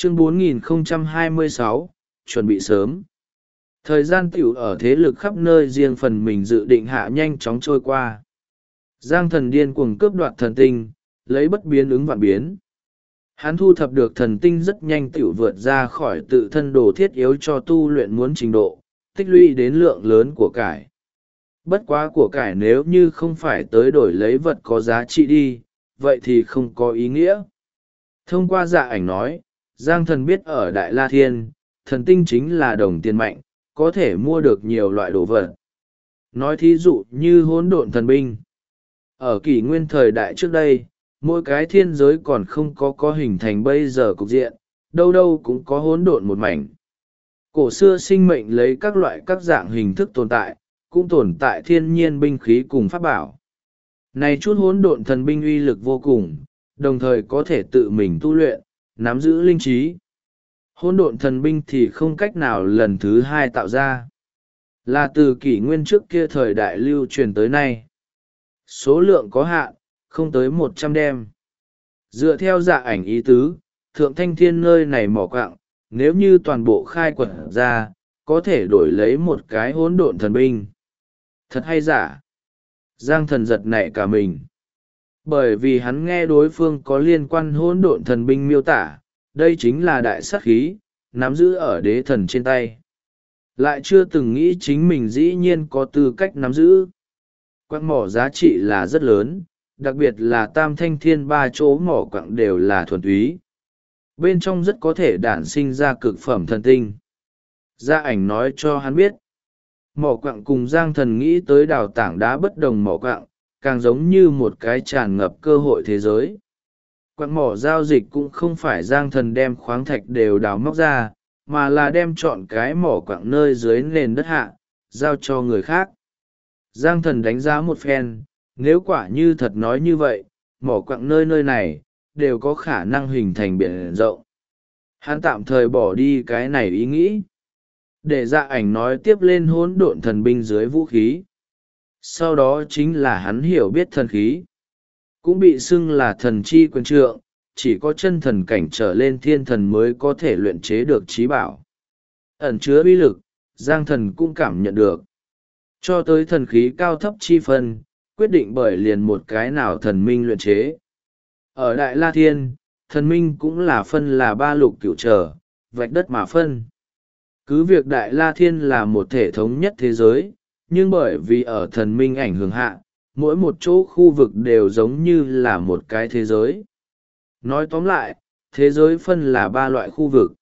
Chương 4026, chuẩn bị sớm. Thời gian tiểu ở thế lực khắp nơi riêng phần mình dự định hạ nhanh chóng trôi qua. Giang thần điên cuồng cướp đoạt thần tinh, lấy bất biến ứng vạn biến. Hắn thu thập được thần tinh rất nhanh tiểu vượt ra khỏi tự thân đồ thiết yếu cho tu luyện muốn trình độ, tích lũy đến lượng lớn của cải. Bất quá của cải nếu như không phải tới đổi lấy vật có giá trị đi, vậy thì không có ý nghĩa. Thông qua dạ ảnh nói, Giang thần biết ở Đại La Thiên, thần tinh chính là đồng tiền mạnh, có thể mua được nhiều loại đồ vật. Nói thí dụ như hỗn độn thần binh. Ở kỷ nguyên thời đại trước đây, mỗi cái thiên giới còn không có hình thành bây giờ cục diện, đâu đâu cũng có hỗn độn một mảnh. Cổ xưa sinh mệnh lấy các loại các dạng hình thức tồn tại, cũng tồn tại thiên nhiên binh khí cùng pháp bảo. Này chút hỗn độn thần binh uy lực vô cùng, đồng thời có thể tự mình tu luyện, nắm giữ linh trí. Hỗn độn thần binh thì không cách nào lần thứ hai tạo ra. Là từ kỷ nguyên trước kia thời đại lưu truyền tới nay. Số lượng có hạn, không tới 100 đem. Dựa theo dạ ảnh ý tứ, Thượng Thanh Thiên nơi này mỏ quặng, nếu như toàn bộ khai quật ra, có thể đổi lấy một cái hỗn độn thần binh. Thật hay giả? Giang thần giật nảy cả mình. Bởi vì hắn nghe đối phương có liên quan hỗn độn thần binh miêu tả, đây chính là đại sát khí, nắm giữ ở đế thần trên tay. Lại chưa từng nghĩ chính mình dĩ nhiên có tư cách nắm giữ. Quặng mỏ giá trị là rất lớn, đặc biệt là Tam Thanh Thiên ba chỗ mỏ quặng đều là thuần túy. Bên trong rất có thể đản sinh ra cực phẩm thần tinh. Gia ảnh nói cho hắn biết. Mỏ quặng cùng Giang thần nghĩ tới đào tảng đá bất đồng mỏ quặng, càng giống như một cái tràn ngập cơ hội thế giới. Quặng mỏ giao dịch cũng không phải Giang thần đem khoáng thạch đều đào móc ra, mà là đem chọn cái mỏ quặng nơi dưới nền đất hạ, giao cho người khác. Giang thần đánh giá một phen, nếu quả như thật nói như vậy, mỏ quặng nơi này, đều có khả năng hình thành biển rộng. Hắn tạm thời bỏ đi cái này ý nghĩ. Để dạ ảnh nói tiếp lên hỗn độn thần binh dưới vũ khí. Sau đó chính là hắn hiểu biết thần khí. Cũng bị xưng là thần chi quyền trượng, chỉ có chân thần cảnh trở lên thiên thần mới có thể luyện chế được trí bảo. Ẩn chứa uy lực, Giang thần cũng cảm nhận được. Cho tới thần khí cao thấp chi phân, quyết định bởi liền một cái nào thần minh luyện chế. Ở Đại La Thiên, thần minh cũng là phân là ba lục cửu trở, vạch đất mà phân. Cứ việc Đại La Thiên là một thể thống nhất thế giới, nhưng bởi vì ở thần minh ảnh hưởng hạ, mỗi một chỗ khu vực đều giống như là một cái thế giới. Nói tóm lại, thế giới phân là ba loại khu vực.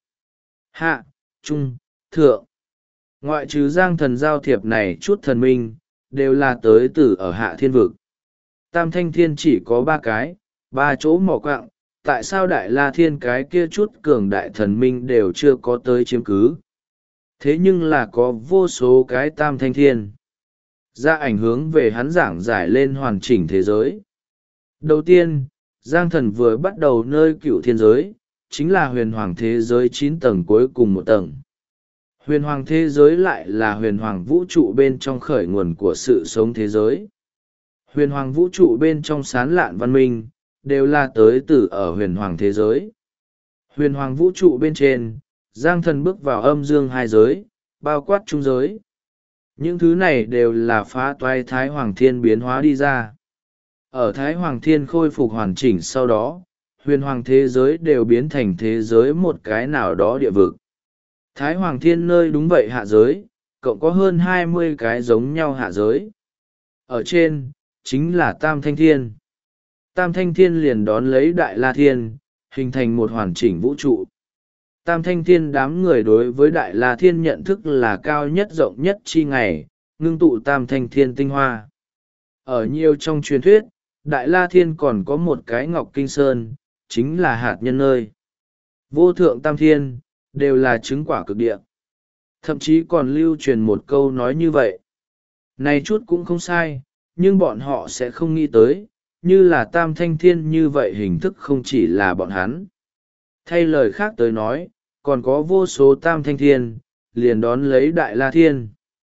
Hạ, trung, thượng. Ngoại trừ Giang thần giao thiệp này chút thần minh, đều là tới từ ở hạ thiên vực. Tam Thanh Thiên chỉ có ba chỗ mỏ quặng, tại sao Đại La Thiên cái kia chút cường đại thần minh đều chưa có tới chiếm cứ. Thế nhưng là có vô số cái Tam Thanh Thiên. Ra ảnh hướng về hắn giảng giải lên hoàn chỉnh thế giới. Đầu tiên, Giang thần vừa bắt đầu nơi cựu thiên giới, chính là huyền hoàng thế giới 9 tầng cuối cùng một tầng. Huyền hoàng thế giới lại là huyền hoàng vũ trụ bên trong khởi nguồn của sự sống thế giới. Huyền hoàng vũ trụ bên trong sán lạn văn minh, đều là tới từ ở huyền hoàng thế giới. Huyền hoàng vũ trụ bên trên, Giang thần bước vào âm dương hai giới, bao quát trung giới. Những thứ này đều là phá toái Thái Hoàng Thiên biến hóa đi ra. Ở Thái Hoàng Thiên khôi phục hoàn chỉnh sau đó, huyền hoàng thế giới đều biến thành thế giới một cái nào đó địa vực. Thái Hoàng Thiên nơi đúng vậy hạ giới, cộng có hơn 20 cái giống nhau hạ giới. Ở trên, chính là Tam Thanh Thiên. Tam Thanh Thiên liền đón lấy Đại La Thiên, hình thành một hoàn chỉnh vũ trụ. Tam Thanh Thiên đám người đối với Đại La Thiên nhận thức là cao nhất rộng nhất chi ngày, ngưng tụ Tam Thanh Thiên tinh hoa. Ở nhiều trong truyền thuyết, Đại La Thiên còn có một cái Ngọc Kinh Sơn, chính là hạt nhân nơi. Vô thượng Tam Thiên, đều là chứng quả cực địa. Thậm chí còn lưu truyền một câu nói như vậy. Này chút cũng không sai, nhưng bọn họ sẽ không nghĩ tới, như là Tam Thanh Thiên như vậy hình thức không chỉ là bọn hắn. Thay lời khác tới nói, còn có vô số Tam Thanh Thiên, liền đón lấy Đại La Thiên.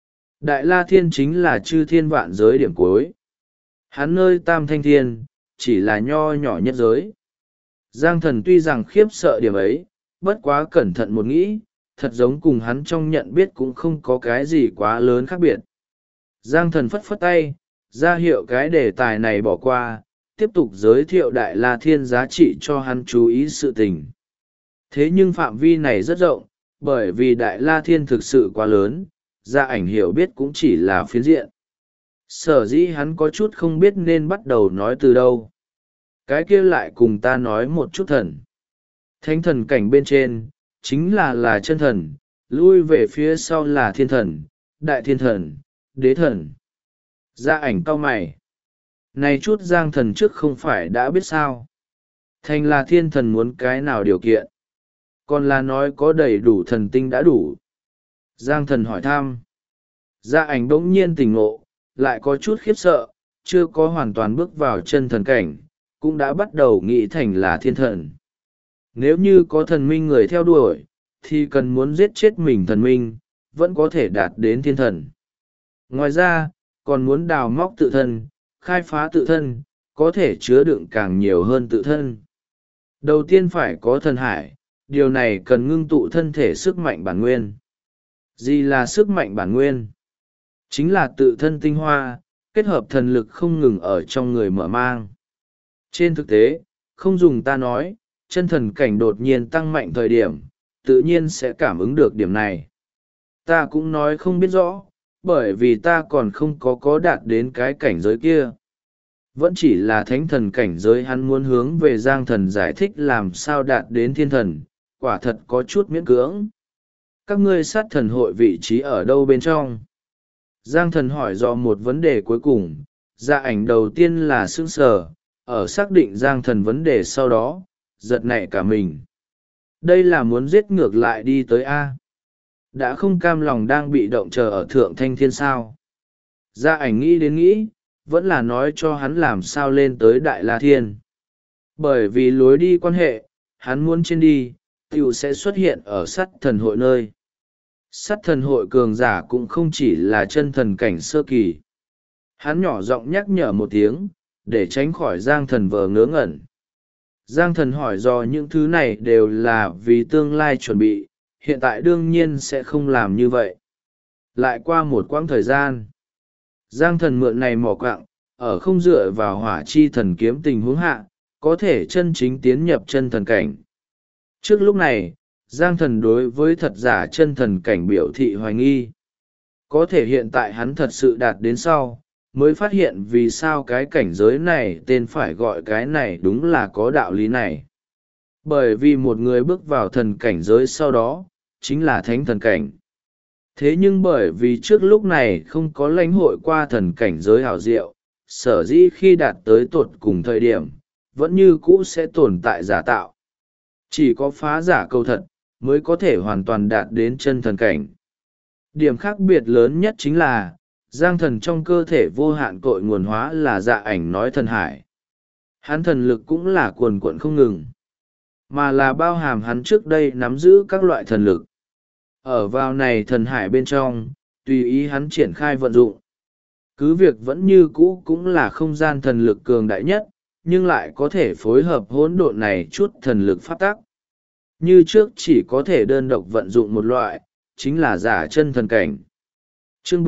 Đại La Thiên chính là chư thiên vạn giới điểm cuối. Hắn nơi Tam Thanh Thiên, chỉ là nho nhỏ nhất giới. Giang thần tuy rằng khiếp sợ điểm ấy, bất quá cẩn thận một nghĩ, thật giống cùng hắn trong nhận biết cũng không có cái gì quá lớn khác biệt. Giang thần phất phất tay, ra hiệu cái đề tài này bỏ qua, tiếp tục giới thiệu Đại La Thiên giá trị cho hắn chú ý sự tình. Thế nhưng phạm vi này rất rộng, bởi vì Đại La Thiên thực sự quá lớn, Gia Ảnh hiểu biết cũng chỉ là phiến diện. Sở dĩ hắn có chút không biết nên bắt đầu nói từ đâu. Cái kia lại cùng ta nói một chút thần. Thánh thần cảnh bên trên, chính là chân thần, lui về phía sau là thiên thần, đại thiên thần, đế thần. Gia Ảnh cau mày. Này chút Giang thần trước không phải đã biết sao. Thành là thiên thần muốn cái nào điều kiện. Còn là nói có đầy đủ thần tinh đã đủ. Giang thần hỏi thăm. Gia Ảnh bỗng nhiên tỉnh ngộ, lại có chút khiếp sợ, chưa có hoàn toàn bước vào chân thần cảnh, cũng đã bắt đầu nghĩ thành là thiên thần. Nếu như có thần minh người theo đuổi, thì cần muốn giết chết mình thần minh, vẫn có thể đạt đến thiên thần. Ngoài ra, còn muốn đào móc tự thân, khai phá tự thân, có thể chứa đựng càng nhiều hơn tự thân. Đầu tiên phải có thần hải, điều này cần ngưng tụ thân thể sức mạnh bản nguyên. Gì là sức mạnh bản nguyên? Chính là tự thân tinh hoa, kết hợp thần lực không ngừng ở trong người mở mang. Trên thực tế, không dùng ta nói, chân thần cảnh đột nhiên tăng mạnh thời điểm, tự nhiên sẽ cảm ứng được điểm này. Ta cũng nói không biết rõ, bởi vì ta còn không có đạt đến cái cảnh giới kia. Vẫn chỉ là thánh thần cảnh giới hắn muốn hướng về Giang thần giải thích làm sao đạt đến thiên thần, quả thật có chút miễn cưỡng. Các ngươi sát thần hội vị trí ở đâu bên trong? Giang thần hỏi do một vấn đề cuối cùng, Gia Ảnh đầu tiên là sững sờ, ở xác định Giang thần vấn đề sau đó, giật nảy cả mình. Đây là muốn giết ngược lại đi tới A. Đã không cam lòng đang bị động chờ ở thượng thanh thiên sao. Gia Ảnh nghĩ đến nghĩ, vẫn là nói cho hắn làm sao lên tới Đại La Thiên. Bởi vì lối đi quan hệ, hắn muốn trên đi, tiểu sẽ xuất hiện ở sát thần hội nơi. Sát thần hội cường giả cũng không chỉ là chân thần cảnh sơ kỳ. Hắn nhỏ giọng nhắc nhở một tiếng, để tránh khỏi Giang thần vờ ngớ ngẩn. Giang thần hỏi do những thứ này đều là vì tương lai chuẩn bị, hiện tại đương nhiên sẽ không làm như vậy. Lại qua một quãng thời gian, Giang thần mượn này mỏ quạng, ở không dựa vào hỏa chi thần kiếm tình huống hạ, có thể chân chính tiến nhập chân thần cảnh. Trước lúc này, Giang thần đối với thật giả chân thần cảnh biểu thị hoài nghi. Có thể hiện tại hắn thật sự đạt đến sau, mới phát hiện vì sao cái cảnh giới này tên phải gọi cái này đúng là có đạo lý này. Bởi vì một người bước vào thần cảnh giới sau đó, chính là thánh thần cảnh. Thế nhưng bởi vì trước lúc này không có lãnh hội qua thần cảnh giới hảo diệu, sở dĩ khi đạt tới tột cùng thời điểm, vẫn như cũ sẽ tồn tại giả tạo. Chỉ có phá giả câu thật, mới có thể hoàn toàn đạt đến chân thần cảnh. Điểm khác biệt lớn nhất chính là, Giang thần trong cơ thể vô hạn cội nguồn hóa là Dạ Ảnh nói thần hải. Hắn thần lực cũng là cuồn cuộn không ngừng, mà là bao hàm hắn trước đây nắm giữ các loại thần lực. Ở vào này thần hải bên trong, tùy ý hắn triển khai vận dụng. Cứ việc vẫn như cũ cũng là không gian thần lực cường đại nhất, nhưng lại có thể phối hợp hỗn độn này chút thần lực pháp tắc. Như trước chỉ có thể đơn độc vận dụng một loại, chính là giả chân thần cảnh. Chương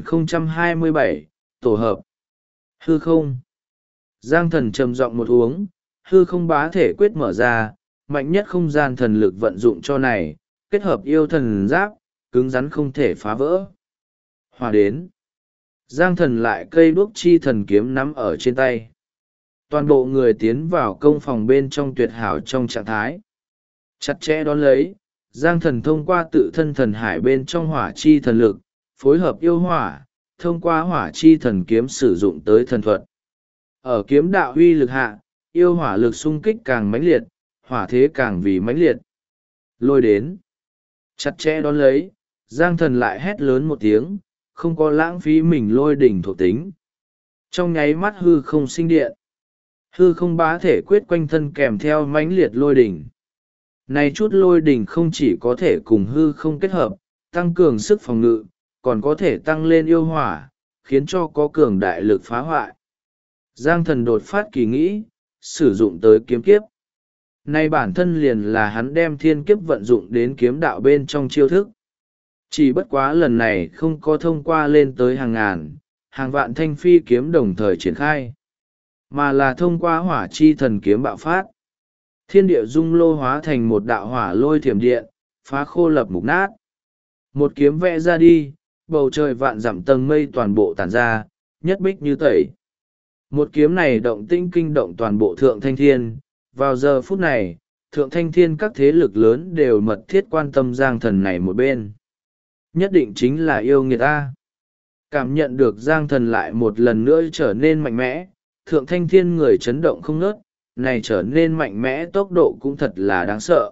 4027, Tổ hợp. Hư không. Giang thần trầm giọng một uống, hư không bá thể quyết mở ra, mạnh nhất không gian thần lực vận dụng cho này, kết hợp yêu thần giáp, cứng rắn không thể phá vỡ. Hòa đến. Giang thần lại cây đuốc chi thần kiếm nắm ở trên tay. Toàn bộ người tiến vào công phòng bên trong tuyệt hảo trong trạng thái. Chặt chẽ đón lấy, Giang thần thông qua tự thân thần hải bên trong hỏa chi thần lực, phối hợp yêu hỏa, thông qua hỏa chi thần kiếm sử dụng tới thần thuật. Ở kiếm đạo huy lực hạ, yêu hỏa lực xung kích càng mãnh liệt, hỏa thế càng vì mãnh liệt. Lôi đến. Chặt chẽ đón lấy, Giang thần lại hét lớn một tiếng, không có lãng phí mình lôi đỉnh thuộc tính. Trong nháy mắt hư không sinh điện. Hư không bá thể quyết quanh thân kèm theo mãnh liệt lôi đỉnh. Này chút lôi đỉnh không chỉ có thể cùng hư không kết hợp, tăng cường sức phòng ngự, còn có thể tăng lên yêu hỏa, khiến cho có cường đại lực phá hoại. Giang thần đột phát kỳ nghĩ, sử dụng tới kiếm kiếp. Nay bản thân liền là hắn đem thiên kiếp vận dụng đến kiếm đạo bên trong chiêu thức. Chỉ bất quá lần này không có thông qua lên tới hàng ngàn, hàng vạn thanh phi kiếm đồng thời triển khai, mà là thông qua hỏa chi thần kiếm bạo phát. Thiên địa dung lô hóa thành một đạo hỏa lôi thiểm điện, phá khô lập mục nát. Một kiếm vẽ ra đi, bầu trời vạn dặm tầng mây toàn bộ tản ra, nhất bích như tẩy. Một kiếm này động tĩnh kinh động toàn bộ Thượng Thanh Thiên. Vào giờ phút này, Thượng Thanh Thiên các thế lực lớn đều mật thiết quan tâm Giang Thần này một bên. Nhất định chính là yêu nghiệt ta. Cảm nhận được Giang Thần lại một lần nữa trở nên mạnh mẽ, Thượng Thanh Thiên người chấn động không ngớt, này trở nên mạnh mẽ tốc độ cũng thật là đáng sợ.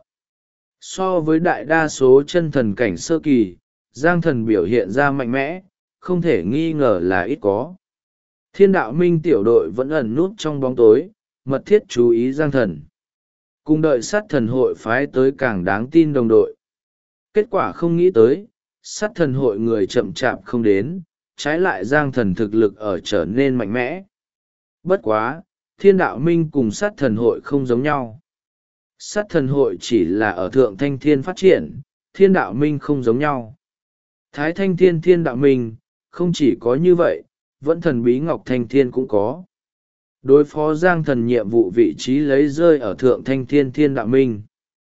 So với đại đa số chân thần cảnh sơ kỳ, Giang Thần biểu hiện ra mạnh mẽ, không thể nghi ngờ là ít có. Thiên đạo minh tiểu đội vẫn ẩn núp trong bóng tối, mật thiết chú ý Giang Thần. Cùng đợi sát thần hội phái tới càng đáng tin đồng đội. Kết quả không nghĩ tới, sát thần hội người chậm chạp không đến, trái lại Giang Thần thực lực ở trở nên mạnh mẽ. Bất quá, thiên đạo minh cùng sát thần hội không giống nhau. Sát thần hội chỉ là ở Thượng Thanh Thiên phát triển, thiên đạo minh không giống nhau. Thái Thanh Thiên thiên đạo minh, không chỉ có như vậy, vẫn thần bí Ngọc Thanh Thiên cũng có. Đối phó Giang Thần nhiệm vụ vị trí lấy rơi ở Thượng Thanh Thiên thiên đạo minh.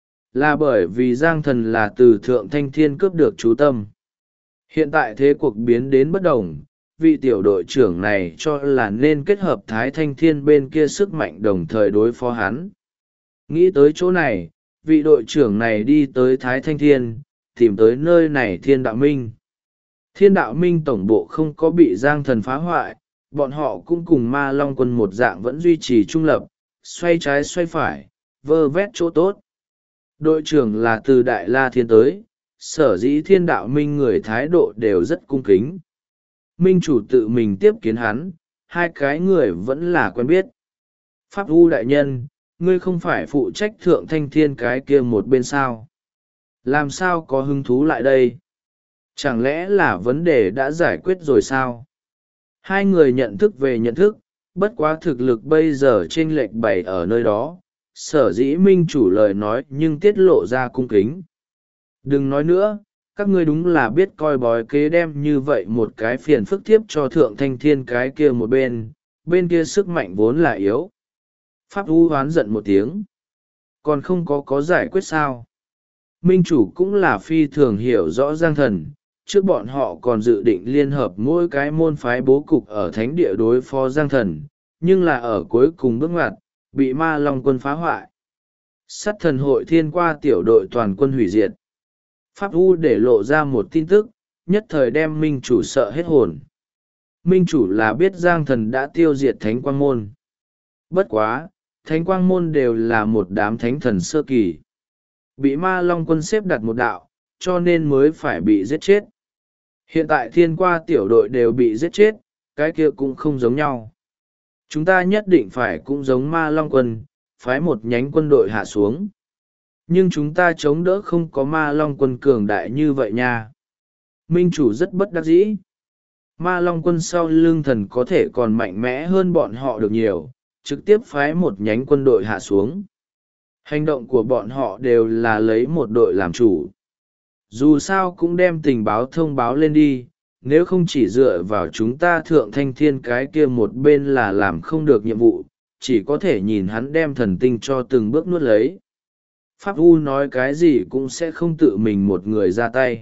Là bởi vì Giang Thần là từ Thượng Thanh Thiên cướp được chú tâm. Hiện tại thế cuộc biến đến bất đồng, vị tiểu đội trưởng này cho là nên kết hợp Thái Thanh Thiên bên kia sức mạnh đồng thời đối phó hắn. Nghĩ tới chỗ này, vị đội trưởng này đi tới Thái Thanh Thiên, tìm tới nơi này thiên đạo minh. Thiên đạo minh tổng bộ không có bị Giang Thần phá hoại, bọn họ cũng cùng ma long quân một dạng vẫn duy trì trung lập, xoay trái xoay phải, vơ vét chỗ tốt. Đội trưởng là từ Đại La Thiên tới, sở dĩ thiên đạo minh người thái độ đều rất cung kính. Minh chủ tự mình tiếp kiến hắn, hai cái người vẫn là quen biết. Pháp U đại nhân, ngươi không phải phụ trách Thượng Thanh Thiên cái kia một bên sao? Làm sao có hứng thú lại đây? Chẳng lẽ là vấn đề đã giải quyết rồi sao? Hai người nhận thức về nhận thức, bất quá thực lực bây giờ chênh lệch bày ở nơi đó, sở dĩ minh chủ lời nói nhưng tiết lộ ra cung kính. Đừng nói nữa, các ngươi đúng là biết coi bói kế đem như vậy một cái phiền phức tiếp cho Thượng Thanh Thiên cái kia một bên kia sức mạnh vốn là yếu. Pháp U hoán giận một tiếng. Còn không có giải quyết sao? Minh chủ cũng là phi thường hiểu rõ Giang Thần, trước bọn họ còn dự định liên hợp mỗi cái môn phái bố cục ở thánh địa đối phó Giang Thần, nhưng là ở cuối cùng bước ngoặt, bị ma long quân phá hoại. Sát thần hội thiên qua tiểu đội toàn quân hủy diệt. Pháp U để lộ ra một tin tức, nhất thời đem Minh chủ sợ hết hồn. Minh chủ là biết Giang Thần đã tiêu diệt Thánh Quang Môn. Bất quá, Thánh Quang Môn đều là một đám thánh thần sơ kỳ. Bị ma long quân xếp đặt một đạo, cho nên mới phải bị giết chết. Hiện tại thiên qua tiểu đội đều bị giết chết, cái kia cũng không giống nhau. Chúng ta nhất định phải cũng giống ma long quân, phái một nhánh quân đội hạ xuống. Nhưng chúng ta chống đỡ không có ma long quân cường đại như vậy nha. Minh chủ rất bất đắc dĩ. Ma long quân sau lưng thần có thể còn mạnh mẽ hơn bọn họ được nhiều, trực tiếp phái một nhánh quân đội hạ xuống. Hành động của bọn họ đều là lấy một đội làm chủ. Dù sao cũng đem tình báo thông báo lên đi, nếu không chỉ dựa vào chúng ta Thượng Thanh Thiên cái kia một bên là làm không được nhiệm vụ, chỉ có thể nhìn hắn đem thần tinh cho từng bước nuốt lấy. Pháp U nói cái gì cũng sẽ không tự mình một người ra tay.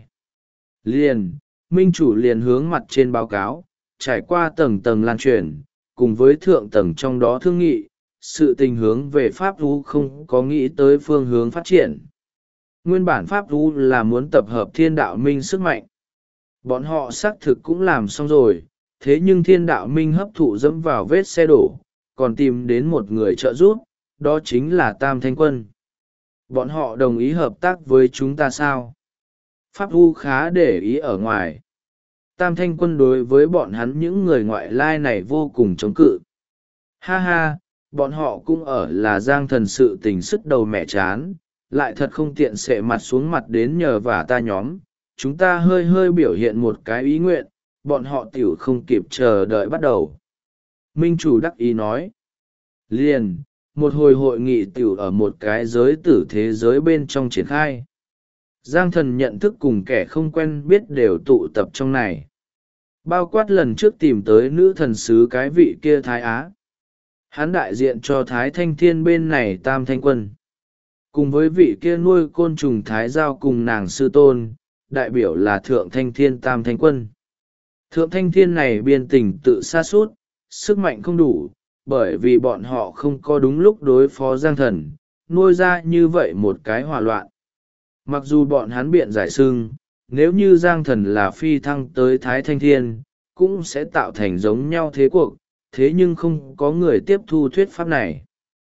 Minh chủ liền hướng mặt trên báo cáo, trải qua tầng tầng lan truyền, cùng với thượng tầng trong đó thương nghị, sự tình hướng về Pháp U không có nghĩ tới phương hướng phát triển. Nguyên bản Pháp U là muốn tập hợp thiên đạo minh sức mạnh. Bọn họ xác thực cũng làm xong rồi, thế nhưng thiên đạo minh hấp thụ dẫm vào vết xe đổ, còn tìm đến một người trợ giúp, đó chính là Tam Thanh Quân. Bọn họ đồng ý hợp tác với chúng ta sao? Pháp U khá để ý ở ngoài. Tam Thanh Quân đối với bọn hắn những người ngoại lai này vô cùng chống cự. Ha ha, bọn họ cũng ở là Giang Thần sự tình sức đầu mẹ chán, lại thật không tiện xệ mặt xuống mặt đến nhờ vả ta nhóm. Chúng ta hơi hơi biểu hiện một cái ý nguyện, bọn họ tiểu không kịp chờ đợi bắt đầu. Minh chủ đắc ý nói. một hồi hội nghị tiểu ở một cái giới tử thế giới bên trong triển khai. Giang Thần nhận thức cùng kẻ không quen biết đều tụ tập trong này, bao quát lần trước tìm tới nữ thần sứ cái vị kia Thái Á. Hắn đại diện cho Thái Thanh Thiên bên này Tam Thanh Quân, cùng với vị kia nuôi côn trùng Thái Giao cùng nàng sư tôn, đại biểu là Thượng Thanh Thiên Tam Thanh Quân. Thượng Thanh Thiên này biên tình tự sa sút, sức mạnh không đủ, bởi vì bọn họ không có đúng lúc đối phó Giang Thần, nuôi ra như vậy một cái hỏa loạn. Mặc dù bọn hắn biện giải xưng, nếu như Giang Thần là phi thăng tới Thái Thanh Thiên, cũng sẽ tạo thành giống nhau thế cuộc, thế nhưng không có người tiếp thu thuyết pháp này.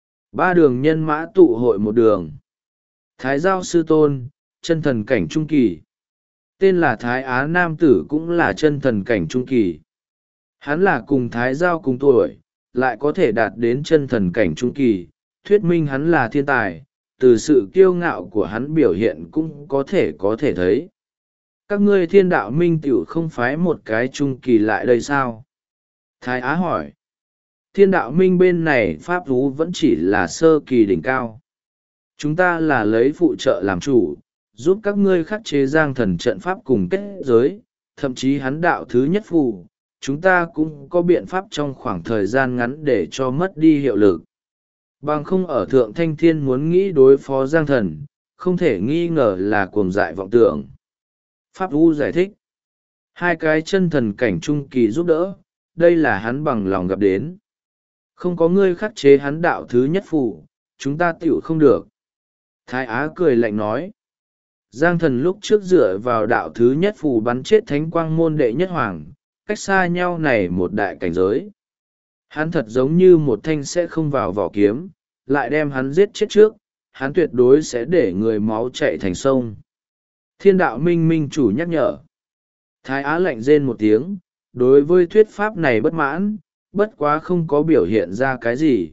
Ba đường nhân mã tụ hội một đường. Thái Giao sư tôn, chân thần cảnh trung kỳ. Tên là Thái Á nam tử cũng là chân thần cảnh trung kỳ. Hắn là cùng Thái Giao cùng tuổi, lại có thể đạt đến chân thần cảnh trung kỳ, thuyết minh hắn là thiên tài, từ sự kiêu ngạo của hắn biểu hiện cũng có thể thấy. Các ngươi thiên đạo minh tiểu không phái một cái trung kỳ lại đây sao? Thái Á hỏi. Thiên đạo minh bên này pháp thú vẫn chỉ là sơ kỳ đỉnh cao. Chúng ta là lấy phụ trợ làm chủ, giúp các ngươi khắc chế Giang Thần trận pháp cùng kết giới, thậm chí hắn đạo thứ nhất phù, chúng ta cũng có biện pháp trong khoảng thời gian ngắn để cho mất đi hiệu lực. Bằng không ở Thượng Thanh Thiên muốn nghĩ đối phó Giang Thần, không thể nghi ngờ là cuồng dại vọng tưởng. Pháp U giải thích. Hai cái chân thần cảnh trung kỳ giúp đỡ, đây là hắn bằng lòng gặp đến. Không có ngươi khắc chế hắn đạo thứ nhất phù, chúng ta tiểu không được. Thái Á cười lạnh nói. Giang Thần lúc trước dựa vào đạo thứ nhất phù bắn chết thánh quang môn đệ nhất hoàng, cách xa nhau này một đại cảnh giới. Hắn thật giống như một thanh sẽ không vào vỏ kiếm, lại đem hắn giết chết trước, hắn tuyệt đối sẽ để người máu chạy thành sông. Thiên đạo minh minh chủ nhắc nhở. Thái Á lạnh rên một tiếng, đối với thuyết pháp này bất mãn, bất quá không có biểu hiện ra cái gì.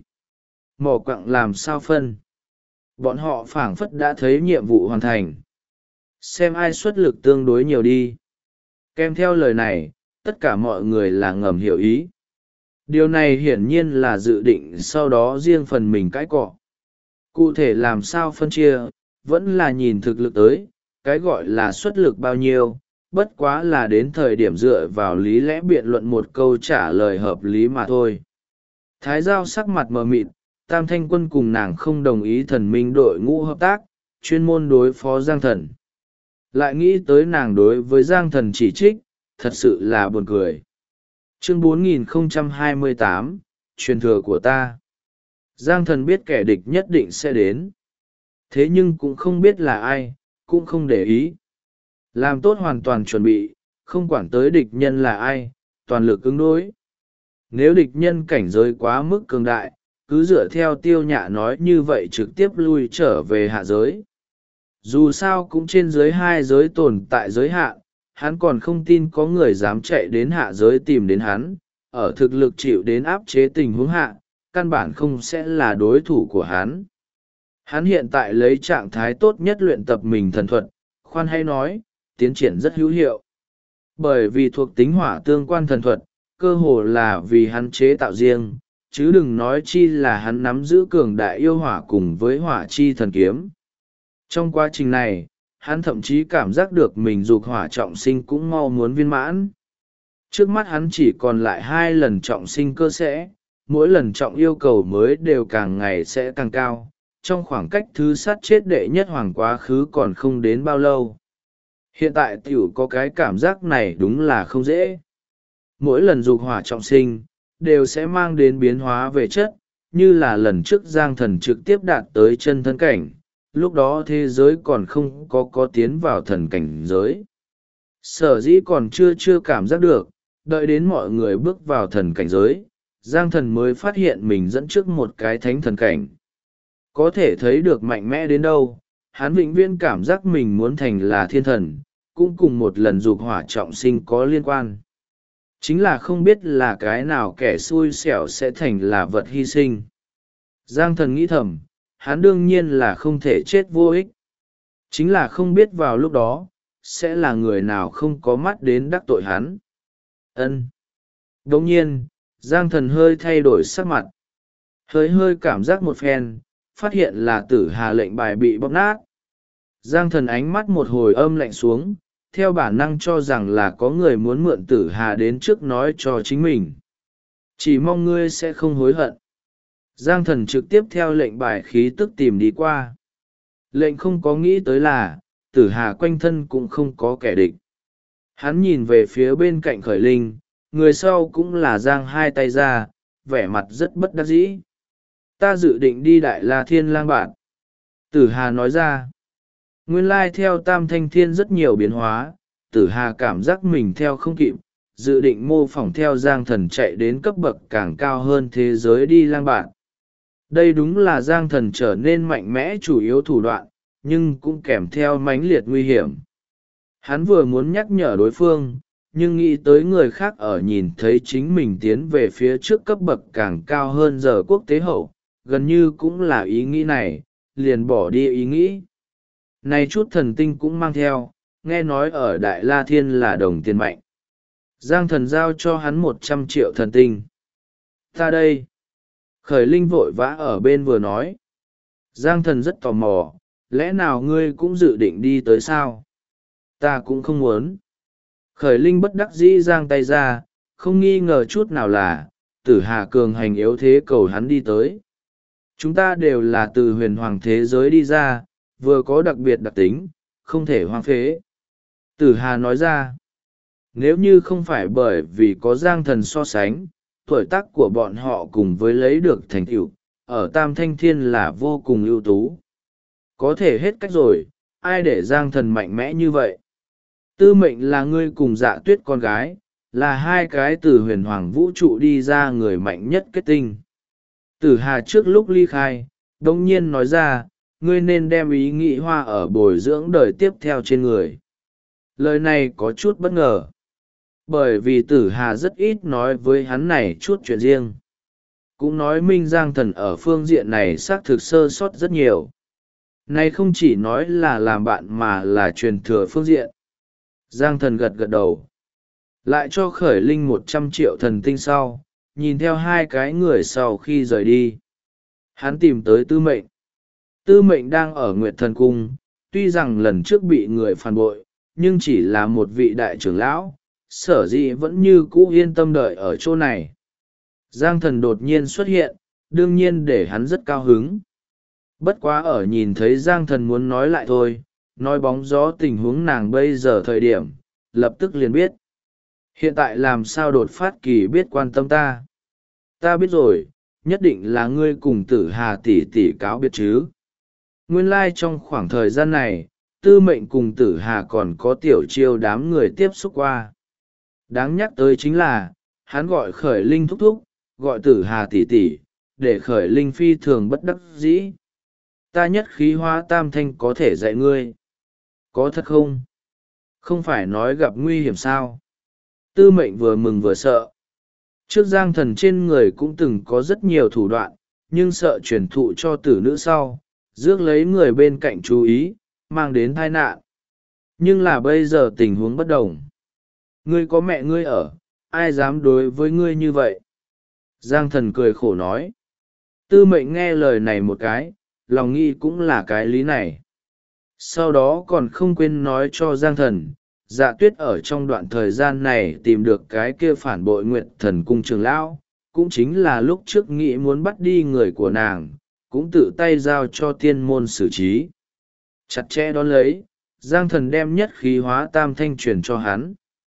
Mỏ quặng làm sao phân. Bọn họ phảng phất đã thấy nhiệm vụ hoàn thành. Xem ai xuất lực tương đối nhiều đi. Kèm theo lời này, tất cả mọi người là ngầm hiểu ý. Điều này hiển nhiên là dự định sau đó riêng phần mình cãi cọ. Cụ thể làm sao phân chia, vẫn là nhìn thực lực tới, cái gọi là xuất lực bao nhiêu, bất quá là đến thời điểm dựa vào lý lẽ biện luận một câu trả lời hợp lý mà thôi. Thái Giao sắc mặt mờ mịt, Tam Thanh Quân cùng nàng không đồng ý thần minh đội ngũ hợp tác, chuyên môn đối phó Giang Thần. Lại nghĩ tới nàng đối với Giang Thần chỉ trích, thật sự là buồn cười. Chương 4028, truyền thừa của ta. Giang Thần biết kẻ địch nhất định sẽ đến. Thế nhưng cũng không biết là ai, cũng không để ý. Làm tốt hoàn toàn chuẩn bị, không quản tới địch nhân là ai, toàn lực ứng đối. Nếu địch nhân cảnh giới quá mức cường đại, cứ dựa theo Tiêu Nhạ nói như vậy trực tiếp lui trở về hạ giới. Dù sao cũng trên dưới hai giới tồn tại giới hạn, hắn còn không tin có người dám chạy đến hạ giới tìm đến hắn, ở thực lực chịu đến áp chế tình huống hạ, căn bản không sẽ là đối thủ của hắn. Hắn hiện tại lấy trạng thái tốt nhất luyện tập mình thần thuật, khoan hay nói, tiến triển rất hữu hiệu. Bởi vì thuộc tính hỏa tương quan thần thuật, cơ hồ là vì hắn chế tạo riêng, chứ đừng nói chi là hắn nắm giữ cường đại yêu hỏa cùng với hỏa chi thần kiếm. Trong quá trình này, hắn thậm chí cảm giác được mình dục hỏa trọng sinh cũng mau muốn viên mãn. Trước mắt hắn chỉ còn lại 2 lần trọng sinh cơ sẽ, mỗi lần trọng yêu cầu mới đều càng ngày sẽ càng cao, trong khoảng cách thứ sát chết đệ nhất hoàng quá khứ còn không đến bao lâu. Hiện tại tiểu có cái cảm giác này đúng là không dễ. Mỗi lần dục hỏa trọng sinh, đều sẽ mang đến biến hóa về chất, như là lần trước Giang Thần trực tiếp đạt tới chân thân cảnh, lúc đó thế giới còn không có tiến vào thần cảnh giới. Sở dĩ còn chưa cảm giác được, đợi đến mọi người bước vào thần cảnh giới, Giang Thần mới phát hiện mình dẫn trước một cái thánh thần cảnh. Có thể thấy được mạnh mẽ đến đâu, hắn vĩnh viễn cảm giác mình muốn thành là thiên thần, cũng cùng một lần dục hỏa trọng sinh có liên quan. Chính là không biết là cái nào kẻ xui xẻo sẽ thành là vật hy sinh. Giang Thần nghĩ thầm, hắn đương nhiên là không thể chết vô ích. Chính là không biết vào lúc đó, sẽ là người nào không có mắt đến đắc tội hắn. Ân. Đồng nhiên, Giang Thần hơi thay đổi sắc mặt. hơi hơi cảm giác một phen, phát hiện là tử hà lệnh bài bị bóp nát. Giang thần ánh mắt một hồi âm lạnh xuống, theo bản năng cho rằng là có người muốn mượn tử hà đến trước nói cho chính mình. Chỉ mong ngươi sẽ không hối hận. Giang thần trực tiếp theo lệnh bài khí tức tìm đi qua. Lệnh không có nghĩ tới là, tử hà quanh thân cũng không có kẻ địch. Hắn nhìn về phía bên cạnh khởi linh, người sau cũng là giang hai tay ra, vẻ mặt rất bất đắc dĩ. Ta dự định đi Đại La Thiên Lang Bản. Tử hà nói ra. Nguyên lai theo Tam Thanh Thiên rất nhiều biến hóa, tử hà cảm giác mình theo không kịp, dự định mô phỏng theo Giang thần chạy đến cấp bậc càng cao hơn thế giới đi lang bản. Đây đúng là Giang thần trở nên mạnh mẽ chủ yếu thủ đoạn, nhưng cũng kèm theo mãnh liệt nguy hiểm. Hắn vừa muốn nhắc nhở đối phương, nhưng nghĩ tới người khác ở nhìn thấy chính mình tiến về phía trước cấp bậc càng cao hơn giờ quốc tế hậu, gần như cũng là ý nghĩ này, liền bỏ đi ý nghĩ. Này chút thần tinh cũng mang theo, nghe nói ở Đại La Thiên là đồng tiền mạnh. Giang thần giao cho hắn 100 triệu thần tinh. Ta đây. Khởi linh vội vã ở bên vừa nói. Giang thần rất tò mò, lẽ nào ngươi cũng dự định đi tới sao? Ta cũng không muốn. Khởi linh bất đắc dĩ giang tay ra, không nghi ngờ chút nào là, tử hà cường hành yếu thế cầu hắn đi tới. Chúng ta đều là từ huyền hoàng thế giới đi ra, vừa có đặc biệt đặc tính, không thể hoang phế. Tử hà nói ra, nếu như không phải bởi vì có giang thần so sánh, tuổi tác của bọn họ cùng với lấy được thành tựu ở Tam Thanh Thiên là vô cùng ưu tú. Có thể hết cách rồi, ai để giang thần mạnh mẽ như vậy? Tư mệnh là ngươi cùng Dạ Tuyết con gái, là hai cái từ huyền hoàng vũ trụ đi ra người mạnh nhất kết tinh. Tử hà trước lúc ly khai, đông nhiên nói ra, ngươi nên đem ý nghĩ hoa ở bồi dưỡng đời tiếp theo trên người. Lời này có chút bất ngờ, bởi vì tử hà rất ít nói với hắn này chút chuyện riêng. Cũng nói minh giang thần ở phương diện này xác thực sơ sót rất nhiều. Này không chỉ nói là làm bạn mà là truyền thừa phương diện. Giang thần gật gật đầu, lại cho khởi linh 100 triệu thần tinh sau, nhìn theo hai cái người sau khi rời đi. Hắn tìm tới tư mệnh. Tư mệnh đang ở Nguyệt Thần Cung, tuy rằng lần trước bị người phản bội, nhưng chỉ là một vị đại trưởng lão, sở dĩ vẫn như cũ yên tâm đợi ở chỗ này. Giang thần đột nhiên xuất hiện, đương nhiên để hắn rất cao hứng. Bất quá ở nhìn thấy Giang thần muốn nói lại thôi, nói bóng gió tình huống nàng bây giờ thời điểm, lập tức liền biết. Hiện tại làm sao đột phát kỳ biết quan tâm ta? Ta biết rồi, nhất định là ngươi cùng tử hà tỷ tỷ cáo biệt chứ. Nguyên lai trong khoảng thời gian này, tư mệnh cùng tử hà còn có tiểu chiêu đám người tiếp xúc qua. Đáng nhắc tới chính là, hắn gọi khởi linh thúc thúc, gọi tử hà tỷ tỷ, để khởi linh phi thường bất đắc dĩ. Ta nhất khí hóa tam thanh có thể dạy ngươi. Có thật không? Không phải nói gặp nguy hiểm sao? Tư mệnh vừa mừng vừa sợ. Trước giang thần trên người cũng từng có rất nhiều thủ đoạn, nhưng sợ truyền thụ cho tử nữ sau, rước lấy người bên cạnh chú ý, mang đến tai nạn. Nhưng là bây giờ tình huống bất đồng. Ngươi có mẹ ngươi ở, ai dám đối với ngươi như vậy? Giang thần cười khổ nói. Tư mệnh nghe lời này một cái, lòng nghĩ cũng là cái lý này. Sau đó còn không quên nói cho Giang thần, Dạ Tuyết ở trong đoạn thời gian này tìm được cái kia phản bội Nguyệt Thần Cung trưởng lão, cũng chính là lúc trước nghĩ muốn bắt đi người của nàng, cũng tự tay giao cho tiên môn xử trí. Chặt chẽ đón lấy, Giang thần đem nhất khí hóa tam thanh truyền cho hắn.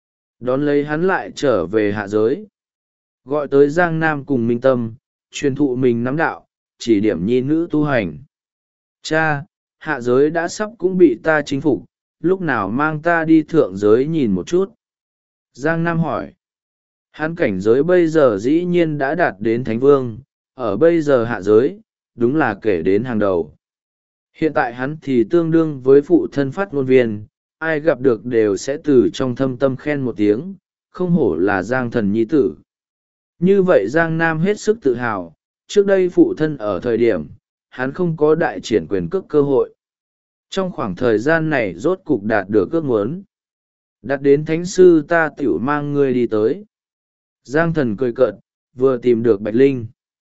Đón lấy hắn lại trở về hạ giới. Gọi tới Giang Nam cùng Minh Tâm, truyền thụ mình nắm đạo, chỉ điểm nhi nữ tu hành. Cha, hạ giới đã sắp cũng bị ta chính phục, lúc nào mang ta đi thượng giới nhìn một chút? Giang Nam hỏi. Hắn cảnh giới bây giờ dĩ nhiên đã đạt đến Thánh Vương, ở bây giờ hạ giới, đúng là kể đến hàng đầu. Hiện tại hắn thì tương đương với phụ thân phát ngôn viên, ai gặp được đều sẽ từ trong thâm tâm khen một tiếng, không hổ là Giang thần nhi tử. Như vậy Giang Nam hết sức tự hào, trước đây phụ thân ở thời điểm, hắn không có đại triển quyền cước cơ hội. Trong khoảng thời gian này rốt cục đạt được ước muốn. Đạt đến thánh sư ta tiểu mang ngươi đi tới. Giang thần cười cợt, vừa tìm được Bạch Linh.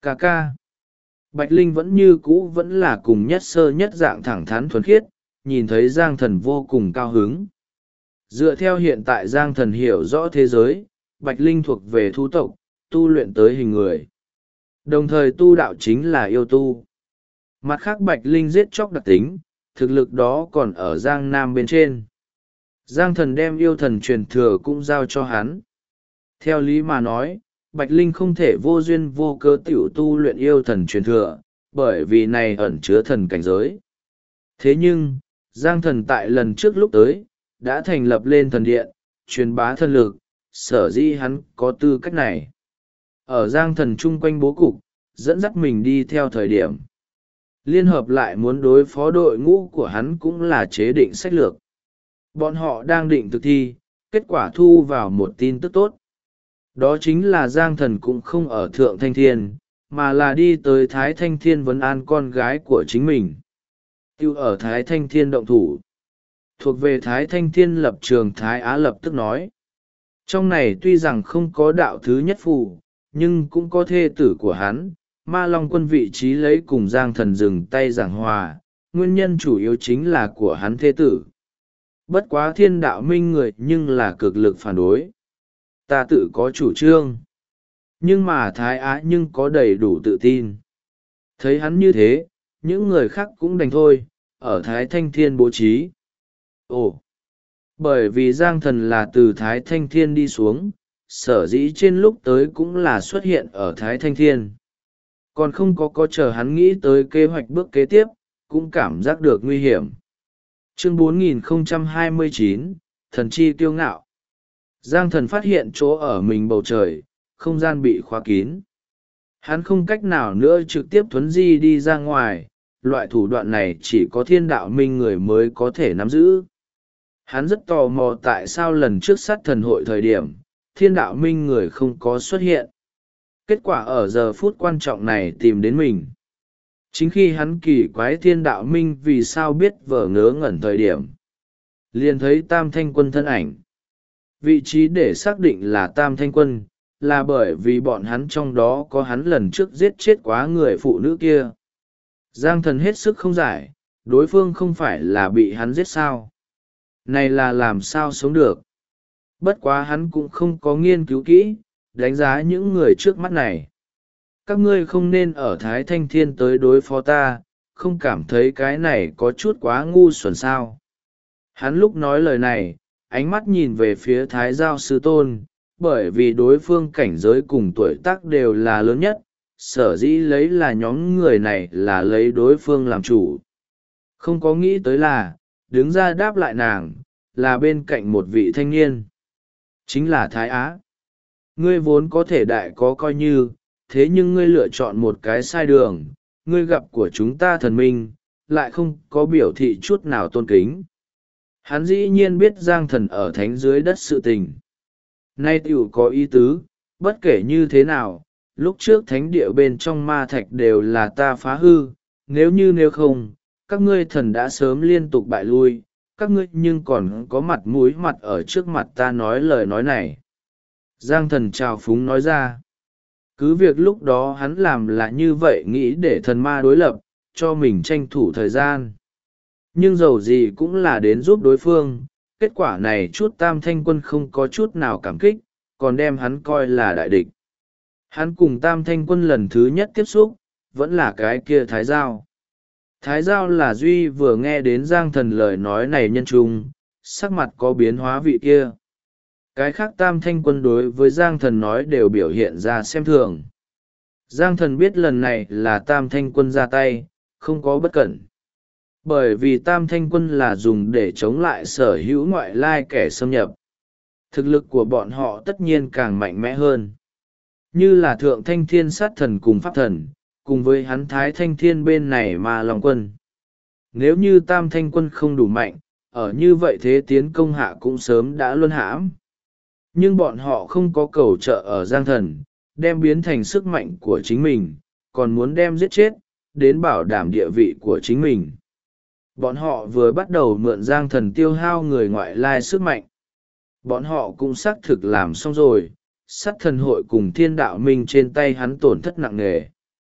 ca ca. Bạch Linh vẫn như cũ vẫn là cùng nhất sơ nhất dạng thẳng thắn thuần khiết, nhìn thấy Giang Thần vô cùng cao hứng. Dựa theo hiện tại Giang Thần hiểu rõ thế giới, Bạch Linh thuộc về thú tộc, tu luyện tới hình người. Đồng thời tu đạo chính là yêu tu. Mặt khác Bạch Linh giết chóc đặc tính, thực lực đó còn ở Giang Nam bên trên. Giang Thần đem yêu thần truyền thừa cũng giao cho hắn. Theo lý mà nói, Bạch Linh không thể vô duyên vô cớ tiểu tu luyện yêu thần truyền thừa, bởi vì này ẩn chứa thần cảnh giới. Thế nhưng, Giang Thần tại lần trước lúc tới, đã thành lập lên thần điện, truyền bá thần lực, sở dĩ hắn có tư cách này. Ở Giang Thần chung quanh bố cục, dẫn dắt mình đi theo thời điểm. Liên hợp lại muốn đối phó đội ngũ của hắn cũng là chế định sách lược. Bọn họ đang định thực thi, kết quả thu vào một tin tức tốt. Đó chính là Giang Thần cũng không ở Thượng Thanh Thiên, mà là đi tới Thái Thanh Thiên vấn an con gái của chính mình. Tiêu ở Thái Thanh Thiên động thủ. Thuộc về Thái Thanh Thiên lập trường Thái Á lập tức nói. Trong này tuy rằng không có đạo thứ nhất phù, nhưng cũng có thê tử của hắn, Ma Long Quân vị trí lấy cùng Giang Thần dừng tay giảng hòa, nguyên nhân chủ yếu chính là của hắn thê tử. Bất quá Thiên Đạo Minh người nhưng là cực lực phản đối. Ta tự có chủ trương. Nhưng mà Thái Á nhưng có đầy đủ tự tin. Thấy hắn như thế, những người khác cũng đành thôi, ở Thái Thanh Thiên bố trí. Ồ! Bởi vì Giang Thần là từ Thái Thanh Thiên đi xuống, sở dĩ trên lúc tới cũng là xuất hiện ở Thái Thanh Thiên. Còn không có chờ hắn nghĩ tới kế hoạch bước kế tiếp, cũng cảm giác được nguy hiểm. Chương 4029, Thần Chi Kiêu Ngạo. Giang Thần phát hiện chỗ ở mình bầu trời, không gian bị khóa kín. Hắn không cách nào nữa trực tiếp thuấn di đi ra ngoài, loại thủ đoạn này chỉ có Thiên Đạo Minh người mới có thể nắm giữ. Hắn rất tò mò tại sao lần trước sát thần hội thời điểm, Thiên Đạo Minh người không có xuất hiện. Kết quả ở giờ phút quan trọng này tìm đến mình. Chính khi hắn kỳ quái Thiên Đạo Minh vì sao biết vờ ngớ ngẩn thời điểm. Liền thấy Tam Thanh Quân thân ảnh. Vị trí để xác định là Tam Thanh Quân, là bởi vì bọn hắn trong đó có hắn lần trước giết chết quá người phụ nữ kia. Giang Thần hết sức không giải, đối phương không phải là bị hắn giết sao. Này là làm sao sống được. Bất quá hắn cũng không có nghiên cứu kỹ, đánh giá những người trước mắt này. Các ngươi không nên ở Thái Thanh Thiên tới đối phó ta, không cảm thấy cái này có chút quá ngu xuẩn sao. Hắn lúc nói lời này, ánh mắt nhìn về phía Thái Giao Sư Tôn, bởi vì đối phương cảnh giới cùng tuổi tác đều là lớn nhất, sở dĩ lấy là nhóm người này là lấy đối phương làm chủ. Không có nghĩ tới là, đứng ra đáp lại nàng, là bên cạnh một vị thanh niên. Chính là Thái Á. Ngươi vốn có thể đại có coi như, thế nhưng ngươi lựa chọn một cái sai đường, ngươi gặp của chúng ta thần minh, lại không có biểu thị chút nào tôn kính. Hắn dĩ nhiên biết Giang Thần ở thánh dưới đất sự tình. Nay tiểu có ý tứ, bất kể như thế nào, lúc trước thánh địa bên trong ma thạch đều là ta phá hư, nếu không, các ngươi thần đã sớm liên tục bại lui, các ngươi nhưng còn có mặt mũi mặt ở trước mặt ta nói lời nói này. Giang Thần trào phúng nói ra. Cứ việc lúc đó hắn làm là như vậy nghĩ để thần ma đối lập, cho mình tranh thủ thời gian. Nhưng dầu gì cũng là đến giúp đối phương, kết quả này chút Tam Thanh Quân không có chút nào cảm kích, còn đem hắn coi là đại địch. Hắn cùng Tam Thanh Quân lần thứ nhất tiếp xúc, vẫn là cái kia Thái Giao. Thái Giao là Duy vừa nghe đến Giang Thần lời nói này nhân trung, sắc mặt có biến hóa vị kia. Cái khác Tam Thanh Quân đối với Giang Thần nói đều biểu hiện ra xem thường. Giang Thần biết lần này là Tam Thanh Quân ra tay, không có bất cẩn. Bởi vì Tam Thanh Quân là dùng để chống lại sở hữu ngoại lai kẻ xâm nhập. Thực lực của bọn họ tất nhiên càng mạnh mẽ hơn. Như là Thượng Thanh Thiên sát thần cùng Pháp thần, cùng với hắn Thái Thanh Thiên bên này Ma Long Quân. Nếu như Tam Thanh Quân không đủ mạnh, ở như vậy thế tiến công hạ cũng sớm đã luân hãm. Nhưng bọn họ không có cầu trợ ở Giang Thần, đem biến thành sức mạnh của chính mình, còn muốn đem giết chết, đến bảo đảm địa vị của chính mình. Bọn họ vừa bắt đầu mượn Giang Thần tiêu hao người ngoại lai sức mạnh. Bọn họ cũng xác thực làm xong rồi, sát thần hội cùng Thiên Đạo Minh trên tay hắn tổn thất nặng nề.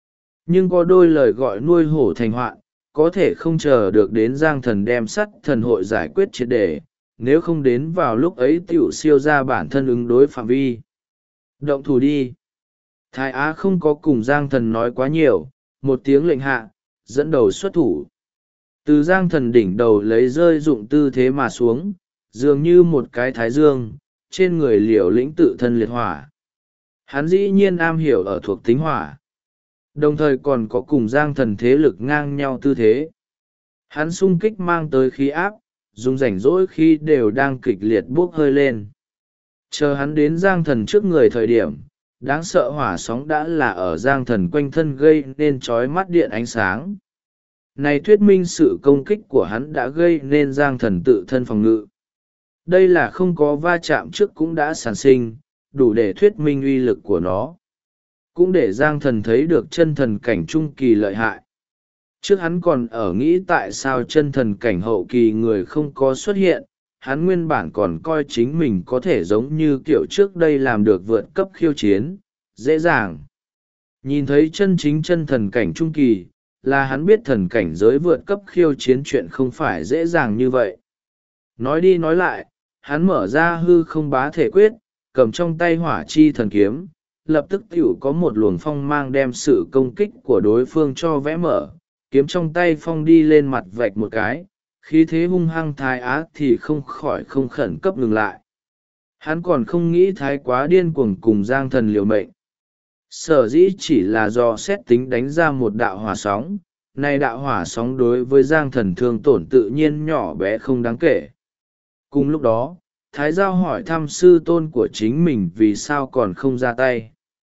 Nhưng có đôi lời gọi nuôi hổ thành hoạn, có thể không chờ được đến Giang Thần đem sắt thần hội giải quyết triệt để, nếu không đến vào lúc ấy tiểu siêu ra bản thân ứng đối phạm vi. Động thủ đi. Thái Á không có cùng Giang Thần nói quá nhiều, một tiếng lệnh hạ, dẫn đầu xuất thủ. Từ Giang Thần đỉnh đầu lấy rơi dụng tư thế mà xuống, dường như một cái thái dương, trên người liều lĩnh tự thân liệt hỏa. Hắn dĩ nhiên am hiểu ở thuộc tính hỏa. Đồng thời còn có cùng Giang Thần thế lực ngang nhau tư thế. Hắn xung kích mang tới khí áp, dùng rảnh rỗi khi đều đang kịch liệt buốc hơi lên. Chờ hắn đến Giang Thần trước người thời điểm, đáng sợ hỏa sóng đã là ở Giang Thần quanh thân gây nên chói mắt điện ánh sáng. Này thuyết minh sự công kích của hắn đã gây nên Giang Thần tự thân phòng ngự. Đây là không có va chạm trước cũng đã sản sinh, đủ để thuyết minh uy lực của nó. Cũng để Giang Thần thấy được chân thần cảnh trung kỳ lợi hại. Trước hắn còn ở nghĩ tại sao chân thần cảnh hậu kỳ người không có xuất hiện, hắn nguyên bản còn coi chính mình có thể giống như kiểu trước đây làm được vượt cấp khiêu chiến, dễ dàng. Nhìn thấy chân chính chân thần cảnh trung kỳ, là hắn biết thần cảnh giới vượt cấp khiêu chiến chuyện không phải dễ dàng như vậy. Nói đi nói lại, hắn mở ra hư không bá thể quyết, cầm trong tay hỏa chi thần kiếm, lập tức tiểu có một luồng phong mang đem sự công kích của đối phương cho vẽ mở, kiếm trong tay phong đi lên mặt vạch một cái, khí thế hung hăng Thái Á thì không khỏi không khẩn cấp ngừng lại. Hắn còn không nghĩ Thái quá điên cuồng cùng Giang Thần liều mệnh. Sở dĩ chỉ là do xét tính đánh ra một đạo hỏa sóng, này đạo hỏa sóng đối với Giang Thần thương tổn tự nhiên nhỏ bé không đáng kể. Cùng lúc đó, Thái Giao hỏi thăm sư tôn của chính mình vì sao còn không ra tay.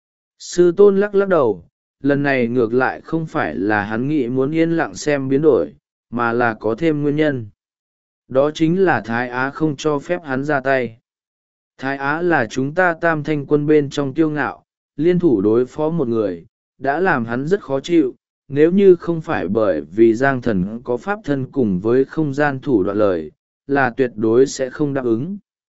Sư tôn lắc lắc đầu, lần này ngược lại không phải là hắn nghĩ muốn yên lặng xem biến đổi, mà là có thêm nguyên nhân. Đó chính là Thái Á không cho phép hắn ra tay. Thái Á là chúng ta tam thanh quân bên trong kiêu ngạo, liên thủ đối phó một người, đã làm hắn rất khó chịu, nếu như không phải bởi vì Giang Thần có pháp thân cùng với không gian thủ đoạn lời, là tuyệt đối sẽ không đáp ứng.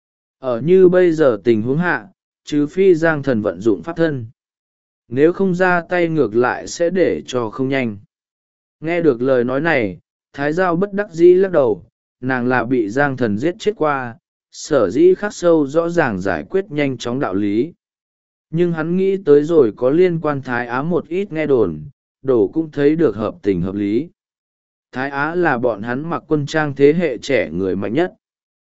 Ở như bây giờ tình huống hạ, trừ phi Giang Thần vận dụng pháp thân. Nếu không ra tay ngược lại sẽ để cho không nhanh. Nghe được lời nói này, Thái Giao bất đắc dĩ lắc đầu, nàng là bị Giang Thần giết chết qua, sở dĩ khắc sâu rõ ràng giải quyết nhanh chóng đạo lý. Nhưng hắn nghĩ tới rồi có liên quan Thái Á một ít nghe đồn, đổ cũng thấy được hợp tình hợp lý. Thái Á là bọn hắn mặc quân trang thế hệ trẻ người mạnh nhất,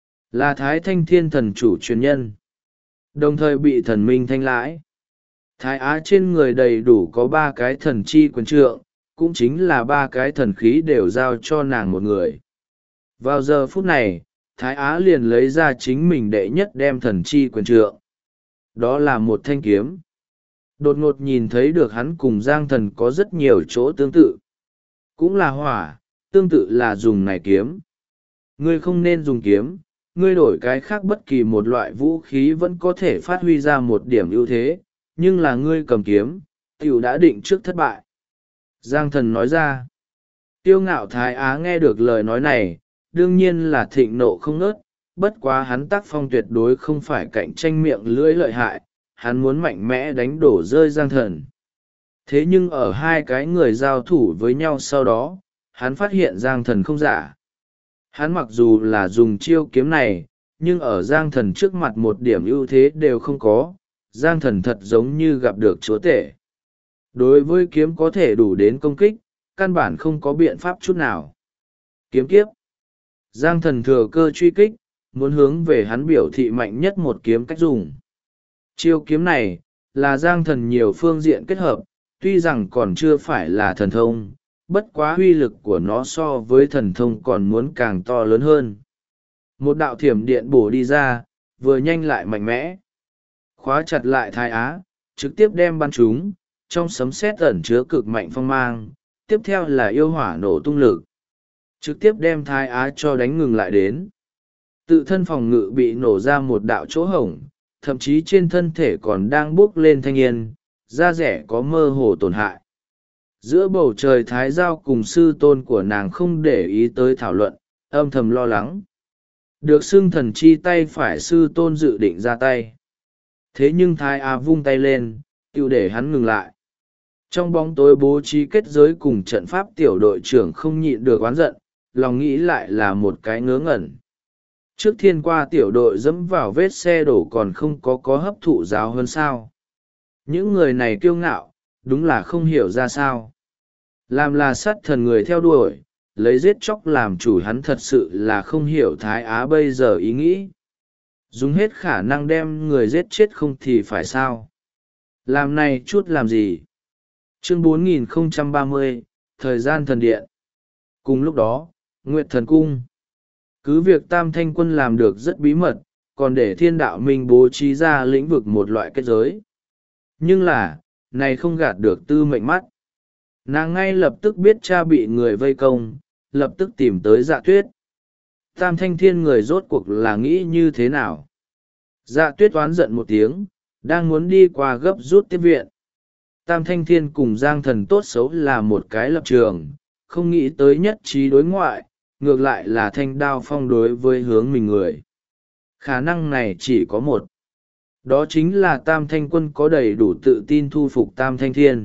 là Thái Thanh Thiên thần chủ truyền nhân, đồng thời bị thần minh thanh lãi. Thái Á trên người đầy đủ có 3 cái thần chi quyền trượng, cũng chính là 3 cái thần khí đều giao cho nàng một người. Vào giờ phút này, Thái Á liền lấy ra chính mình đệ nhất đem thần chi quyền trượng. Đó là một thanh kiếm. Đột ngột nhìn thấy được hắn cùng Giang Thần có rất nhiều chỗ tương tự. Cũng là hỏa, tương tự là dùng này kiếm. Ngươi không nên dùng kiếm, ngươi đổi cái khác bất kỳ một loại vũ khí vẫn có thể phát huy ra một điểm ưu thế, nhưng là ngươi cầm kiếm, tiểu đã định trước thất bại. Giang Thần nói ra. Tiêu ngạo Thái Á nghe được lời nói này, đương nhiên là thịnh nộ không ngớt, bất quá hắn tác phong tuyệt đối không phải cạnh tranh miệng lưỡi lợi hại, hắn muốn mạnh mẽ đánh đổ rơi Giang Thần. Thế nhưng ở hai cái người giao thủ với nhau sau đó, hắn phát hiện Giang Thần không giả. Hắn mặc dù là dùng chiêu kiếm này, nhưng ở Giang Thần trước mặt một điểm ưu thế đều không có, Giang Thần thật giống như gặp được chúa tể. Đối với kiếm có thể đủ đến công kích, căn bản không có biện pháp chút nào. Kiếm kiếp. Giang Thần thừa cơ truy kích, muốn hướng về hắn biểu thị mạnh nhất một kiếm cách dùng. Chiêu kiếm này, là Giang Thần nhiều phương diện kết hợp, tuy rằng còn chưa phải là thần thông, bất quá uy lực của nó so với thần thông còn muốn càng to lớn hơn. Một đạo thiểm điện bổ đi ra, vừa nhanh lại mạnh mẽ. Khóa chặt lại Thái Á, trực tiếp đem bắn chúng, trong sấm sét ẩn chứa cực mạnh phong mang, tiếp theo là yêu hỏa nổ tung lực. Trực tiếp đem Thái Á cho đánh ngừng lại đến. Tự thân phòng ngự bị nổ ra một đạo chỗ hổng, thậm chí trên thân thể còn đang bốc lên thanh yên, da rẻ có mơ hồ tổn hại. Giữa bầu trời Thái Giao cùng sư tôn của nàng không để ý tới thảo luận, âm thầm lo lắng. Được xưng thần chi tay phải sư tôn dự định ra tay. Thế nhưng Thái Á vung tay lên, tiêu để hắn ngừng lại. Trong bóng tối bố trí kết giới cùng trận pháp, tiểu đội trưởng không nhịn được oán giận, lòng nghĩ lại là một cái ngớ ngẩn. Trước thiên qua tiểu đội dẫm vào vết xe đổ còn không có hấp thụ giáo hơn sao. Những người này kiêu ngạo, đúng là không hiểu ra sao. Làm là sát thần người theo đuổi, lấy giết chóc làm chủ, hắn thật sự là không hiểu Thái Á bây giờ ý nghĩ. Dùng hết khả năng đem người giết chết không thì phải sao. Làm này chút làm gì. Chương 4030, Thời gian thần điện. Cùng lúc đó, Nguyệt Thần Cung. Cứ việc Tam Thanh Quân làm được rất bí mật, còn để Thiên Đạo Minh bố trí ra lĩnh vực một loại kết giới. Nhưng là, này không gạt được Tư Mệnh mắt. Nàng ngay lập tức biết cha bị người vây công, lập tức tìm tới Dạ Tuyết. Tam Thanh Thiên người rốt cuộc là nghĩ như thế nào? Dạ Tuyết oán giận một tiếng, đang muốn đi qua gấp rút tiếp viện. Tam Thanh Thiên cùng Giang Thần tốt xấu là một cái lập trường, không nghĩ tới nhất trí đối ngoại, ngược lại là Thanh Đao Phong đối với hướng mình người. Khả năng này chỉ có một. Đó chính là Tam Thanh Quân có đầy đủ tự tin thu phục Tam Thanh Thiên.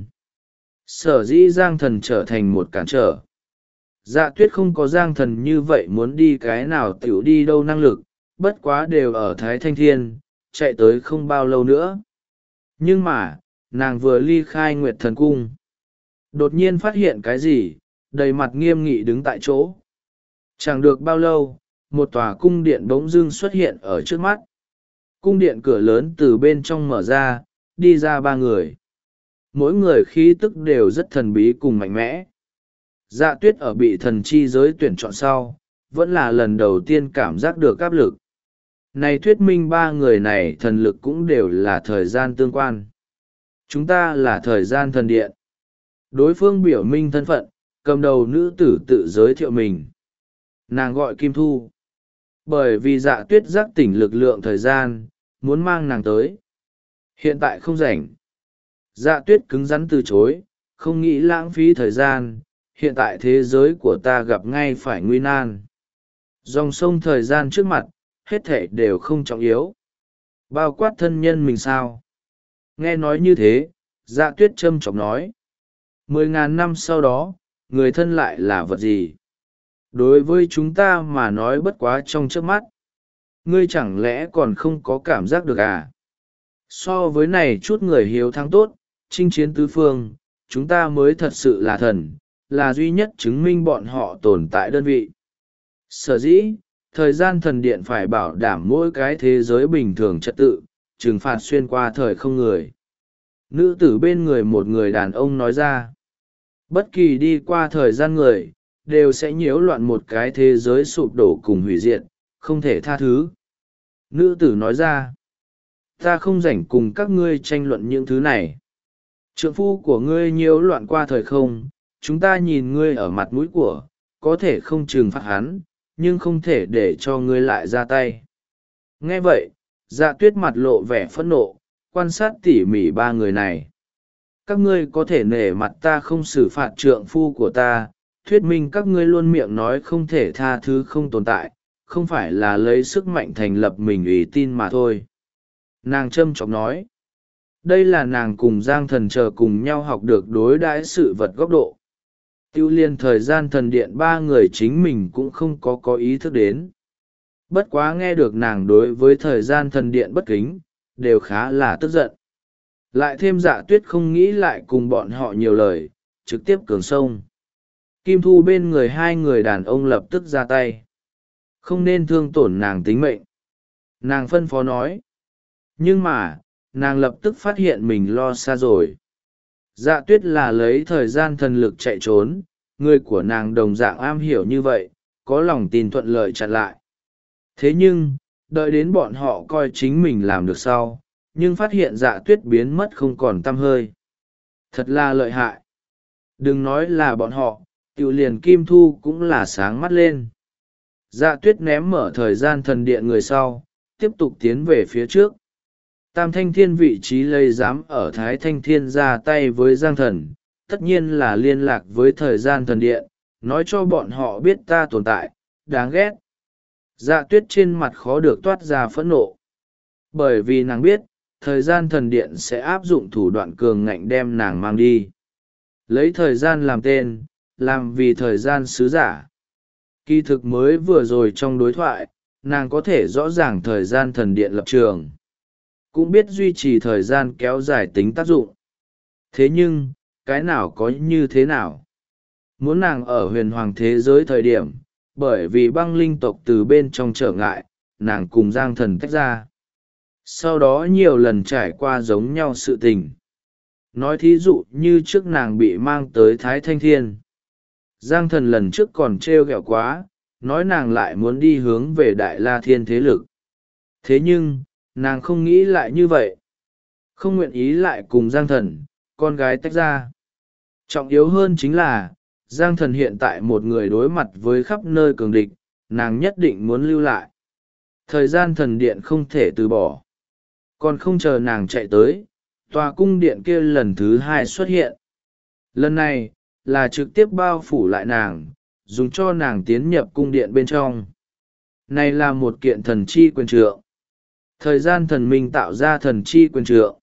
Sở dĩ Giang Thần trở thành một cản trở. Dạ Tuyết không có Giang Thần như vậy muốn đi cái nào tiểu đi đâu năng lực, bất quá đều ở Thái Thanh Thiên, chạy tới không bao lâu nữa. Nhưng mà, nàng vừa ly khai Nguyệt Thần Cung. Đột nhiên phát hiện cái gì, đầy mặt nghiêm nghị đứng tại chỗ. Chẳng được bao lâu, một tòa cung điện bỗng dưng xuất hiện ở trước mắt. Cung điện cửa lớn từ bên trong mở ra, đi ra ba người. Mỗi người khí tức đều rất thần bí cùng mạnh mẽ. Dạ Tuyết ở bị thần chi giới tuyển chọn sau, vẫn là lần đầu tiên cảm giác được áp lực. Này thuyết minh ba người này thần lực cũng đều là thời gian tương quan. Chúng ta là thời gian thần điện. Đối phương biểu minh thân phận, cầm đầu nữ tử tự giới thiệu mình. Nàng gọi Kim Thu. Bởi vì Dạ Tuyết giác tỉnh lực lượng thời gian, muốn mang nàng tới. Hiện tại không rảnh. Dạ Tuyết cứng rắn từ chối, không nghĩ lãng phí thời gian. Hiện tại thế giới của ta gặp ngay phải nguy nan. Dòng sông thời gian trước mặt, hết thảy đều không trọng yếu. Bao quát thân nhân mình sao? Nghe nói như thế, Dạ Tuyết châm chọc nói. 10.000 năm sau đó, người thân lại là vật gì? Đối với chúng ta mà nói bất quá trong trước mắt. Ngươi chẳng lẽ còn không có cảm giác được à? So với này chút người hiếu thắng tốt, chinh chiến tứ phương, chúng ta mới thật sự là thần, là duy nhất chứng minh bọn họ tồn tại đơn vị. Sở dĩ, thời gian thần điện phải bảo đảm mỗi cái thế giới bình thường trật tự, trừng phạt xuyên qua thời không người. Nữ tử bên người một người đàn ông nói ra, bất kỳ đi qua thời gian người, đều sẽ nhiễu loạn một cái thế giới sụp đổ cùng hủy diệt, không thể tha thứ. Nữ tử nói ra, ta không rảnh cùng các ngươi tranh luận những thứ này. Trượng phu của ngươi nhiễu loạn qua thời không, chúng ta nhìn ngươi ở mặt mũi của, có thể không trừng phạt hắn, nhưng không thể để cho ngươi lại ra tay. Nghe vậy, Dạ Tuyết mặt lộ vẻ phẫn nộ, quan sát tỉ mỉ ba người này. Các ngươi có thể nể mặt ta không xử phạt trượng phu của ta, thuyết minh các ngươi luôn miệng nói không thể tha thứ không tồn tại, không phải là lấy sức mạnh thành lập mình ủy tin mà thôi. Nàng châm chọc nói, đây là nàng cùng Giang Thần chờ cùng nhau học được đối đãi sự vật góc độ. Tiêu liên thời gian thần điện ba người chính mình cũng không có ý thức đến. Bất quá nghe được nàng đối với thời gian thần điện bất kính, đều khá là tức giận. Lại thêm Dạ Tuyết không nghĩ lại cùng bọn họ nhiều lời, trực tiếp cường sông. Kim Thu bên người hai người đàn ông lập tức ra tay. Không nên thương tổn nàng tính mệnh. Nàng phân phó nói. Nhưng mà, nàng lập tức phát hiện mình lo xa rồi. Dạ Tuyết là lấy thời gian thần lực chạy trốn, người của nàng đồng dạng am hiểu như vậy, có lòng tin thuận lợi chặn lại. Thế nhưng, đợi đến bọn họ coi chính mình làm được sau, nhưng phát hiện Dạ Tuyết biến mất không còn tăm hơi. Thật là lợi hại. Đừng nói là bọn họ, tiểu liền Kim Thu cũng là sáng mắt lên. Dạ Tuyết ném mở thời gian thần điện người sau, tiếp tục tiến về phía trước. Tam Thanh Thiên vị trí lây dám ở Thái Thanh Thiên ra tay với Giang Thần, tất nhiên là liên lạc với thời gian thần điện, nói cho bọn họ biết ta tồn tại, đáng ghét. Dạ Tuyết trên mặt khó được toát ra phẫn nộ. Bởi vì nàng biết, thời gian thần điện sẽ áp dụng thủ đoạn cường ngạnh đem nàng mang đi. lấy thời gian làm tên, làm vì thời gian sứ giả. Kỳ thực mới vừa rồi trong đối thoại, nàng có thể rõ ràng thời gian thần điện lập trường, cũng biết duy trì thời gian kéo dài tính tác dụng. Thế nhưng, cái nào có như thế nào? Muốn nàng ở huyền hoàng thế giới thời điểm, bởi vì băng linh tộc từ bên trong trở ngại, nàng cùng Giang Thần tách ra. Sau đó nhiều lần trải qua giống nhau sự tình. Nói thí dụ như trước nàng bị mang tới Thái Thanh Thiên. Giang Thần lần trước còn trêu ghẹo quá, nói nàng lại muốn đi hướng về Đại La Thiên thế lực. Thế nhưng, nàng không nghĩ lại như vậy. Không nguyện ý lại cùng Giang Thần, con gái tách ra. Trọng yếu hơn chính là, Giang Thần hiện tại một người đối mặt với khắp nơi cường địch, nàng nhất định muốn lưu lại. Thời gian thần điện không thể từ bỏ. Còn không chờ nàng chạy tới, tòa cung điện kia lần thứ hai xuất hiện. Lần này, là trực tiếp bao phủ lại nàng, dùng cho nàng tiến nhập cung điện bên trong. Này là một kiện thần chi quyền trượng. Thời gian thần minh tạo ra thần chi quyền trượng.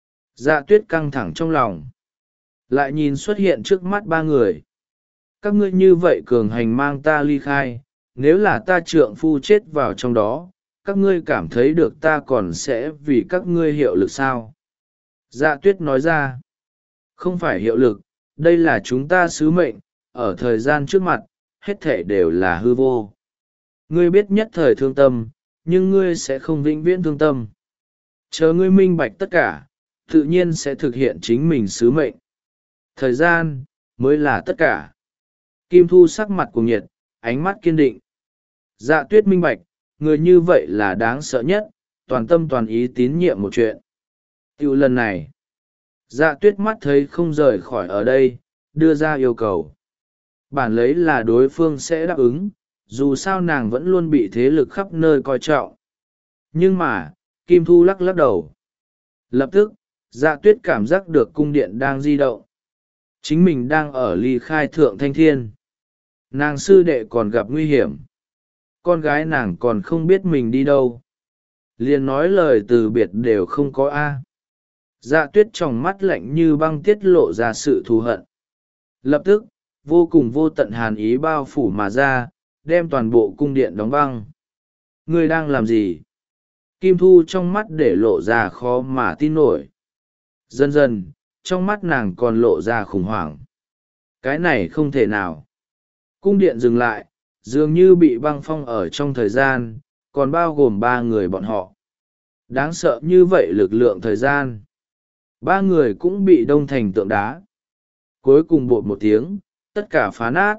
Dạ tuyết căng thẳng trong lòng. Lại nhìn xuất hiện trước mắt ba người. Các ngươi như vậy cường hành mang ta ly khai, nếu là ta trượng phu chết vào trong đó, các ngươi cảm thấy được ta còn sẽ vì các ngươi hiệu lực sao? Dạ tuyết nói ra, không phải hiệu lực, đây là chúng ta sứ mệnh, ở thời gian trước mặt, hết thể đều là hư vô. Ngươi biết nhất thời thương tâm, nhưng ngươi sẽ không vĩnh viễn thương tâm. Chờ ngươi minh bạch tất cả, tự nhiên sẽ thực hiện chính mình sứ mệnh. Thời gian, mới là tất cả. Kim Thu sắc mặt cuồng nhiệt, ánh mắt kiên định. Dạ tuyết minh bạch, người như vậy là đáng sợ nhất, toàn tâm toàn ý tín nhiệm một chuyện. Tiểu lần này, dạ tuyết mắt thấy không rời khỏi ở đây, đưa ra yêu cầu. Bản lấy là đối phương sẽ đáp ứng, dù sao nàng vẫn luôn bị thế lực khắp nơi coi trọng. Nhưng mà, Kim Thu lắc lắc đầu. Lập tức, dạ tuyết cảm giác được cung điện đang di động. Chính mình đang ở ly khai thượng thanh thiên. Nàng sư đệ còn gặp nguy hiểm. Con gái nàng còn không biết mình đi đâu. Liền nói lời từ biệt đều không có a. Dạ tuyết trong mắt lạnh như băng tiết lộ ra sự thù hận. Lập tức, vô cùng vô tận hàn ý bao phủ mà ra, đem toàn bộ cung điện đóng băng. Ngươi đang làm gì? Kim Thu trong mắt để lộ ra khó mà tin nổi. Dần dần, trong mắt nàng còn lộ ra khủng hoảng. Cái này không thể nào. Cung điện dừng lại, dường như bị băng phong ở trong thời gian, còn bao gồm ba người bọn họ. Đáng sợ như vậy lực lượng thời gian. Ba người cũng bị đông thành tượng đá. Cuối cùng bột một tiếng, tất cả phá nát.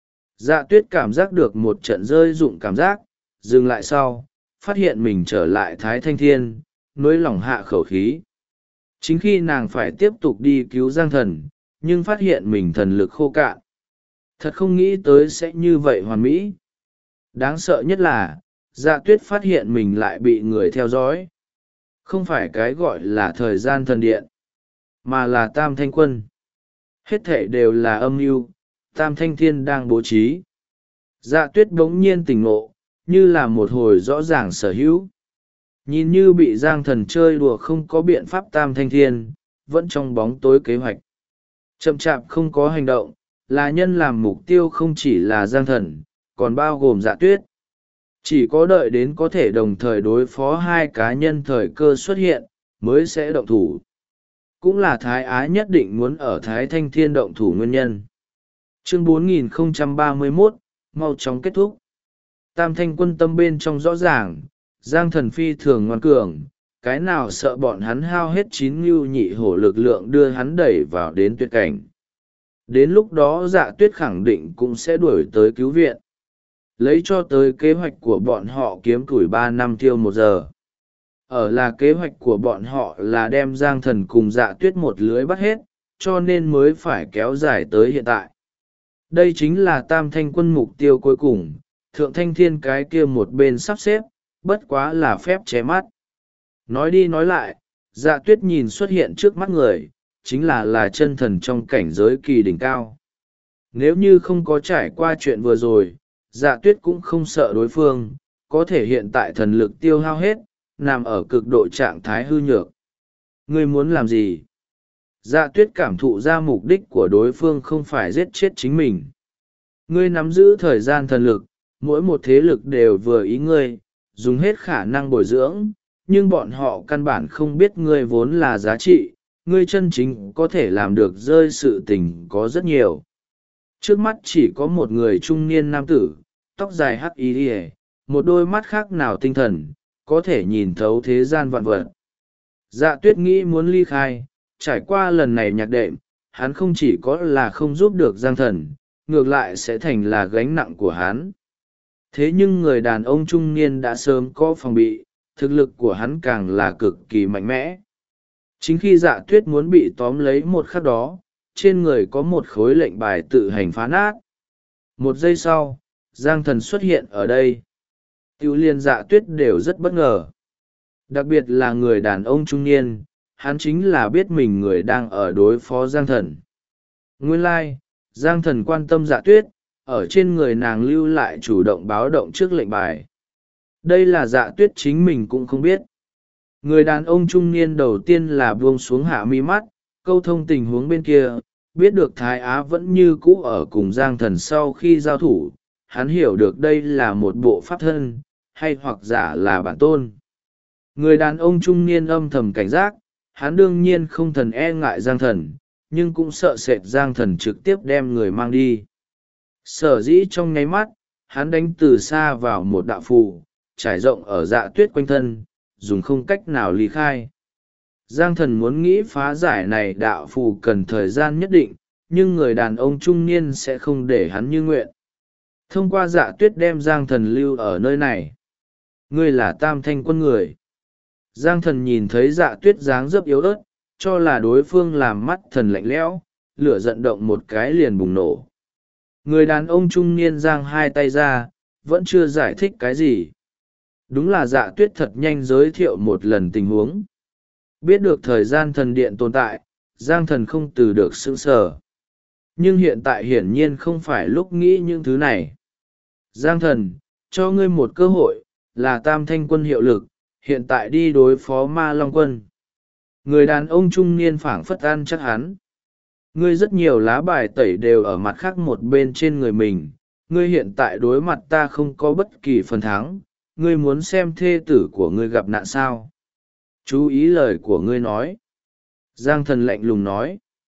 Dạ tuyết cảm giác được một trận rơi rụng cảm giác, dừng lại sau, phát hiện mình trở lại Thái Thanh Thiên, nối lòng hạ khẩu khí. Chính khi nàng phải tiếp tục đi cứu Giang Thần, nhưng phát hiện mình thần lực khô cạn. Thật không nghĩ tới sẽ như vậy hoàn mỹ. Đáng sợ nhất là, dạ tuyết phát hiện mình lại bị người theo dõi. Không phải cái gọi là thời gian thần điện, mà là Tam Thanh Quân. Hết thể đều là âm mưu, Tam Thanh Thiên đang bố trí. Dạ tuyết bỗng nhiên tỉnh ngộ, như là một hồi rõ ràng sở hữu. Nhìn như bị Giang Thần chơi đùa không có biện pháp Tam Thanh Thiên, vẫn trong bóng tối kế hoạch. Chậm chạp không có hành động, là nhân làm mục tiêu không chỉ là Giang Thần, còn bao gồm Dạ tuyết. Chỉ có đợi đến có thể đồng thời đối phó hai cá nhân thời cơ xuất hiện, mới sẽ động thủ. Cũng là Thái Á nhất định muốn ở Thái Thanh Thiên động thủ nguyên nhân. Chương 4031, mau chóng kết thúc. Tam Thanh Quân tâm bên trong rõ ràng, Giang Thần phi thường ngoan cường, cái nào sợ bọn hắn hao hết 9 ngưu nhị hổ lực lượng đưa hắn đẩy vào đến tuyệt cảnh. Đến lúc đó Dạ tuyết khẳng định cũng sẽ đuổi tới cứu viện. Lấy cho tới kế hoạch của bọn họ kiếm củi 3 năm tiêu 1 giờ. Ở là kế hoạch của bọn họ là đem Giang Thần cùng Dạ tuyết một lưới bắt hết, cho nên mới phải kéo dài tới hiện tại. Đây chính là Tam Thanh Quân mục tiêu cuối cùng, Thượng Thanh Thiên cái kia một bên sắp xếp, bất quá là phép che mắt. Nói đi nói lại, Dạ tuyết nhìn xuất hiện trước mắt người, chính là chân thần trong cảnh giới kỳ đỉnh cao. Nếu như không có trải qua chuyện vừa rồi, Dạ tuyết cũng không sợ đối phương, có thể hiện tại thần lực tiêu hao hết, nằm ở cực độ trạng thái hư nhược. Ngươi muốn làm gì? Dạ tuyết cảm thụ ra mục đích của đối phương không phải giết chết chính mình. Ngươi nắm giữ thời gian thần lực, mỗi một thế lực đều vừa ý ngươi, dùng hết khả năng bồi dưỡng, nhưng bọn họ căn bản không biết ngươi vốn là giá trị, ngươi chân chính có thể làm được rơi sự tình có rất nhiều. Trước mắt chỉ có một người trung niên nam tử, tóc dài hắc y ỉa, một đôi mắt khác nào tinh thần, có thể nhìn thấu thế gian vạn vật. Dạ tuyết nghĩ muốn ly khai, trải qua lần này nhạc đệm, hắn không chỉ có là không giúp được Giang Thần, ngược lại sẽ thành là gánh nặng của hắn. Thế nhưng người đàn ông trung niên đã sớm có phòng bị, thực lực của hắn càng là cực kỳ mạnh mẽ. Chính khi Dạ tuyết muốn bị tóm lấy một khắc đó, trên người có một khối lệnh bài tự hành phá nát. Một giây sau, Giang Thần xuất hiện ở đây. Tiểu liên Dạ tuyết đều rất bất ngờ. Đặc biệt là người đàn ông trung niên, hắn chính là biết mình người đang ở đối phó Giang Thần. Nguyên lai, Giang Thần quan tâm Dạ tuyết, ở trên người nàng lưu lại chủ động báo động trước lệnh bài. Đây là Dạ tuyết chính mình cũng không biết. Người đàn ông trung niên đầu tiên là buông xuống hạ mi mắt, câu thông tình huống bên kia, biết được Thái Á vẫn như cũ ở cùng Giang Thần sau khi giao thủ, hắn hiểu được đây là một bộ pháp thân, hay hoặc giả là bản tôn. Người đàn ông trung niên âm thầm cảnh giác, hắn đương nhiên không thần e ngại Giang Thần, nhưng cũng sợ sệt Giang Thần trực tiếp đem người mang đi. Sở dĩ trong nháy mắt, hắn đánh từ xa vào một đạo phù, trải rộng ở Dạ tuyết quanh thân, dùng không cách nào ly khai. Giang Thần muốn nghĩ phá giải này đạo phù cần thời gian nhất định, nhưng người đàn ông trung niên sẽ không để hắn như nguyện. Thông qua Dạ tuyết đem Giang Thần lưu ở nơi này. Ngươi là Tam Thanh Quân người. Giang Thần nhìn thấy Dạ tuyết dáng dấp yếu ớt, cho là đối phương làm mắt thần lạnh lẽo, lửa giận động một cái liền bùng nổ. Người đàn ông trung niên giang hai tay ra, vẫn chưa giải thích cái gì. Đúng là Dạ tuyết thật nhanh giới thiệu một lần tình huống. Biết được thời gian thần điện tồn tại, Giang Thần không từ được sững sờ. Nhưng hiện tại hiển nhiên không phải lúc nghĩ những thứ này. Giang Thần, cho ngươi một cơ hội, là Tam Thanh Quân hiệu lực, hiện tại đi đối phó Ma Long Quân. Người đàn ông trung niên phảng phất ăn chắc hắn. Ngươi rất nhiều lá bài tẩy đều ở mặt khác một bên trên người mình, ngươi hiện tại đối mặt ta không có bất kỳ phần thắng, ngươi muốn xem thê tử của ngươi gặp nạn sao? Chú ý lời của ngươi nói. Giang Thần lạnh lùng nói.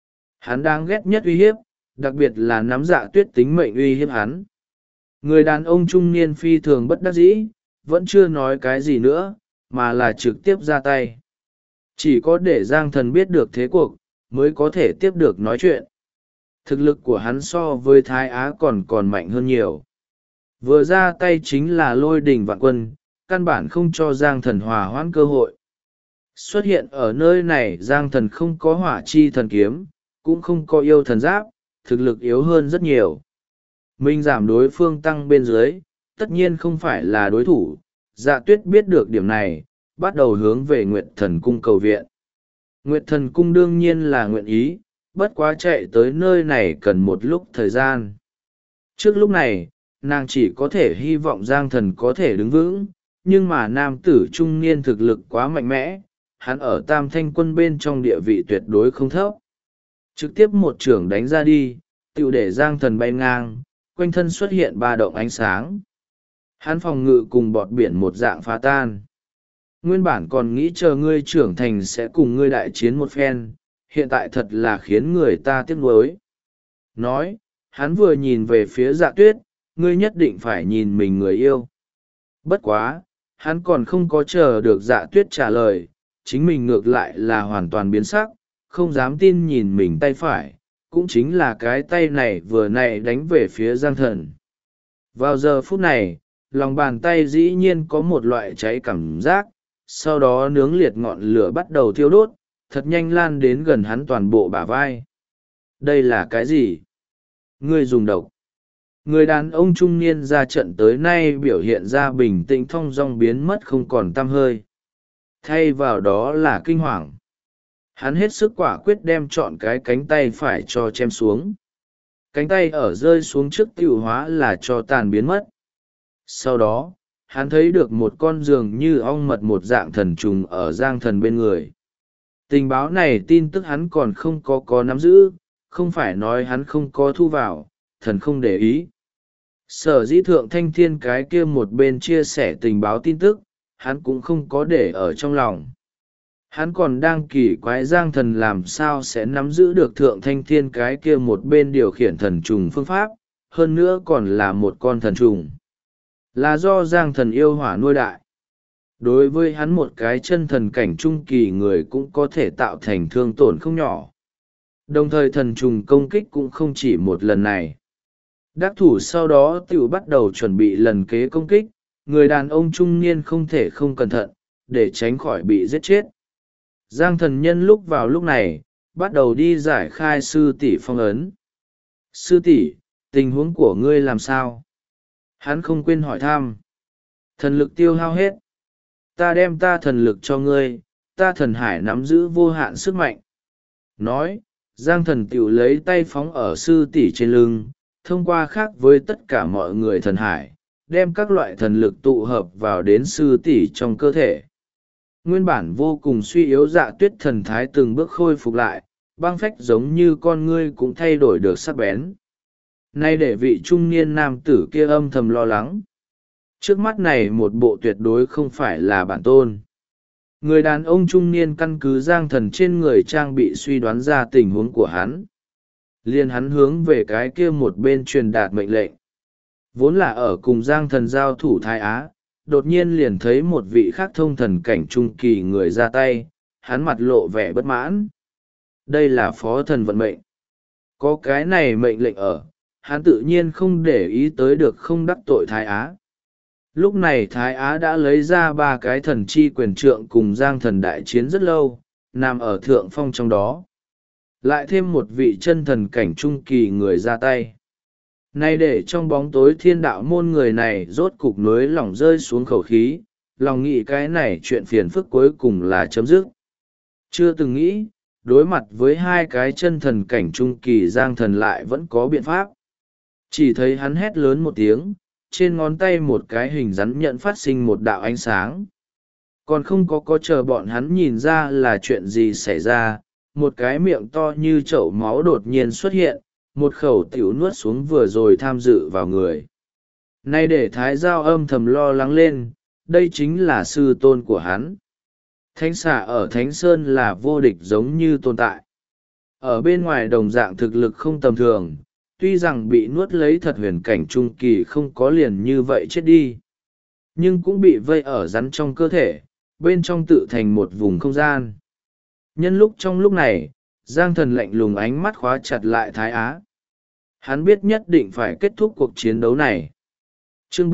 Hắn đang ghét nhất uy hiếp, đặc biệt là nắm Dạ tuyết tính mệnh uy hiếp hắn. Người đàn ông trung niên phi thường bất đắc dĩ, vẫn chưa nói cái gì nữa, mà là trực tiếp ra tay. Chỉ có để Giang Thần biết được thế cuộc, mới có thể tiếp được nói chuyện. Thực lực của hắn so với Thái Á còn mạnh hơn nhiều. Vừa ra tay chính là lôi đình vạn quân, căn bản không cho Giang Thần hòa hoãn cơ hội. Xuất hiện ở nơi này Giang Thần không có hỏa chi thần kiếm, cũng không có yêu thần giáp, thực lực yếu hơn rất nhiều. Mình giảm đối phương tăng bên dưới, tất nhiên không phải là đối thủ. Dạ tuyết biết được điểm này, bắt đầu hướng về Nguyệt Thần Cung cầu viện. Nguyệt Thần Cung đương nhiên là nguyện ý, bất quá chạy tới nơi này cần một lúc thời gian. Trước lúc này, nàng chỉ có thể hy vọng Giang Thần có thể đứng vững, nhưng mà nam tử trung niên thực lực quá mạnh mẽ, hắn ở Tam Thanh Quân bên trong địa vị tuyệt đối không thấp. Trực tiếp một chưởng đánh ra đi, tựu để Giang Thần bay ngang, quanh thân xuất hiện ba động ánh sáng. Hắn phòng ngự cùng bọt biển một dạng phá tan. Nguyên bản còn nghĩ chờ ngươi trưởng thành sẽ cùng ngươi đại chiến một phen, hiện tại thật là khiến người ta tiếc nuối. Nói, hắn vừa nhìn về phía Dạ tuyết, ngươi nhất định phải nhìn mình người yêu. Bất quá, hắn còn không có chờ được Dạ tuyết trả lời, chính mình ngược lại là hoàn toàn biến sắc, không dám tin nhìn mình tay phải, cũng chính là cái tay này vừa này đánh về phía Giang Thần. Vào giờ phút này, lòng bàn tay dĩ nhiên có một loại cháy cảm giác, sau đó nướng liệt ngọn lửa bắt đầu thiêu đốt, thật nhanh lan đến gần hắn toàn bộ bả vai. Đây là cái gì? Ngươi dùng độc. Người đàn ông trung niên ra trận tới nay biểu hiện ra bình tĩnh thong dong biến mất không còn tăm hơi. Thay vào đó là kinh hoàng. Hắn hết sức quả quyết đem chọn cái cánh tay phải cho chém xuống. Cánh tay ở rơi xuống trước tiêu hóa là cho tàn biến mất. Sau đó, hắn thấy được một con giường như ong mật một dạng thần trùng ở Giang Thần bên người. Tình báo này tin tức hắn còn không có nắm giữ, không phải nói hắn không có thu vào, thần không để ý. Sở dĩ thượng thanh thiên cái kia một bên chia sẻ tình báo tin tức, hắn cũng không có để ở trong lòng. Hắn còn đang kỳ quái Giang Thần làm sao sẽ nắm giữ được thượng thanh thiên cái kia một bên điều khiển thần trùng phương pháp, hơn nữa còn là một con thần trùng. Là do Giang Thần yêu hỏa nuôi đại. Đối với hắn một cái chân thần cảnh trung kỳ người cũng có thể tạo thành thương tổn không nhỏ. Đồng thời thần trùng công kích cũng không chỉ một lần này. Đắc thủ sau đó tiểu bắt đầu chuẩn bị lần kế công kích, người đàn ông trung niên không thể không cẩn thận, để tránh khỏi bị giết chết. Giang Thần nhân lúc vào lúc này, bắt đầu đi giải khai sư tỷ phong ấn. Sư tỷ, tình huống của ngươi làm sao? Hắn không quên hỏi thăm. Thần lực tiêu hao hết. Ta đem ta thần lực cho ngươi, ta thần hải nắm giữ vô hạn sức mạnh. Nói, Giang Thần tiểu lấy tay phóng ở sư tỷ trên lưng, thông qua khác với tất cả mọi người thần hải, đem các loại thần lực tụ hợp vào đến sư tỷ trong cơ thể. Nguyên bản vô cùng suy yếu Dạ Tuyết thần thái từng bước khôi phục lại, băng phách giống như con ngươi cũng thay đổi được sắc bén. Nay để vị trung niên nam tử kia âm thầm lo lắng. Trước mắt này một bộ tuyệt đối không phải là bản tôn. Người đàn ông trung niên căn cứ Giang Thần trên người trang bị suy đoán ra tình huống của hắn. Liền hắn hướng về cái kia một bên truyền đạt mệnh lệnh. Vốn là ở cùng Giang Thần giao thủ Thái Á, đột nhiên liền thấy một vị khác thông thần cảnh trung kỳ người ra tay, hắn mặt lộ vẻ bất mãn. Đây là phó thần vận mệnh. Có cái này mệnh lệnh ở, hắn tự nhiên không để ý tới được không đắc tội Thái Á. Lúc này Thái Á đã lấy ra 3 cái thần chi quyền trượng cùng Giang Thần đại chiến rất lâu, nằm ở thượng phong trong đó. Lại thêm một vị chân thần cảnh trung kỳ người ra tay. Nay để trong bóng tối thiên đạo môn người này rốt cục nối lỏng rơi xuống khẩu khí, lòng nghĩ cái này chuyện phiền phức cuối cùng là chấm dứt. Chưa từng nghĩ, đối mặt với 2 cái chân thần cảnh trung kỳ Giang Thần lại vẫn có biện pháp. Chỉ thấy hắn hét lớn một tiếng, trên ngón tay một cái hình rắn nhận phát sinh một đạo ánh sáng. Còn không có chờ bọn hắn nhìn ra là chuyện gì xảy ra, một cái miệng to như chậu máu đột nhiên xuất hiện, một khẩu tiểu nuốt xuống vừa rồi tham dự vào người. Nay để Thái Giao âm thầm lo lắng lên, đây chính là sư tôn của hắn. Thánh xà ở Thánh Sơn là vô địch giống như tồn tại. Ở bên ngoài đồng dạng thực lực không tầm thường, tuy rằng bị nuốt lấy thật huyền cảnh trung kỳ không có liền như vậy chết đi. Nhưng cũng bị vây ở rắn trong cơ thể, bên trong tự thành một vùng không gian. Nhân lúc trong lúc này, Giang Thần lạnh lùng ánh mắt khóa chặt lại Thái Á. Hắn biết nhất định phải kết thúc cuộc chiến đấu này. Chương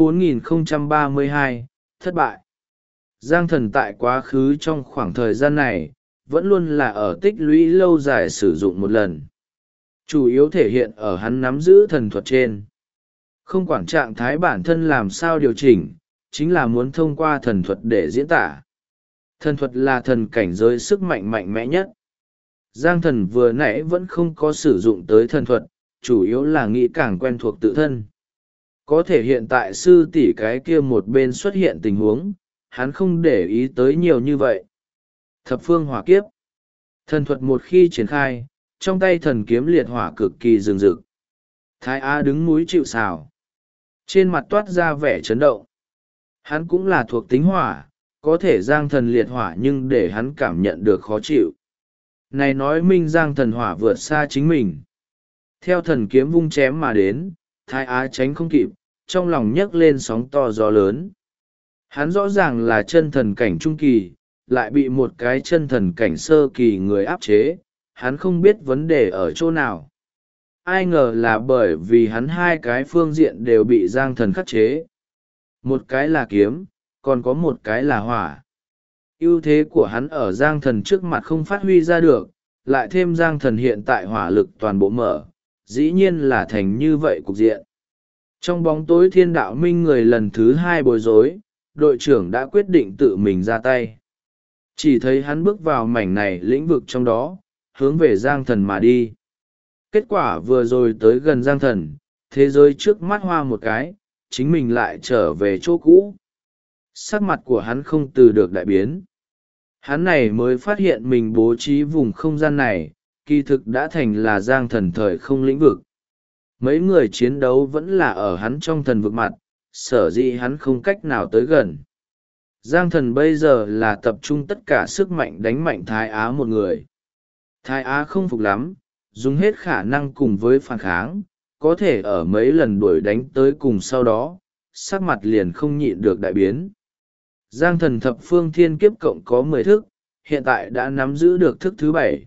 4032, thất bại. Giang Thần tại quá khứ trong khoảng thời gian này, vẫn luôn là ở tích lũy lâu dài sử dụng một lần. Chủ yếu thể hiện ở hắn nắm giữ thần thuật trên. Không quản trạng thái bản thân làm sao điều chỉnh, chính là muốn thông qua thần thuật để diễn tả. Thần thuật là thần cảnh giới sức mạnh mạnh mẽ nhất. Giang Thần vừa nãy vẫn không có sử dụng tới thần thuật, chủ yếu là nghĩ càng quen thuộc tự thân. Có thể hiện tại sư tỷ cái kia một bên xuất hiện tình huống, hắn không để ý tới nhiều như vậy. Thập phương hỏa kiếp. Thần thuật một khi triển khai, trong tay thần kiếm liệt hỏa cực kỳ rừng rực. Thái Á đứng núi chịu sào. Trên mặt toát ra vẻ chấn động. Hắn cũng là thuộc tính hỏa, có thể Giang Thần liệt hỏa nhưng để hắn cảm nhận được khó chịu. Này nói minh Giang Thần hỏa vượt xa chính mình. Theo thần kiếm vung chém mà đến, Thái Á tránh không kịp, trong lòng nhấc lên sóng to gió lớn. Hắn rõ ràng là chân thần cảnh trung kỳ, lại bị một cái chân thần cảnh sơ kỳ người áp chế, hắn không biết vấn đề ở chỗ nào. Ai ngờ là bởi vì hắn 2 cái phương diện đều bị Giang Thần khắc chế. Một cái là kiếm, còn có một cái là hỏa. Ưu thế của hắn ở Giang Thần trước mặt không phát huy ra được, lại thêm Giang Thần hiện tại hỏa lực toàn bộ mở, dĩ nhiên là thành như vậy cục diện. Trong bóng tối thiên đạo minh người lần thứ 2 bối rối, đội trưởng đã quyết định tự mình ra tay. Chỉ thấy hắn bước vào mảnh này lĩnh vực trong đó, hướng về Giang Thần mà đi. Kết quả vừa rồi tới gần Giang Thần, thế giới trước mắt hoa một cái, chính mình lại trở về chỗ cũ. Sắc mặt của hắn không từ được đại biến. Hắn này mới phát hiện mình bố trí vùng không gian này kỳ thực đã thành là giang thần thời không lĩnh vực. Mấy người chiến đấu vẫn là ở hắn trong thần vực mặt, sở dĩ hắn không cách nào tới gần. Giang thần bây giờ là tập trung tất cả sức mạnh đánh mạnh Thái Á một người. Thái Á không phục lắm, dùng hết khả năng cùng với phản kháng, có thể ở mấy lần đuổi đánh tới cùng sau đó, sắc mặt liền không nhịn được đại biến. Giang thần thập phương thiên kiếp cộng có 10 thức, hiện tại đã nắm giữ được thức thứ 7.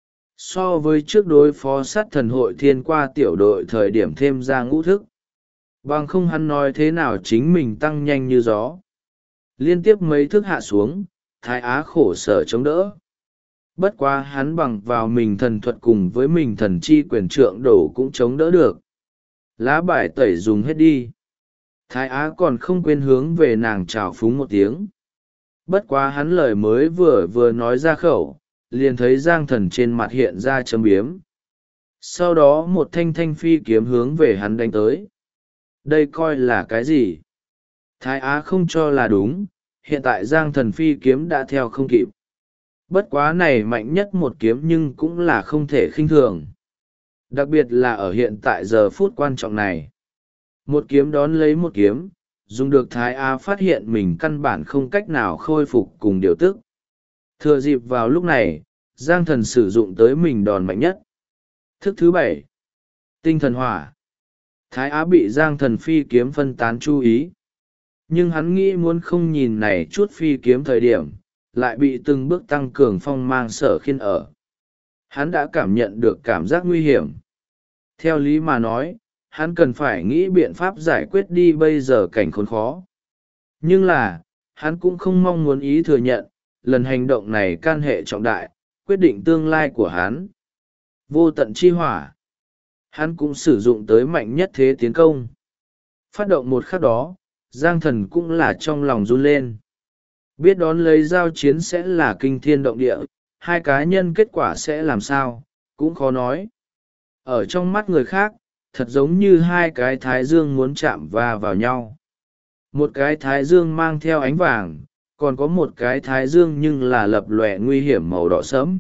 So với trước đối phó sát thần hội thiên qua tiểu đội thời điểm thêm ra ngũ thức. Bằng không hắn nói thế nào chính mình tăng nhanh như gió. Liên tiếp mấy thức hạ xuống, Thái Á khổ sở chống đỡ. Bất quá hắn bằng vào mình thần thuật cùng với mình thần chi quyền trượng đổ cũng chống đỡ được. Lá bài tẩy dùng hết đi. Thái Á còn không quên hướng về nàng chào phúng một tiếng. Bất quá hắn lời mới vừa nói ra khẩu, liền thấy giang thần trên mặt hiện ra châm biếm. Sau đó một thanh thanh phi kiếm hướng về hắn đánh tới. Đây coi là cái gì? Thái Á không cho là đúng, hiện tại giang thần phi kiếm đã theo không kịp. Bất quá này mạnh nhất một kiếm nhưng cũng là không thể khinh thường. Đặc biệt là ở hiện tại giờ phút quan trọng này. Một kiếm đón lấy một kiếm, dùng được Thái Á phát hiện mình căn bản không cách nào khôi phục cùng điều tức. Thừa dịp vào lúc này, giang thần sử dụng tới mình đòn mạnh nhất. Thức thứ 7. Tinh thần hỏa. Thái Á bị giang thần phi kiếm phân tán chú ý. Nhưng hắn nghĩ muốn không nhìn này chút phi kiếm thời điểm, lại bị từng bước tăng cường phong mang sở khiên ở. Hắn đã cảm nhận được cảm giác nguy hiểm. Theo lý mà nói, hắn cần phải nghĩ biện pháp giải quyết đi bây giờ cảnh khốn khó. Nhưng là, hắn cũng không mong muốn ý thừa nhận, lần hành động này can hệ trọng đại, quyết định tương lai của hắn. Vô tận chi hỏa. Hắn cũng sử dụng tới mạnh nhất thế tiến công. Phát động một khắc đó, giang thần cũng là trong lòng run lên. Biết đón lấy giao chiến sẽ là kinh thiên động địa, hai cá nhân kết quả sẽ làm sao, cũng khó nói. Ở trong mắt người khác, thật giống như hai cái thái dương muốn chạm va vào nhau. Một cái thái dương mang theo ánh vàng, còn có một cái thái dương nhưng là lập lòe nguy hiểm màu đỏ sẫm.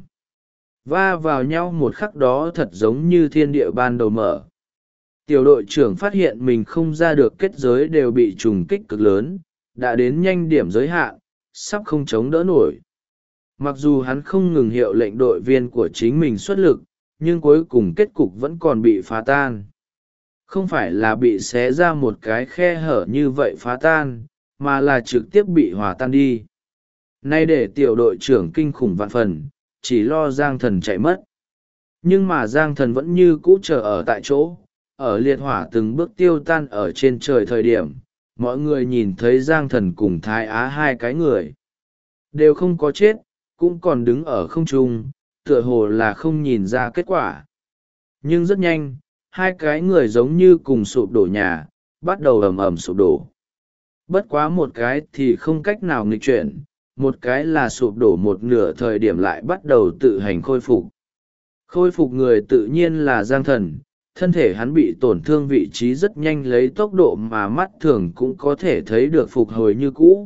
Va vào nhau một khắc đó thật giống như thiên địa ban đầu mở. Tiểu đội trưởng phát hiện mình không ra được kết giới đều bị trùng kích cực lớn, đã đến nhanh điểm giới hạn, sắp không chống đỡ nổi. Mặc dù hắn không ngừng hiệu lệnh đội viên của chính mình xuất lực, nhưng cuối cùng kết cục vẫn còn bị phá tan. Không phải là bị xé ra một cái khe hở như vậy phá tan, mà là trực tiếp bị hòa tan đi. Nay để tiểu đội trưởng kinh khủng vạn phần, chỉ lo giang thần chạy mất. Nhưng mà giang thần vẫn như cũ chờ ở tại chỗ, ở liệt hỏa từng bước tiêu tan ở trên trời thời điểm, mọi người nhìn thấy giang thần cùng Thái Á hai cái người. Đều không có chết, cũng còn đứng ở không trung, tựa hồ là không nhìn ra kết quả. Nhưng rất nhanh, hai cái người giống như cùng sụp đổ nhà, bắt đầu ầm ầm sụp đổ. Bất quá một cái thì không cách nào nghịch chuyển, một cái là sụp đổ một nửa thời điểm lại bắt đầu tự hành khôi phục. Khôi phục người tự nhiên là giang thần, thân thể hắn bị tổn thương vị trí rất nhanh lấy tốc độ mà mắt thường cũng có thể thấy được phục hồi như cũ.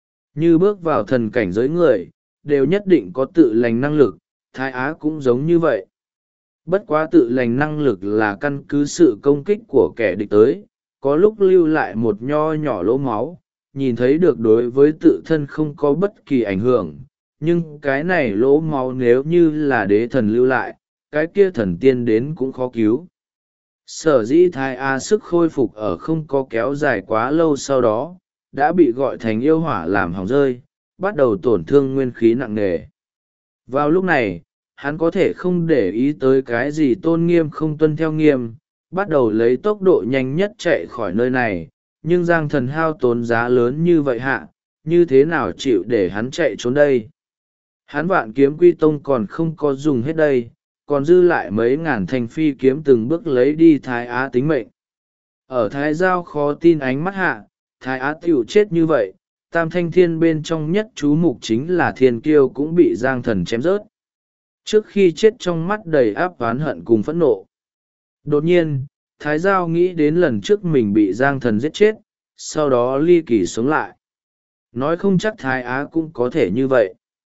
Như bước vào thần cảnh giới người, đều nhất định có tự lành năng lực, Thái Á cũng giống như vậy. Bất quá tự lành năng lực là căn cứ sự công kích của kẻ địch tới, có lúc lưu lại một nho nhỏ lỗ máu, nhìn thấy được đối với tự thân không có bất kỳ ảnh hưởng, nhưng cái này lỗ máu nếu như là đế thần lưu lại, cái kia thần tiên đến cũng khó cứu. Sở dĩ Thái Á sức khôi phục ở không có kéo dài quá lâu sau đó, đã bị gọi thành yêu hỏa làm hỏng rơi, bắt đầu tổn thương nguyên khí nặng nề. Vào lúc này, hắn có thể không để ý tới cái gì tôn nghiêm không tuân theo nghiêm, bắt đầu lấy tốc độ nhanh nhất chạy khỏi nơi này, nhưng giang thần hao tốn giá lớn như vậy hạ, như thế nào chịu để hắn chạy trốn đây? Hắn vạn kiếm quy tông còn không có dùng hết đây, còn dư lại mấy ngàn thanh phi kiếm từng bước lấy đi Thái Á tính mệnh. Ở Thái Giao khó tin ánh mắt hạ, Thái Á tiểu chết như vậy, tam thanh thiên bên trong nhất chú mục chính là thiên kiêu cũng bị giang thần chém rớt. Trước khi chết trong mắt đầy áp oán hận cùng phẫn nộ. Đột nhiên, Thái Giao nghĩ đến lần trước mình bị giang thần giết chết, sau đó ly kỳ sống lại. Nói không chắc Thái Á cũng có thể như vậy.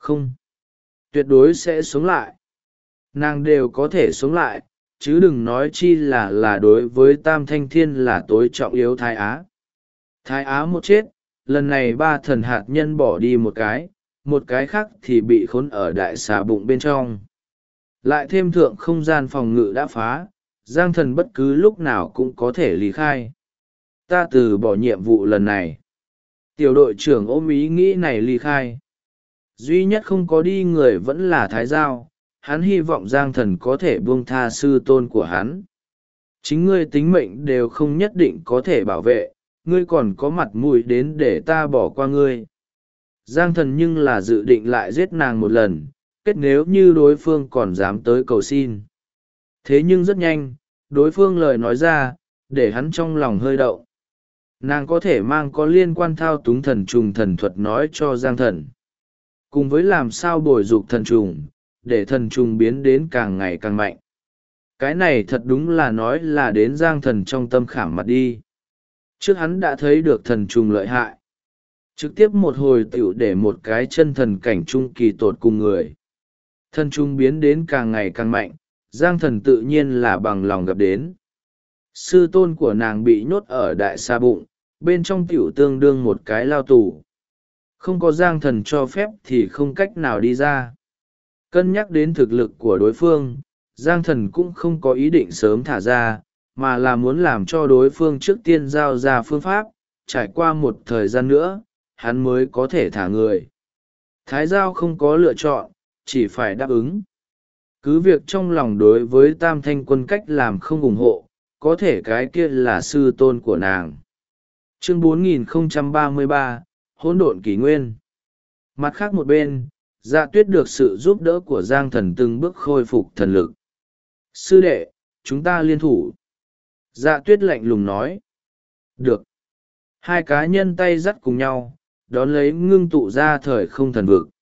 Không, tuyệt đối sẽ sống lại. Nàng đều có thể sống lại, chứ đừng nói chi là đối với Tam Thanh Thiên là tối trọng yếu Thái Á. Thái Á một chết, lần này 3 thần hạt nhân bỏ đi một cái khác thì bị khốn ở đại xà bụng bên trong. Lại thêm thượng không gian phòng ngự đã phá, Giang Thần bất cứ lúc nào cũng có thể lý khai. Ta từ bỏ nhiệm vụ lần này. Tiểu đội trưởng ôm ý nghĩ này ly khai. Duy nhất không có đi người vẫn là Thái Giao, hắn hy vọng Giang Thần có thể buông tha sư tôn của hắn. Chính ngươi tính mệnh đều không nhất định có thể bảo vệ, ngươi còn có mặt mũi đến để ta bỏ qua ngươi. Giang Thần nhưng là dự định lại giết nàng một lần, kết nếu như đối phương còn dám tới cầu xin. Thế nhưng rất nhanh, đối phương lời nói ra, để hắn trong lòng hơi động. Nàng có thể mang có liên quan thao túng thần trùng thần thuật nói cho Giang Thần. Cùng với làm sao bồi dục thần trùng, để thần trùng biến đến càng ngày càng mạnh. Cái này thật đúng là nói là đến Giang Thần trong tâm khảm mặt đi. Trước hắn đã thấy được thần trùng lợi hại. Trực tiếp một hồi tiểu để một cái chân thần cảnh trung kỳ tột cùng người. Thần trùng biến đến càng ngày càng mạnh, Giang Thần tự nhiên là bằng lòng gặp đến. Sư tôn của nàng bị nhốt ở đại sa bụng, bên trong tiểu tương đương một cái lao tù. Không có Giang Thần cho phép thì không cách nào đi ra. Cân nhắc đến thực lực của đối phương, Giang Thần cũng không có ý định sớm thả ra, mà là muốn làm cho đối phương trước tiên giao ra phương pháp, trải qua một thời gian nữa, hắn mới có thể thả người. Thái Giao không có lựa chọn, chỉ phải đáp ứng. Cứ việc trong lòng đối với Tam Thanh Quân cách làm không ủng hộ, có thể cái kia là sư tôn của nàng. Chương 4033, Hỗn độn kỷ nguyên. Mặt khác một bên, Dạ Tuyết được sự giúp đỡ của Giang Thần từng bước khôi phục thần lực. Sư đệ, chúng ta liên thủ. Dạ Tuyết lạnh lùng nói. Được. Hai cá nhân tay dắt cùng nhau, đón lấy ngưng tụ ra thời không thần vực.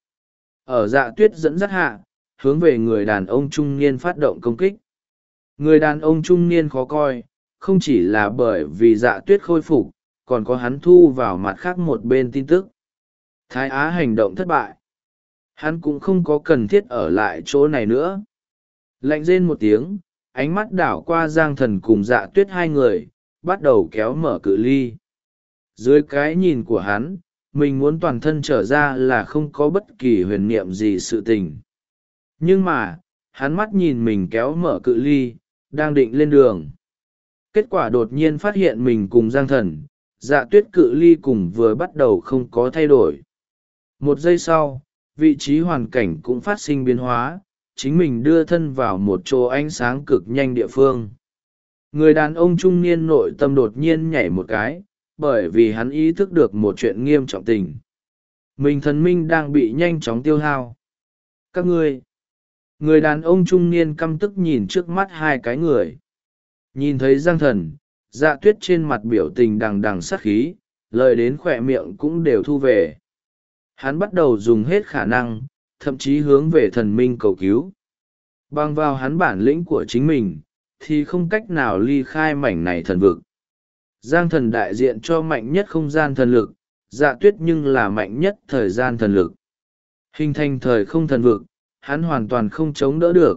Ở Dạ Tuyết dẫn dắt hạ, hướng về người đàn ông trung niên phát động công kích. Người đàn ông trung niên khó coi, không chỉ là bởi vì Dạ Tuyết khôi phục, còn có hắn thu vào mặt khác một bên tin tức. Thái Á hành động thất bại. Hắn cũng không có cần thiết ở lại chỗ này nữa. Lạnh rên một tiếng, ánh mắt đảo qua Giang Thần cùng Dạ Tuyết hai người, bắt đầu kéo mở cự ly. Dưới cái nhìn của hắn, mình muốn toàn thân trở ra là không có bất kỳ huyền niệm gì sự tình. Nhưng mà, hắn mắt nhìn mình kéo mở cự ly, đang định lên đường. Kết quả đột nhiên phát hiện mình cùng Giang Thần, Dạ Tuyết cự ly cùng vừa bắt đầu không có thay đổi. Một giây sau, vị trí hoàn cảnh cũng phát sinh biến hóa, chính mình đưa thân vào một chỗ ánh sáng cực nhanh địa phương. Người đàn ông trung niên nội tâm đột nhiên nhảy một cái, bởi vì hắn ý thức được một chuyện nghiêm trọng tình. Mình thần minh đang bị nhanh chóng tiêu hao. Các ngươi. Người đàn ông trung niên căm tức nhìn trước mắt hai cái người. Nhìn thấy Giang Thần, Dạ Tuyết trên mặt biểu tình đằng đằng sát khí, lời đến khỏe miệng cũng đều thu về. Hắn bắt đầu dùng hết khả năng, thậm chí hướng về thần minh cầu cứu. Bằng vào hắn bản lĩnh của chính mình, thì không cách nào ly khai mảnh này thần vực. Giang Thần đại diện cho mạnh nhất không gian thần lực, Dạ Tuyết nhưng là mạnh nhất thời gian thần lực. Hình thành thời không thần vực, hắn hoàn toàn không chống đỡ được.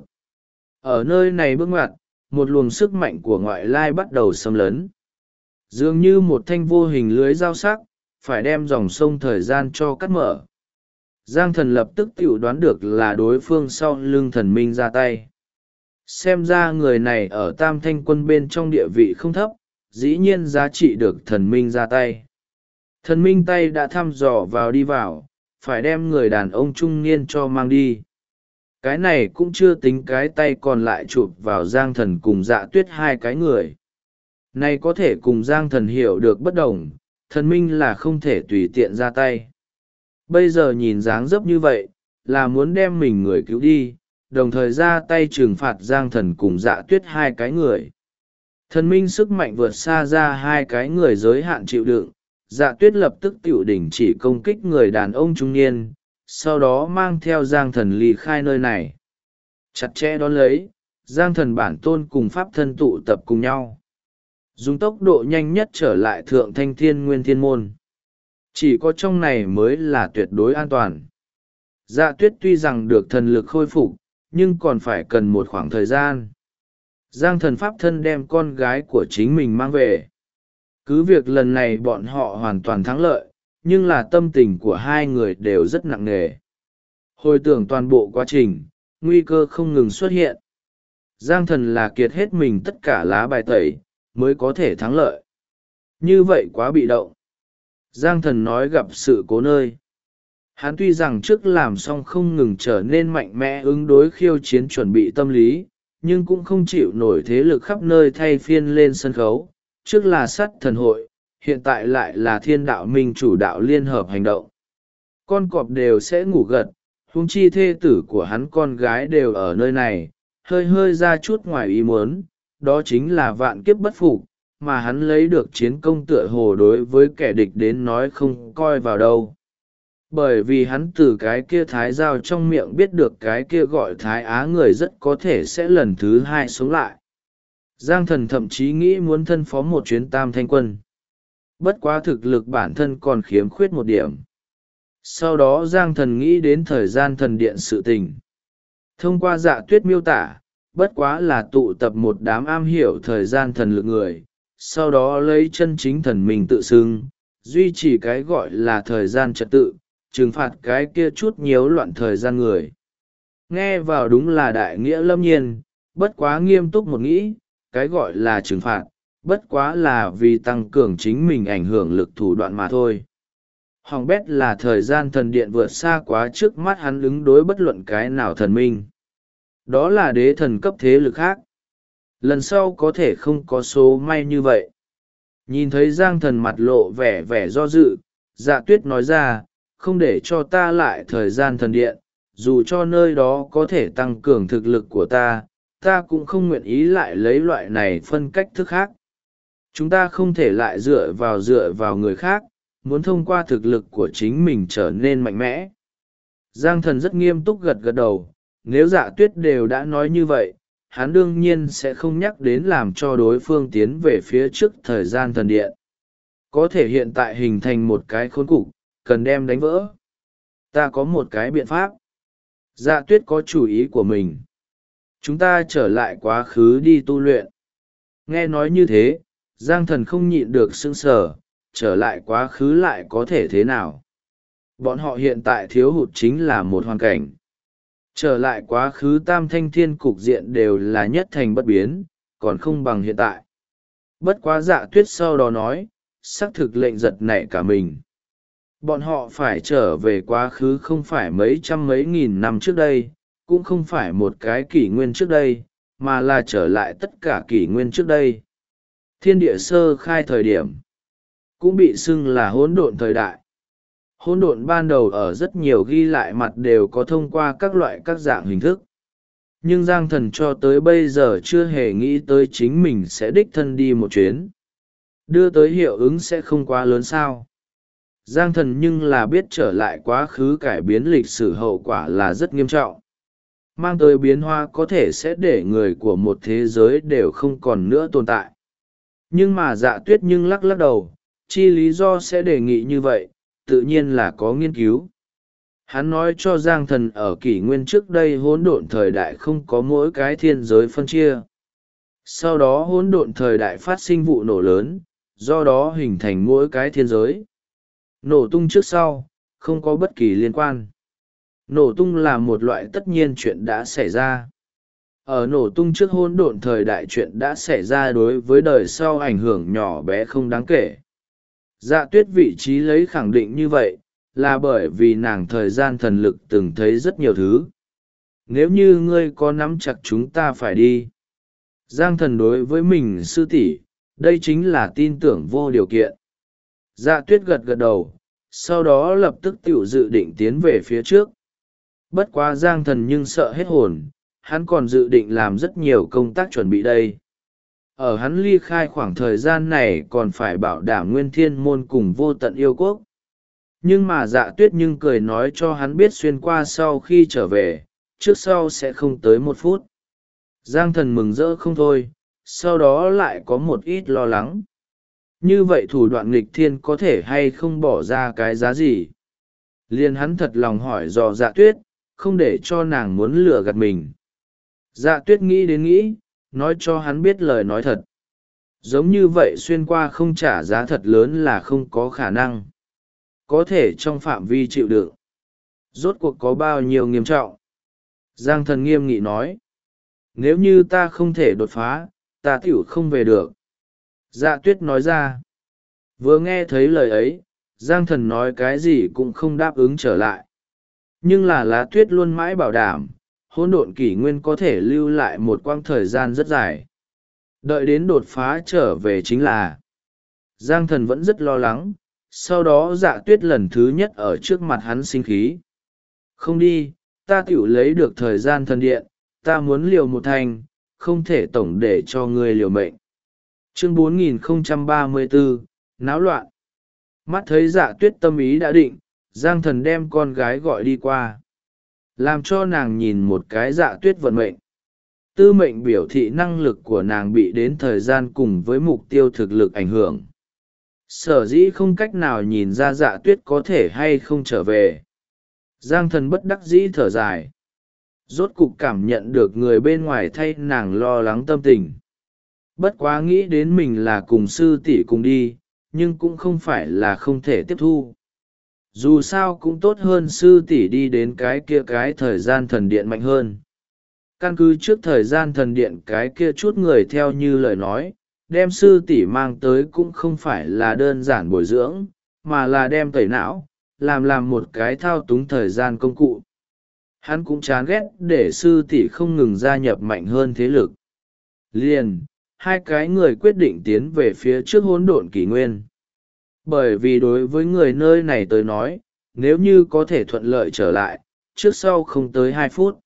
Ở nơi này bước ngoặt, một luồng sức mạnh của ngoại lai bắt đầu xâm lấn. Dường như một thanh vô hình lưới dao sắc, phải đem dòng sông thời gian cho cắt mở. Giang Thần lập tức tự đoán được là đối phương sau lưng thần minh ra tay. Xem ra người này ở Tam Thanh Quân bên trong địa vị không thấp, dĩ nhiên giá trị được thần minh ra tay. Thần minh tay đã thăm dò vào đi vào, phải đem người đàn ông trung niên cho mang đi. Cái này cũng chưa tính cái tay còn lại chụp vào Giang Thần cùng Dạ Tuyết hai cái người. Này có thể cùng Giang Thần hiểu được bất đồng, thần minh là không thể tùy tiện ra tay. Bây giờ nhìn dáng dấp như vậy, là muốn đem mình người cứu đi, đồng thời ra tay trừng phạt Giang Thần cùng Dạ Tuyết hai cái người. Thần minh sức mạnh vượt xa ra hai cái người giới hạn chịu đựng, Dạ Tuyết lập tức tiểu đình chỉ công kích người đàn ông trung niên, sau đó mang theo Giang Thần ly khai nơi này. Chặt chẽ đón lấy, Giang Thần bản tôn cùng pháp thân tụ tập cùng nhau. Dùng tốc độ nhanh nhất trở lại Thượng Thanh Thiên Nguyên Thiên Môn. Chỉ có trong này mới là tuyệt đối an toàn. Dạ tuyết tuy rằng được thần lực khôi phục, nhưng còn phải cần một khoảng thời gian. Giang thần pháp thân đem con gái của chính mình mang về. Cứ việc lần này bọn họ hoàn toàn thắng lợi, nhưng là tâm tình của hai người đều rất nặng nề. Hồi tưởng toàn bộ quá trình, nguy cơ không ngừng xuất hiện. Giang thần là kiệt hết mình tất cả lá bài tẩy, mới có thể thắng lợi. Như vậy quá bị động. Giang thần nói gặp sự cố nơi. Hắn tuy rằng trước làm xong không ngừng trở nên mạnh mẽ ứng đối khiêu chiến chuẩn bị tâm lý, nhưng cũng không chịu nổi thế lực khắp nơi thay phiên lên sân khấu. Trước là sắt thần hội, hiện tại lại là thiên đạo minh chủ đạo liên hợp hành động. Con cọp đều sẽ ngủ gật, huống chi thê tử của hắn con gái đều ở nơi này, hơi hơi ra chút ngoài ý muốn, đó chính là vạn kiếp bất phục, mà hắn lấy được chiến công tựa hồ đối với kẻ địch đến nói không coi vào đâu. Bởi vì hắn từ cái kia thái giao trong miệng biết được cái kia gọi thái á người rất có thể sẽ lần thứ hai sống lại. Giang thần thậm chí nghĩ muốn thân phó một chuyến tam thanh quân. Bất quá thực lực bản thân còn khiếm khuyết một điểm. Sau đó Giang thần nghĩ đến thời gian thần điện sự tình. Thông qua Dạ tuyết miêu tả, bất quá là tụ tập một đám am hiểu thời gian thần lực người, sau đó lấy chân chính thần mình tự xưng, duy trì cái gọi là thời gian trật tự, trừng phạt cái kia chút nhiễu loạn thời gian người. Nghe vào đúng là đại nghĩa lâm nhiên, bất quá nghiêm túc một nghĩ, cái gọi là trừng phạt, bất quá là vì tăng cường chính mình ảnh hưởng lực thủ đoạn mà thôi. Hỏng bét là thời gian thần điện vượt xa quá trước mắt hắn ứng đối bất luận cái nào thần minh. Đó là đế thần cấp thế lực khác. Lần sau có thể không có số may như vậy. Nhìn thấy Giang thần mặt lộ vẻ vẻ do dự, Dạ tuyết nói ra, không để cho ta lại thời gian thần điện, dù cho nơi đó có thể tăng cường thực lực của ta cũng không nguyện ý lại lấy loại này phân cách thức khác. Chúng ta không thể lại dựa vào người khác, muốn thông qua thực lực của chính mình trở nên mạnh mẽ. Giang thần rất nghiêm túc gật gật đầu, nếu Dạ tuyết đều đã nói như vậy, hắn đương nhiên sẽ không nhắc đến làm cho đối phương tiến về phía trước thời gian thần điện. Có thể hiện tại hình thành một cái khốn cục, cần đem đánh vỡ. Ta có một cái biện pháp. Dạ tuyết có chủ ý của mình. Chúng ta trở lại quá khứ đi tu luyện. Nghe nói như thế, Giang thần không nhịn được sững sờ, trở lại quá khứ lại có thể thế nào? Bọn họ hiện tại thiếu hụt chính là một hoàn cảnh. Trở lại quá khứ tam thanh thiên cục diện đều là nhất thành bất biến, còn không bằng hiện tại. Bất quá Dạ tuyết sau đó nói, xác thực lệnh giật nảy cả mình. Bọn họ phải trở về quá khứ không phải mấy trăm mấy nghìn năm trước đây, cũng không phải một cái kỷ nguyên trước đây, mà là trở lại tất cả kỷ nguyên trước đây. Thiên địa sơ khai thời điểm, cũng bị xưng là hỗn độn thời đại. Hỗn độn ban đầu ở rất nhiều ghi lại mặt đều có thông qua các dạng hình thức. Nhưng Giang thần cho tới bây giờ chưa hề nghĩ tới chính mình sẽ đích thân đi một chuyến. Đưa tới hiệu ứng sẽ không quá lớn sao. Giang thần nhưng là biết trở lại quá khứ cải biến lịch sử hậu quả là rất nghiêm trọng. Mang tới biến hóa có thể sẽ để người của một thế giới đều không còn nữa tồn tại. Nhưng mà Dạ tuyết nhưng lắc lắc đầu, chi lý do sẽ đề nghị như vậy, tự nhiên là có nghiên cứu. Hắn nói cho Giang thần ở kỷ nguyên trước đây hỗn độn thời đại không có mỗi cái thiên giới phân chia. Sau đó hỗn độn thời đại phát sinh vụ nổ lớn, do đó hình thành mỗi cái thiên giới. Nổ tung trước sau, không có bất kỳ liên quan. Nổ tung là một loại tất nhiên chuyện đã xảy ra. Ở nổ tung trước hỗn độn thời đại chuyện đã xảy ra đối với đời sau ảnh hưởng nhỏ bé không đáng kể. Dạ tuyết vị trí lấy khẳng định như vậy, là bởi vì nàng thời gian thần lực từng thấy rất nhiều thứ. Nếu như ngươi có nắm chặt chúng ta phải đi. Giang thần đối với mình sư tỷ, đây chính là tin tưởng vô điều kiện. Dạ tuyết gật gật đầu, sau đó lập tức tiểu dự định tiến về phía trước. Bất quá Giang thần nhưng sợ hết hồn, hắn còn dự định làm rất nhiều công tác chuẩn bị đây. Ở hắn ly khai khoảng thời gian này còn phải bảo đảm nguyên thiên môn cùng vô tận yêu quốc. Nhưng mà Dạ tuyết nhưng cười nói cho hắn biết xuyên qua sau khi trở về, trước sau sẽ không tới một phút. Giang thần mừng rỡ không thôi, sau đó lại có một ít lo lắng. Như vậy thủ đoạn nghịch thiên có thể hay không bỏ ra cái giá gì? Liền hắn thật lòng hỏi dò Dạ Tuyết, không để cho nàng muốn lừa gạt mình. Dạ Tuyết nghĩ đến nghĩ, nói cho hắn biết lời nói thật. Giống như vậy xuyên qua không trả giá thật lớn là không có khả năng. Có thể trong phạm vi chịu đựng. Rốt cuộc có bao nhiêu nghiêm trọng? Giang Thần nghiêm nghị nói. Nếu như ta không thể đột phá, ta tiểu không về được. Dạ Tuyết nói ra. Vừa nghe thấy lời ấy, Giang Thần nói cái gì cũng không đáp ứng trở lại. Nhưng là Lá Tuyết luôn mãi bảo đảm, hỗn độn kỷ nguyên có thể lưu lại một quãng thời gian rất dài. Đợi đến đột phá trở về chính là. Giang Thần vẫn rất lo lắng, sau đó Dạ Tuyết lần thứ nhất ở trước mặt hắn sinh khí. Không đi, ta tiểu lấy được thời gian thần điện, ta muốn liều một thành, không thể tổng để cho ngươi liều mệnh. Chương 4034, náo loạn. Mắt thấy Dạ Tuyết tâm ý đã định, Giang Thần đem con gái gọi đi qua. Làm cho nàng nhìn một cái Dạ Tuyết vận mệnh. Tư mệnh biểu thị năng lực của nàng bị đến thời gian cùng với mục tiêu thực lực ảnh hưởng. Sở dĩ không cách nào nhìn ra Dạ Tuyết có thể hay không trở về. Giang Thần bất đắc dĩ thở dài. Rốt cục cảm nhận được người bên ngoài thay nàng lo lắng tâm tình. Bất quá nghĩ đến mình là cùng sư tỷ cùng đi, nhưng cũng không phải là không thể tiếp thu. Dù sao cũng tốt hơn sư tỷ đi đến cái kia cái thời gian thần điện mạnh hơn. Căn cứ trước thời gian thần điện cái kia chút người theo như lời nói, đem sư tỷ mang tới cũng không phải là đơn giản bồi dưỡng, mà là đem tẩy não, làm một cái thao túng thời gian công cụ. Hắn cũng chán ghét để sư tỷ không ngừng gia nhập mạnh hơn thế lực. Liền, hai cái người quyết định tiến về phía trước hỗn độn kỷ nguyên. Bởi vì đối với người nơi này tới nói, nếu như có thể thuận lợi trở lại, trước sau không tới 2 phút.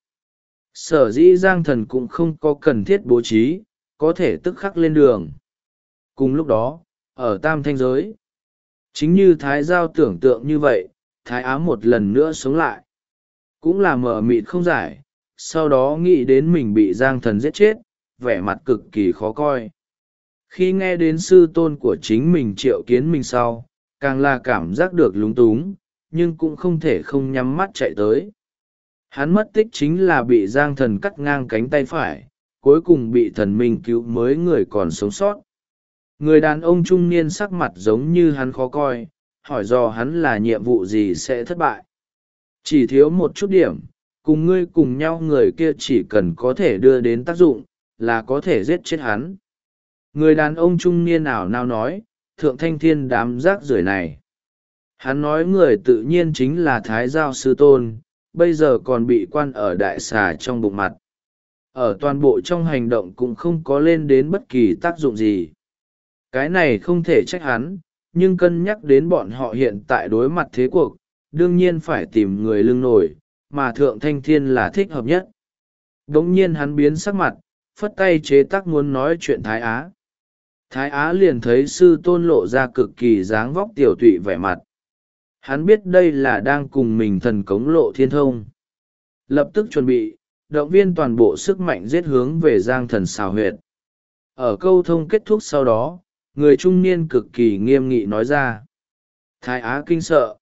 Sở dĩ Giang Thần cũng không có cần thiết bố trí, có thể tức khắc lên đường. Cùng lúc đó, ở Tam Thanh Giới, chính như Thái Giao tưởng tượng như vậy, Thái Á một lần nữa sống lại. Cũng là mờ mịt không giải, sau đó nghĩ đến mình bị Giang Thần giết chết, vẻ mặt cực kỳ khó coi. Khi nghe đến sư tôn của chính mình triệu kiến mình sau, càng là cảm giác được lúng túng, nhưng cũng không thể không nhắm mắt chạy tới. Hắn mất tích chính là bị Giang Thần cắt ngang cánh tay phải, cuối cùng bị thần minh cứu mới người còn sống sót. Người đàn ông trung niên sắc mặt giống như hắn khó coi, hỏi dò hắn là nhiệm vụ gì sẽ thất bại. Chỉ thiếu một chút điểm, cùng ngươi cùng nhau người kia chỉ cần có thể đưa đến tác dụng, là có thể giết chết hắn. Người đàn ông trung niên ảo nào nói, Thượng Thanh Thiên đám rác rưởi này. Hắn nói người tự nhiên chính là Thái Giao Sư Tôn, bây giờ còn bị quan ở đại xà trong bụng mặt. Ở toàn bộ trong hành động cũng không có lên đến bất kỳ tác dụng gì. Cái này không thể trách hắn, nhưng cân nhắc đến bọn họ hiện tại đối mặt thế cuộc, đương nhiên phải tìm người lưng nổi, mà Thượng Thanh Thiên là thích hợp nhất. Đống nhiên hắn biến sắc mặt, phất tay chế tác muốn nói chuyện Thái Á. Thái Á liền thấy sư tôn lộ ra cực kỳ dáng vóc tiểu tụy vẻ mặt. Hắn biết đây là đang cùng mình thần cống lộ thiên thông. Lập tức chuẩn bị, động viên toàn bộ sức mạnh giết hướng về Giang Thần xào huyệt. Ở câu thông kết thúc sau đó, người trung niên cực kỳ nghiêm nghị nói ra. Thái Á kinh sợ.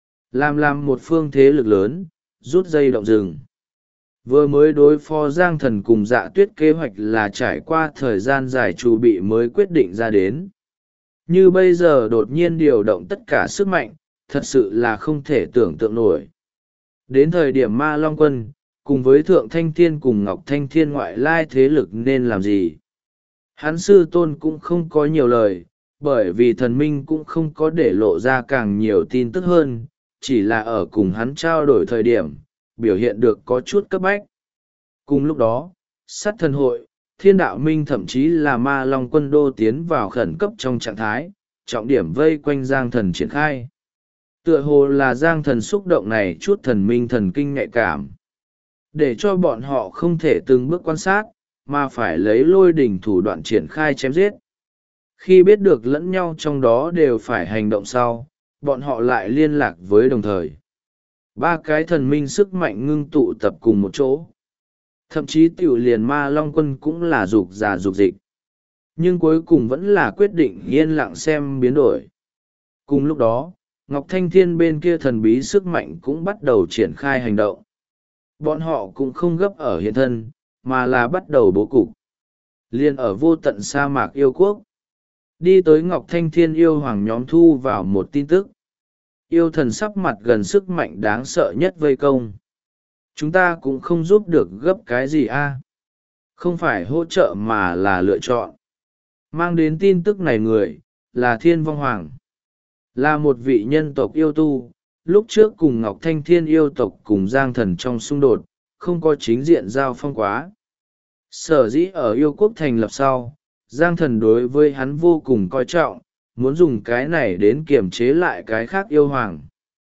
Làm một phương thế lực lớn, rút dây động rừng. Vừa mới đối phó Giang Thần cùng Dạ Tuyết kế hoạch là trải qua thời gian dài chuẩn bị mới quyết định ra đến. Như bây giờ đột nhiên điều động tất cả sức mạnh, thật sự là không thể tưởng tượng nổi. Đến thời điểm Ma Long Quân, cùng với Thượng Thanh Thiên cùng Ngọc Thanh Thiên ngoại lai thế lực nên làm gì? Hắn sư tôn cũng không có nhiều lời, bởi vì thần minh cũng không có để lộ ra càng nhiều tin tức hơn, chỉ là ở cùng hắn trao đổi thời điểm, biểu hiện được có chút cấp bách. Cùng lúc đó, sát thần hội, thiên đạo minh thậm chí là Ma Long Quân đô tiến vào khẩn cấp trong trạng thái, trọng điểm vây quanh Giang Thần triển khai. Tựa hồ là Giang Thần xúc động này chút thần minh thần kinh nhạy cảm. Để cho bọn họ không thể từng bước quan sát, mà phải lấy lôi đỉnh thủ đoạn triển khai chém giết. Khi biết được lẫn nhau trong đó đều phải hành động sau, bọn họ lại liên lạc với đồng thời. 3 cái thần minh sức mạnh ngưng tụ tập cùng một chỗ. Thậm chí tiểu liền Ma Long Quân cũng là dục giả dục dịch. Nhưng cuối cùng vẫn là quyết định yên lặng xem biến đổi. Cùng lúc đó, Ngọc Thanh Thiên bên kia thần bí sức mạnh cũng bắt đầu triển khai hành động. Bọn họ cũng không gấp ở hiện thân, mà là bắt đầu bố cục. Liên ở vô tận sa mạc yêu quốc. Đi tới Ngọc Thanh Thiên yêu hoàng nhóm thu vào một tin tức. Yêu thần sắp mặt gần sức mạnh đáng sợ nhất vây công. Chúng ta cũng không giúp được gấp cái gì a. Không phải hỗ trợ mà là lựa chọn. Mang đến tin tức này người, là Thiên Vong Hoàng. Là một vị nhân tộc yêu tu, lúc trước cùng Ngọc Thanh Thiên yêu tộc cùng Giang Thần trong xung đột, không có chính diện giao phong quá. Sở dĩ ở yêu quốc thành lập sau, Giang Thần đối với hắn vô cùng coi trọng, muốn dùng cái này đến kiềm chế lại cái khác yêu hoàng.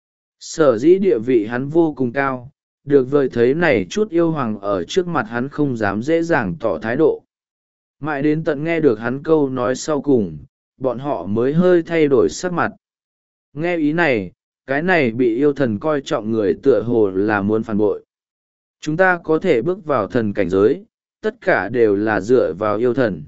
Sở dĩ địa vị hắn vô cùng cao, được vời thấy này chút yêu hoàng ở trước mặt hắn không dám dễ dàng tỏ thái độ. Mãi đến tận nghe được hắn câu nói sau cùng, bọn họ mới hơi thay đổi sắc mặt. Nghe ý này, cái này bị yêu thần coi trọng người tựa hồ là muốn phản bội. Chúng ta có thể bước vào thần cảnh giới, tất cả đều là dựa vào yêu thần.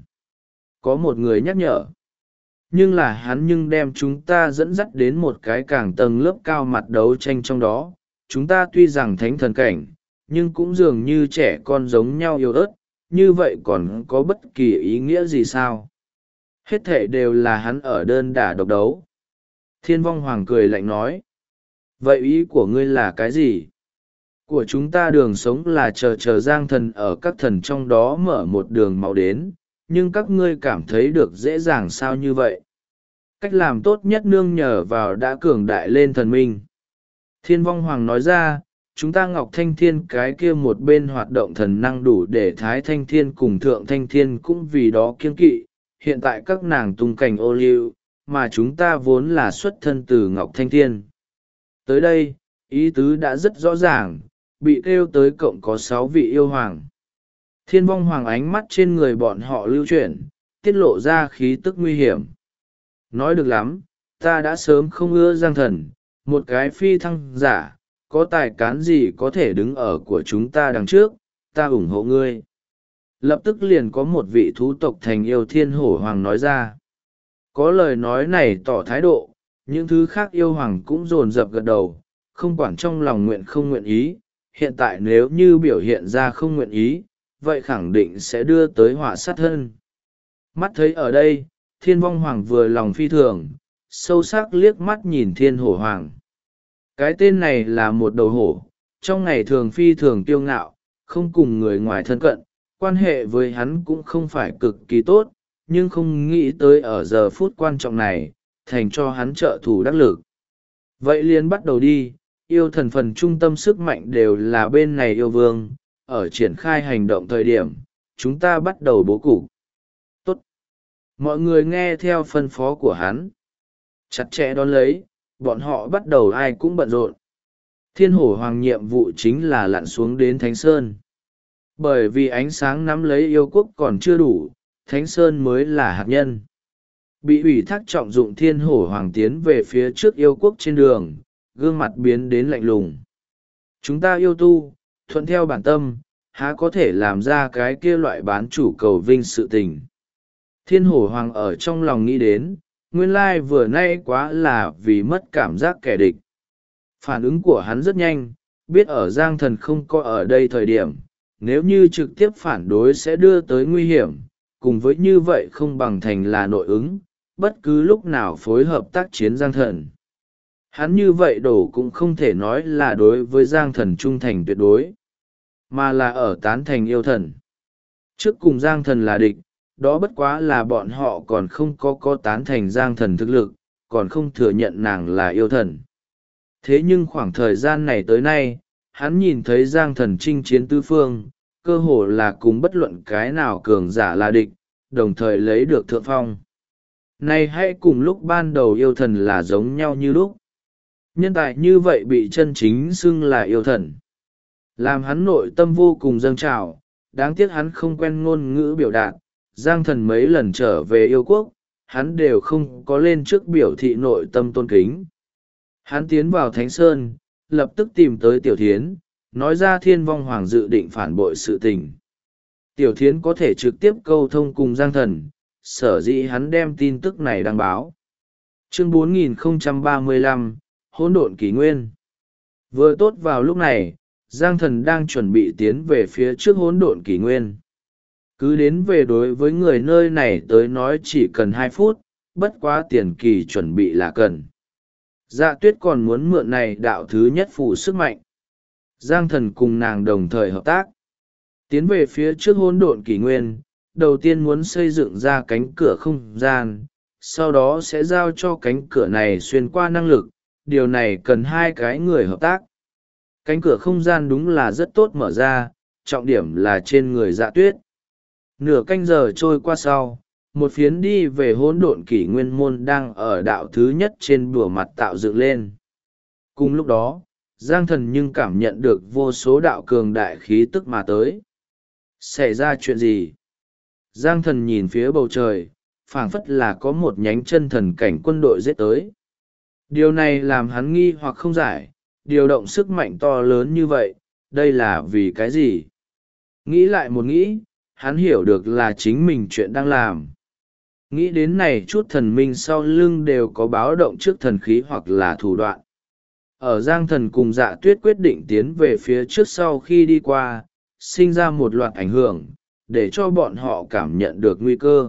Có một người nhắc nhở. Nhưng là hắn đem chúng ta dẫn dắt đến một cái càng tầng lớp cao mặt đấu tranh trong đó. Chúng ta tuy rằng thánh thần cảnh, nhưng cũng dường như trẻ con giống nhau yếu ớt, như vậy còn có bất kỳ ý nghĩa gì sao? Hết thể đều là hắn ở đơn đả độc đấu. Thiên Vong Hoàng cười lạnh nói. Vậy ý của ngươi là cái gì? Của chúng ta đường sống là chờ Giang Thần ở các thần trong đó mở một đường máu đến, nhưng các ngươi cảm thấy được dễ dàng sao như vậy? Cách làm tốt nhất nương nhờ vào đã cường đại lên thần minh. Thiên Vong Hoàng nói ra, chúng ta Ngọc Thanh Thiên cái kia một bên hoạt động thần năng đủ để Thái Thanh Thiên cùng Thượng Thanh Thiên cũng vì đó kiêng kỵ, hiện tại các nàng tung cảnh ô liu, mà chúng ta vốn là xuất thân từ Ngọc Thanh Thiên. Tới đây, ý tứ đã rất rõ ràng, bị kêu tới cộng có 6 vị yêu hoàng. Thiên Vong Hoàng ánh mắt trên người bọn họ lưu chuyển, tiết lộ ra khí tức nguy hiểm. Nói được lắm, ta đã sớm không ưa Giang Thần, một cái phi thăng giả, có tài cán gì có thể đứng ở của chúng ta đằng trước, ta ủng hộ ngươi. Lập tức liền có một vị thú tộc thành yêu Thiên Hổ Hoàng nói ra. Có lời nói này tỏ thái độ, những thứ khác yêu hoàng cũng dồn dập gật đầu, không quản trong lòng nguyện không nguyện ý, hiện tại nếu như biểu hiện ra không nguyện ý, vậy khẳng định sẽ đưa tới họa sát thân. Mắt thấy ở đây, Thiên Vong Hoàng vừa lòng phi thường, sâu sắc liếc mắt nhìn Thiên Hổ Hoàng. Cái tên này là một đầu hổ, trong ngày thường phi thường kiêu ngạo, không cùng người ngoài thân cận, quan hệ với hắn cũng không phải cực kỳ tốt, nhưng không nghĩ tới ở giờ phút quan trọng này, thành cho hắn trợ thủ đắc lực. Vậy liền bắt đầu đi, yêu thần phần trung tâm sức mạnh đều là bên này yêu vương, ở triển khai hành động thời điểm, chúng ta bắt đầu bố cục. Tốt! Mọi người nghe theo phân phó của hắn. Chặt chẽ đón lấy, bọn họ bắt đầu ai cũng bận rộn. Thiên Hổ Hoàng nhiệm vụ chính là lặn xuống đến Thánh Sơn. Bởi vì ánh sáng nắm lấy yêu quốc còn chưa đủ, Thánh Sơn mới là hạt nhân. Bị ủy thác trọng dụng Thiên Hổ Hoàng tiến về phía trước yêu quốc trên đường, gương mặt biến đến lạnh lùng. Chúng ta yêu tu, thuận theo bản tâm, há có thể làm ra cái kia loại bán chủ cầu vinh sự tình. Thiên Hổ Hoàng ở trong lòng nghĩ đến, nguyên lai vừa nay quá là vì mất cảm giác kẻ địch. Phản ứng của hắn rất nhanh, biết ở Giang Thần không có ở đây thời điểm, nếu như trực tiếp phản đối sẽ đưa tới nguy hiểm, cùng với như vậy không bằng thành là nội ứng, bất cứ lúc nào phối hợp tác chiến Giang Thần. Hắn như vậy đổ cũng không thể nói là đối với Giang Thần trung thành tuyệt đối, mà là ở tán thành yêu thần. Trước cùng Giang Thần là địch, đó bất quá là bọn họ còn không có tán thành Giang Thần thực lực, còn không thừa nhận nàng là yêu thần. Thế nhưng khoảng thời gian này tới nay, hắn nhìn thấy Giang Thần chinh chiến tứ phương, cơ hồ là cùng bất luận cái nào cường giả là địch, đồng thời lấy được thượng phong. Này hãy cùng lúc ban đầu yêu thần là giống nhau như lúc. Nhân tài như vậy bị chân chính xưng là yêu thần. Làm hắn nội tâm vô cùng dâng trào, đáng tiếc hắn không quen ngôn ngữ biểu đạt. Giang Thần mấy lần trở về yêu quốc, hắn đều không có lên trước biểu thị nội tâm tôn kính. Hắn tiến vào Thánh Sơn, lập tức tìm tới Tiểu Thiến, nói ra Thiên Vong Hoàng dự định phản bội sự tình. Tiểu Thiến có thể trực tiếp câu thông cùng Giang Thần, sở dĩ hắn đem tin tức này đăng báo. Chương 4035, hỗn độn kỷ nguyên. Vừa tốt vào lúc này, Giang Thần đang chuẩn bị tiến về phía trước hỗn độn kỷ nguyên. Cứ đến về đối với người nơi này tới nói chỉ cần 2 phút, bất quá tiền kỳ chuẩn bị là cần. Dạ Tuyết còn muốn mượn này đạo thứ nhất phụ sức mạnh. Giang Thần cùng nàng đồng thời hợp tác. Tiến về phía trước hỗn độn kỷ nguyên, đầu tiên muốn xây dựng ra cánh cửa không gian, sau đó sẽ giao cho cánh cửa này xuyên qua năng lực. Điều này cần 2 cái người hợp tác. Cánh cửa không gian đúng là rất tốt mở ra, trọng điểm là trên người Dạ Tuyết. Nửa canh giờ trôi qua sau, một phiến đi về hỗn độn kỷ nguyên môn đang ở đạo thứ nhất trên bùa mặt tạo dựng lên. Cùng lúc đó, Giang Thần nhưng cảm nhận được vô số đạo cường đại khí tức mà tới. Xảy ra chuyện gì? Giang Thần nhìn phía bầu trời, phảng phất là có một nhánh chân thần cảnh quân đội giết tới. Điều này làm hắn nghi hoặc không giải, điều động sức mạnh to lớn như vậy, đây là vì cái gì? Nghĩ lại một nghĩ, hắn hiểu được là chính mình chuyện đang làm. Nghĩ đến này chút thần minh sau lưng đều có báo động trước thần khí hoặc là thủ đoạn. Ở Giang Thần cùng Dạ Tuyết quyết định tiến về phía trước sau khi đi qua, sinh ra một loạt ảnh hưởng, để cho bọn họ cảm nhận được nguy cơ.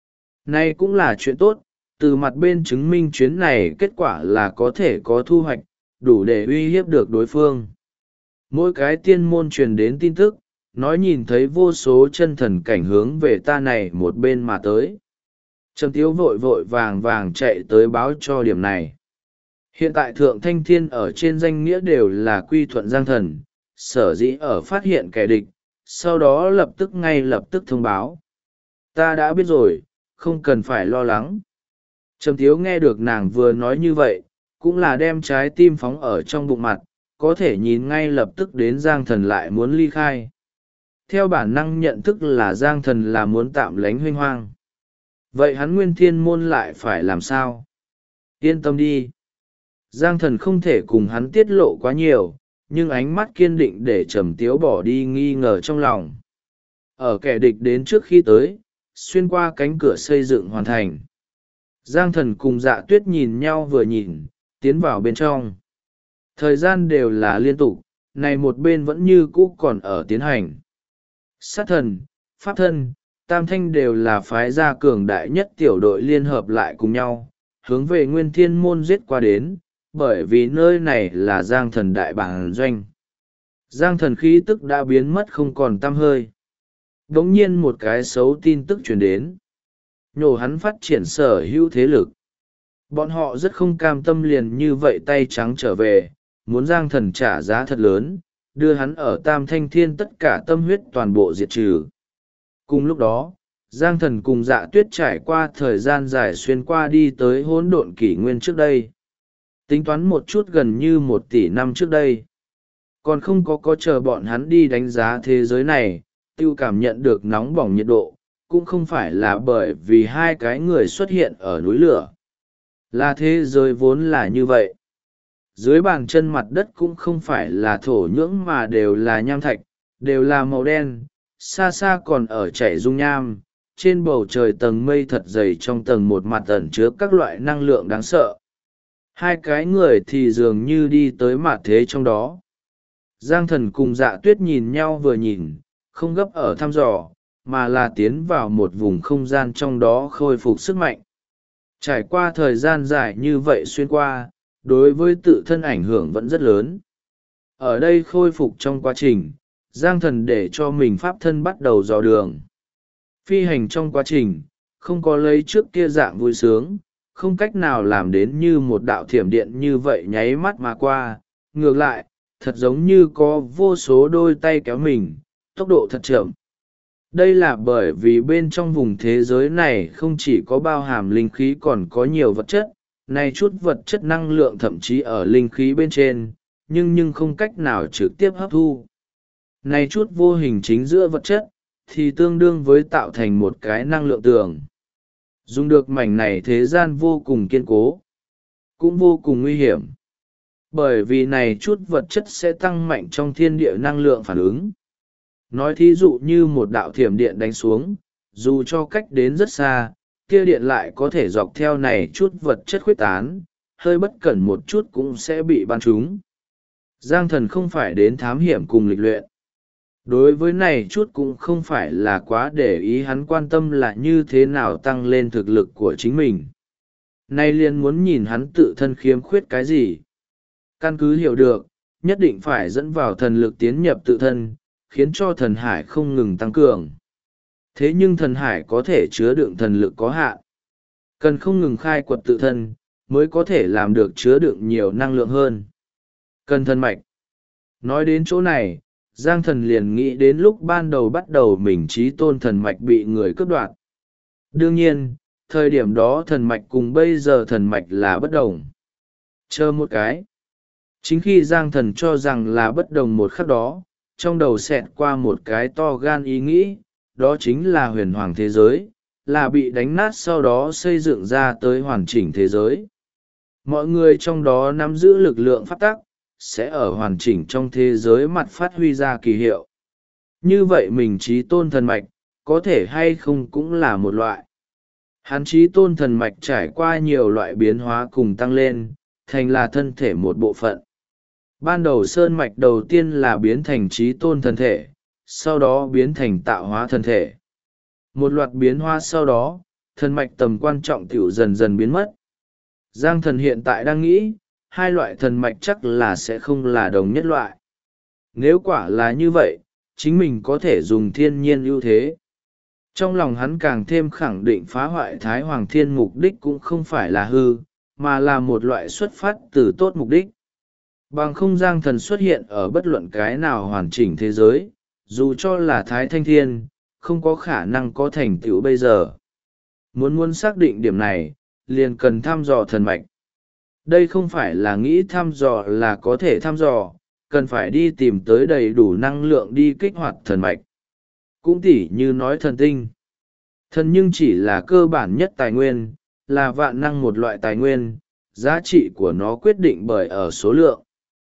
Này cũng là chuyện tốt, từ mặt bên chứng minh chuyến này kết quả là có thể có thu hoạch, đủ để uy hiếp được đối phương. Mỗi cái tiên môn truyền đến tin tức, nói nhìn thấy vô số chân thần cảnh hướng về ta này một bên mà tới. Trầm Tiếu vội vội vàng vàng chạy tới báo cho điểm này. Hiện tại Thượng Thanh Thiên ở trên danh nghĩa đều là quy thuận Giang Thần, sở dĩ ở phát hiện kẻ địch, sau đó ngay lập tức thông báo. Ta đã biết rồi, không cần phải lo lắng. Trầm Tiếu nghe được nàng vừa nói như vậy, cũng là đem trái tim phóng ở trong bụng mặt, có thể nhìn ngay lập tức đến Giang Thần lại muốn ly khai. Theo bản năng nhận thức là Giang Thần là muốn tạm lánh huênh hoang. Vậy hắn Nguyên Thiên Môn lại phải làm sao? Yên tâm đi. Giang Thần không thể cùng hắn tiết lộ quá nhiều, nhưng ánh mắt kiên định để Trầm Tiếu bỏ đi nghi ngờ trong lòng. Ở kẻ địch đến trước khi tới, xuyên qua cánh cửa xây dựng hoàn thành. Giang Thần cùng Dạ Tuyết nhìn nhau vừa nhìn, tiến vào bên trong. Thời gian đều là liên tục, này một bên vẫn như cũ còn ở tiến hành. Sát thần, pháp thân, tam thanh đều là phái gia cường đại nhất tiểu đội liên hợp lại cùng nhau, hướng về Nguyên Thiên Môn giết qua đến, bởi vì nơi này là Giang Thần đại bản doanh. Giang Thần khí tức đã biến mất không còn tăm hơi. Đống nhiên một cái xấu tin tức truyền đến. Nhổ hắn phát triển sở hữu thế lực. Bọn họ rất không cam tâm liền như vậy tay trắng trở về, muốn Giang Thần trả giá thật lớn, đưa hắn ở Tam Thanh Thiên tất cả tâm huyết toàn bộ diệt trừ. Cùng lúc đó, Giang Thần cùng Dạ Tuyết trải qua thời gian dài xuyên qua đi tới hỗn độn kỷ nguyên trước đây. Tính toán một chút gần như 1 tỷ năm trước đây. Còn không có chờ bọn hắn đi đánh giá thế giới này, tiêu cảm nhận được nóng bỏng nhiệt độ, cũng không phải là bởi vì 2 cái người xuất hiện ở núi lửa. Là thế giới vốn là như vậy. Dưới bàn chân mặt đất cũng không phải là thổ nhưỡng mà đều là nham thạch, đều là màu đen, xa xa còn ở chảy dung nham. Trên bầu trời tầng mây thật dày trong tầng một mặt ẩn chứa các loại năng lượng đáng sợ. 2 cái người thì dường như đi tới mặt thế trong đó. Giang Thần cùng Dạ Tuyết nhìn nhau vừa nhìn, không gấp ở thăm dò, mà là tiến vào một vùng không gian trong đó khôi phục sức mạnh. Trải qua thời gian dài như vậy xuyên qua, đối với tự thân ảnh hưởng vẫn rất lớn. Ở đây khôi phục trong quá trình, Giang Thần để cho mình pháp thân bắt đầu dò đường. Phi hành trong quá trình, không có lấy trước kia dạng vui sướng, không cách nào làm đến như một đạo thiểm điện như vậy nháy mắt mà qua. Ngược lại, thật giống như có vô số đôi tay kéo mình, tốc độ thật chậm. Đây là bởi vì bên trong vùng thế giới này không chỉ có bao hàm linh khí còn có nhiều vật chất, này chút vật chất năng lượng thậm chí ở linh khí bên trên, nhưng không cách nào trực tiếp hấp thu. Này chút vô hình chính giữa vật chất, thì tương đương với tạo thành một cái năng lượng tường. Dùng được mảnh này thế gian vô cùng kiên cố, cũng vô cùng nguy hiểm. Bởi vì này chút vật chất sẽ tăng mạnh trong thiên địa năng lượng phản ứng. Nói thí dụ như một đạo thiểm điện đánh xuống, dù cho cách đến rất xa, kia điện lại có thể dọc theo này chút vật chất khuếch tán, hơi bất cẩn một chút cũng sẽ bị bắn trúng. Giang thần không phải đến thám hiểm cùng lịch luyện. Đối với này chút cũng không phải là quá để ý, hắn quan tâm là như thế nào tăng lên thực lực của chính mình. Nay liền muốn nhìn hắn tự thân khiếm khuyết cái gì. Căn cứ hiểu được, nhất định phải dẫn vào thần lực tiến nhập tự thân, khiến cho thần hải không ngừng tăng cường. Thế nhưng thần hải có thể chứa đựng thần lực có hạn. Cần không ngừng khai quật tự thân, mới có thể làm được chứa đựng nhiều năng lượng hơn. Cần thần mạch. Nói đến chỗ này, Giang thần liền nghĩ đến lúc ban đầu bắt đầu mình trí tôn thần mạch bị người cướp đoạt. Đương nhiên, thời điểm đó thần mạch cùng bây giờ thần mạch là bất đồng. Chờ một cái. Chính khi Giang thần cho rằng là bất đồng một khắc đó, trong đầu xẹt qua một cái to gan ý nghĩ, đó chính là huyền hoàng thế giới, là bị đánh nát sau đó xây dựng ra tới hoàn chỉnh thế giới. Mọi người trong đó nắm giữ lực lượng pháp tắc, sẽ ở hoàn chỉnh trong thế giới mặt phát huy ra kỳ hiệu. Như vậy mình trí tôn thần mạch, có thể hay không cũng là một loại. Hắn trí tôn thần mạch trải qua nhiều loại biến hóa cùng tăng lên, thành là thân thể một bộ phận. Ban đầu sơn mạch đầu tiên là biến thành trí tôn thần thể, sau đó biến thành tạo hóa thần thể. Một loạt biến hóa sau đó, thần mạch tầm quan trọng tiểu dần dần biến mất. Giang thần hiện tại đang nghĩ, hai loại thần mạch chắc là sẽ không là đồng nhất loại. Nếu quả là như vậy, chính mình có thể dùng thiên nhiên ưu thế. Trong lòng hắn càng thêm khẳng định phá hoại Thái Hoàng Thiên mục đích cũng không phải là hư, mà là một loại xuất phát từ tốt mục đích. Bằng không Giang thần xuất hiện ở bất luận cái nào hoàn chỉnh thế giới, dù cho là Thái Thanh Thiên, không có khả năng có thành tựu bây giờ. Muốn xác định điểm này, liền cần thăm dò thần mạch. Đây không phải là nghĩ thăm dò là có thể thăm dò, cần phải đi tìm tới đầy đủ năng lượng đi kích hoạt thần mạch. Cũng tỉ như nói thần tinh. Thần nhưng chỉ là cơ bản nhất tài nguyên, là vạn năng một loại tài nguyên, giá trị của nó quyết định bởi ở số lượng.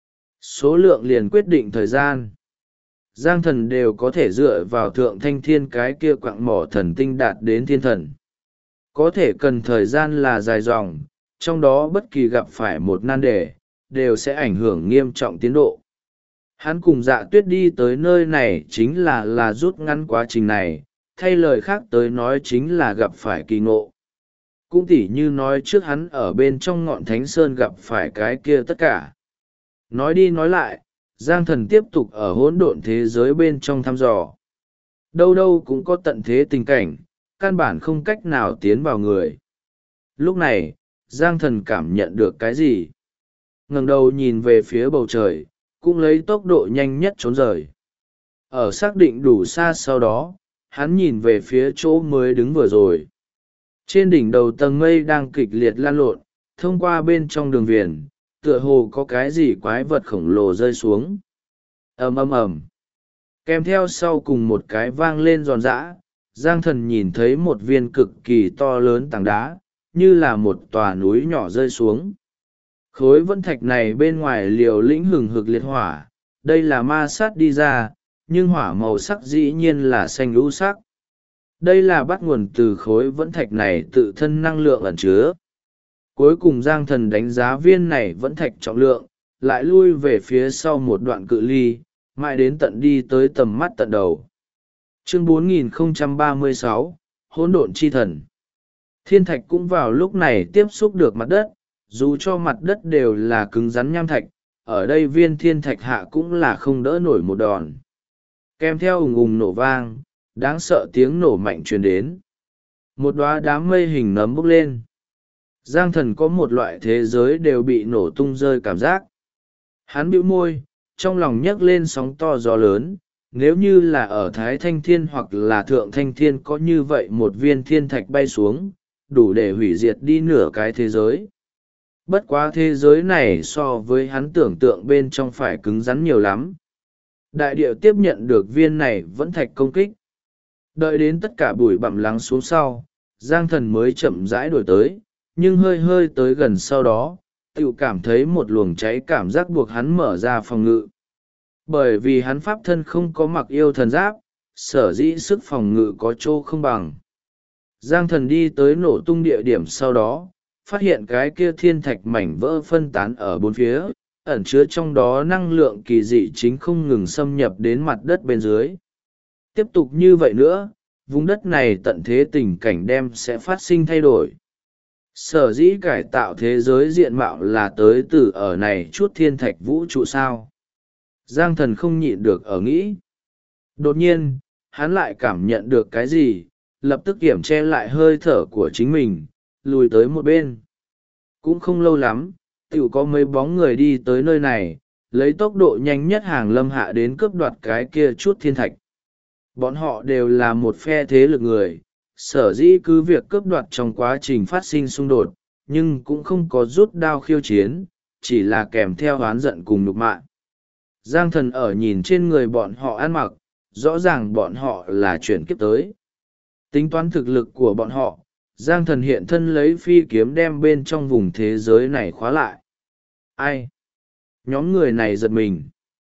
Số lượng liền quyết định thời gian. Giang thần đều có thể dựa vào thượng thanh thiên cái kia quặng mỏ thần tinh đạt đến thiên thần. Có thể cần thời gian là dài dòng, trong đó bất kỳ gặp phải một nan đề, đều sẽ ảnh hưởng nghiêm trọng tiến độ. Hắn cùng Dạ Tuyết đi tới nơi này chính là rút ngắn quá trình này, thay lời khác tới nói chính là gặp phải kỳ ngộ. Cũng tỉ như nói trước hắn ở bên trong ngọn Thánh Sơn gặp phải cái kia tất cả. Nói đi nói lại, Giang thần tiếp tục ở hỗn độn thế giới bên trong thăm dò. Đâu đâu cũng có tận thế tình cảnh, căn bản không cách nào tiến vào người. Lúc này, Giang thần cảm nhận được cái gì? Ngẩng đầu nhìn về phía bầu trời, cũng lấy tốc độ nhanh nhất trốn rời. Ở xác định đủ xa sau đó, hắn nhìn về phía chỗ mới đứng vừa rồi. Trên đỉnh đầu tầng mây đang kịch liệt lan lộn, thông qua bên trong đường viền, tựa hồ có cái gì quái vật khổng lồ rơi xuống. Ầm ầm ầm. Kèm theo sau cùng một cái vang lên giòn giã, Giang thần nhìn thấy một viên cực kỳ to lớn tảng đá, như là một tòa núi nhỏ rơi xuống. Khối vân thạch này bên ngoài liều lĩnh hừng hực liệt hỏa, đây là ma sát đi ra, nhưng hỏa màu sắc dĩ nhiên là xanh lũ sắc. Đây là bắt nguồn từ khối vân thạch này tự thân năng lượng ẩn chứa. Cuối cùng Giang thần đánh giá viên này vẫn thạch trọng lượng, lại lui về phía sau một đoạn cự ly, mãi đến tận đi tới tầm mắt tận đầu. Chương 4036, Hỗn độn chi thần. Thiên thạch cũng vào lúc này tiếp xúc được mặt đất, dù cho mặt đất đều là cứng rắn nham thạch, ở đây viên thiên thạch hạ cũng là không đỡ nổi một đòn. Kèm theo ùng ùng nổ vang, đáng sợ tiếng nổ mạnh truyền đến. Một đóa đám mây hình nấm bốc lên. Giang thần có một loại thế giới đều bị nổ tung rơi cảm giác. Hắn bĩu môi, trong lòng nhấc lên sóng to gió lớn. Nếu như là ở Thái Thanh Thiên hoặc là Thượng Thanh Thiên có như vậy một viên thiên thạch bay xuống, đủ để hủy diệt đi nửa cái thế giới. Bất quá thế giới này so với hắn tưởng tượng bên trong phải cứng rắn nhiều lắm. Đại địa tiếp nhận được viên này vẫn thạch công kích. Đợi đến tất cả bụi bặm lắng xuống sau, Giang thần mới chậm rãi đổi tới, nhưng hơi hơi tới gần sau đó, tự cảm thấy một luồng cháy cảm giác buộc hắn mở ra phòng ngự. Bởi vì hắn pháp thân không có mặc yêu thần giáp, sở dĩ sức phòng ngự có chỗ không bằng. Giang thần đi tới nổ tung địa điểm sau đó, phát hiện cái kia thiên thạch mảnh vỡ phân tán ở bốn phía, ẩn chứa trong đó năng lượng kỳ dị chính không ngừng xâm nhập đến mặt đất bên dưới. Tiếp tục như vậy nữa, vùng đất này tận thế tình cảnh đem sẽ phát sinh thay đổi. Sở dĩ cải tạo thế giới diện mạo là tới từ ở này chút thiên thạch vũ trụ sao. Giang Thần không nhịn được ở nghĩ. Đột nhiên, hắn lại cảm nhận được cái gì, lập tức kiểm che lại hơi thở của chính mình, lùi tới một bên. Cũng không lâu lắm, tiểu có mấy bóng người đi tới nơi này, lấy tốc độ nhanh nhất hàng lâm hạ đến cướp đoạt cái kia chút thiên thạch. Bọn họ đều là một phe thế lực người, sở dĩ cứ việc cướp đoạt trong quá trình phát sinh xung đột, nhưng cũng không có rút đao khiêu chiến, chỉ là kèm theo oán giận cùng nhục mạ. Giang Thần ở nhìn trên người bọn họ ăn mặc, rõ ràng bọn họ là chuyển kiếp tới. Tính toán thực lực của bọn họ, Giang Thần hiện thân lấy phi kiếm đem bên trong vùng thế giới này khóa lại. Ai? Nhóm người này giật mình.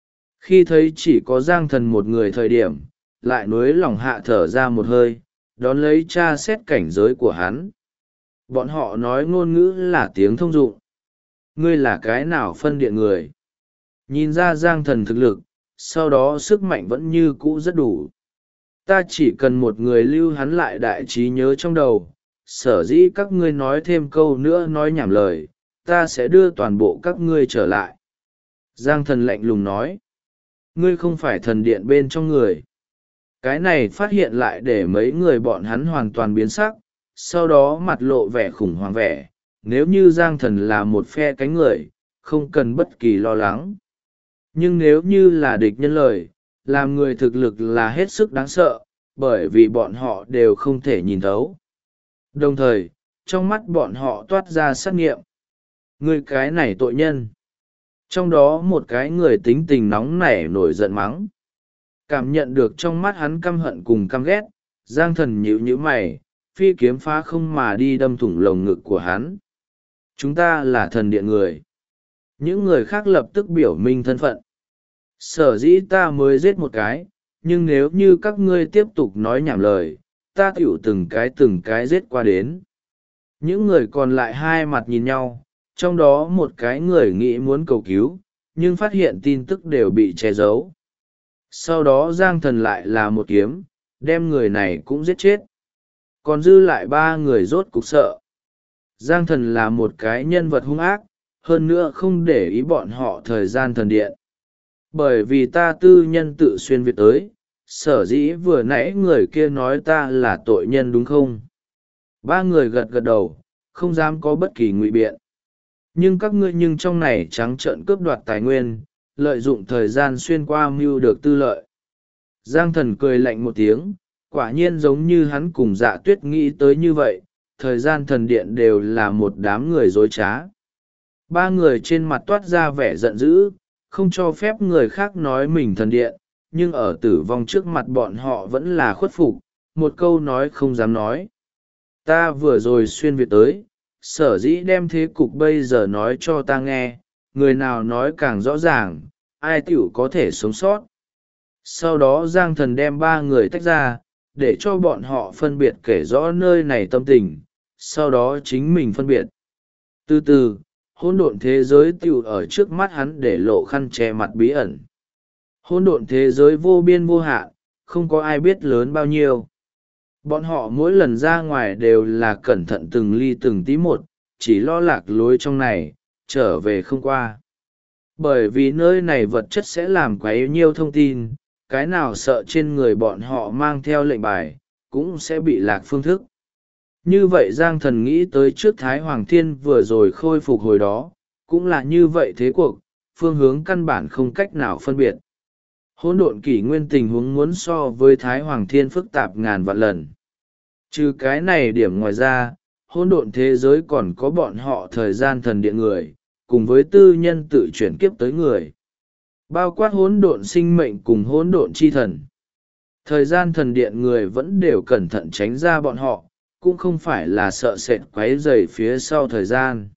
Khi thấy chỉ có Giang Thần một người thời điểm, lại nuối lòng hạ thở ra một hơi, đón lấy tra xét cảnh giới của hắn. Bọn họ nói ngôn ngữ là tiếng thông dụng. Ngươi là cái nào phân điện người? Nhìn ra Giang Thần thực lực, sau đó sức mạnh vẫn như cũ rất đủ. Ta chỉ cần một người lưu hắn lại đại trí nhớ trong đầu, sở dĩ các ngươi nói thêm câu nữa nói nhảm lời, ta sẽ đưa toàn bộ các ngươi trở lại. Giang Thần lạnh lùng nói. Ngươi không phải thần điện bên trong người. Cái này phát hiện lại để mấy người bọn hắn hoàn toàn biến sắc, sau đó mặt lộ vẻ khủng hoảng vẻ. Nếu như Giang Thần là một phe cánh người, không cần bất kỳ lo lắng. Nhưng nếu như là địch nhân lời, làm người thực lực là hết sức đáng sợ, bởi vì bọn họ đều không thể nhìn thấu. Đồng thời, trong mắt bọn họ toát ra sát nghiệm. Người cái này tội nhân. Trong đó một cái người tính tình nóng nảy nổi giận mắng. Cảm nhận được trong mắt hắn căm hận cùng căm ghét, Giang Thần nhíu nhíu mày, phi kiếm phá không mà đi đâm thủng lồng ngực của hắn. Chúng ta là thần điện người. Những người khác lập tức biểu minh thân phận. Sở dĩ ta mới giết một cái, nhưng nếu như các ngươi tiếp tục nói nhảm lời, ta tiểu từng cái giết qua đến. Những người còn lại hai mặt nhìn nhau, trong đó một cái người nghĩ muốn cầu cứu, nhưng phát hiện tin tức đều bị che giấu. Sau đó Giang Thần lại là một kiếm, đem người này cũng giết chết. Còn dư lại ba người rốt cục sợ. Giang Thần là một cái nhân vật hung ác, hơn nữa không để ý bọn họ thời gian thần điện. Bởi vì ta tư nhân tự xuyên việt tới, sở dĩ vừa nãy người kia nói ta là tội nhân đúng không? Ba người gật gật đầu, không dám có bất kỳ ngụy biện. Nhưng các ngươi nhưng trong này trắng trợn cướp đoạt tài nguyên, lợi dụng thời gian xuyên qua mưu được tư lợi. Giang Thần cười lạnh một tiếng, quả nhiên giống như hắn cùng Dạ Tuyết nghĩ tới như vậy, thời gian thần điện đều là một đám người dối trá. Ba người trên mặt toát ra vẻ giận dữ, không cho phép người khác nói mình thần điện, nhưng ở tử vong trước mặt bọn họ vẫn là khuất phục, một câu nói không dám nói. Ta vừa rồi xuyên việt tới, sở dĩ đem thế cục bây giờ nói cho ta nghe, người nào nói càng rõ ràng, ai tiểu có thể sống sót. Sau đó Giang Thần đem ba người tách ra, để cho bọn họ phân biệt kể rõ nơi này tâm tình, sau đó chính mình phân biệt. Từ từ, hỗn độn thế giới tiểu ở trước mắt hắn để lộ khăn che mặt bí ẩn. Hỗn độn thế giới vô biên vô hạn, không có ai biết lớn bao nhiêu. Bọn họ mỗi lần ra ngoài đều là cẩn thận từng ly từng tí một, chỉ lo lạc lối trong này, trở về không qua. Bởi vì nơi này vật chất sẽ làm quấy nhiêu thông tin, cái nào sợ trên người bọn họ mang theo lệnh bài, cũng sẽ bị lạc phương thức. Như vậy Giang Thần nghĩ tới trước Thái Hoàng Thiên vừa rồi khôi phục hồi đó, cũng là như vậy thế cuộc, phương hướng căn bản không cách nào phân biệt. Hỗn độn kỷ nguyên tình huống muốn so với Thái Hoàng Thiên phức tạp ngàn vạn lần. Trừ cái này điểm ngoài ra, hỗn độn thế giới còn có bọn họ thời gian thần điện người, cùng với tư nhân tự chuyển kiếp tới người. Bao quát hỗn độn sinh mệnh cùng hỗn độn chi thần. Thời gian thần điện người vẫn đều cẩn thận tránh ra bọn họ, cũng không phải là sợ sệt quấy rầy phía sau thời gian.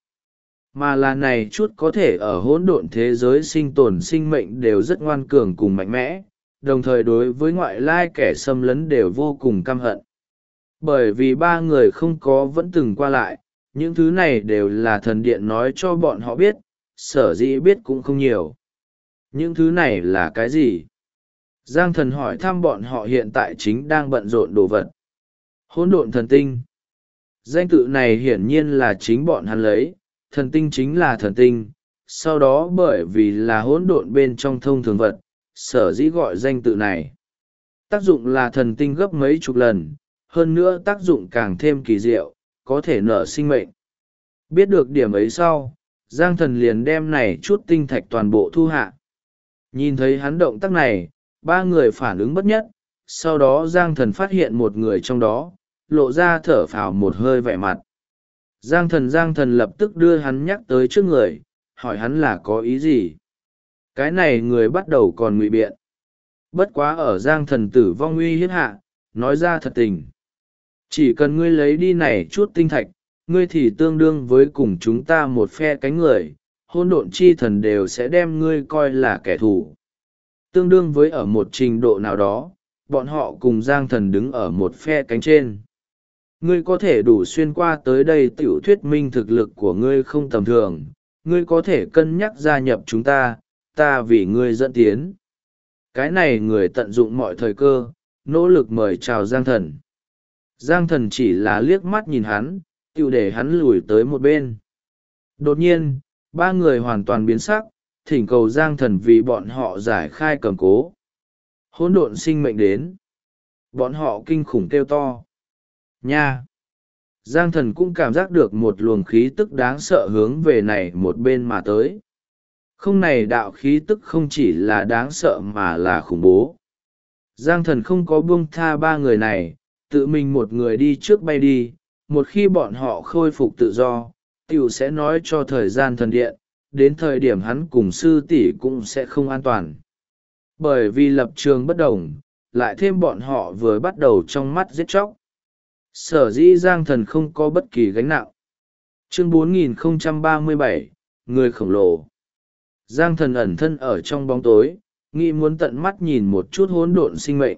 Mà là này chút có thể ở hỗn độn thế giới sinh tồn sinh mệnh đều rất ngoan cường cùng mạnh mẽ, đồng thời đối với ngoại lai kẻ xâm lấn đều vô cùng căm hận. Bởi vì ba người không có vẫn từng qua lại, những thứ này đều là thần điện nói cho bọn họ biết, sở dĩ biết cũng không nhiều. Những thứ này là cái gì? Giang thần hỏi thăm bọn họ hiện tại chính đang bận rộn đồ vật. Hỗn độn thần tinh. Danh tự này hiển nhiên là chính bọn hắn lấy, thần tinh chính là thần tinh, sau đó bởi vì là hỗn độn bên trong thông thường vật, sở dĩ gọi danh tự này. Tác dụng là thần tinh gấp mấy chục lần, hơn nữa tác dụng càng thêm kỳ diệu, có thể nở sinh mệnh. Biết được điểm ấy sau, Giang thần liền đem này chút tinh thạch toàn bộ thu hạ. Nhìn thấy hắn động tác này, ba người phản ứng bất nhất, sau đó Giang thần phát hiện một người trong đó, lộ ra thở phào một hơi vẻ mặt. Giang thần lập tức đưa hắn nhắc tới trước người, hỏi hắn là có ý gì. Cái này người bắt đầu còn ngụy biện. Bất quá ở Giang thần tử vong uy hiếp hạ, nói ra thật tình. Chỉ cần ngươi lấy đi này chút tinh thạch, ngươi thì tương đương với cùng chúng ta một phe cánh người, hôn độn chi thần đều sẽ đem ngươi coi là kẻ thù. Tương đương với ở một trình độ nào đó, bọn họ cùng Giang thần đứng ở một phe cánh trên. Ngươi có thể đủ xuyên qua tới đây tiểu thuyết minh thực lực của ngươi không tầm thường, ngươi có thể cân nhắc gia nhập chúng ta, ta vì ngươi dẫn tiến. Cái này người tận dụng mọi thời cơ, nỗ lực mời chào Giang thần. Giang thần chỉ là liếc mắt nhìn hắn, tiểu để hắn lùi tới một bên. Đột nhiên, ba người hoàn toàn biến sắc, thỉnh cầu Giang thần vì bọn họ giải khai cầm cố. Hỗn độn sinh mệnh đến. Bọn họ kinh khủng kêu to. Nha! Giang thần cũng cảm giác được một luồng khí tức đáng sợ hướng về này một bên mà tới. Không, này đạo khí tức không chỉ là đáng sợ mà là khủng bố. Giang thần không có buông tha ba người này, tự mình một người đi trước bay đi, một khi bọn họ khôi phục tự do, tiểu sẽ nói cho thời gian thần điện, đến thời điểm hắn cùng sư tỷ cũng sẽ không an toàn. Bởi vì lập trường bất đồng, lại thêm bọn họ vừa bắt đầu trong mắt giết chóc. Sở dĩ Giang thần không có bất kỳ gánh nặng. Chương 4037, người khổng lồ. Giang thần ẩn thân ở trong bóng tối, nghĩ muốn tận mắt nhìn một chút hỗn độn sinh mệnh.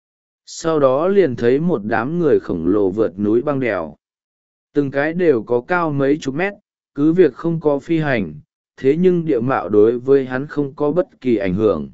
Sau đó liền thấy một đám người khổng lồ vượt núi băng đèo. Từng cái đều có cao mấy chục mét, cứ việc không có phi hành, thế nhưng địa mạo đối với hắn không có bất kỳ ảnh hưởng.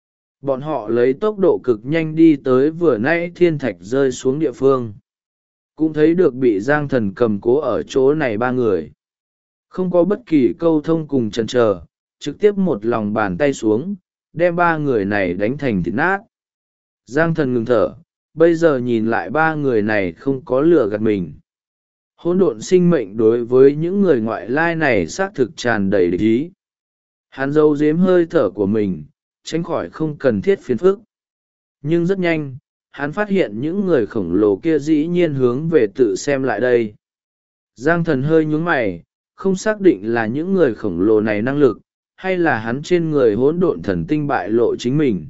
Bọn họ lấy tốc độ cực nhanh đi tới vừa nãy thiên thạch rơi xuống địa phương. Cũng thấy được bị Giang thần cầm cố ở chỗ này ba người. Không có bất kỳ câu thông cùng chần chờ, trực tiếp một lòng bàn tay xuống, đem ba người này đánh thành thịt nát. Giang thần ngừng thở, bây giờ nhìn lại ba người này không có lừa gạt mình. Hỗn độn sinh mệnh đối với những người ngoại lai này xác thực tràn đầy địch ý. Hắn giấu giếm hơi thở của mình, tránh khỏi không cần thiết phiền phức. Nhưng rất nhanh, hắn phát hiện những người khổng lồ kia dĩ nhiên hướng về tự xem lại đây. Giang thần hơi nhún mày, không xác định là những người khổng lồ này năng lực, hay là hắn trên người hỗn độn thần tinh bại lộ chính mình.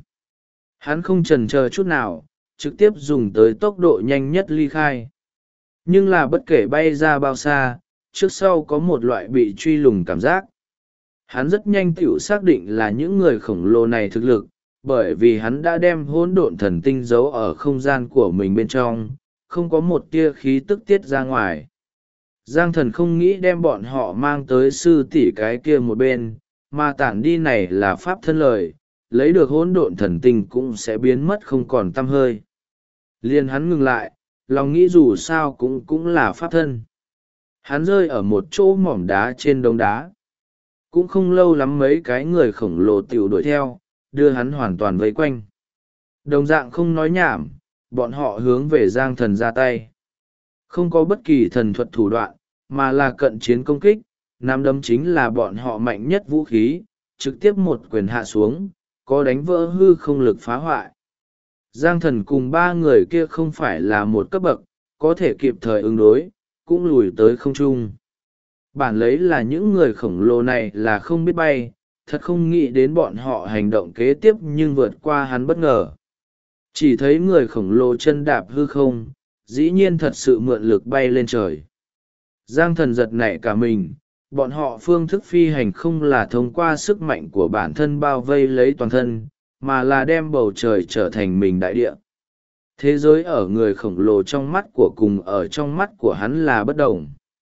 Hắn không chần chờ chút nào, trực tiếp dùng tới tốc độ nhanh nhất ly khai. Nhưng là bất kể bay ra bao xa, trước sau có một loại bị truy lùng cảm giác. Hắn rất nhanh tựu xác định là những người khổng lồ này thực lực, bởi vì hắn đã đem hỗn độn thần tinh giấu ở không gian của mình bên trong, không có một tia khí tức tiết ra ngoài. Giang thần không nghĩ đem bọn họ mang tới sư tỷ cái kia một bên, mà tản đi này là pháp thân lời, lấy được hỗn độn thần tinh cũng sẽ biến mất không còn tăm hơi. Liền hắn ngừng lại, lòng nghĩ dù sao cũng là pháp thân. Hắn rơi ở một chỗ mỏm đá trên đống đá. Cũng không lâu lắm mấy cái người khổng lồ tiểu đuổi theo, đưa hắn hoàn toàn vây quanh. Đồng dạng không nói nhảm, bọn họ hướng về Giang thần ra tay. Không có bất kỳ thần thuật thủ đoạn, mà là cận chiến công kích, nắm đấm chính là bọn họ mạnh nhất vũ khí, trực tiếp một quyền hạ xuống, có đánh vỡ hư không lực phá hoại. Giang thần cùng ba người kia không phải là một cấp bậc, có thể kịp thời ứng đối, cũng lùi tới không trung. Bản lấy là những người khổng lồ này là không biết bay, thật không nghĩ đến bọn họ hành động kế tiếp nhưng vượt qua hắn bất ngờ. Chỉ thấy người khổng lồ chân đạp hư không, dĩ nhiên thật sự mượn lực bay lên trời. Giang thần giật nảy cả mình, bọn họ phương thức phi hành không là thông qua sức mạnh của bản thân bao vây lấy toàn thân, mà là đem bầu trời trở thành mình đại địa. Thế giới ở người khổng lồ trong mắt của cùng ở trong mắt của hắn là bất đồng.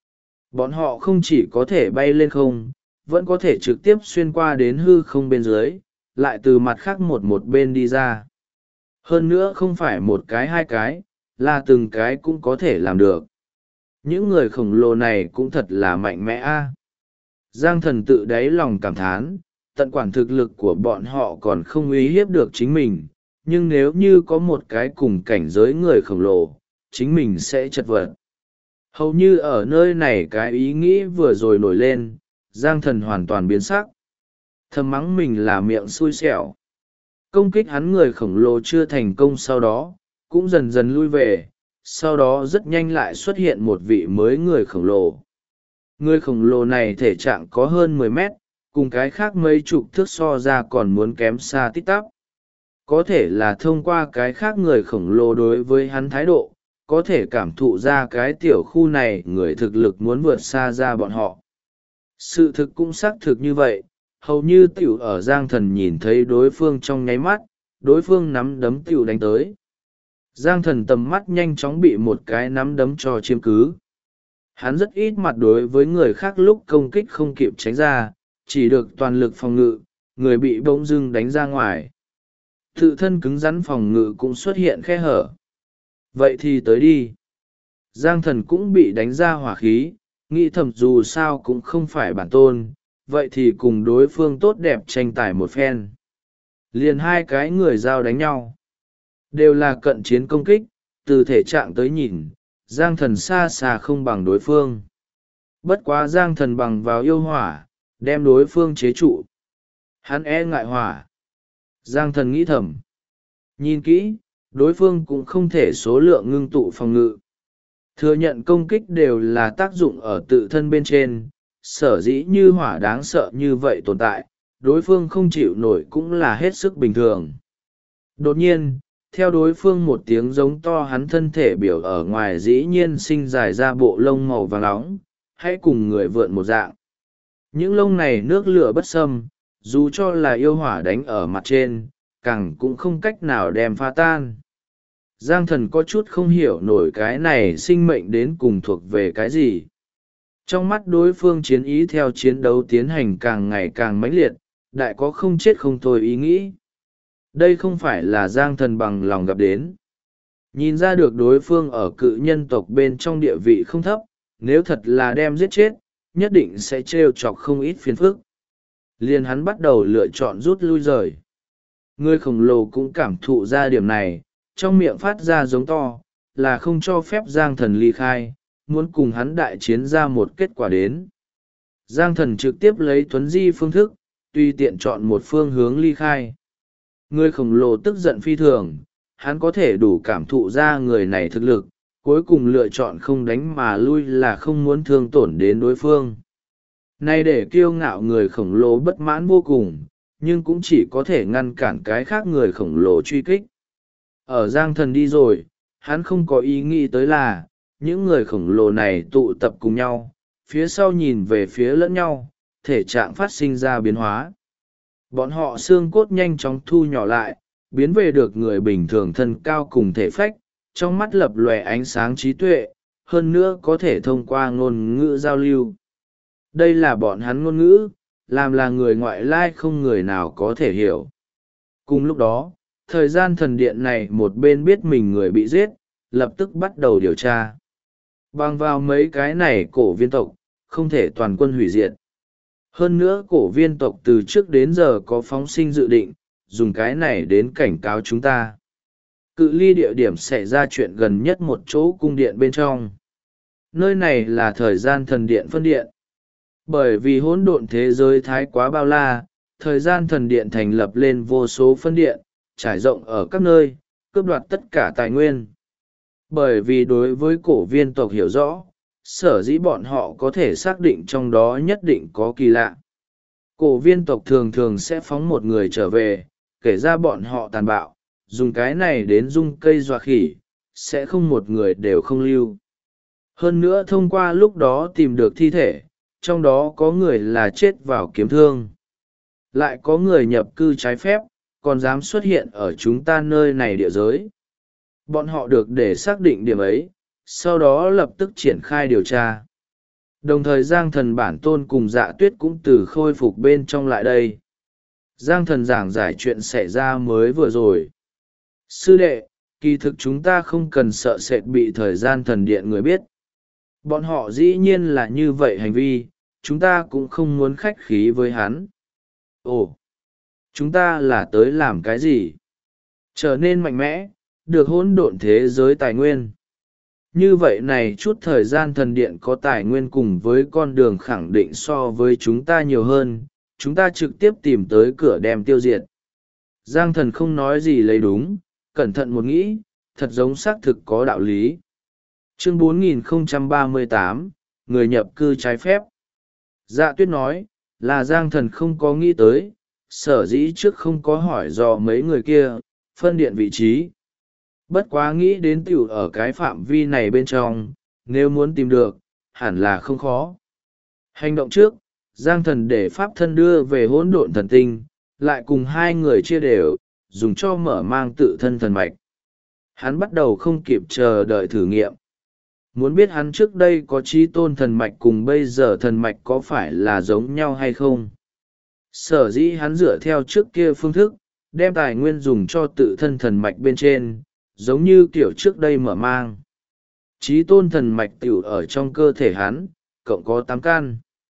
Bọn họ không chỉ có thể bay lên không, vẫn có thể trực tiếp xuyên qua đến hư không bên dưới, lại từ mặt khác một bên đi ra. Hơn nữa không phải một cái hai cái, là từng cái cũng có thể làm được. Những người khổng lồ này cũng thật là mạnh mẽ a. Giang Thần tự đáy lòng cảm thán, tận quản thực lực của bọn họ còn không uy hiếp được chính mình, nhưng nếu như có một cái cùng cảnh giới người khổng lồ, chính mình sẽ chật vật. Hầu như ở nơi này cái ý nghĩ vừa rồi nổi lên, Giang Thần hoàn toàn biến sắc. Thầm mắng mình là miệng xui xẻo. Công kích hắn người khổng lồ chưa thành công, sau đó cũng dần dần lui về, sau đó rất nhanh lại xuất hiện một vị mới người khổng lồ. Người khổng lồ này thể trạng có hơn 10 mét, cùng cái khác mấy chục thước so ra còn muốn kém xa tít tắp. Có thể là thông qua cái khác người khổng lồ đối với hắn thái độ, có thể cảm thụ ra cái tiểu khu này người thực lực muốn vượt xa ra bọn họ. Sự thực cũng xác thực như vậy, hầu như tiểu ở Giang Thần nhìn thấy đối phương trong nháy mắt, đối phương nắm đấm tiểu đánh tới. Giang Thần tầm mắt nhanh chóng bị một cái nắm đấm cho chiếm cứ. Hắn rất ít mặt đối với người khác lúc công kích không kịp tránh ra, chỉ được toàn lực phòng ngự, người bị bỗng dưng đánh ra ngoài. Tự thân cứng rắn phòng ngự cũng xuất hiện khe hở. Vậy thì tới đi. Giang Thần cũng bị đánh ra hỏa khí, nghĩ thầm dù sao cũng không phải bản tôn, vậy thì cùng đối phương tốt đẹp tranh tài một phen. Liền hai cái người giao đánh nhau. Đều là cận chiến công kích, từ thể trạng tới nhìn, Giang Thần xa xa không bằng đối phương. Bất quá Giang Thần bằng vào yêu hỏa, đem đối phương chế trụ. Hắn e ngại hỏa. Giang Thần nghĩ thầm. Nhìn kỹ, đối phương cũng không thể số lượng ngưng tụ phòng ngự. Thừa nhận công kích đều là tác dụng ở tự thân bên trên, sở dĩ như hỏa đáng sợ như vậy tồn tại, đối phương không chịu nổi cũng là hết sức bình thường. Đột nhiên, theo đối phương một tiếng giống to, hắn thân thể biểu ở ngoài dĩ nhiên sinh dài ra bộ lông màu vàng nóng, hãy cùng người vượn một dạng. Những lông này nước lửa bất xâm, dù cho là yêu hỏa đánh ở mặt trên, càng cũng không cách nào đem phá tan. Giang Thần có chút không hiểu nổi cái này sinh mệnh đến cùng thuộc về cái gì. Trong mắt đối phương chiến ý theo chiến đấu tiến hành càng ngày càng mãnh liệt, đại có không chết không thôi ý nghĩ. Đây không phải là Giang Thần bằng lòng gặp đến. Nhìn ra được đối phương ở cự nhân tộc bên trong địa vị không thấp, nếu thật là đem giết chết, nhất định sẽ trêu chọc không ít phiền phức. Liền hắn bắt đầu lựa chọn rút lui rời. Người khổng lồ cũng cảm thụ ra điểm này, trong miệng phát ra giống to, là không cho phép Giang Thần ly khai, muốn cùng hắn đại chiến ra một kết quả đến. Giang Thần trực tiếp lấy thuấn di phương thức, tùy tiện chọn một phương hướng ly khai. Người khổng lồ tức giận phi thường, hắn có thể đủ cảm thụ ra người này thực lực, cuối cùng lựa chọn không đánh mà lui là không muốn thương tổn đến đối phương. Nay để kiêu ngạo người khổng lồ bất mãn vô cùng, nhưng cũng chỉ có thể ngăn cản cái khác người khổng lồ truy kích. Ở Giang Thần đi rồi, hắn không có ý nghĩ tới là, những người khổng lồ này tụ tập cùng nhau, phía sau nhìn về phía lẫn nhau, thể trạng phát sinh ra biến hóa. Bọn họ xương cốt nhanh chóng thu nhỏ lại, biến về được người bình thường thân cao cùng thể phách, trong mắt lập lòe ánh sáng trí tuệ, hơn nữa có thể thông qua ngôn ngữ giao lưu. Đây là bọn hắn ngôn ngữ, làm là người ngoại lai không người nào có thể hiểu. Cùng lúc đó, thời gian thần điện này một bên biết mình người bị giết, lập tức bắt đầu điều tra. Bằng vào mấy cái này cổ viên tộc, không thể toàn quân hủy diệt. Hơn nữa cổ viên tộc từ trước đến giờ có phóng sinh dự định, dùng cái này đến cảnh cáo chúng ta. Cự ly địa điểm xảy ra chuyện gần nhất một chỗ cung điện bên trong. Nơi này là thời gian thần điện phân điện. Bởi vì hỗn độn thế giới thái quá bao la, thời gian thần điện thành lập lên vô số phân điện, trải rộng ở các nơi, cướp đoạt tất cả tài nguyên. Bởi vì đối với cổ viên tộc hiểu rõ, sở dĩ bọn họ có thể xác định trong đó nhất định có kỳ lạ. Cổ viên tộc thường thường sẽ phóng một người trở về, kể ra bọn họ tàn bạo, dùng cái này đến dung cây dọa khỉ, sẽ không một người đều không lưu. Hơn nữa thông qua lúc đó tìm được thi thể, trong đó có người là chết vào kiếm thương. Lại có người nhập cư trái phép, còn dám xuất hiện ở chúng ta nơi này địa giới. Bọn họ được để xác định điểm ấy, sau đó lập tức triển khai điều tra. Đồng thời Giang Thần bản tôn cùng Dạ Tuyết cũng từ khôi phục bên trong lại đây. Giang Thần giảng giải chuyện xảy ra mới vừa rồi. Sư đệ, kỳ thực chúng ta không cần sợ sệt bị thời gian thần điện người biết. Bọn họ dĩ nhiên là như vậy hành vi, chúng ta cũng không muốn khách khí với hắn. Ồ, chúng ta là tới làm cái gì? Trở nên mạnh mẽ, được hỗn độn thế giới tài nguyên. Như vậy này chút thời gian thần điện có tài nguyên cùng với con đường khẳng định so với chúng ta nhiều hơn, chúng ta trực tiếp tìm tới cửa đem tiêu diệt. Giang Thần không nói gì lấy đúng, cẩn thận một nghĩ, thật giống xác thực có đạo lý. Chương 4038, người nhập cư trái phép. Dạ Tuyết nói, là Giang Thần không có nghĩ tới, sở dĩ trước không có hỏi dò mấy người kia, phân điện vị trí. Bất quá nghĩ đến tiểu ở cái phạm vi này bên trong, nếu muốn tìm được, hẳn là không khó. Hành động trước, Giang Thần để pháp thân đưa về hỗn độn thần tinh, lại cùng hai người chia đều, dùng cho mở mang tự thân thần mạch. Hắn bắt đầu không kịp chờ đợi thử nghiệm. Muốn biết hắn trước đây có trí tôn thần mạch cùng bây giờ thần mạch có phải là giống nhau hay không. Sở dĩ hắn dựa theo trước kia phương thức, đem tài nguyên dùng cho tự thân thần mạch bên trên, giống như kiểu trước đây mở mang. Trí tôn thần mạch tiểu ở trong cơ thể hắn, cộng có 8 căn.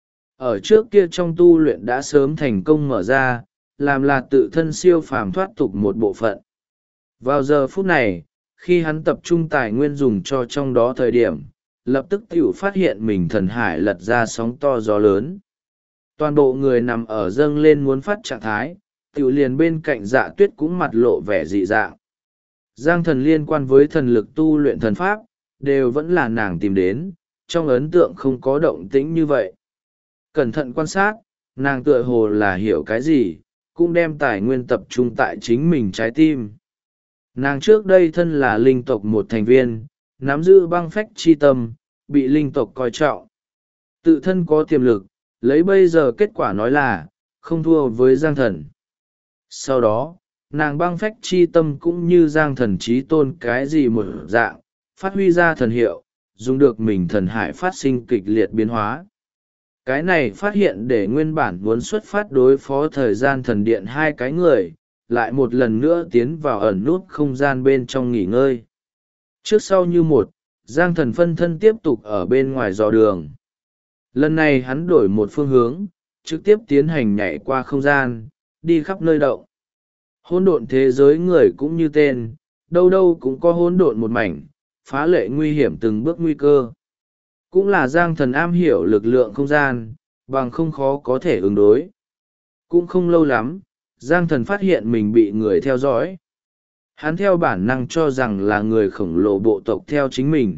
Ở trước kia trong tu luyện đã sớm thành công mở ra, làm là tự thân siêu phàm thoát tục một bộ phận. Vào giờ phút này, khi hắn tập trung tài nguyên dùng cho trong đó thời điểm, lập tức tiểu phát hiện mình thần hải lật ra sóng to gió lớn. Toàn bộ người nằm ở dâng lên muốn phát trạng thái, tiểu liền bên cạnh Dạ Tuyết cũng mặt lộ vẻ dị dạng. Giang Thần liên quan với thần lực tu luyện thần pháp, đều vẫn là nàng tìm đến, trong ấn tượng không có động tĩnh như vậy. Cẩn thận quan sát, nàng tựa hồ là hiểu cái gì, cũng đem tài nguyên tập trung tại chính mình trái tim. Nàng trước đây thân là linh tộc một thành viên, nắm giữ băng phách chi tâm, bị linh tộc coi trọng. Tự thân có tiềm lực, lấy bây giờ kết quả nói là, không thua với Giang Thần. Sau đó, nàng băng phách chi tâm cũng như Giang Thần trí tôn cái gì một dạng, phát huy ra thần hiệu, dùng được mình thần hải phát sinh kịch liệt biến hóa. Cái này phát hiện để nguyên bản muốn xuất phát đối phó thời gian thần điện hai cái người, lại một lần nữa tiến vào ẩn nút không gian bên trong nghỉ ngơi. Trước sau như một, Giang Thần phân thân tiếp tục ở bên ngoài dò đường. Lần này hắn đổi một phương hướng, trực tiếp tiến hành nhảy qua không gian, đi khắp nơi động. Hỗn độn thế giới người cũng như tên, đâu đâu cũng có hỗn độn một mảnh, phá lệ nguy hiểm từng bước nguy cơ. Cũng là Giang Thần am hiểu lực lượng không gian, bằng không khó có thể ứng đối. Cũng không lâu lắm, Giang Thần phát hiện mình bị người theo dõi. Hắn theo bản năng cho rằng là người khổng lồ bộ tộc theo chính mình.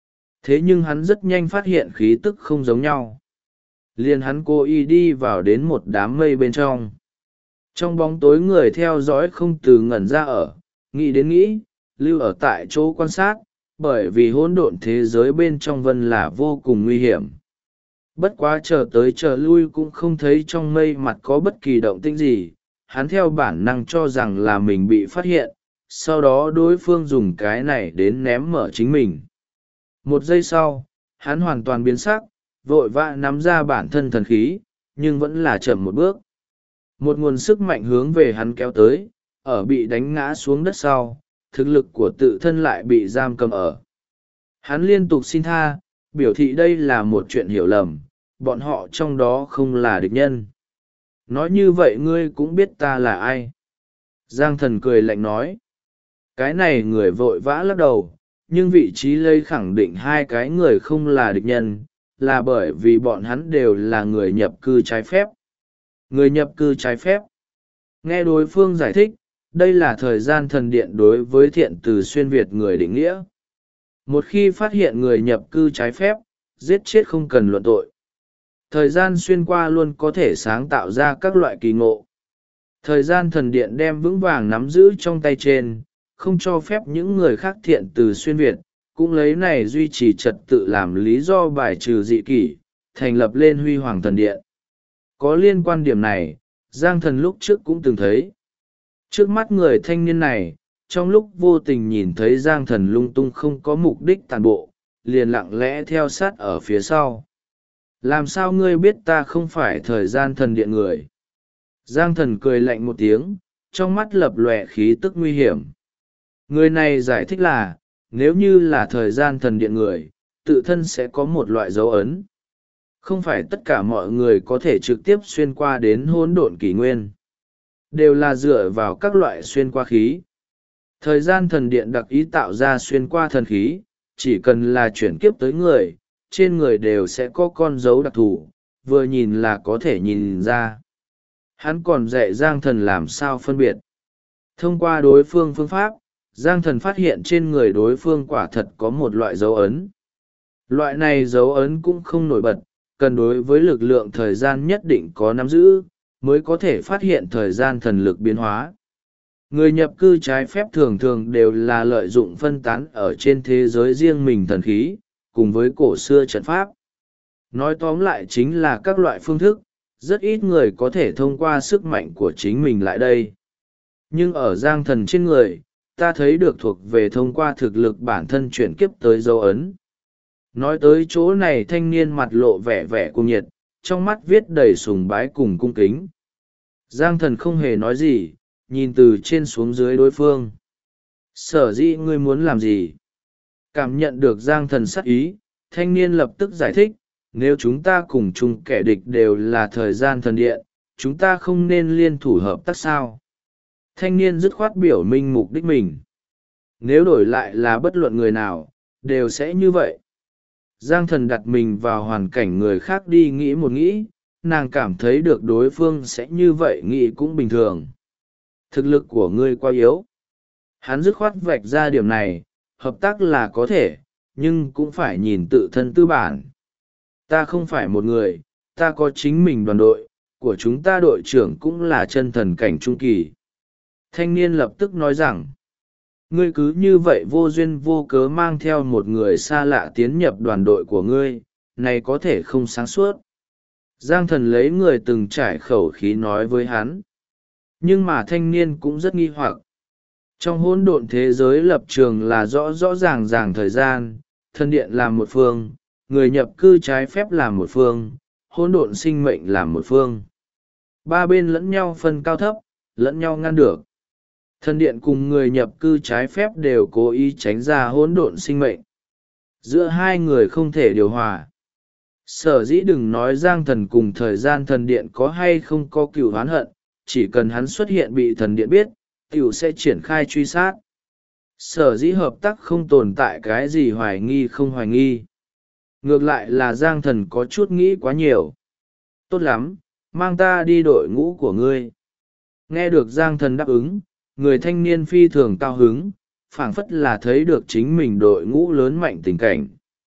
Thế nhưng hắn rất nhanh phát hiện khí tức không giống nhau. Liền hắn cố ý đi vào đến một đám mây bên trong. Trong bóng tối người theo dõi không từ ngẩn ra ở, nghĩ đến nghĩ, lưu ở tại chỗ quan sát, bởi vì hỗn độn thế giới bên trong vân là vô cùng nguy hiểm. Bất quá chờ tới chờ lui cũng không thấy trong mây mặt có bất kỳ động tĩnh gì, hắn theo bản năng cho rằng là mình bị phát hiện, sau đó đối phương dùng cái này đến ném mở chính mình. Một giây sau, hắn hoàn toàn biến sắc, vội vã nắm ra bản thân thần khí, nhưng vẫn là chậm một bước. Một nguồn sức mạnh hướng về hắn kéo tới, ở bị đánh ngã xuống đất sau, thực lực của tự thân lại bị giam cầm ở. Hắn liên tục xin tha, biểu thị đây là một chuyện hiểu lầm, bọn họ trong đó không là địch nhân. Nói như vậy ngươi cũng biết ta là ai. Giang Thần cười lạnh nói. Cái này người vội vã lắc đầu, nhưng vị trí lây khẳng định hai cái người không là địch nhân, là bởi vì bọn hắn đều là người nhập cư trái phép. Người nhập cư trái phép. Nghe đối phương giải thích, đây là thời gian thần điện đối với thiện từ xuyên Việt người định nghĩa. Một khi phát hiện người nhập cư trái phép, giết chết không cần luận tội. Thời gian xuyên qua luôn có thể sáng tạo ra các loại kỳ ngộ. Thời gian thần điện đem vững vàng nắm giữ trong tay trên, không cho phép những người khác thiện từ xuyên Việt, cũng lấy này duy trì trật tự làm lý do bài trừ dị kỷ, thành lập lên Huy Hoàng Thần Điện. Có liên quan điểm này, Giang Thần lúc trước cũng từng thấy. Trước mắt người thanh niên này, trong lúc vô tình nhìn thấy Giang Thần lung tung không có mục đích tàn bộ, liền lặng lẽ theo sát ở phía sau. Làm sao ngươi biết ta không phải thời gian thần điện người? Giang thần cười lạnh một tiếng, trong mắt lập lòe khí tức nguy hiểm. Người này giải thích là, nếu như là thời gian thần điện người, tự thân sẽ có một loại dấu ấn. Không phải tất cả mọi người có thể trực tiếp xuyên qua đến hỗn độn kỷ nguyên. Đều là dựa vào các loại xuyên qua khí. Thời gian thần điện đặc ý tạo ra xuyên qua thần khí, chỉ cần là chuyển kiếp tới người, trên người đều sẽ có con dấu đặc thù, vừa nhìn là có thể nhìn ra. Hắn còn dạy Giang thần làm sao phân biệt. Thông qua đối phương phương pháp, Giang thần phát hiện trên người đối phương quả thật có một loại dấu ấn. Loại này dấu ấn cũng không nổi bật, cần đối với lực lượng thời gian nhất định có nắm giữ, mới có thể phát hiện thời gian thần lực biến hóa. Người nhập cư trái phép thường thường đều là lợi dụng phân tán ở trên thế giới riêng mình thần khí, cùng với cổ xưa trận pháp. Nói tóm lại chính là các loại phương thức, rất ít người có thể thông qua sức mạnh của chính mình lại đây. Nhưng ở Giang thần trên người, ta thấy được thuộc về thông qua thực lực bản thân chuyển kiếp tới dấu ấn. Nói tới chỗ này thanh niên mặt lộ vẻ vẻ cuồng nhiệt, trong mắt viết đầy sùng bái cùng cung kính. Giang thần không hề nói gì, nhìn từ trên xuống dưới đối phương. Sở dĩ ngươi muốn làm gì? Cảm nhận được Giang thần sắc ý, thanh niên lập tức giải thích, nếu chúng ta cùng chung kẻ địch đều là thời gian thần điện, chúng ta không nên liên thủ hợp tác sao? Thanh niên dứt khoát biểu minh mục đích mình. Nếu đổi lại là bất luận người nào, đều sẽ như vậy. Giang thần đặt mình vào hoàn cảnh người khác đi nghĩ một nghĩ, nàng cảm thấy được đối phương sẽ như vậy nghĩ cũng bình thường. Thực lực của ngươi quá yếu. Hắn dứt khoát vạch ra điểm này, hợp tác là có thể, nhưng cũng phải nhìn tự thân tư bản. Ta không phải một người, ta có chính mình đoàn đội, của chúng ta đội trưởng cũng là chân thần cảnh trung kỳ. Thanh niên lập tức nói rằng, ngươi cứ như vậy vô duyên vô cớ mang theo một người xa lạ tiến nhập đoàn đội của ngươi, này có thể không sáng suốt. Giang thần lấy người từng trải khẩu khí nói với hắn. Nhưng mà thanh niên cũng rất nghi hoặc. Trong hỗn độn thế giới lập trường là rõ rõ ràng ràng thời gian, thân điện làm một phương, người nhập cư trái phép làm một phương, hỗn độn sinh mệnh làm một phương. Ba bên lẫn nhau phân cao thấp, lẫn nhau ngăn được. Thân điện cùng người nhập cư trái phép đều cố ý tránh ra hỗn độn sinh mệnh. Giữa hai người không thể điều hòa. Sở dĩ đừng nói Giang thần cùng thời gian thần điện có hay không có cựu oán hận, chỉ cần hắn xuất hiện bị thần điện biết, tiểu sẽ triển khai truy sát. Sở dĩ hợp tác không tồn tại cái gì hoài nghi không hoài nghi. Ngược lại là Giang thần có chút nghĩ quá nhiều. Tốt lắm, mang ta đi đội ngũ của ngươi. Nghe được Giang thần đáp ứng, người thanh niên phi thường cao hứng, phảng phất là thấy được chính mình đội ngũ lớn mạnh tình cảnh.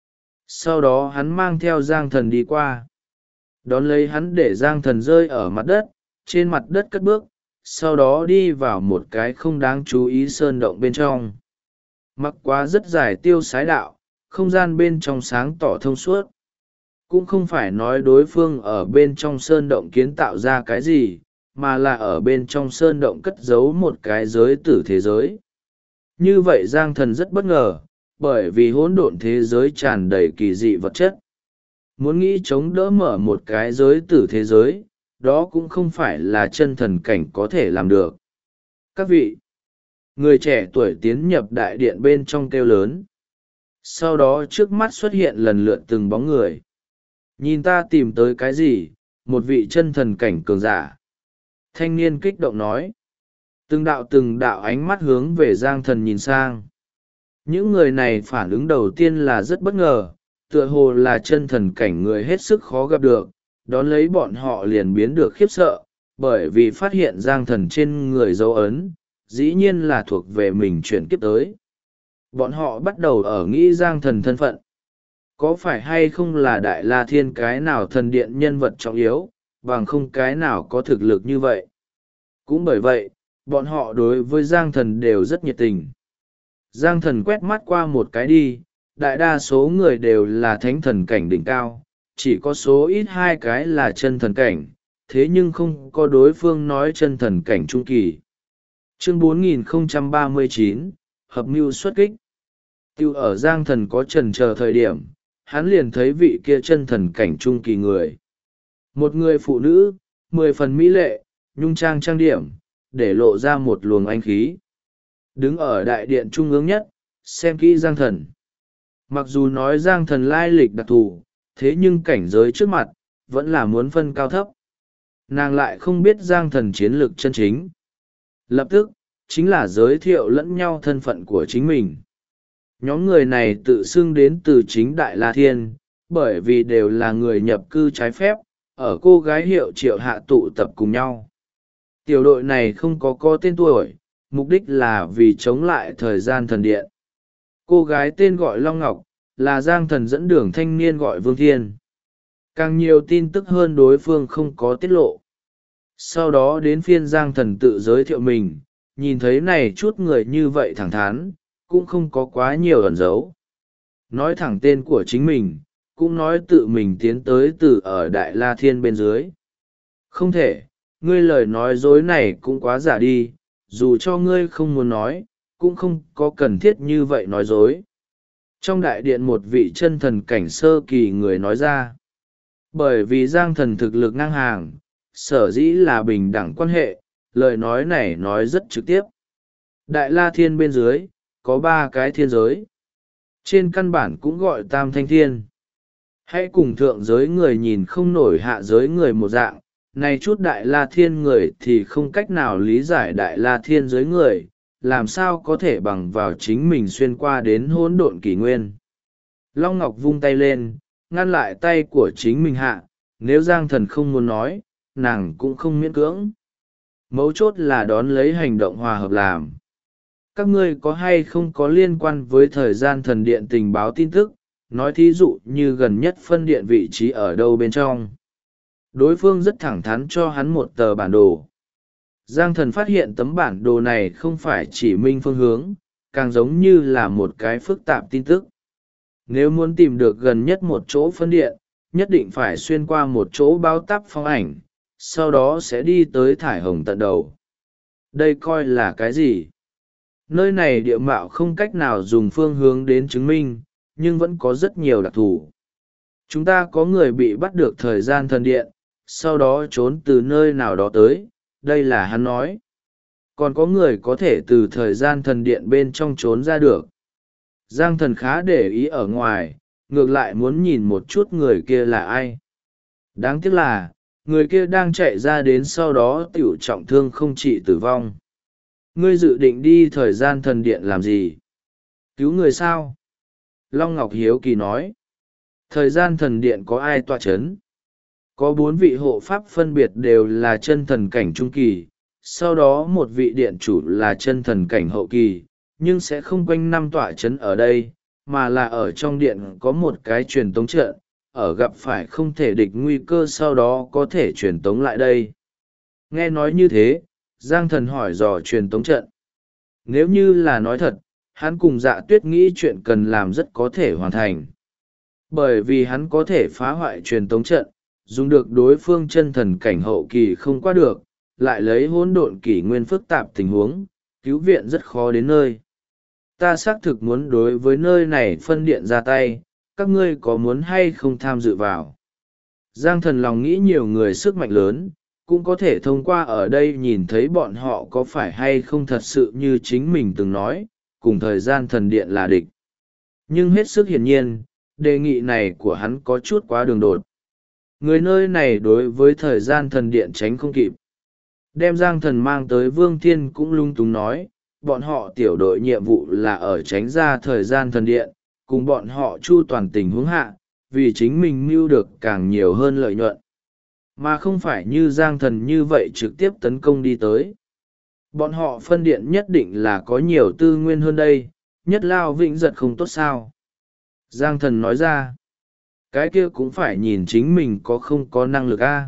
Sau đó hắn mang theo Giang thần đi qua. Đón lấy hắn để Giang thần rơi ở mặt đất, trên mặt đất cất bước, sau đó đi vào một cái không đáng chú ý sơn động bên trong. Mặc quá rất dài tiêu sái đạo, không gian bên trong sáng tỏ thông suốt. Cũng không phải nói đối phương ở bên trong sơn động kiến tạo ra cái gì, mà là ở bên trong sơn động cất giấu một cái giới tử thế giới. Như vậy Giang thần rất bất ngờ, bởi vì hỗn độn thế giới tràn đầy kỳ dị vật chất. Muốn nghĩ chống đỡ mở một cái giới tử thế giới, đó cũng không phải là chân thần cảnh có thể làm được. Các vị, người trẻ tuổi tiến nhập đại điện bên trong kêu lớn. Sau đó trước mắt xuất hiện lần lượt từng bóng người. Nhìn ta tìm tới cái gì, một vị chân thần cảnh cường giả. Thanh niên kích động nói. Từng đạo ánh mắt hướng về Giang thần nhìn sang. Những người này phản ứng đầu tiên là rất bất ngờ, tựa hồ là chân thần cảnh người hết sức khó gặp được, đón lấy bọn họ liền biến được khiếp sợ, bởi vì phát hiện Giang thần trên người dấu ấn, dĩ nhiên là thuộc về mình chuyển kiếp tới. Bọn họ bắt đầu ở nghĩ Giang thần thân phận. Có phải hay không là Đại La Thiên cái nào thần điện nhân vật trọng yếu, bằng không cái nào có thực lực như vậy. Cũng bởi vậy, bọn họ đối với Giang thần đều rất nhiệt tình. Giang thần quét mắt qua một cái đi, đại đa số người đều là thánh thần cảnh đỉnh cao, chỉ có số ít hai cái là chân thần cảnh, thế nhưng không có đối phương nói chân thần cảnh trung kỳ. Chương 4039, Hợp mưu xuất kích. Tiêu ở Giang thần có chần chờ thời điểm, hắn liền thấy vị kia chân thần cảnh trung kỳ người. Một người phụ nữ, 10 phần mỹ lệ, nhung trang trang điểm, để lộ ra một luồng anh khí. Đứng ở đại điện trung ương nhất, xem kỹ Giang Thần. Mặc dù nói Giang Thần lai lịch đặc thù, thế nhưng cảnh giới trước mặt, vẫn là muốn phân cao thấp. Nàng lại không biết Giang Thần chiến lược chân chính. Lập tức, chính là giới thiệu lẫn nhau thân phận của chính mình. Nhóm người này tự xưng đến từ chính Đại La Thiên, bởi vì đều là người nhập cư trái phép, ở cô gái hiệu Triệu Hạ tụ tập cùng nhau. Tiểu đội này không có tên tuổi, mục đích là vì chống lại thời gian thần điện. Cô gái tên gọi Long Ngọc, là Giang Thần dẫn đường thanh niên gọi Vương Thiên. Càng nhiều tin tức hơn đối phương không có tiết lộ. Sau đó đến phiên Giang Thần tự giới thiệu mình, nhìn thấy này chút người như vậy thẳng thắn, cũng không có quá nhiều ẩn giấu. Nói thẳng tên của chính mình, cũng nói tự mình tiến tới từ ở Đại La Thiên bên dưới. Không thể, ngươi lời nói dối này cũng quá giả đi, dù cho ngươi không muốn nói, cũng không có cần thiết như vậy nói dối. Trong đại điện một vị chân thần cảnh sơ kỳ người nói ra. Bởi vì Giang Thần thực lực ngang hàng, sở dĩ là bình đẳng quan hệ, lời nói này nói rất trực tiếp. Đại La Thiên bên dưới, có 3 cái thiên giới. Trên căn bản cũng gọi tam thanh thiên. Hãy cùng thượng giới người nhìn không nổi hạ giới người một dạng, này chút Đại La Thiên người thì không cách nào lý giải Đại La Thiên giới người, làm sao có thể bằng vào chính mình xuyên qua đến hỗn độn kỷ nguyên. Long Ngọc vung tay lên, ngăn lại tay của chính mình hạ, nếu Giang Thần không muốn nói, nàng cũng không miễn cưỡng. Mấu chốt là đón lấy hành động hòa hợp làm. Các ngươi có hay không có liên quan với thời gian thần điện tình báo tin tức, nói thí dụ như gần nhất phân điện vị trí ở đâu bên trong. Đối phương rất thẳng thắn cho hắn một tờ bản đồ. Giang Thần phát hiện tấm bản đồ này không phải chỉ minh phương hướng, càng giống như là một cái phức tạp tin tức. Nếu muốn tìm được gần nhất một chỗ phân điện, nhất định phải xuyên qua một chỗ báo táp phong ảnh, sau đó sẽ đi tới thải hồng tận đầu. Đây coi là cái gì? Nơi này địa mạo không cách nào dùng phương hướng đến chứng minh, nhưng vẫn có rất nhiều đặc thù. Chúng ta có người bị bắt được thời gian thần điện, sau đó trốn từ nơi nào đó tới, đây là hắn nói. Còn có người có thể từ thời gian thần điện bên trong trốn ra được. Giang Thần khá để ý ở ngoài, ngược lại muốn nhìn một chút người kia là ai. Đáng tiếc là, người kia đang chạy ra đến sau đó tiểu trọng thương không trị tử vong. Ngươi dự định đi thời gian thần điện làm gì? Cứu người sao? Long Ngọc hiếu kỳ nói. Thời gian thần điện có ai tọa chấn? Có 4 vị hộ pháp phân biệt đều là chân thần cảnh trung kỳ, sau đó một vị điện chủ là chân thần cảnh hậu kỳ, nhưng sẽ không quanh năm tọa chấn ở đây, mà là ở trong điện có một cái truyền tống trận, ở gặp phải không thể địch nguy cơ sau đó có thể truyền tống lại đây. Nghe nói như thế, Giang Thần hỏi dò truyền tống trận. Nếu như là nói thật, hắn cùng Dạ Tuyết nghĩ chuyện cần làm rất có thể hoàn thành. Bởi vì hắn có thể phá hoại truyền tống trận, dùng được đối phương chân thần cảnh hậu kỳ không qua được, lại lấy hỗn độn kỷ nguyên phức tạp tình huống, cứu viện rất khó đến nơi. Ta xác thực muốn đối với nơi này phân điện ra tay, các ngươi có muốn hay không tham dự vào? Giang Thần lòng nghĩ nhiều người sức mạnh lớn, cũng có thể thông qua ở đây nhìn thấy bọn họ có phải hay không thật sự như chính mình từng nói, cùng thời gian thần điện là địch. Nhưng hết sức hiển nhiên, đề nghị này của hắn có chút quá đường đột. Người nơi này đối với thời gian thần điện tránh không kịp. Đem Giang Thần mang tới Vương Thiên cũng lung túng nói, bọn họ tiểu đội nhiệm vụ là ở tránh ra thời gian thần điện, cùng bọn họ chu toàn tình huống hạ, vì chính mình mưu được càng nhiều hơn lợi nhuận. Mà không phải như Giang Thần như vậy trực tiếp tấn công đi tới. Bọn họ phân điện nhất định là có nhiều tư nguyên hơn đây, nhất lao vĩnh giật không tốt sao. Giang Thần nói ra, cái kia cũng phải nhìn chính mình có không có năng lực a.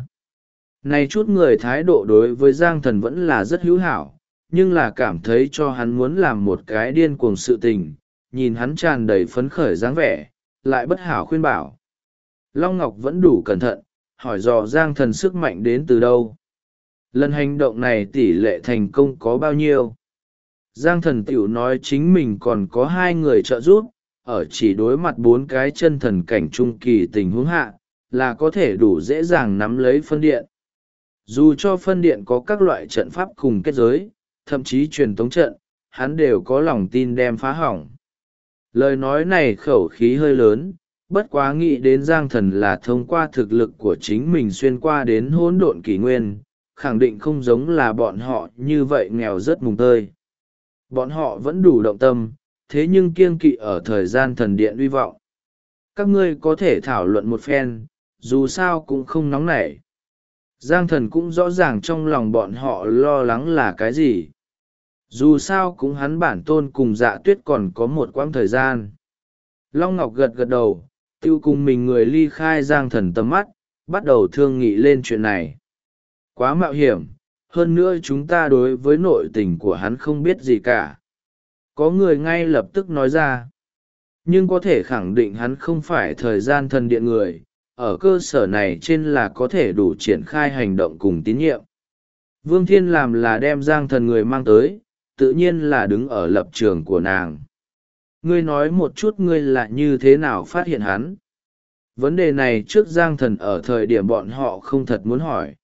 Này chút người thái độ đối với Giang Thần vẫn là rất hữu hảo, nhưng là cảm thấy cho hắn muốn làm một cái điên cuồng sự tình, nhìn hắn tràn đầy phấn khởi dáng vẻ, lại bất hảo khuyên bảo. Long Ngọc vẫn đủ cẩn thận, hỏi dò Giang Thần sức mạnh đến từ đâu. Lần hành động này tỷ lệ thành công có bao nhiêu? Giang Thần tiểu nói chính mình còn có 2 người trợ giúp, ở chỉ đối mặt 4 cái chân thần cảnh trung kỳ tình huống hạ, là có thể đủ dễ dàng nắm lấy phân điện. Dù cho phân điện có các loại trận pháp cùng kết giới, thậm chí truyền tống trận, hắn đều có lòng tin đem phá hỏng. Lời nói này khẩu khí hơi lớn, bất quá nghĩ đến Giang Thần là thông qua thực lực của chính mình xuyên qua đến hỗn độn kỷ nguyên, khẳng định không giống là bọn họ như vậy nghèo rất mùng tơi. Bọn họ vẫn đủ động tâm, thế nhưng kiêng kỵ ở thời gian thần điện uy vọng. Các ngươi có thể thảo luận một phen, dù sao cũng không nóng nảy. Giang Thần cũng rõ ràng trong lòng bọn họ lo lắng là cái gì. Dù sao cũng hắn bản tôn cùng Dạ Tuyết còn có một quãng thời gian. Long Ngọc gật gật đầu, tiêu cùng mình người ly khai Giang Thần tầm mắt, bắt đầu thương nghị lên chuyện này. Quá mạo hiểm, hơn nữa chúng ta đối với nội tình của hắn không biết gì cả. Có người ngay lập tức nói ra. Nhưng có thể khẳng định hắn không phải thời gian thần điện người, ở cơ sở này trên là có thể đủ triển khai hành động cùng tín nhiệm. Vương Thiên làm là đem Giang Thần người mang tới, tự nhiên là đứng ở lập trường của nàng. Ngươi nói một chút ngươi là như thế nào phát hiện hắn. Vấn đề này trước Giang Thần ở thời điểm bọn họ không thật muốn hỏi.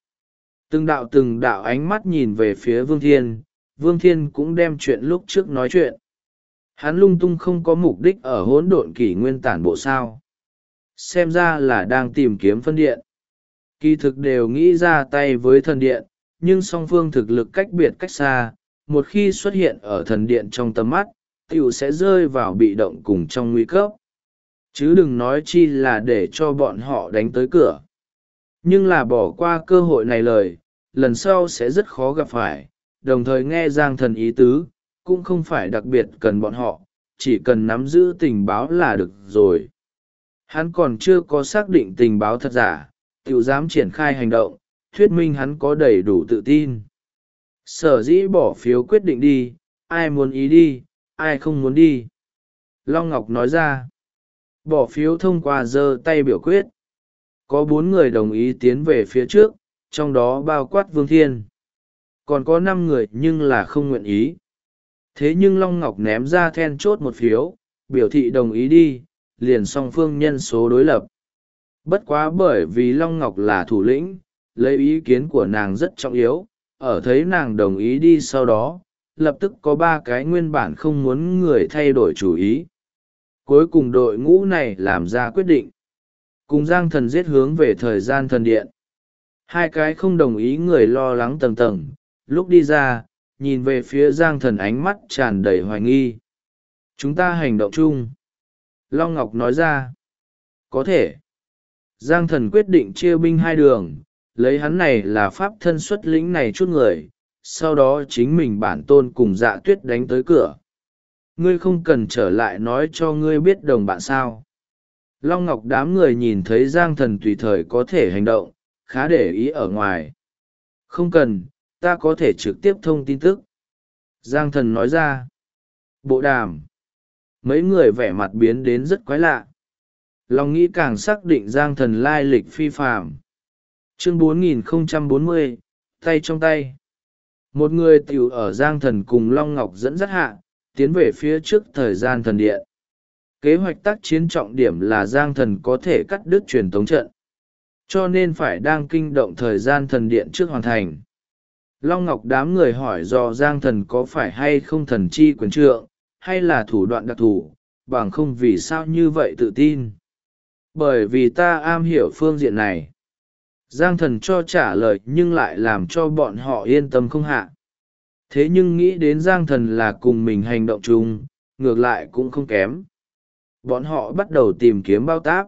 Từng đạo ánh mắt nhìn về phía Vương Thiên cũng đem chuyện lúc trước nói chuyện. Hắn lung tung không có mục đích ở hỗn độn kỷ nguyên tản bộ sao. Xem ra là đang tìm kiếm phân điện. Kỳ thực đều nghĩ ra tay với thần điện, nhưng song phương thực lực cách biệt cách xa, một khi xuất hiện ở thần điện trong tầm mắt, tiểu sẽ rơi vào bị động cùng trong nguy cấp. Chứ đừng nói chi là để cho bọn họ đánh tới cửa. Nhưng là bỏ qua cơ hội này lời, lần sau sẽ rất khó gặp phải, đồng thời nghe Giang Thần ý tứ, cũng không phải đặc biệt cần bọn họ, chỉ cần nắm giữ tình báo là được rồi. Hắn còn chưa có xác định tình báo thật giả, tiểu dám triển khai hành động, thuyết minh hắn có đầy đủ tự tin. Sở dĩ bỏ phiếu quyết định đi, ai muốn ý đi, ai không muốn đi. Long Ngọc nói ra, bỏ phiếu thông qua giơ tay biểu quyết. Có 4 người đồng ý tiến về phía trước, trong đó bao quát Vương Thiên. Còn có 5 người nhưng là không nguyện ý. Thế nhưng Long Ngọc ném ra then chốt một phiếu, biểu thị đồng ý đi, liền song phương nhân số đối lập. Bất quá bởi vì Long Ngọc là thủ lĩnh, lấy ý kiến của nàng rất trọng yếu, ở thấy nàng đồng ý đi sau đó, lập tức có 3 cái nguyên bản không muốn người thay đổi chủ ý. Cuối cùng đội ngũ này làm ra quyết định. Cùng Giang Thần giết hướng về thời gian thần điện. 2 cái không đồng ý người lo lắng tầng tầng, lúc đi ra, nhìn về phía Giang Thần ánh mắt tràn đầy hoài nghi. Chúng ta hành động chung. Long Ngọc nói ra. Có thể. Giang Thần quyết định chia binh 2 đường, lấy hắn này là pháp thân xuất lĩnh này chút người, sau đó chính mình bản tôn cùng Dạ Tuyết đánh tới cửa. Ngươi không cần trở lại nói cho ngươi biết đồng bạn sao. Long Ngọc đám người nhìn thấy Giang Thần tùy thời có thể hành động, khá để ý ở ngoài. Không cần, ta có thể trực tiếp thông tin tức. Giang Thần nói ra. Bộ đàm. Mấy người vẻ mặt biến đến rất quái lạ. Lòng nghĩ càng xác định Giang Thần lai lịch phi phàm. Chương 4040, tay trong tay. Một người tiểu ở Giang Thần cùng Long Ngọc dẫn dắt hạ, tiến về phía trước thời gian thần điện. Kế hoạch tác chiến trọng điểm là Giang Thần có thể cắt đứt truyền tống trận. Cho nên phải đang kinh động thời gian thần điện trước hoàn thành. Long Ngọc đám người hỏi do Giang Thần có phải hay không thần chi quyền trượng, hay là thủ đoạn đặc thù, bằng không vì sao như vậy tự tin. Bởi vì ta am hiểu phương diện này. Giang Thần cho trả lời nhưng lại làm cho bọn họ yên tâm không hạ. Thế nhưng nghĩ đến Giang Thần là cùng mình hành động chung, ngược lại cũng không kém. Bọn họ bắt đầu tìm kiếm bao táp.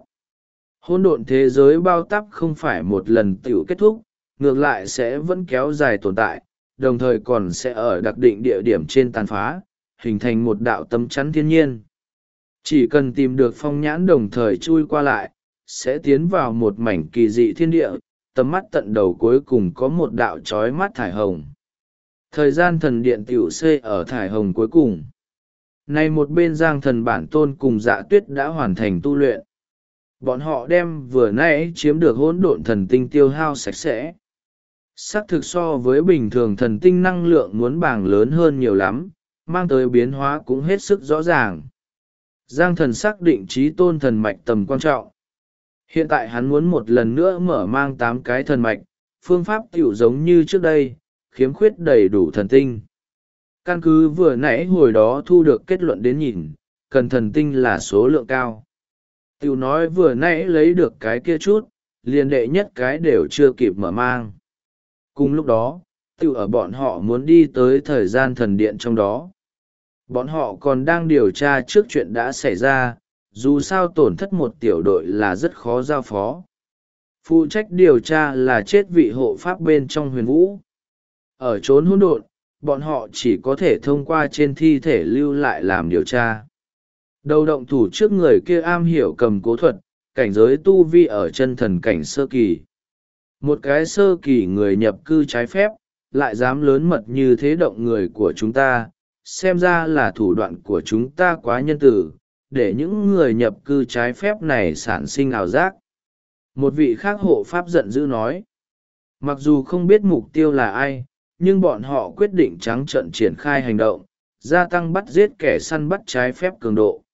Hỗn độn thế giới bao táp không phải một lần tiểu kết thúc, ngược lại sẽ vẫn kéo dài tồn tại, đồng thời còn sẽ ở đặc định địa điểm trên tàn phá, hình thành một đạo tấm chắn thiên nhiên. Chỉ cần tìm được phong nhãn đồng thời chui qua lại, sẽ tiến vào một mảnh kỳ dị thiên địa, tầm mắt tận đầu cuối cùng có một đạo chói mắt thải hồng. Thời gian thần điện tiểu xê ở thải hồng cuối cùng. Này một bên Giang Thần bản tôn cùng Dạ Tuyết đã hoàn thành tu luyện. Bọn họ đem vừa nãy chiếm được hỗn độn thần tinh tiêu hao sạch sẽ. Xác thực so với bình thường thần tinh năng lượng muốn bảng lớn hơn nhiều lắm, mang tới biến hóa cũng hết sức rõ ràng. Giang thần xác định trí tôn thần mạch tầm quan trọng. Hiện tại hắn muốn một lần nữa mở mang 8 cái thần mạch, phương pháp tiểu giống như trước đây, khiếm khuyết đầy đủ thần tinh. Căn cứ vừa nãy hồi đó thu được kết luận đến nhìn, cần thần tinh là số lượng cao. Tiểu nói vừa nãy lấy được cái kia chút, liền đệ nhất cái đều chưa kịp mở mang. Cùng lúc đó, tiểu ở bọn họ muốn đi tới thời gian thần điện trong đó. Bọn họ còn đang điều tra trước chuyện đã xảy ra, dù sao tổn thất một tiểu đội là rất khó giao phó. Phụ trách điều tra là chết vị hộ pháp bên trong huyền vũ. Ở chốn hỗn độn, bọn họ chỉ có thể thông qua trên thi thể lưu lại làm điều tra. Đầu động thủ trước người kia am hiểu cầm cố thuật, cảnh giới tu vi ở chân thần cảnh sơ kỳ. Một cái sơ kỳ người nhập cư trái phép, lại dám lớn mật như thế động người của chúng ta, xem ra là thủ đoạn của chúng ta quá nhân tử, để những người nhập cư trái phép này sản sinh ảo giác. Một vị khác hộ pháp giận dữ nói, mặc dù không biết mục tiêu là ai, nhưng bọn họ quyết định trắng trợn triển khai hành động, gia tăng bắt giết kẻ săn bắt trái phép cường độ.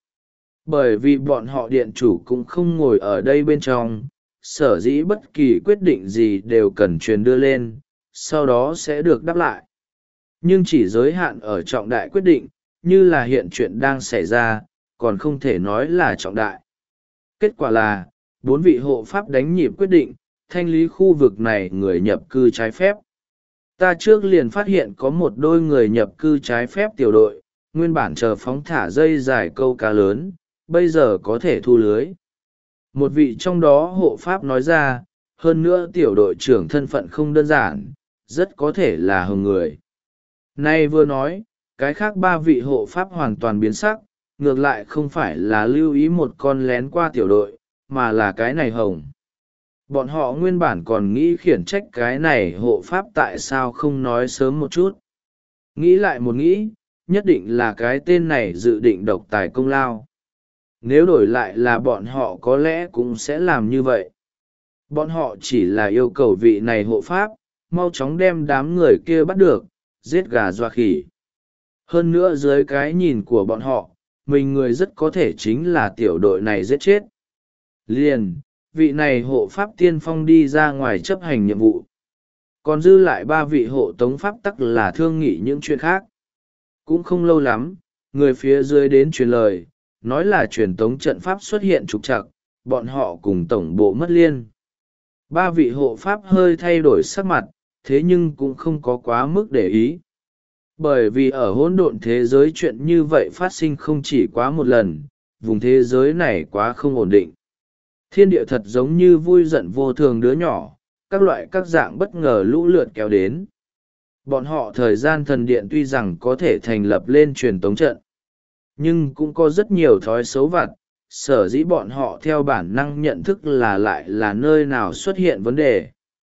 Bởi vì bọn họ điện chủ cũng không ngồi ở đây bên trong, sở dĩ bất kỳ quyết định gì đều cần truyền đưa lên, sau đó sẽ được đáp lại. Nhưng chỉ giới hạn ở trọng đại quyết định, như là hiện chuyện đang xảy ra, còn không thể nói là trọng đại. Kết quả là, 4 vị hộ pháp đánh nhịp quyết định, thanh lý khu vực này người nhập cư trái phép. Ta trước liền phát hiện có một đôi người nhập cư trái phép tiểu đội, nguyên bản chờ phóng thả dây dài câu cá lớn, bây giờ có thể thu lưới. Một vị trong đó hộ pháp nói ra, hơn nữa tiểu đội trưởng thân phận không đơn giản, rất có thể là hồng người. Nay vừa nói, cái khác 3 vị hộ pháp hoàn toàn biến sắc, ngược lại không phải là lưu ý một con lén qua tiểu đội, mà là cái này hồng. Bọn họ nguyên bản còn nghĩ khiển trách cái này hộ pháp tại sao không nói sớm một chút. Nghĩ lại một nghĩ, nhất định là cái tên này dự định độc tài công lao. Nếu đổi lại là bọn họ có lẽ cũng sẽ làm như vậy. Bọn họ chỉ là yêu cầu vị này hộ pháp, mau chóng đem đám người kia bắt được, giết gà dọa khỉ. Hơn nữa dưới cái nhìn của bọn họ, mình người rất có thể chính là tiểu đội này giết chết. Liền, vị này hộ pháp tiên phong đi ra ngoài chấp hành nhiệm vụ. Còn dư lại 3 vị hộ tống pháp tắc là thương nghị những chuyện khác. Cũng không lâu lắm, người phía dưới đến truyền lời, nói là truyền tống trận pháp xuất hiện trục trặc, bọn họ cùng tổng bộ mất liên. 3 vị hộ pháp hơi thay đổi sắc mặt, thế nhưng cũng không có quá mức để ý. Bởi vì ở hỗn độn thế giới chuyện như vậy phát sinh không chỉ quá một lần, vùng thế giới này quá không ổn định. Thiên địa thật giống như vui giận vô thường đứa nhỏ, các loại các dạng bất ngờ lũ lượt kéo đến. Bọn họ thời gian thần điện tuy rằng có thể thành lập lên truyền tống trận, nhưng cũng có rất nhiều thói xấu vặt, sở dĩ bọn họ theo bản năng nhận thức là lại là nơi nào xuất hiện vấn đề.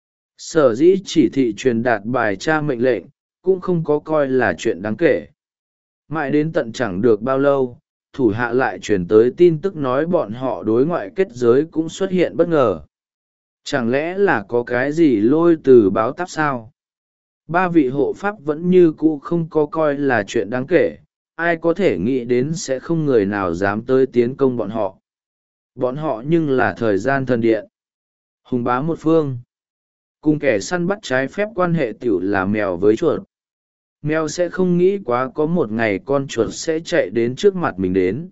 Sở dĩ chỉ thị truyền đạt bài tra mệnh lệnh, cũng không có coi là chuyện đáng kể. Mãi đến tận chẳng được bao lâu, thủ hạ lại truyền tới tin tức nói bọn họ đối ngoại kết giới cũng xuất hiện bất ngờ. Chẳng lẽ là có cái gì lôi từ báo táp sao? 3 vị hộ pháp vẫn như cũ không có coi là chuyện đáng kể, ai có thể nghĩ đến sẽ không người nào dám tới tiến công bọn họ. Bọn họ nhưng là thời gian thần điện. Hùng bá một phương. Cùng kẻ săn bắt trái phép quan hệ tiểu là mèo với chuột. Mèo sẽ không nghĩ quá có một ngày con chuột sẽ chạy đến trước mặt mình đến.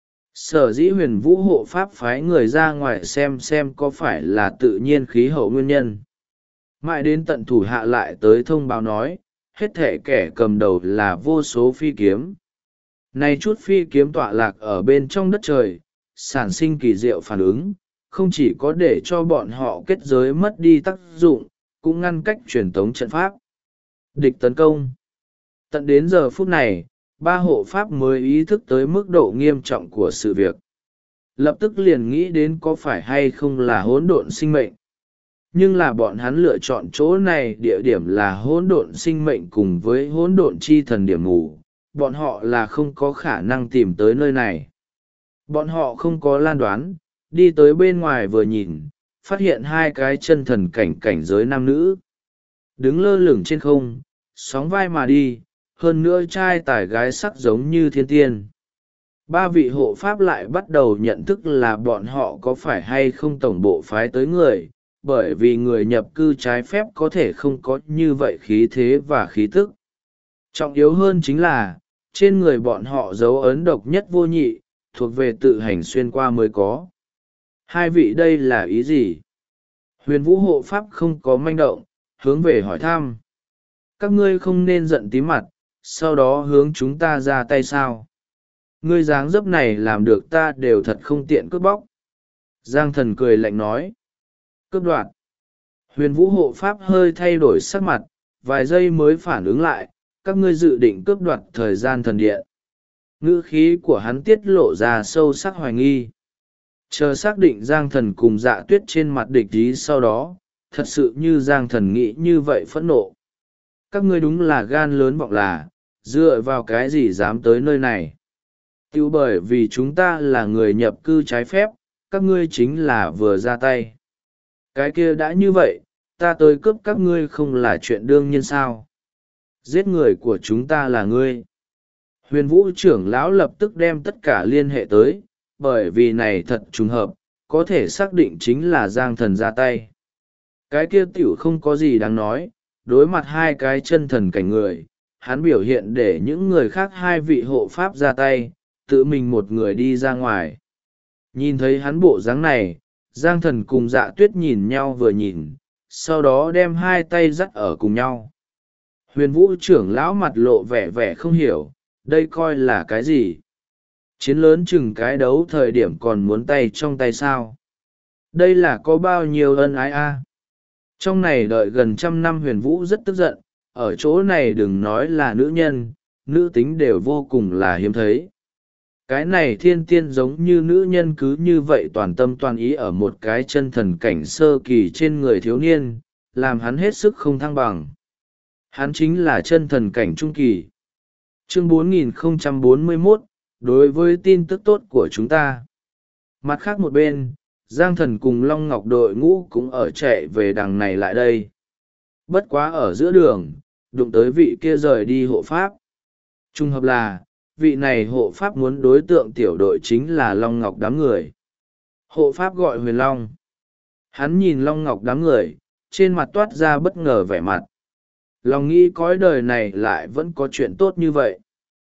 Sở dĩ huyền vũ hộ pháp phái người ra ngoài xem có phải là tự nhiên khí hậu nguyên nhân. Mãi đến tận thủ hạ lại tới thông báo nói, hết thể kẻ cầm đầu là vô số phi kiếm. Này chút phi kiếm tọa lạc ở bên trong đất trời, sản sinh kỳ diệu phản ứng, không chỉ có để cho bọn họ kết giới mất đi tác dụng, cũng ngăn cách truyền tống trận pháp. Địch tấn công. Tận đến giờ phút này, 3 hộ pháp mới ý thức tới mức độ nghiêm trọng của sự việc. Lập tức liền nghĩ đến có phải hay không là hỗn độn sinh mệnh. Nhưng là bọn hắn lựa chọn chỗ này địa điểm là hỗn độn sinh mệnh cùng với hỗn độn chi thần điểm mù, bọn họ là không có khả năng tìm tới nơi này. Bọn họ không có lan đoán, đi tới bên ngoài vừa nhìn, phát hiện 2 cái chân thần cảnh giới nam nữ. Đứng lơ lửng trên không, sóng vai mà đi, hơn nữa trai tải gái sắc giống như thiên tiên. Ba vị hộ pháp lại bắt đầu nhận thức là bọn họ có phải hay không tổng bộ phái tới người, bởi vì người nhập cư trái phép có thể không có như vậy khí thế và khí tức. Trọng yếu hơn chính là, trên người bọn họ dấu ấn độc nhất vô nhị, thuộc về tự hành xuyên qua mới có. Hai vị đây là ý gì? Huyền Vũ hộ pháp không có manh động, hướng về hỏi thăm. Các ngươi không nên giận tí mặt, sau đó hướng chúng ta ra tay sao? Ngươi dáng dấp này làm được ta đều thật không tiện cướp bóc. Giang Thần cười lạnh nói. Cướp đoạt. Huyền Vũ hộ pháp hơi thay đổi sắc mặt, vài giây mới phản ứng lại, các ngươi dự định cướp đoạt thời gian thần điện. Ngữ khí của hắn tiết lộ ra sâu sắc hoài nghi. Chờ xác định Giang Thần cùng Dạ Tuyết trên mặt địch ý sau đó, thật sự như Giang Thần nghĩ như vậy phẫn nộ. Các ngươi đúng là gan lớn vọng là, dựa vào cái gì dám tới nơi này. Tiêu bởi vì chúng ta là người nhập cư trái phép, các ngươi chính là vừa ra tay. Cái kia đã như vậy, ta tới cướp các ngươi không là chuyện đương nhiên sao. Giết người của chúng ta là ngươi. Huyền Vũ trưởng lão lập tức đem tất cả liên hệ tới, bởi vì này thật trùng hợp, có thể xác định chính là Giang Thần ra tay. Cái kia tiểu không có gì đáng nói, đối mặt hai cái chân thần cảnh người, hắn biểu hiện để những người khác hai vị hộ pháp ra tay, tự mình một người đi ra ngoài. Nhìn thấy hắn bộ dáng này, Giang Thần cùng Dạ Tuyết nhìn nhau vừa nhìn, sau đó đem hai tay dắt ở cùng nhau. Huyền Vũ trưởng lão mặt lộ vẻ vẻ không hiểu, đây coi là cái gì? Chiến lớn chừng cái đấu thời điểm còn muốn tay trong tay sao? Đây là có bao nhiêu ân ái a? Trong này đợi gần 100 năm Huyền Vũ rất tức giận, ở chỗ này đừng nói là nữ nhân, nữ tính đều vô cùng là hiếm thấy. Cái này thiên tiên giống như nữ nhân cứ như vậy toàn tâm toàn ý ở một cái chân thần cảnh sơ kỳ trên người thiếu niên, làm hắn hết sức không thăng bằng. Hắn chính là chân thần cảnh trung kỳ. Chương 4041, đối với tin tức tốt của chúng ta. Mặt khác một bên, Giang Thần cùng Long Ngọc đội ngũ cũng ở chạy về đằng này lại đây. Bất quá ở giữa đường, đụng tới vị kia rời đi hộ pháp. Trung hợp là, vị này hộ pháp muốn đối tượng tiểu đội chính là Long Ngọc đám người. Hộ pháp gọi Huyền Long. Hắn nhìn Long Ngọc đám người, trên mặt toát ra bất ngờ vẻ mặt. Lòng nghĩ cõi đời này lại vẫn có chuyện tốt như vậy.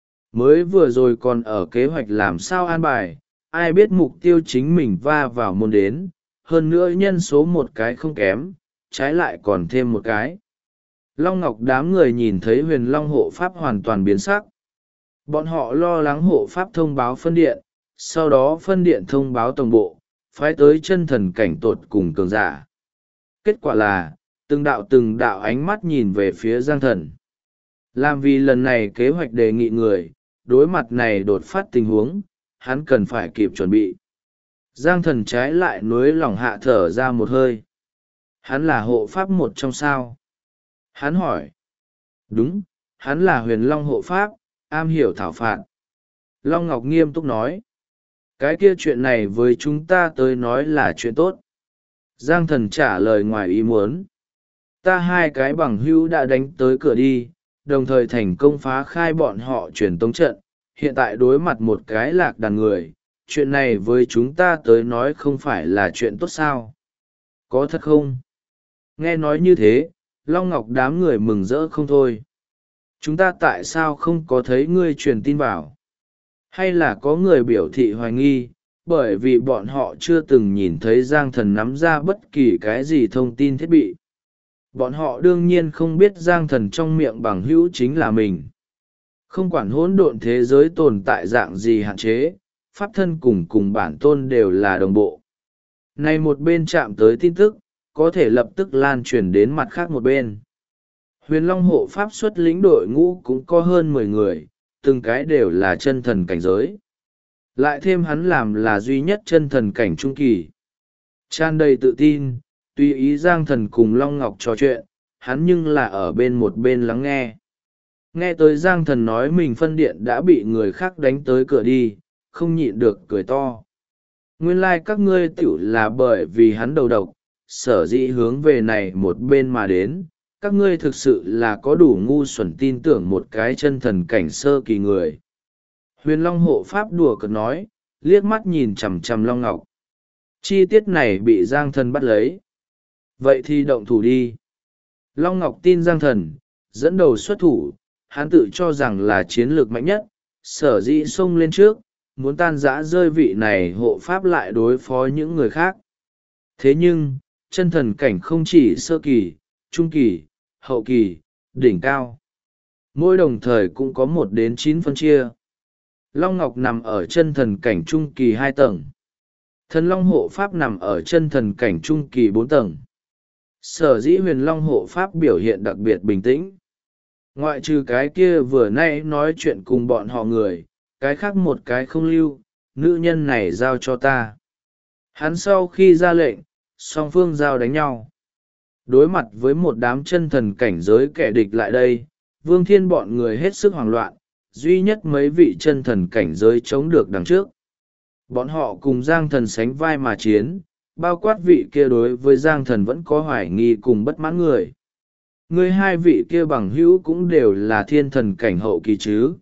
Mới vừa rồi còn ở kế hoạch làm sao an bài, ai biết mục tiêu chính mình va vào môn đến, hơn nữa nhân số một cái không kém, trái lại còn thêm một cái. Long Ngọc đám người nhìn thấy Huyền Long hộ pháp hoàn toàn biến sắc. Bọn họ lo lắng hộ pháp thông báo phân điện, sau đó phân điện thông báo tổng bộ, phái tới chân thần cảnh tột cùng cường giả. Kết quả là, từng đạo ánh mắt nhìn về phía Giang Thần. Làm vì lần này kế hoạch đề nghị người, đối mặt này đột phát tình huống, hắn cần phải kịp chuẩn bị. Giang Thần trái lại nối lòng hạ thở ra một hơi. Hắn là hộ pháp một trong sao? Hắn hỏi. Đúng, hắn là Huyền Long hộ pháp, am hiểu thảo phạt. Long Ngọc nghiêm túc nói. Cái kia chuyện này với chúng ta tới nói là chuyện tốt. Giang Thần trả lời ngoài ý muốn. Ta hai cái bằng hữu đã đánh tới cửa đi, đồng thời thành công phá khai bọn họ truyền tống trận. Hiện tại đối mặt một cái lạc đàn người, chuyện này với chúng ta tới nói không phải là chuyện tốt sao? Có thật không? Nghe nói như thế, Long Ngọc đám người mừng rỡ không thôi. Chúng ta tại sao không có thấy ngươi truyền tin vào? Hay là có người biểu thị hoài nghi, bởi vì bọn họ chưa từng nhìn thấy Giang Thần nắm ra bất kỳ cái gì thông tin thiết bị. Bọn họ đương nhiên không biết Giang Thần trong miệng bằng hữu chính là mình. Không quản hỗn độn thế giới tồn tại dạng gì hạn chế, pháp thân cùng bản tôn đều là đồng bộ. Này một bên chạm tới tin tức, có thể lập tức lan truyền đến mặt khác một bên. Huyền Long hộ pháp xuất lĩnh đội ngũ cũng có hơn 10 người, từng cái đều là chân thần cảnh giới. Lại thêm hắn làm là duy nhất chân thần cảnh trung kỳ. Tràn đầy tự tin, tùy ý Giang Thần cùng Long Ngọc trò chuyện, hắn nhưng là ở một bên lắng nghe. Nghe tới Giang Thần nói mình phân điện đã bị người khác đánh tới cửa đi, không nhịn được cười to. Nguyên lai các ngươi tiểu là bởi vì hắn đầu độc, sở dĩ hướng về này một bên mà đến, các ngươi thực sự là có đủ ngu xuẩn tin tưởng một cái chân thần cảnh sơ kỳ người. Huyền Long hộ pháp đùa cợt nói, liếc mắt nhìn chằm chằm Long Ngọc. Chi tiết này bị Giang Thần bắt lấy. Vậy thì động thủ đi. Long Ngọc tin Giang Thần, dẫn đầu xuất thủ, hắn tự cho rằng là chiến lược mạnh nhất, sở dĩ xông lên trước, muốn tan rã rơi vị này hộ pháp lại đối phó những người khác. Thế nhưng, chân thần cảnh không chỉ sơ kỳ, trung kỳ, hậu kỳ, đỉnh cao. Mỗi đồng thời cũng có 1 đến 9 phân chia. Long Ngọc nằm ở chân thần cảnh trung kỳ 2 tầng. Thần Long hộ pháp nằm ở chân thần cảnh trung kỳ 4 tầng. Sở dĩ Huyền Long hộ pháp biểu hiện đặc biệt bình tĩnh. Ngoại trừ cái kia vừa nay nói chuyện cùng bọn họ người, cái khác một cái không lưu, nữ nhân này giao cho ta. Hắn sau khi ra lệnh, song phương giao đánh nhau. Đối mặt với một đám chân thần cảnh giới kẻ địch lại đây, Vương Thiên bọn người hết sức hoảng loạn, duy nhất mấy vị chân thần cảnh giới chống được đằng trước. Bọn họ cùng Giang Thần sánh vai mà chiến, bao quát vị kia đối với Giang Thần vẫn có hoài nghi cùng bất mãn người. Người hai vị kia bằng hữu cũng đều là thiên thần cảnh hậu kỳ chứ.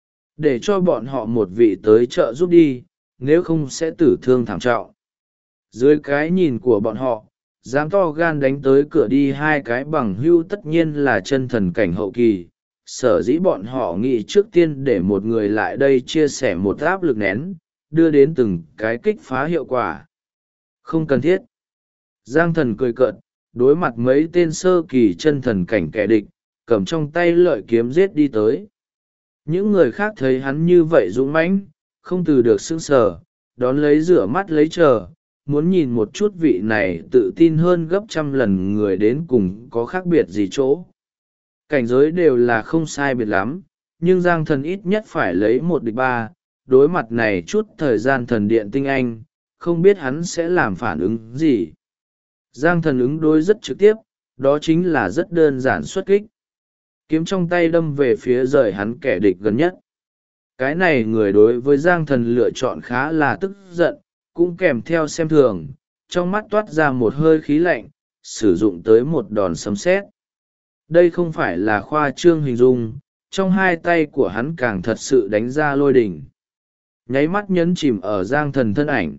Để cho bọn họ một vị tới trợ giúp đi, nếu không sẽ tử thương thảm trọng. Dưới cái nhìn của bọn họ, dám to gan đánh tới cửa đi hai cái bằng hữu tất nhiên là chân thần cảnh hậu kỳ. Sở dĩ bọn họ nghĩ trước tiên để một người lại đây chia sẻ một áp lực nén, đưa đến từng cái kích phá hiệu quả. Không cần thiết. Giang Thần cười cợt, đối mặt mấy tên sơ kỳ chân thần cảnh kẻ địch, cầm trong tay lợi kiếm giết đi tới. Những người khác thấy hắn như vậy dũng mãnh, không từ được sững sờ, đón lấy rửa mắt lấy chờ, muốn nhìn một chút vị này tự tin hơn gấp 100 lần người đến cùng có khác biệt gì chỗ. Cảnh giới đều là không sai biệt lắm, nhưng Giang Thần ít nhất phải lấy 1 địch 3, đối mặt này chút thời gian thần điện tinh anh, không biết hắn sẽ làm phản ứng gì. Giang Thần ứng đối rất trực tiếp, đó chính là rất đơn giản xuất kích. Kiếm trong tay đâm về phía rời hắn kẻ địch gần nhất. Cái này người đối với Giang Thần lựa chọn khá là tức giận, cũng kèm theo xem thường, trong mắt toát ra một hơi khí lạnh, sử dụng tới một đòn sấm sét. Đây không phải là khoa trương hình dung, trong hai tay của hắn càng thật sự đánh ra lôi đỉnh. Nháy mắt nhấn chìm ở Giang Thần thân ảnh.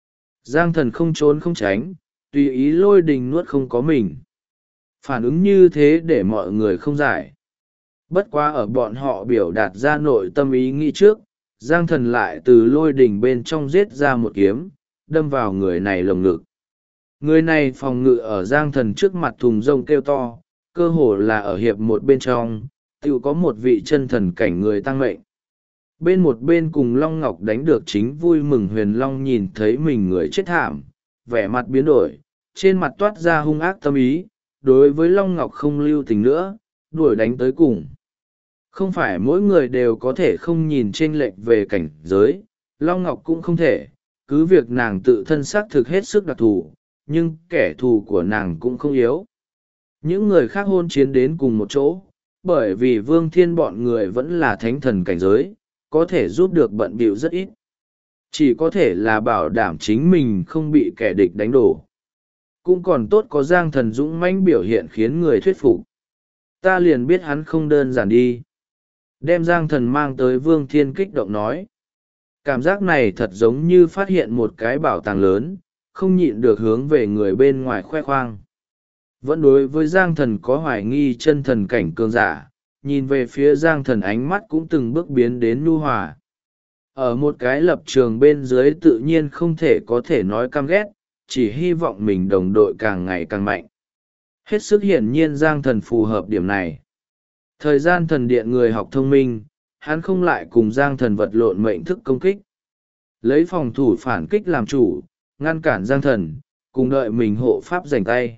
Giang Thần không trốn không tránh, tùy ý lôi đình nuốt không có mình. Phản ứng như thế để mọi người không giải. Bất quá ở bọn họ biểu đạt ra nội tâm ý nghĩ trước, Giang Thần lại từ lôi đình bên trong giết ra một kiếm, đâm vào người này lồng ngực. Người này phòng ngự ở Giang Thần trước mặt thùng rông kêu to, cơ hồ là ở hiệp một bên trong, tự có một vị chân thần cảnh người tăng mệnh. Bên một bên cùng Long Ngọc đánh được chính vui mừng Huyền Long nhìn thấy mình người chết thảm, vẻ mặt biến đổi, trên mặt toát ra hung ác tâm ý, đối với Long Ngọc không lưu tình nữa, đuổi đánh tới cùng. Không phải mỗi người đều có thể không nhìn chênh lệch về cảnh giới, Long Ngọc cũng không thể, cứ việc nàng tự thân xác thực hết sức đặc thù, nhưng kẻ thù của nàng cũng không yếu. Những người khác hôn chiến đến cùng một chỗ, bởi vì Vương Thiên bọn người vẫn là thánh thần cảnh giới, có thể giúp được bận bịu rất ít. Chỉ có thể là bảo đảm chính mình không bị kẻ địch đánh đổ. Cũng còn tốt có Giang Thần dũng mãnh biểu hiện khiến người thuyết phục. Ta liền biết hắn không đơn giản đi. Đem Giang Thần mang tới Vương Thiên kích động nói. Cảm giác này thật giống như phát hiện một cái bảo tàng lớn, không nhịn được hướng về người bên ngoài khoe khoang. Vẫn đối với Giang Thần có hoài nghi chân thần cảnh cường giả, nhìn về phía Giang Thần ánh mắt cũng từng bước biến đến nhu hòa. Ở một cái lập trường bên dưới tự nhiên không có thể nói căm ghét, chỉ hy vọng mình đồng đội càng ngày càng mạnh. Hết sức hiển nhiên Giang Thần phù hợp điểm này. Thời gian thần điện người học thông minh, hắn không lại cùng Giang Thần vật lộn mệnh thức công kích. Lấy phòng thủ phản kích làm chủ, ngăn cản Giang Thần, cùng đợi mình hộ pháp giành tay.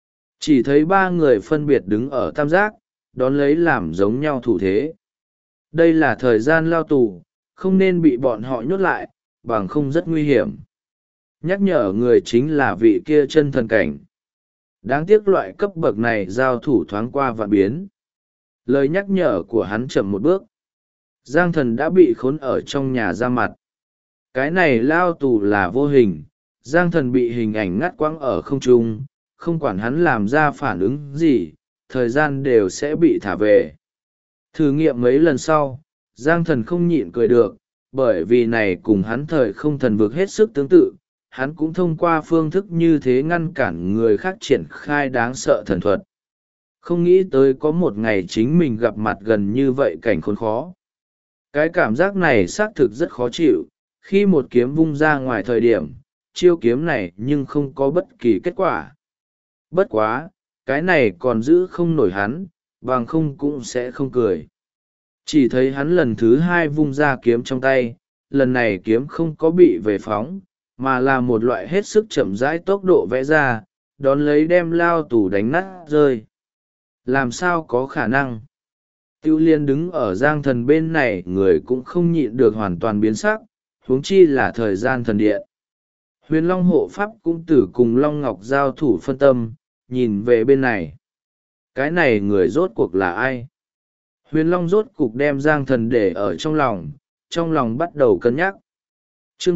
Chỉ thấy 3 người phân biệt đứng ở tam giác, đón lấy làm giống nhau thủ thế. Đây là thời gian lao tù, không nên bị bọn họ nhốt lại, bằng không rất nguy hiểm. Nhắc nhở người chính là vị kia chân thần cảnh. Đáng tiếc loại cấp bậc này giao thủ thoáng qua vạn biến. Lời nhắc nhở của hắn chậm một bước. Giang Thần đã bị khốn ở trong nhà ra mặt. Cái này lao tù là vô hình, Giang Thần bị hình ảnh ngắt quãng ở không trung, không quản hắn làm ra phản ứng gì, thời gian đều sẽ bị thả về. Thử nghiệm mấy lần sau, Giang Thần không nhịn cười được, bởi vì này cùng hắn thời không thần vực hết sức tương tự, hắn cũng thông qua phương thức như thế ngăn cản người khác triển khai đáng sợ thần thuật. Không nghĩ tới có một ngày chính mình gặp mặt gần như vậy cảnh khốn khó. Cái cảm giác này xác thực rất khó chịu, khi một kiếm vung ra ngoài thời điểm, chiêu kiếm này nhưng không có bất kỳ kết quả. Bất quá, cái này còn giữ không nổi hắn, bằng không cũng sẽ không cười. Chỉ thấy hắn lần thứ hai vung ra kiếm trong tay, lần này kiếm không có bị về phóng, mà là một loại hết sức chậm rãi tốc độ vẽ ra, đón lấy đem lao tù đánh nát rơi. Làm sao có khả năng? Tiêu Liên đứng ở Giang Thần bên này, người cũng không nhịn được hoàn toàn biến sắc, huống chi là thời gian thần điện. Huyền Long hộ pháp cũng tử cùng Long Ngọc giao thủ phân tâm, nhìn về bên này. Cái này người rốt cuộc là ai? Huyền Long rốt cục đem Giang Thần để ở trong lòng bắt đầu cân nhắc. Chương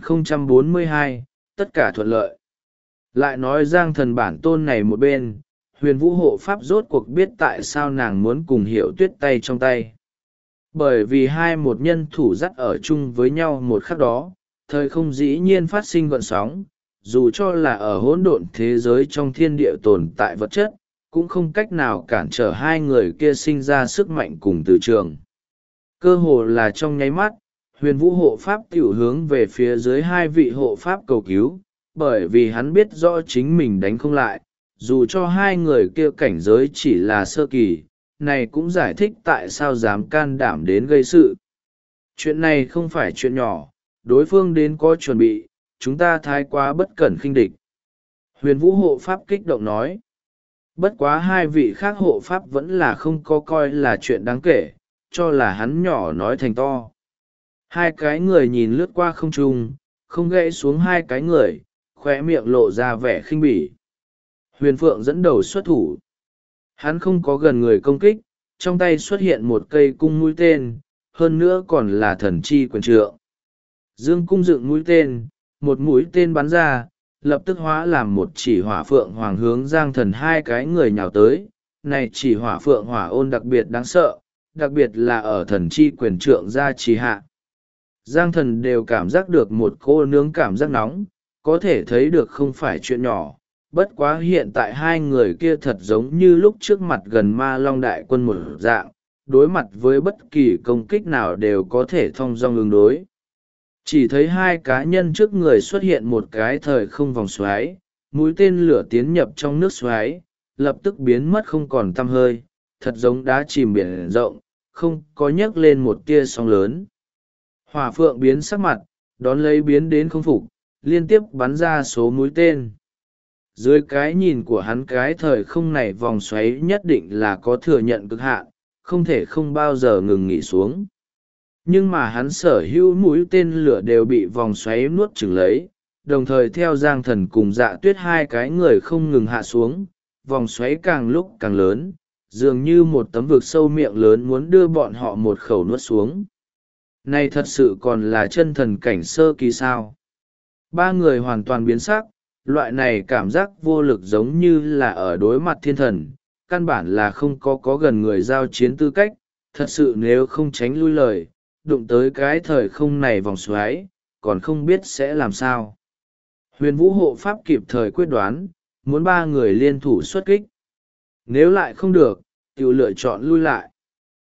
4042, tất cả thuận lợi. Lại nói Giang Thần bản tôn này một bên, Huyền Vũ hộ pháp rốt cuộc biết tại sao nàng muốn cùng Hiểu Tuyết tay trong tay. Bởi vì hai một nhân thủ dắt ở chung với nhau một khắc đó, thời không dĩ nhiên phát sinh gợn sóng, dù cho là ở hỗn độn thế giới trong thiên địa tồn tại vật chất, cũng không cách nào cản trở hai người kia sinh ra sức mạnh cùng từ trường. Cơ hồ là trong nháy mắt, Huyền Vũ hộ pháp tiểu hướng về phía dưới hai vị hộ pháp cầu cứu, bởi vì hắn biết rõ chính mình đánh không lại, dù cho hai người kia cảnh giới chỉ là sơ kỳ, này cũng giải thích tại sao dám can đảm đến gây sự. Chuyện này không phải chuyện nhỏ, đối phương đến có chuẩn bị, chúng ta thái quá bất cẩn khinh địch. Huyền Vũ hộ pháp kích động nói. Bất quá hai vị khác hộ pháp vẫn là không có coi là chuyện đáng kể, cho là hắn nhỏ nói thành to. Hai cái người nhìn lướt qua không trung, không gãy xuống hai cái người, khóe miệng lộ ra vẻ khinh bỉ. Huyền Phượng dẫn đầu xuất thủ. Hắn không có gần người công kích, trong tay xuất hiện một cây cung mũi tên, hơn nữa còn là thần chi quyền trượng. Dương cung dựng mũi tên, một mũi tên bắn ra, lập tức hóa làm một chỉ hỏa phượng hoàng hướng Giang Thần hai cái người nhào tới. Này chỉ hỏa phượng hỏa ôn đặc biệt đáng sợ, đặc biệt là ở thần chi quyền trượng gia trì hạ. Giang Thần đều cảm giác được một cô nướng cảm giác nóng, có thể thấy được không phải chuyện nhỏ. Bất quá hiện tại hai người kia thật giống như lúc trước mặt gần Ma Long đại quân một dạng, đối mặt với bất kỳ công kích nào đều có thể thong dong ứng đối. Chỉ thấy hai cá nhân trước người xuất hiện một cái thời không vòng xoáy, mũi tên lửa tiến nhập trong nước xoáy, lập tức biến mất không còn tăm hơi, thật giống đá chìm biển rộng, không có nhấc lên một tia sóng lớn. Hỏa phượng biến sắc mặt, đón lấy biến đến không phục, liên tiếp bắn ra số mũi tên. Dưới cái nhìn của hắn, cái thời không này vòng xoáy nhất định là có thừa nhận cực hạn, không thể không bao giờ ngừng nghỉ xuống. Nhưng mà hắn sở hữu mũi tên lửa đều bị vòng xoáy nuốt chửng lấy, đồng thời theo Giang Thần cùng Dạ Tuyết hai cái người không ngừng hạ xuống, vòng xoáy càng lúc càng lớn, dường như một tấm vực sâu miệng lớn muốn đưa bọn họ một khẩu nuốt xuống. Này thật sự còn là chân thần cảnh sơ kỳ sao? Ba người hoàn toàn biến sắc, loại này cảm giác vô lực giống như là ở đối mặt thiên thần, căn bản là không có gần người giao chiến tư cách, thật sự nếu không tránh lui lời, đụng tới cái thời không này vòng xoáy, còn không biết sẽ làm sao. Huyền Vũ hộ pháp kịp thời quyết đoán, muốn ba người liên thủ xuất kích. Nếu lại không được, tự lựa chọn lui lại.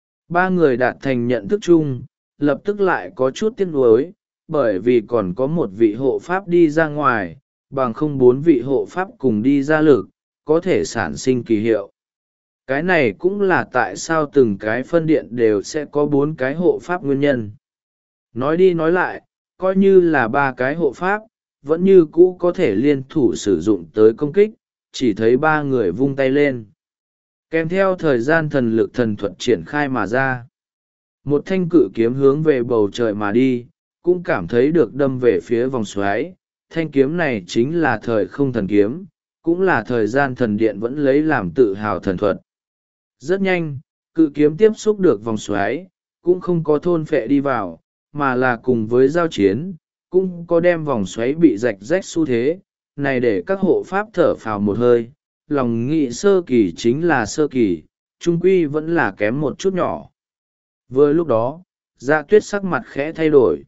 Ba người đạt thành nhận thức chung, lập tức lại có chút tiếc nuối, bởi vì còn có một vị hộ pháp đi ra ngoài, bằng không bốn vị hộ pháp cùng đi ra lực, có thể sản sinh kỳ hiệu. Cái này cũng là tại sao từng cái phân điện đều sẽ có 4 cái hộ pháp nguyên nhân. Nói đi nói lại, coi như là 3 cái hộ pháp, vẫn như cũ có thể liên thủ sử dụng tới công kích, chỉ thấy 3 người vung tay lên. Kèm theo thời gian thần lực thần thuật triển khai mà ra. Một thanh cự kiếm hướng về bầu trời mà đi, cũng cảm thấy được đâm về phía vòng xoáy. Thanh kiếm này chính là thời không thần kiếm, cũng là thời gian thần điện vẫn lấy làm tự hào thần thuật. Rất nhanh, cự kiếm tiếp xúc được vòng xoáy, cũng không có thôn phệ đi vào, mà là cùng với giao chiến, cũng có đem vòng xoáy bị rạch rách xu thế, này để các hộ pháp thở phào một hơi, lòng nghĩ sơ kỳ chính là sơ kỳ, trung quy vẫn là kém một chút nhỏ. Vừa lúc đó, Dạ tuyết sắc mặt khẽ thay đổi.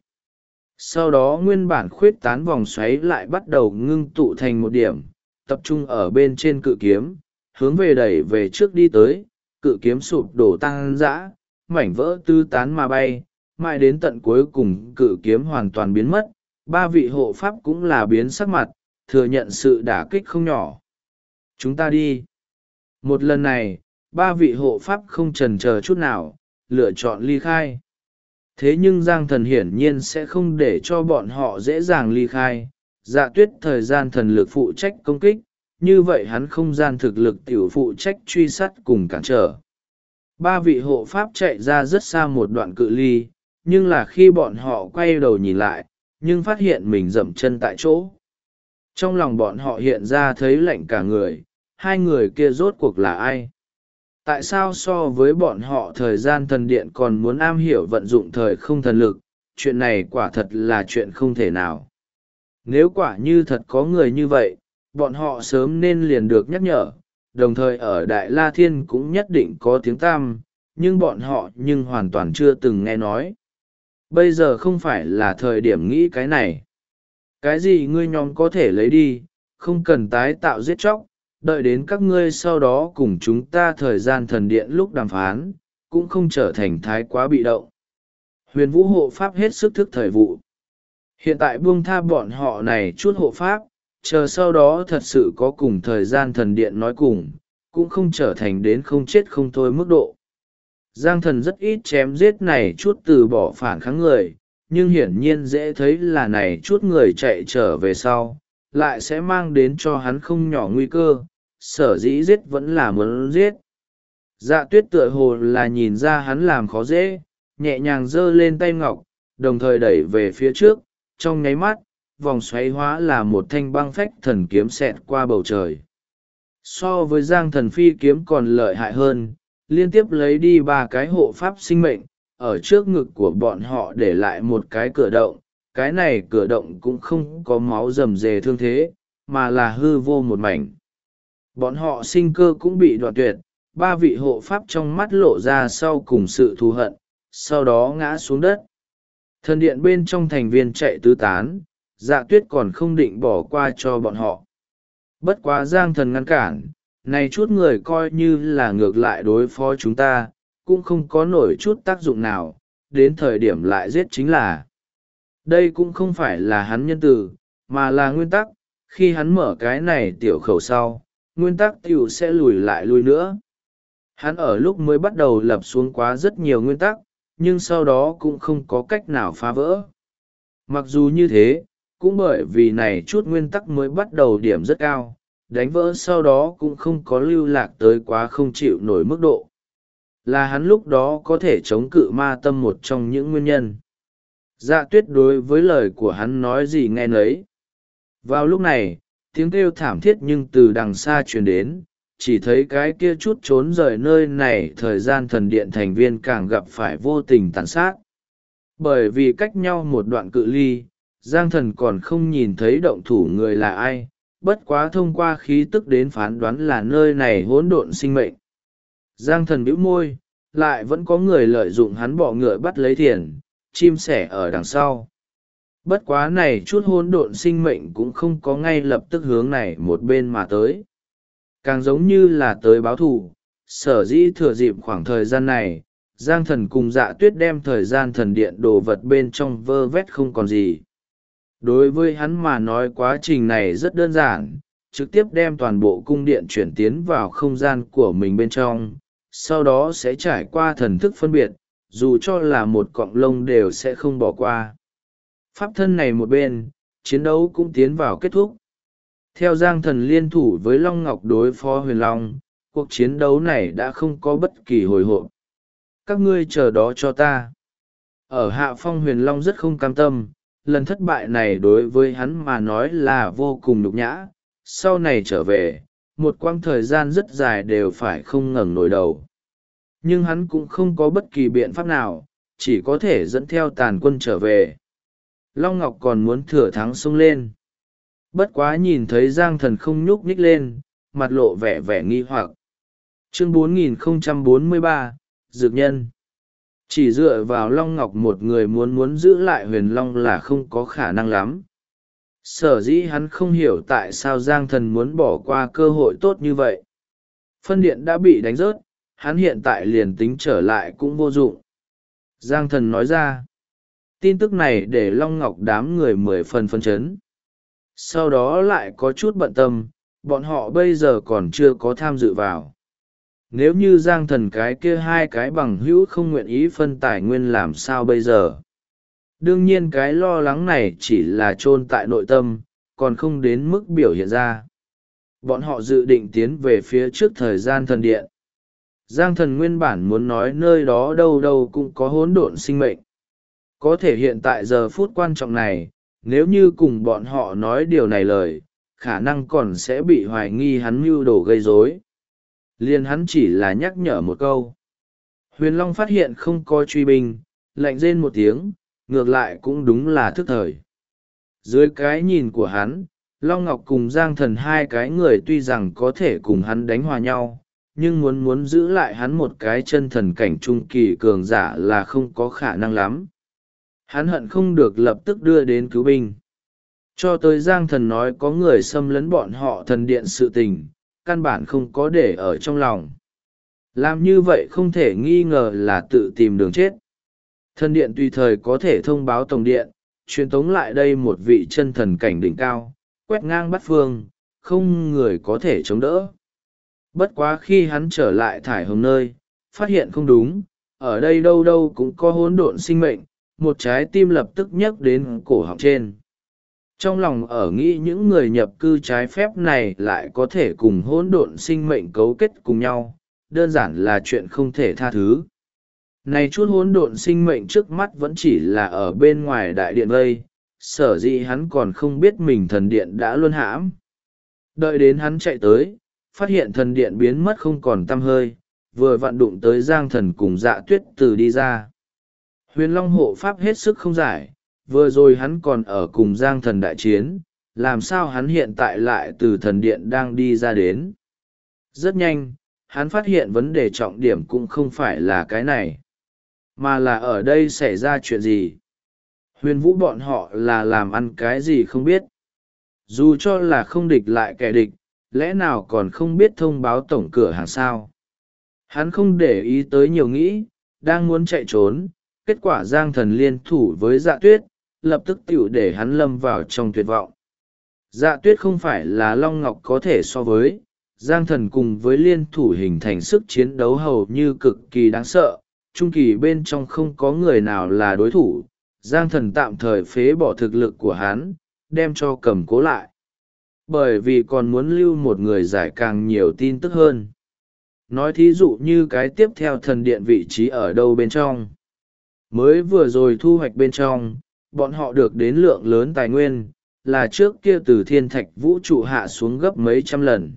Sau đó nguyên bản khuyết tán vòng xoáy lại bắt đầu ngưng tụ thành một điểm, tập trung ở bên trên cự kiếm, hướng về đẩy về trước đi tới. Cự kiếm sụp đổ tăng dã, mảnh vỡ tứ tán mà bay, mãi đến tận cuối cùng cự kiếm hoàn toàn biến mất. Ba vị hộ pháp cũng là biến sắc mặt, thừa nhận sự đả kích không nhỏ. Chúng ta đi. Một lần này, ba vị hộ pháp không chần chờ chút nào, lựa chọn ly khai. Thế nhưng Giang Thần hiển nhiên sẽ không để cho bọn họ dễ dàng ly khai. Dạ tuyết thời gian thần lực phụ trách công kích, như vậy hắn không gian thực lực tiểu phụ trách truy sát cùng cản trở. Ba vị hộ pháp chạy ra rất xa một đoạn cự ly, nhưng là khi bọn họ quay đầu nhìn lại, nhưng phát hiện mình dậm chân tại chỗ. Trong lòng bọn họ hiện ra thấy lạnh cả người, hai người kia rốt cuộc là ai? Tại sao so với bọn họ thời gian thần điện còn muốn am hiểu vận dụng thời không thần lực, chuyện này quả thật là chuyện không thể nào. Nếu quả như thật có người như vậy, bọn họ sớm nên liền được nhắc nhở, đồng thời ở Đại La Thiên cũng nhất định có tiếng tăm, nhưng bọn họ nhưng hoàn toàn chưa từng nghe nói. Bây giờ không phải là thời điểm nghĩ cái này. Cái gì ngươi nhóm có thể lấy đi, không cần tái tạo giết chóc, đợi đến các ngươi sau đó cùng chúng ta thời gian thần điện lúc đàm phán, cũng không trở thành thái quá bị động. Huyền Vũ hộ pháp hết sức thức thời vụ. Hiện tại buông tha bọn họ này chút hộ pháp, chờ sau đó thật sự có cùng thời gian thần điện nói cùng, cũng không trở thành đến không chết không thôi mức độ. Giang Thần rất ít chém giết này chút từ bỏ phản kháng người, nhưng hiển nhiên dễ thấy là này chút người chạy trở về sau, lại sẽ mang đến cho hắn không nhỏ nguy cơ, sở dĩ giết vẫn là muốn giết. Dạ tuyết tựa hồ là nhìn ra hắn làm khó dễ, nhẹ nhàng giơ lên tay ngọc, đồng thời đẩy về phía trước, trong nháy mắt, vòng xoáy hóa là một thanh băng phách thần kiếm xẹt qua bầu trời. So với Giang Thần phi kiếm còn lợi hại hơn, liên tiếp lấy đi ba cái hộ pháp sinh mệnh, ở trước ngực của bọn họ để lại một cái cửa động. Cái này cửa động cũng không có máu rầm rề thương thế, mà là hư vô một mảnh. Bọn họ sinh cơ cũng bị đoạn tuyệt, ba vị hộ pháp trong mắt lộ ra sau cùng sự thù hận, sau đó ngã xuống đất. Thần điện bên trong thành viên chạy tứ tán, Dạ tuyết còn không định bỏ qua cho bọn họ. Bất quá Giang Thần ngăn cản, này chút người coi như là ngược lại đối phó chúng ta, cũng không có nổi chút tác dụng nào, đến thời điểm lại giết chính là. Đây cũng không phải là hắn nhân từ, mà là nguyên tắc, khi hắn mở cái này tiểu khẩu sau, nguyên tắc tiểu sẽ lùi lại lui nữa. Hắn ở lúc mới bắt đầu lập xuống quá rất nhiều nguyên tắc, nhưng sau đó cũng không có cách nào phá vỡ. Mặc dù như thế, cũng bởi vì này chút nguyên tắc mới bắt đầu điểm rất cao, đánh vỡ sau đó cũng không có lưu lạc tới quá không chịu nổi mức độ. Là hắn lúc đó có thể chống cự ma tâm một trong những nguyên nhân. Dạ tuyết đối với lời của hắn nói gì nghe nấy. Vào lúc này, tiếng kêu thảm thiết nhưng từ đằng xa truyền đến, chỉ thấy cái kia chút trốn rời nơi này thời gian thần điện thành viên càng gặp phải vô tình tàn sát. Bởi vì cách nhau một đoạn cự ly, Giang Thần còn không nhìn thấy động thủ người là ai, bất quá thông qua khí tức đến phán đoán là nơi này hỗn độn sinh mệnh. Giang Thần bĩu môi, lại vẫn có người lợi dụng hắn bọ ngựa bắt lấy tiền, chim sẻ ở đằng sau. Bất quá này chút hỗn độn sinh mệnh cũng không có ngay lập tức hướng này một bên mà tới. Càng giống như là tới báo thù, sở dĩ thừa dịp khoảng thời gian này, Giang Thần cùng Dạ tuyết đem thời gian thần điện đồ vật bên trong vơ vét không còn gì. Đối với hắn mà nói quá trình này rất đơn giản, trực tiếp đem toàn bộ cung điện chuyển tiến vào không gian của mình bên trong, sau đó sẽ trải qua thần thức phân biệt, dù cho là một cọng lông đều sẽ không bỏ qua. Pháp thân này một bên, chiến đấu cũng tiến vào kết thúc. Theo Giang Thần liên thủ với Long Ngọc đối phó Huyền Long, cuộc chiến đấu này đã không có bất kỳ hồi hộp. Các ngươi chờ đó cho ta. Ở hạ phong Huyền Long rất không cam tâm, lần thất bại này đối với hắn mà nói là vô cùng nhục nhã. Sau này trở về, một quãng thời gian rất dài đều phải không ngẩng nổi đầu. Nhưng hắn cũng không có bất kỳ biện pháp nào, chỉ có thể dẫn theo tàn quân trở về. Long Ngọc còn muốn thừa thắng xông lên. Bất quá nhìn thấy Giang Thần không nhúc nhích lên, mặt lộ vẻ nghi hoặc. Chương 4043, Dược Nhân. Chỉ dựa vào Long Ngọc một người muốn giữ lại Huyền Long là không có khả năng lắm. Sở dĩ hắn không hiểu tại sao Giang Thần muốn bỏ qua cơ hội tốt như vậy. Phân điện đã bị đánh rớt, hắn hiện tại liền tính trở lại cũng vô dụng. Giang Thần nói ra. Tin tức này để Long Ngọc đám người 10 phần phân chấn. Sau đó lại có chút bận tâm, bọn họ bây giờ còn chưa có tham dự vào. Nếu như Giang Thần cái kia hai cái bằng hữu không nguyện ý phân tài nguyên làm sao bây giờ? Đương nhiên cái lo lắng này chỉ là chôn tại nội tâm, còn không đến mức biểu hiện ra. Bọn họ dự định tiến về phía trước thời gian thần điện. Giang Thần nguyên bản muốn nói nơi đó đâu đâu cũng có hỗn độn sinh mệnh. Có thể hiện tại giờ phút quan trọng này, nếu như cùng bọn họ nói điều này lời, khả năng còn sẽ bị hoài nghi hắn mưu đồ gây rối. Liền hắn chỉ là nhắc nhở một câu. Huyền Long phát hiện không có truy binh, lạnh rên một tiếng, ngược lại cũng đúng là thức thời. Dưới cái nhìn của hắn, Long Ngọc cùng Giang Thần hai cái người tuy rằng có thể cùng hắn đánh hòa nhau, nhưng muốn giữ lại hắn một cái chân thần cảnh trung kỳ cường giả là không có khả năng lắm. Hắn hận không được lập tức đưa đến cứu binh. Cho tới Giang Thần nói có người xâm lấn bọn họ thần điện sự tình, căn bản không có để ở trong lòng. Làm như vậy không thể nghi ngờ là tự tìm đường chết. Thần điện tùy thời có thể thông báo tổng điện, truyền tống lại đây một vị chân thần cảnh đỉnh cao, quét ngang bát phương, không người có thể chống đỡ. Bất quá khi hắn trở lại thải hồng nơi, phát hiện không đúng, ở đây đâu đâu cũng có hỗn độn sinh mệnh, một trái tim lập tức nhấc đến cổ họng trên. Trong lòng ở nghĩ những người nhập cư trái phép này lại có thể cùng hỗn độn sinh mệnh cấu kết cùng nhau, đơn giản là chuyện không thể tha thứ. Này chút hỗn độn sinh mệnh trước mắt vẫn chỉ là ở bên ngoài đại điện vây, sở dĩ hắn còn không biết mình thần điện đã luân hãm. Đợi đến hắn chạy tới, phát hiện thần điện biến mất không còn tăm hơi, vừa vặn đụng tới Giang Thần cùng Dạ Tuyết từ đi ra. Huyền Long hộ pháp hết sức không giải, vừa rồi hắn còn ở cùng Giang Thần đại chiến, làm sao hắn hiện tại lại từ thần điện đang đi ra đến. Rất nhanh, hắn phát hiện vấn đề trọng điểm cũng không phải là cái này, mà là ở đây xảy ra chuyện gì. Huyền Vũ bọn họ là làm ăn cái gì không biết. Dù cho là không địch lại kẻ địch, lẽ nào còn không biết thông báo tổng cửa hàng sao. Hắn không để ý tới nhiều nghĩ, đang muốn chạy trốn, kết quả Giang Thần liên thủ với Dạ Tuyết, lập tức tiểu để hắn lâm vào trong tuyệt vọng. Dạ Tuyết không phải là Long Ngọc có thể so với, Giang Thần cùng với liên thủ hình thành sức chiến đấu hầu như cực kỳ đáng sợ, trung kỳ bên trong không có người nào là đối thủ. Giang Thần tạm thời phế bỏ thực lực của hắn, đem cho cầm cố lại. Bởi vì còn muốn lưu một người giải càng nhiều tin tức hơn. Nói thí dụ như cái tiếp theo thần điện vị trí ở đâu bên trong. Mới vừa rồi thu hoạch bên trong, bọn họ được đến lượng lớn tài nguyên, là trước kia từ thiên thạch vũ trụ hạ xuống gấp mấy trăm lần.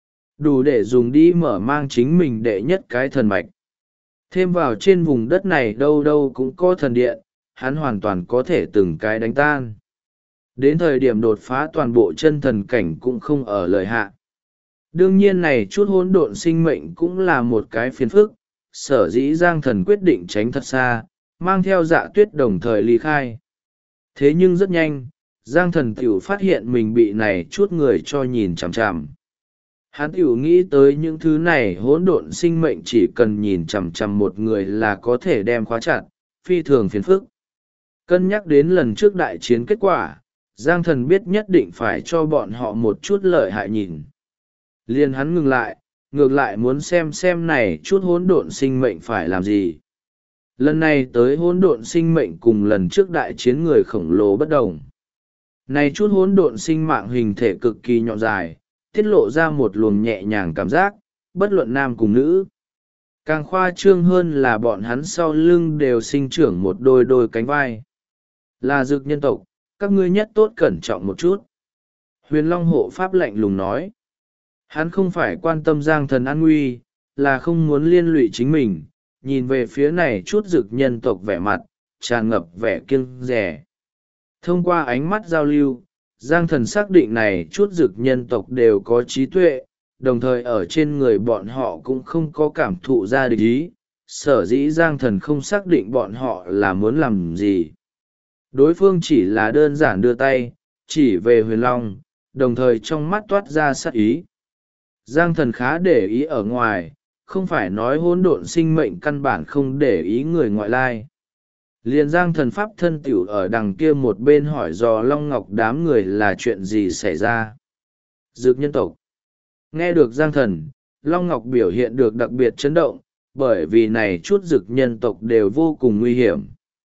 Đủ để dùng đi mở mang chính mình đệ nhất cái thần mạch. Thêm vào trên vùng đất này đâu đâu cũng có thần điện, hắn hoàn toàn có thể từng cái đánh tan. Đến thời điểm đột phá toàn bộ chân thần cảnh cũng không ở lời hạ. Đương nhiên này chút hỗn độn sinh mệnh cũng là một cái phiền phức, sở dĩ Giang Thần quyết định tránh thật xa, mang theo Dạ Tuyết đồng thời ly khai. Thế nhưng rất nhanh, Giang Thần tiểu phát hiện mình bị này chút người cho nhìn chằm chằm. Hắn tiểu nghĩ tới những thứ này hỗn độn sinh mệnh chỉ cần nhìn chằm chằm một người là có thể đem khóa chặt, phi thường phiền phức. Cân nhắc đến lần trước đại chiến kết quả, Giang Thần biết nhất định phải cho bọn họ một chút lợi hại nhìn. Liền hắn ngược lại muốn xem này chút hỗn độn sinh mệnh phải làm gì. Lần này tới hỗn độn sinh mệnh cùng lần trước đại chiến người khổng lồ bất đồng. Này chút hỗn độn sinh mạng hình thể cực kỳ nhọn dài, tiết lộ ra một luồng nhẹ nhàng cảm giác, bất luận nam cùng nữ. Càng khoa trương hơn là bọn hắn sau lưng đều sinh trưởng một đôi đôi cánh vai. Là dược nhân tộc, các ngươi nhất tốt cẩn trọng một chút. Huyền Long hộ pháp lạnh lùng nói. Hắn không phải quan tâm Giang Thần an nguy, là không muốn liên lụy chính mình, nhìn về phía này chút dược nhân tộc vẻ mặt, tràn ngập vẻ kiêng dè. Thông qua ánh mắt giao lưu, Giang Thần xác định này chút dược nhân tộc đều có trí tuệ, đồng thời ở trên người bọn họ cũng không có cảm thụ ra địch ý, sở dĩ Giang Thần không xác định bọn họ là muốn làm gì. Đối phương chỉ là đơn giản đưa tay chỉ về Huyền Long, đồng thời trong mắt toát ra sát ý. Giang Thần khá để ý ở ngoài, không phải nói hỗn độn sinh mệnh căn bản không để ý người ngoại lai. Liền Giang Thần pháp thân tiểu ở đằng kia một bên hỏi dò Long Ngọc đám người là chuyện gì xảy ra. Dược nhân tộc. Nghe được Giang Thần, Long Ngọc biểu hiện được đặc biệt chấn động, bởi vì này chút dược nhân tộc đều vô cùng nguy hiểm.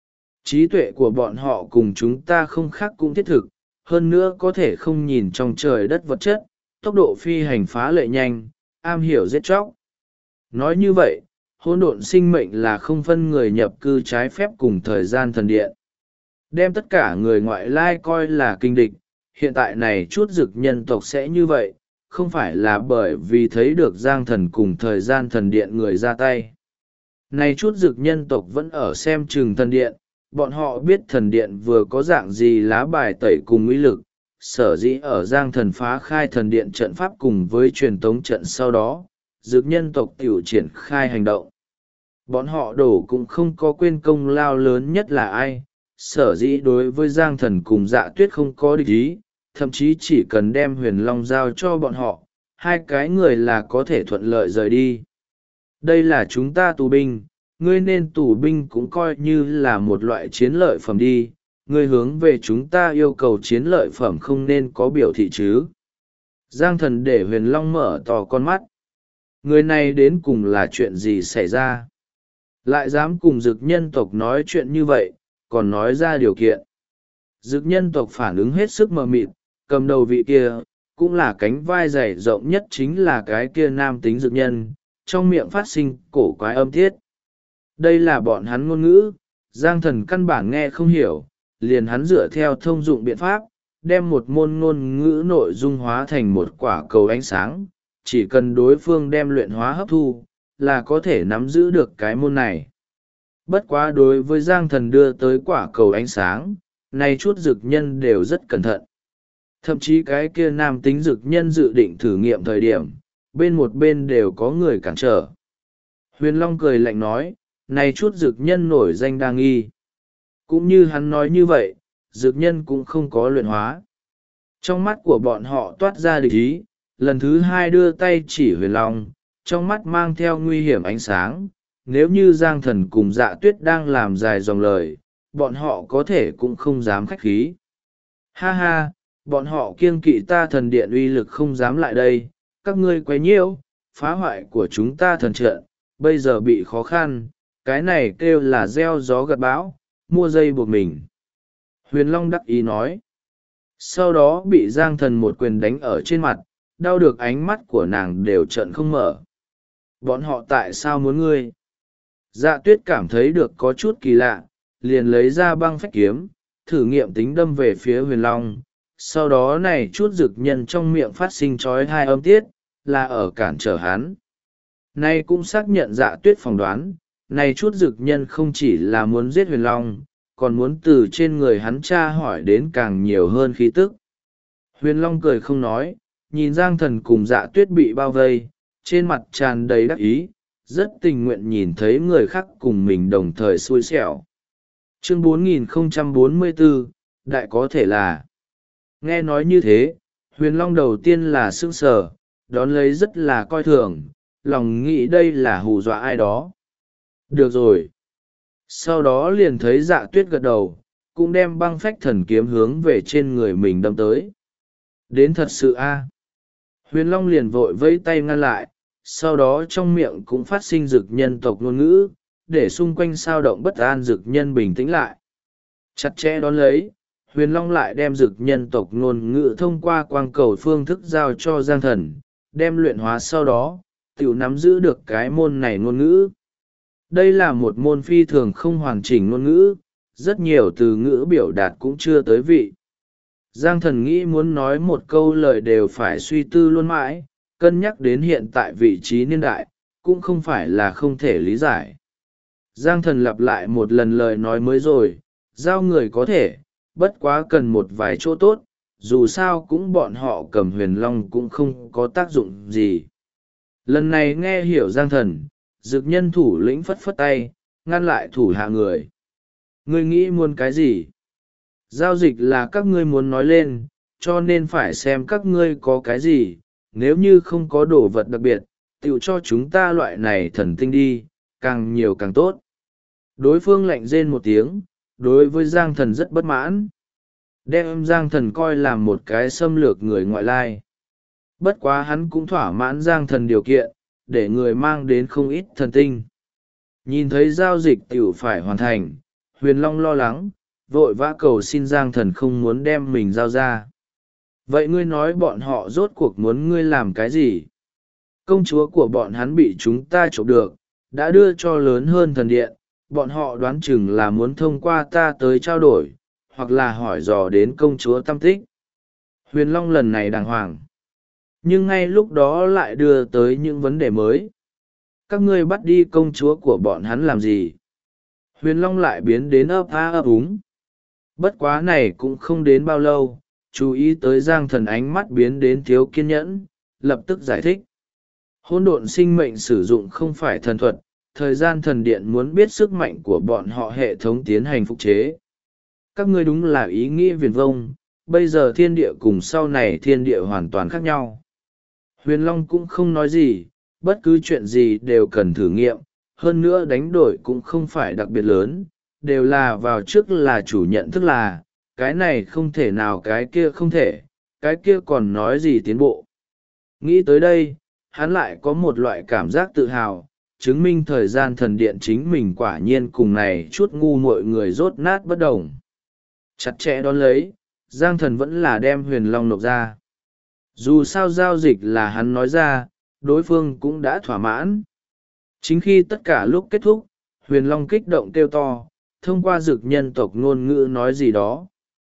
Trí tuệ của bọn họ cùng chúng ta không khác cũng thiết thực, hơn nữa có thể không nhìn trong trời đất vật chất, tốc độ phi hành phá lệ nhanh, am hiểu giết chóc. Nói như vậy, hỗn độn sinh mệnh là không phân người nhập cư trái phép cùng thời gian thần điện. Đem tất cả người ngoại lai coi là kinh địch, hiện tại này chút dực nhân tộc sẽ như vậy, không phải là bởi vì thấy được Giang Thần cùng thời gian thần điện người ra tay. Này chút dực nhân tộc vẫn ở xem chừng thần điện, bọn họ biết thần điện vừa có dạng gì lá bài tẩy cùng uy lực, sở dĩ ở Giang Thần phá khai thần điện trận pháp cùng với truyền tống trận sau đó, dực nhân tộc tiểu triển khai hành động. Bọn họ đổ cũng không có quên công lao lớn nhất là ai, sở dĩ đối với Giang Thần cùng Dạ Tuyết không có địch ý, thậm chí chỉ cần đem Huyền Long giao cho bọn họ, hai cái người là có thể thuận lợi rời đi. Đây là chúng ta tù binh, ngươi nên tù binh cũng coi như là một loại chiến lợi phẩm đi, ngươi hướng về chúng ta yêu cầu chiến lợi phẩm không nên có biểu thị chứ. Giang Thần để Huyền Long mở to con mắt. Người này đến cùng là chuyện gì xảy ra? Lại dám cùng dực nhân tộc nói chuyện như vậy, còn nói ra điều kiện. Dực nhân tộc phản ứng hết sức mờ mịt, cầm đầu vị kia, cũng là cánh vai dày rộng nhất chính là cái kia nam tính dực nhân, trong miệng phát sinh cổ quái âm thiết. Đây là bọn hắn ngôn ngữ, Giang Thần căn bản nghe không hiểu, liền hắn dựa theo thông dụng biện pháp, đem một môn ngôn ngữ nội dung hóa thành một quả cầu ánh sáng, chỉ cần đối phương đem luyện hóa hấp thu, là có thể nắm giữ được cái môn này. Bất quá đối với Giang Thần đưa tới quả cầu ánh sáng, nay chút dực nhân đều rất cẩn thận. Thậm chí cái kia nam tính dực nhân dự định thử nghiệm thời điểm, bên một bên đều có người cản trở. Huyền Long cười lạnh nói, này chút dực nhân nổi danh đa nghi. Cũng như hắn nói như vậy, dực nhân cũng không có luyện hóa. Trong mắt của bọn họ toát ra địch ý, lần thứ hai đưa tay chỉ Huyền Long, trong mắt mang theo nguy hiểm ánh sáng. Nếu như Giang Thần cùng Dạ Tuyết đang làm dài dòng lời, bọn họ có thể cũng không dám khách khí. Ha ha, bọn họ kiêng kỵ ta thần điện uy lực không dám lại đây, các ngươi quấy nhiễu, phá hoại của chúng ta thần trận, bây giờ bị khó khăn, cái này kêu là gieo gió gặt bão, mua dây buộc mình. Huyền Long đắc ý nói. Sau đó bị Giang Thần một quyền đánh ở trên mặt, đau được ánh mắt của nàng đều trợn không mở. Bọn họ tại sao muốn ngươi? Dạ Tuyết cảm thấy được có chút kỳ lạ, liền lấy ra băng phách kiếm, thử nghiệm tính đâm về phía Huyền Long. Sau đó này chút dực nhân trong miệng phát sinh trói hai âm tiết, là ở cản trở hắn. Nay cũng xác nhận Dạ Tuyết phỏng đoán, này chút dực nhân không chỉ là muốn giết Huyền Long, còn muốn từ trên người hắn tra hỏi đến càng nhiều hơn khí tức. Huyền Long cười không nói, nhìn Giang Thần cùng Dạ Tuyết bị bao vây, trên mặt tràn đầy đắc ý, rất tình nguyện nhìn thấy người khác cùng mình đồng thời xui xẻo. Chương 4044, đại có thể là. Nghe nói như thế, Huyền Long đầu tiên là sững sờ, đón lấy rất là coi thường, lòng nghĩ đây là hù dọa ai đó. Được rồi. Sau đó liền thấy Dạ Tuyết gật đầu, cũng đem băng phách thần kiếm hướng về trên người mình đâm tới. Đến thật sự a. Huyền Long liền vội vẫy tay ngăn lại, sau đó trong miệng cũng phát sinh dực nhân tộc ngôn ngữ, để xung quanh sao động bất an dực nhân bình tĩnh lại. Chặt chẽ đón lấy, Huyền Long lại đem dực nhân tộc ngôn ngữ thông qua quang cầu phương thức giao cho Giang Thần, đem luyện hóa sau đó, tiểu nắm giữ được cái môn này ngôn ngữ. Đây là một môn phi thường không hoàn chỉnh ngôn ngữ, rất nhiều từ ngữ biểu đạt cũng chưa tới vị. Giang Thần nghĩ muốn nói một câu lời đều phải suy tư luôn mãi, cân nhắc đến hiện tại vị trí niên đại, cũng không phải là không thể lý giải. Giang Thần lặp lại một lần lời nói mới rồi, giao người có thể, bất quá cần một vài chỗ tốt, dù sao cũng bọn họ cầm Huyền Long cũng không có tác dụng gì. Lần này nghe hiểu Giang Thần, Dực nhân thủ lĩnh phất phất tay, ngăn lại thủ hạ người. Ngươi nghĩ muốn cái gì? Giao dịch là các ngươi muốn nói lên, cho nên phải xem các ngươi có cái gì, nếu như không có đồ vật đặc biệt, tựu cho chúng ta loại này thần tinh đi, càng nhiều càng tốt. Đối phương lạnh rên một tiếng, đối với Giang Thần rất bất mãn. Đem Giang Thần coi là một cái xâm lược người ngoại lai. Bất quá hắn cũng thỏa mãn Giang Thần điều kiện, để người mang đến không ít thần tinh. Nhìn thấy giao dịch tiểu phải hoàn thành, Huyền Long lo lắng, vội vã cầu xin Giang Thần không muốn đem mình giao ra. Vậy ngươi nói bọn họ rốt cuộc muốn ngươi làm cái gì? Công chúa của bọn hắn bị chúng ta trộm được, đã đưa cho lớn hơn thần điện, bọn họ đoán chừng là muốn thông qua ta tới trao đổi, hoặc là hỏi dò đến công chúa tâm tích. Huyền Long lần này đàng hoàng. Nhưng ngay lúc đó lại đưa tới những vấn đề mới. Các ngươi bắt đi công chúa của bọn hắn làm gì? Huyền Long lại biến đến ấp a ấp úng. Bất quá này cũng không đến bao lâu, chú ý tới Giang Thần ánh mắt biến đến thiếu kiên nhẫn, lập tức giải thích. Hỗn độn sinh mệnh sử dụng không phải thần thuật, thời gian thần điện muốn biết sức mạnh của bọn họ hệ thống tiến hành phục chế. Các ngươi đúng là ý nghĩ viển vông, bây giờ thiên địa cùng sau này thiên địa hoàn toàn khác nhau. Huyền Long cũng không nói gì, bất cứ chuyện gì đều cần thử nghiệm, hơn nữa đánh đổi cũng không phải đặc biệt lớn, đều là vào trước là chủ nhận thức là, cái này không thể nào cái kia không thể, cái kia còn nói gì tiến bộ. Nghĩ tới đây, hắn lại có một loại cảm giác tự hào, chứng minh thời gian thần điện chính mình quả nhiên cùng này chút ngu muội người rốt nát bất đồng. Chặt chẽ đón lấy, Giang Thần vẫn là đem Huyền Long nộp ra. Dù sao giao dịch là hắn nói ra, đối phương cũng đã thỏa mãn. Chính khi tất cả lúc kết thúc, Huyền Long kích động kêu to, thông qua dực nhân tộc ngôn ngữ nói gì đó.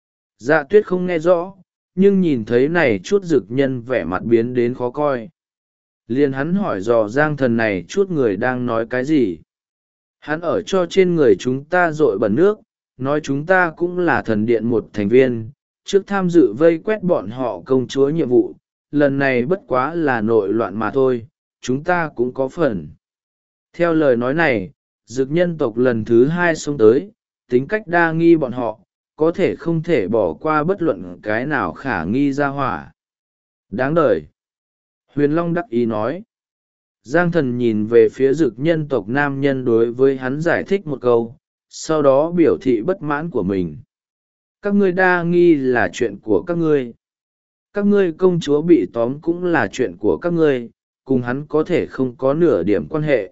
Dạ Tuyết không nghe rõ, nhưng nhìn thấy này chút dực nhân vẻ mặt biến đến khó coi. Liền hắn hỏi dò Giang Thần này chút người đang nói cái gì. Hắn ở cho trên người chúng ta dội bẩn nước, nói chúng ta cũng là thần điện một thành viên, trước tham dự vây quét bọn họ công chúa nhiệm vụ, lần này bất quá là nội loạn mà thôi, chúng ta cũng có phần. Theo lời nói này, dực nhân tộc lần thứ hai xông tới, tính cách đa nghi bọn họ, có thể không thể bỏ qua bất luận cái nào khả nghi ra hỏa. Đáng đời. Huyền Long đắc ý nói. Giang Thần nhìn về phía dực nhân tộc nam nhân đối với hắn giải thích một câu, sau đó biểu thị bất mãn của mình. Các ngươi đa nghi là chuyện của các ngươi. Các ngươi công chúa bị tóm cũng là chuyện của các ngươi, cùng hắn có thể không có nửa điểm quan hệ.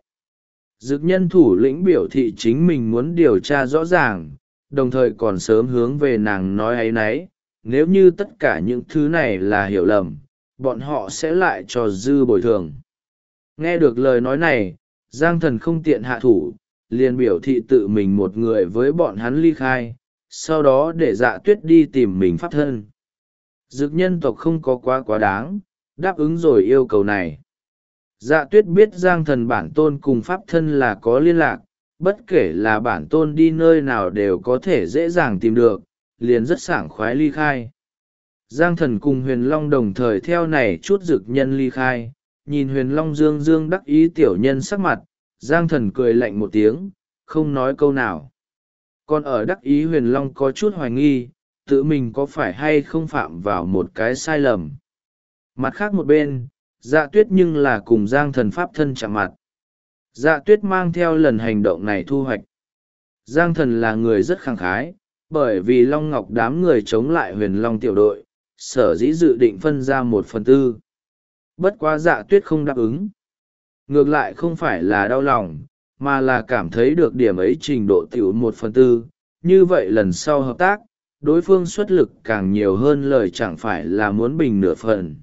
Dực nhân thủ lĩnh biểu thị chính mình muốn điều tra rõ ràng, đồng thời còn sớm hướng về nàng nói ấy nấy, nếu như tất cả những thứ này là hiểu lầm, bọn họ sẽ lại cho dư bồi thường. Nghe được lời nói này, Giang Thần không tiện hạ thủ, liền biểu thị tự mình một người với bọn hắn ly khai, sau đó để Dạ Tuyết đi tìm mình pháp thân. Dực nhân tộc không có quá đáng, đáp ứng rồi yêu cầu này. Dạ Tuyết biết Giang Thần bản tôn cùng pháp thân là có liên lạc, bất kể là bản tôn đi nơi nào đều có thể dễ dàng tìm được, liền rất sảng khoái ly khai. Giang Thần cùng Huyền Long đồng thời theo này chút dực nhân ly khai, nhìn Huyền Long dương dương đắc ý tiểu nhân sắc mặt, Giang Thần cười lạnh một tiếng, không nói câu nào. Còn ở đắc ý Huyền Long có chút hoài nghi, tự mình có phải hay không phạm vào một cái sai lầm. Mặt khác một bên, Dạ Tuyết nhưng là cùng Giang Thần pháp thân chạm mặt. Dạ Tuyết mang theo lần hành động này thu hoạch. Giang Thần là người rất khẳng khái, bởi vì Long Ngọc đám người chống lại Huyền Long tiểu đội, sở dĩ dự định phân ra 1/4. Bất quá Dạ Tuyết không đáp ứng. Ngược lại không phải là đau lòng, mà là cảm thấy được điểm ấy trình độ tiểu 1/4, như vậy lần sau hợp tác, đối phương xuất lực càng nhiều hơn lời chẳng phải là muốn bình nửa phần.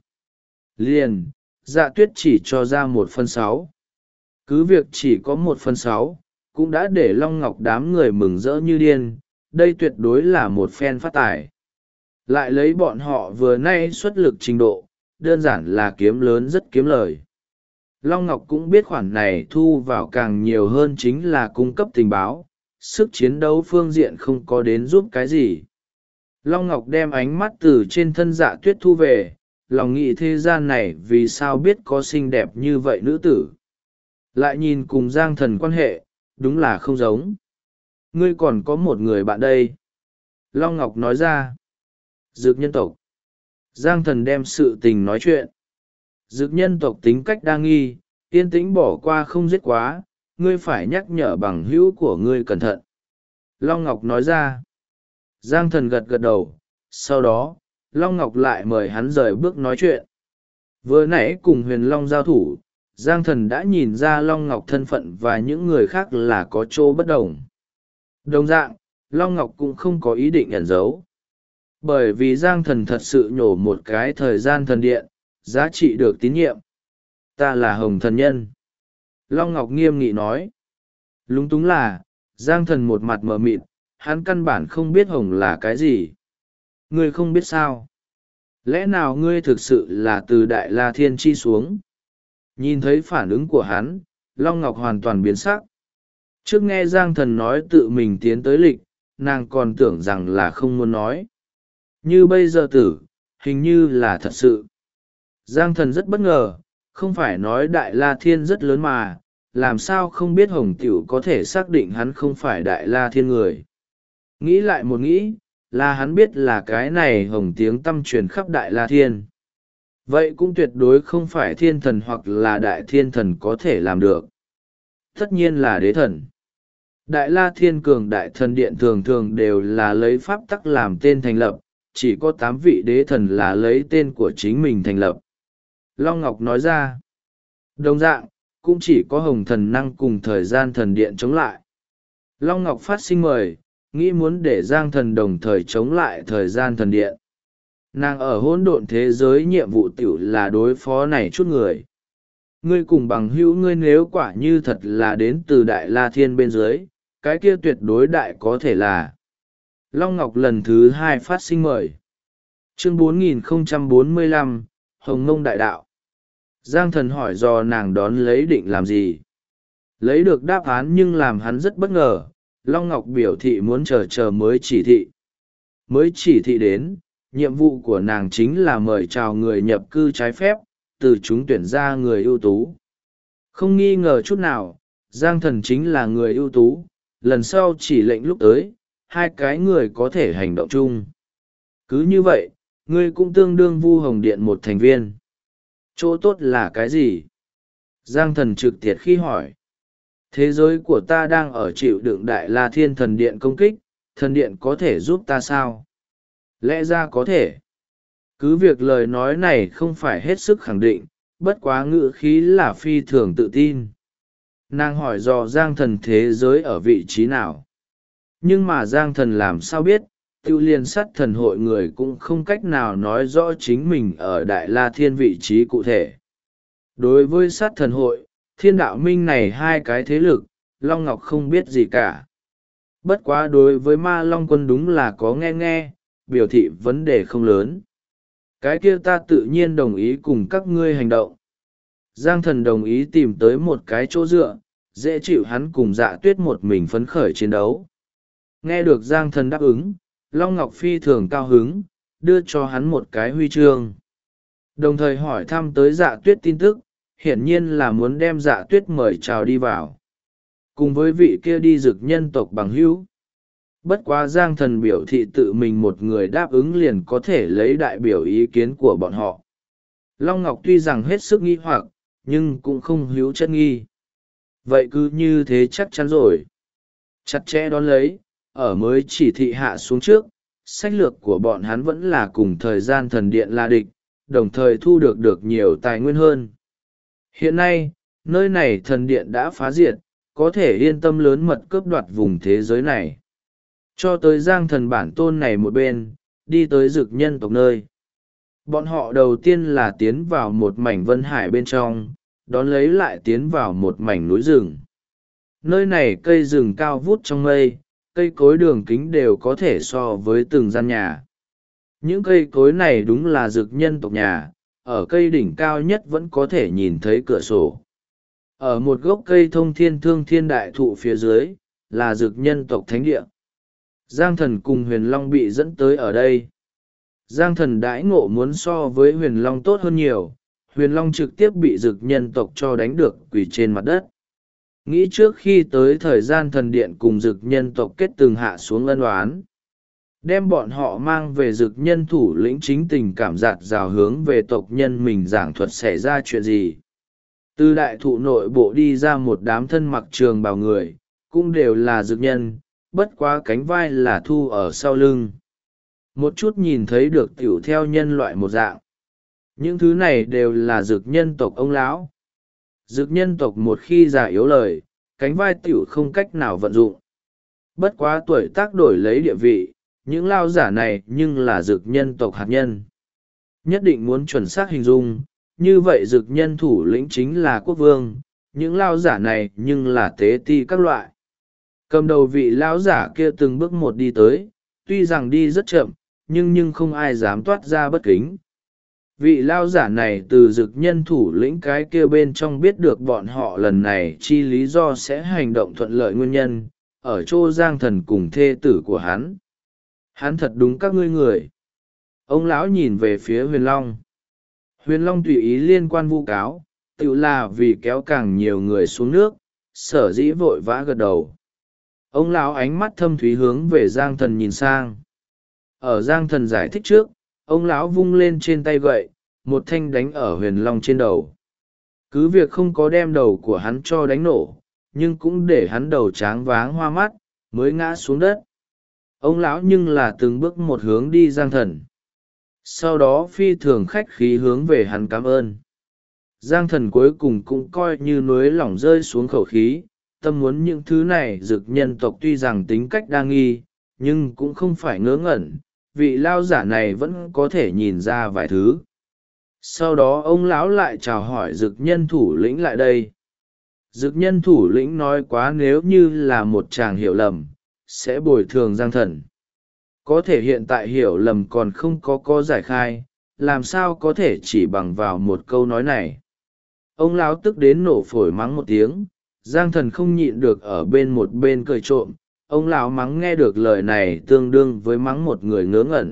Liền, Dạ Tuyết chỉ cho ra 1/6. Cứ việc chỉ có 1/6, cũng đã để Long Ngọc đám người mừng rỡ như điên, đây tuyệt đối là một phen phát tài. Lại lấy bọn họ vừa nay xuất lực trình độ, đơn giản là kiếm lớn rất kiếm lời. Long Ngọc cũng biết khoản này thu vào càng nhiều hơn chính là cung cấp tình báo, sức chiến đấu phương diện không có đến giúp cái gì. Long Ngọc đem ánh mắt từ trên thân Dạ Tuyết thu về, lòng nghĩ thế gian này vì sao biết có xinh đẹp như vậy nữ tử. lại nhìn cùng Giang Thần quan hệ, đúng là không giống. Ngươi còn có một người bạn đây. Long Ngọc nói ra. Dực nhân tộc. Giang Thần đem sự tình nói chuyện. Dực nhân tộc tính cách đa nghi, yên tĩnh bỏ qua không giết quá, ngươi phải nhắc nhở bằng hữu của ngươi cẩn thận. Long Ngọc nói ra. Giang Thần gật gật đầu, sau đó, Long Ngọc lại mời hắn rời bước nói chuyện. Vừa nãy cùng Huyền Long giao thủ, Giang Thần đã nhìn ra Long Ngọc thân phận và những người khác là có chỗ bất đồng. Đồng dạng, Long Ngọc cũng không có ý định ẩn giấu. Bởi vì Giang Thần thật sự nhổ một cái thời gian thần điện, giá trị được tín nhiệm. Ta là Hồng Thần Nhân. Long Ngọc nghiêm nghị nói. Lúng túng là, Giang Thần một mặt mờ mịt, hắn căn bản không biết Hồng là cái gì. Ngươi không biết sao? Lẽ nào ngươi thực sự là từ Đại La Thiên Chi xuống? Nhìn thấy phản ứng của hắn, Long Ngọc hoàn toàn biến sắc. Trước nghe Giang Thần nói tự mình tiến tới lịch, nàng còn tưởng rằng là không muốn nói. Như bây giờ tử, hình như là thật sự. Giang Thần rất bất ngờ, không phải nói Đại La Thiên rất lớn mà, làm sao không biết Hồng Tiểu có thể xác định hắn không phải Đại La Thiên người. Nghĩ lại một nghĩ, là hắn biết là cái này Hồng tiếng tăm truyền khắp Đại La Thiên. Vậy cũng tuyệt đối không phải thiên thần hoặc là đại thiên thần có thể làm được. Tất nhiên là đế thần. Đại La Thiên Cường Đại Thần Điện thường thường đều là lấy pháp tắc làm tên thành lập, chỉ có 8 vị đế thần là lấy tên của chính mình thành lập. Long Ngọc nói ra, đồng dạng, cũng chỉ có Hồng Thần Năng cùng thời gian thần điện chống lại. Long Ngọc phát sinh mời, nghĩ muốn để Giang Thần đồng thời chống lại thời gian thần điện. Nàng ở hỗn độn thế giới nhiệm vụ tiểu là đối phó này chút người. Ngươi cùng bằng hữu ngươi nếu quả như thật là đến từ Đại La Thiên bên dưới, cái kia tuyệt đối đại có thể là. Long Ngọc lần thứ 2 phát sinh mời. Chương 4045, Hồng Mông Đại Đạo. Giang Thần hỏi do nàng đón lấy định làm gì. Lấy được đáp án nhưng làm hắn rất bất ngờ, Long Ngọc biểu thị muốn chờ mới chỉ thị. Mới chỉ thị đến, nhiệm vụ của nàng chính là mời chào người nhập cư trái phép, từ chúng tuyển ra người ưu tú. Không nghi ngờ chút nào, Giang Thần chính là người ưu tú, lần sau chỉ lệnh lúc tới, 2 cái người có thể hành động chung. Cứ như vậy, ngươi cũng tương đương Vu Hồng Điện một thành viên. Chỗ tốt là cái gì? Giang Thần trực tiệt khi hỏi. Thế giới của ta đang ở chịu đựng Đại La Thiên Thần Điện công kích, thần điện có thể giúp ta sao? Lẽ ra có thể. Cứ việc lời nói này không phải hết sức khẳng định, bất quá ngữ khí là phi thường tự tin. Nàng hỏi dò Giang Thần thế giới ở vị trí nào. Nhưng mà Giang Thần làm sao biết, tiêu liên sát thần hội người cũng không cách nào nói rõ chính mình ở Đại La Thiên vị trí cụ thể. Đối với sát thần hội, Thiên Đạo Minh này 2 cái thế lực, Long Ngọc không biết gì cả. Bất quá đối với Ma Long Quân đúng là có nghe, biểu thị vấn đề không lớn. Cái kia ta tự nhiên đồng ý cùng các ngươi hành động. Giang Thần đồng ý tìm tới một cái chỗ dựa, dễ chịu hắn cùng Dạ Tuyết một mình phấn khởi chiến đấu. Nghe được Giang Thần đáp ứng, Long Ngọc phi thường cao hứng, đưa cho hắn một cái huy chương. Đồng thời hỏi thăm tới Dạ Tuyết tin tức, hiển nhiên là muốn đem Dạ Tuyết mời chào đi vào. Cùng với vị kia đi Dực nhân tộc bằng hữu. Bất quá Giang Thần biểu thị tự mình một người đáp ứng liền có thể lấy đại biểu ý kiến của bọn họ. Long Ngọc tuy rằng hết sức nghi hoặc, nhưng cũng không hữu chất nghi. Vậy cứ như thế chắc chắn rồi. Chặt chẽ đón lấy, ở mới chỉ thị hạ xuống trước, sách lược của bọn hắn vẫn là cùng thời gian thần điện là địch, đồng thời thu được nhiều tài nguyên hơn. Hiện nay, nơi này thần điện đã phá diệt, có thể yên tâm lớn mật cướp đoạt vùng thế giới này. Cho tới Giang Thần bản tôn này một bên, đi tới Dực nhân tộc nơi. Bọn họ đầu tiên là tiến vào một mảnh vân hải bên trong, đón lấy lại tiến vào một mảnh núi rừng. Nơi này cây rừng cao vút trong mây, cây cối đường kính đều có thể so với từng gian nhà. Những cây cối này đúng là Dực nhân tộc nhà, ở cây đỉnh cao nhất vẫn có thể nhìn thấy cửa sổ. Ở một gốc cây thông thiên thương thiên đại thụ phía dưới, là Dực nhân tộc thánh địa. Giang Thần cùng Huyền Long bị dẫn tới ở đây. Giang Thần đãi ngộ muốn so với Huyền Long tốt hơn nhiều, Huyền Long trực tiếp bị Dực nhân tộc cho đánh được quỳ trên mặt đất. nghĩ trước khi tới thời gian thần điện cùng dực nhân tộc kết từng hạ xuống ân oán, đem bọn họ mang về dực nhân thủ lĩnh chính tình cảm giạt rào hướng về tộc nhân mình giảng thuật xảy ra chuyện gì. Từ đại thụ nội bộ đi ra một đám thân mặc trường bào người, cũng đều là dực nhân, bất quá cánh vai là thu ở sau lưng. Một chút nhìn thấy được tiểu theo nhân loại một dạng. Những thứ này đều là dực nhân tộc ông lão. Dực nhân tộc một khi già yếu lời, cánh vai tiểu không cách nào vận dụng. Bất quá tuổi tác đổi lấy địa vị, những lao giả này nhưng là dực nhân tộc hạt nhân. Nhất định muốn chuẩn xác hình dung, như vậy dực nhân thủ lĩnh chính là quốc vương, những lao giả này nhưng là tế ti các loại. Cầm đầu vị lão giả kia từng bước một đi tới, tuy rằng đi rất chậm, nhưng không ai dám toát ra bất kính. Vị lao giả này từ dực nhân thủ lĩnh cái kia bên trong biết được bọn họ lần này chi lý do sẽ hành động thuận lợi nguyên nhân, ở chỗ Giang Thần cùng thê tử của hắn. Hắn thật đúng các ngươi người. Ông lão nhìn về phía Huyền Long. Huyền Long tùy ý liên quan vu cáo, tự là vì kéo càng nhiều người xuống nước, sở dĩ vội vã gật đầu. Ông lão ánh mắt thâm thúy hướng về Giang Thần nhìn sang. Ở Giang Thần giải thích trước, ông lão vung lên trên tay gậy, một thanh đánh ở Huyền Long trên đầu. Cứ việc không có đem đầu của hắn cho đánh nổ, nhưng cũng để hắn đầu tráng váng hoa mắt, mới ngã xuống đất. Ông lão nhưng là từng bước một hướng đi Giang Thần. Sau đó phi thường khách khí hướng về hắn cảm ơn. Giang Thần cuối cùng cũng coi như núi lỏng rơi xuống khẩu khí, tâm muốn những thứ này dực nhân tộc tuy rằng tính cách đa nghi, nhưng cũng không phải ngớ ngẩn, vị lao giả này vẫn có thể nhìn ra vài thứ. Sau đó ông lão lại chào hỏi dực nhân thủ lĩnh lại đây. Dực nhân thủ lĩnh nói quá nếu như là một chàng hiểu lầm, sẽ bồi thường Giang Thần. Có thể hiện tại hiểu lầm còn không có giải khai, làm sao có thể chỉ bằng vào một câu nói này. Ông lão tức đến nổ phổi mắng một tiếng, Giang Thần không nhịn được ở một bên cười trộm. Ông lão mắng nghe được lời này tương đương với mắng một người ngớ ngẩn.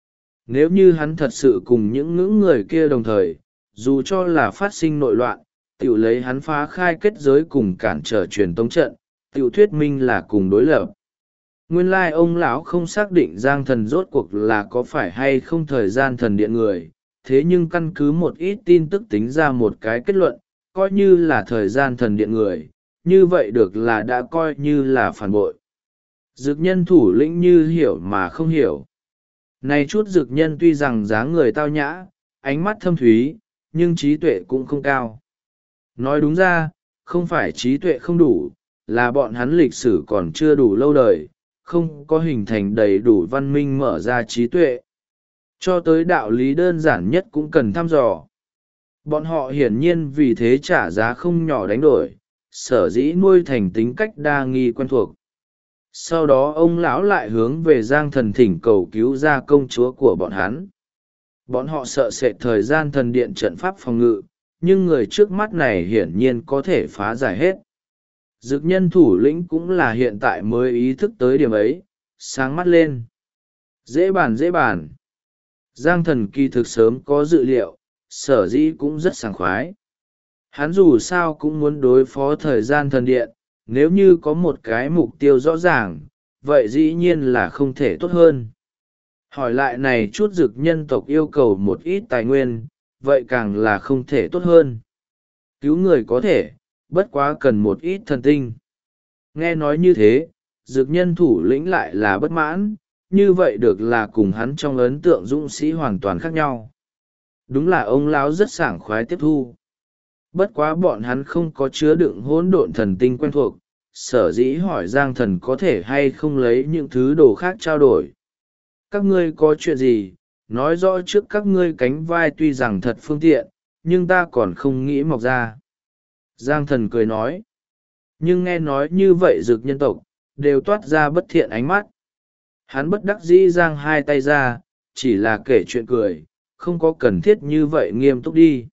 Nếu như hắn thật sự cùng những ngưỡng người kia đồng thời, dù cho là phát sinh nội loạn, tiểu lấy hắn phá khai kết giới cùng cản trở truyền tống trận, tiểu thuyết minh là cùng đối lập. Nguyên lai ông lão không xác định Giang Thần rốt cuộc là có phải hay không thời gian thần điện người, thế nhưng căn cứ một ít tin tức tính ra một cái kết luận, coi như là thời gian thần điện người, như vậy được là đã coi như là phản bội. Dực nhân thủ lĩnh như hiểu mà không hiểu. Này chút dực nhân tuy rằng dáng người tao nhã, ánh mắt thâm thúy, nhưng trí tuệ cũng không cao. Nói đúng ra, không phải trí tuệ không đủ, là bọn hắn lịch sử còn chưa đủ lâu đời, không có hình thành đầy đủ văn minh mở ra trí tuệ. Cho tới đạo lý đơn giản nhất cũng cần thăm dò. Bọn họ hiển nhiên vì thế trả giá không nhỏ đánh đổi, sở dĩ nuôi thành tính cách đa nghi quen thuộc. Sau đó ông lão lại hướng về Giang Thần thỉnh cầu cứu ra công chúa của bọn hắn. Bọn họ sợ sệt thời gian thần điện trận pháp phòng ngự, nhưng người trước mắt này hiển nhiên có thể phá giải hết. Dực nhân thủ lĩnh cũng là hiện tại mới ý thức tới điểm ấy, sáng mắt lên. Dễ bàn dễ bàn. Giang Thần kỳ thực sớm có dự liệu, sở dĩ cũng rất sảng khoái. Hắn dù sao cũng muốn đối phó thời gian thần điện, nếu như có một cái mục tiêu rõ ràng, vậy dĩ nhiên là không thể tốt hơn. Hỏi lại này chút dực nhân tộc yêu cầu một ít tài nguyên, vậy càng là không thể tốt hơn. Cứu người có thể, bất quá cần một ít thần tinh. Nghe nói như thế, dực nhân thủ lĩnh lại là bất mãn, như vậy được là cùng hắn trong ấn tượng dũng sĩ hoàn toàn khác nhau. Đúng là ông lão rất sảng khoái tiếp thu. Bất quá bọn hắn không có chứa đựng hỗn độn thần tinh quen thuộc, sở dĩ hỏi Giang Thần có thể hay không lấy những thứ đồ khác trao đổi. Các ngươi có chuyện gì, nói rõ trước các ngươi cánh vai tuy rằng thật phương tiện, nhưng ta còn không nghĩ mọc ra. Giang Thần cười nói. Nhưng nghe nói như vậy dực nhân tộc, đều toát ra bất thiện ánh mắt. Hắn bất đắc dĩ giang hai tay ra, chỉ là kể chuyện cười, không có cần thiết như vậy nghiêm túc đi.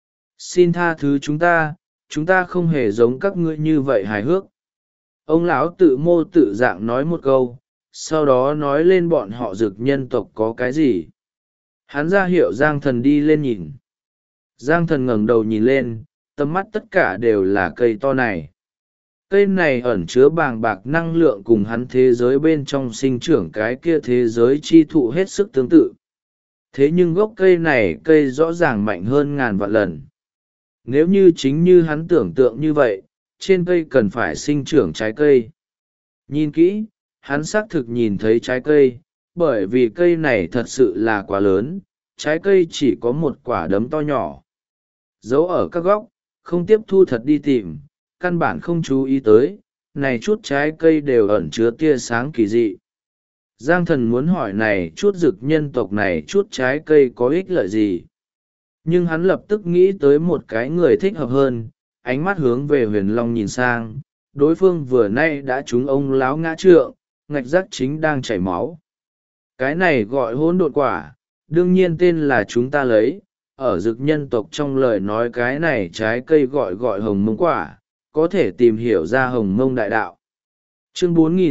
Xin tha thứ chúng ta không hề giống các ngươi như vậy hài hước. Ông lão tự mô tự dạng nói một câu, sau đó nói lên bọn họ dực nhân tộc có cái gì. Hắn ra hiệu Giang Thần đi lên nhìn. Giang Thần ngẩng đầu nhìn lên, tầm mắt tất cả đều là cây to này. Cây này ẩn chứa bàng bạc năng lượng cùng hắn thế giới bên trong sinh trưởng cái kia thế giới chi thụ hết sức tương tự. Thế nhưng gốc cây này cây rõ ràng mạnh hơn ngàn vạn lần. Nếu như chính như hắn tưởng tượng như vậy, trên cây cần phải sinh trưởng trái cây. Nhìn kỹ, hắn xác thực nhìn thấy trái cây, bởi vì cây này thật sự là quá lớn, trái cây chỉ có một quả đấm to nhỏ. Giấu ở các góc, không tiếp thu thật đi tìm, căn bản không chú ý tới, này chút trái cây đều ẩn chứa tia sáng kỳ dị. Giang Thần muốn hỏi này chút dực nhân tộc này chút trái cây có ích lợi gì. Nhưng hắn lập tức nghĩ tới một cái người thích hợp hơn, ánh mắt hướng về Huyền Long nhìn sang, đối phương vừa nay đã trúng ông láo ngã trượng, ngạch giác chính đang chảy máu. Cái này gọi hỗn độn quả, đương nhiên tên là chúng ta lấy, ở dực nhân tộc trong lời nói cái này trái cây gọi hồng mông quả, có thể tìm hiểu ra hồng mông đại đạo. Chương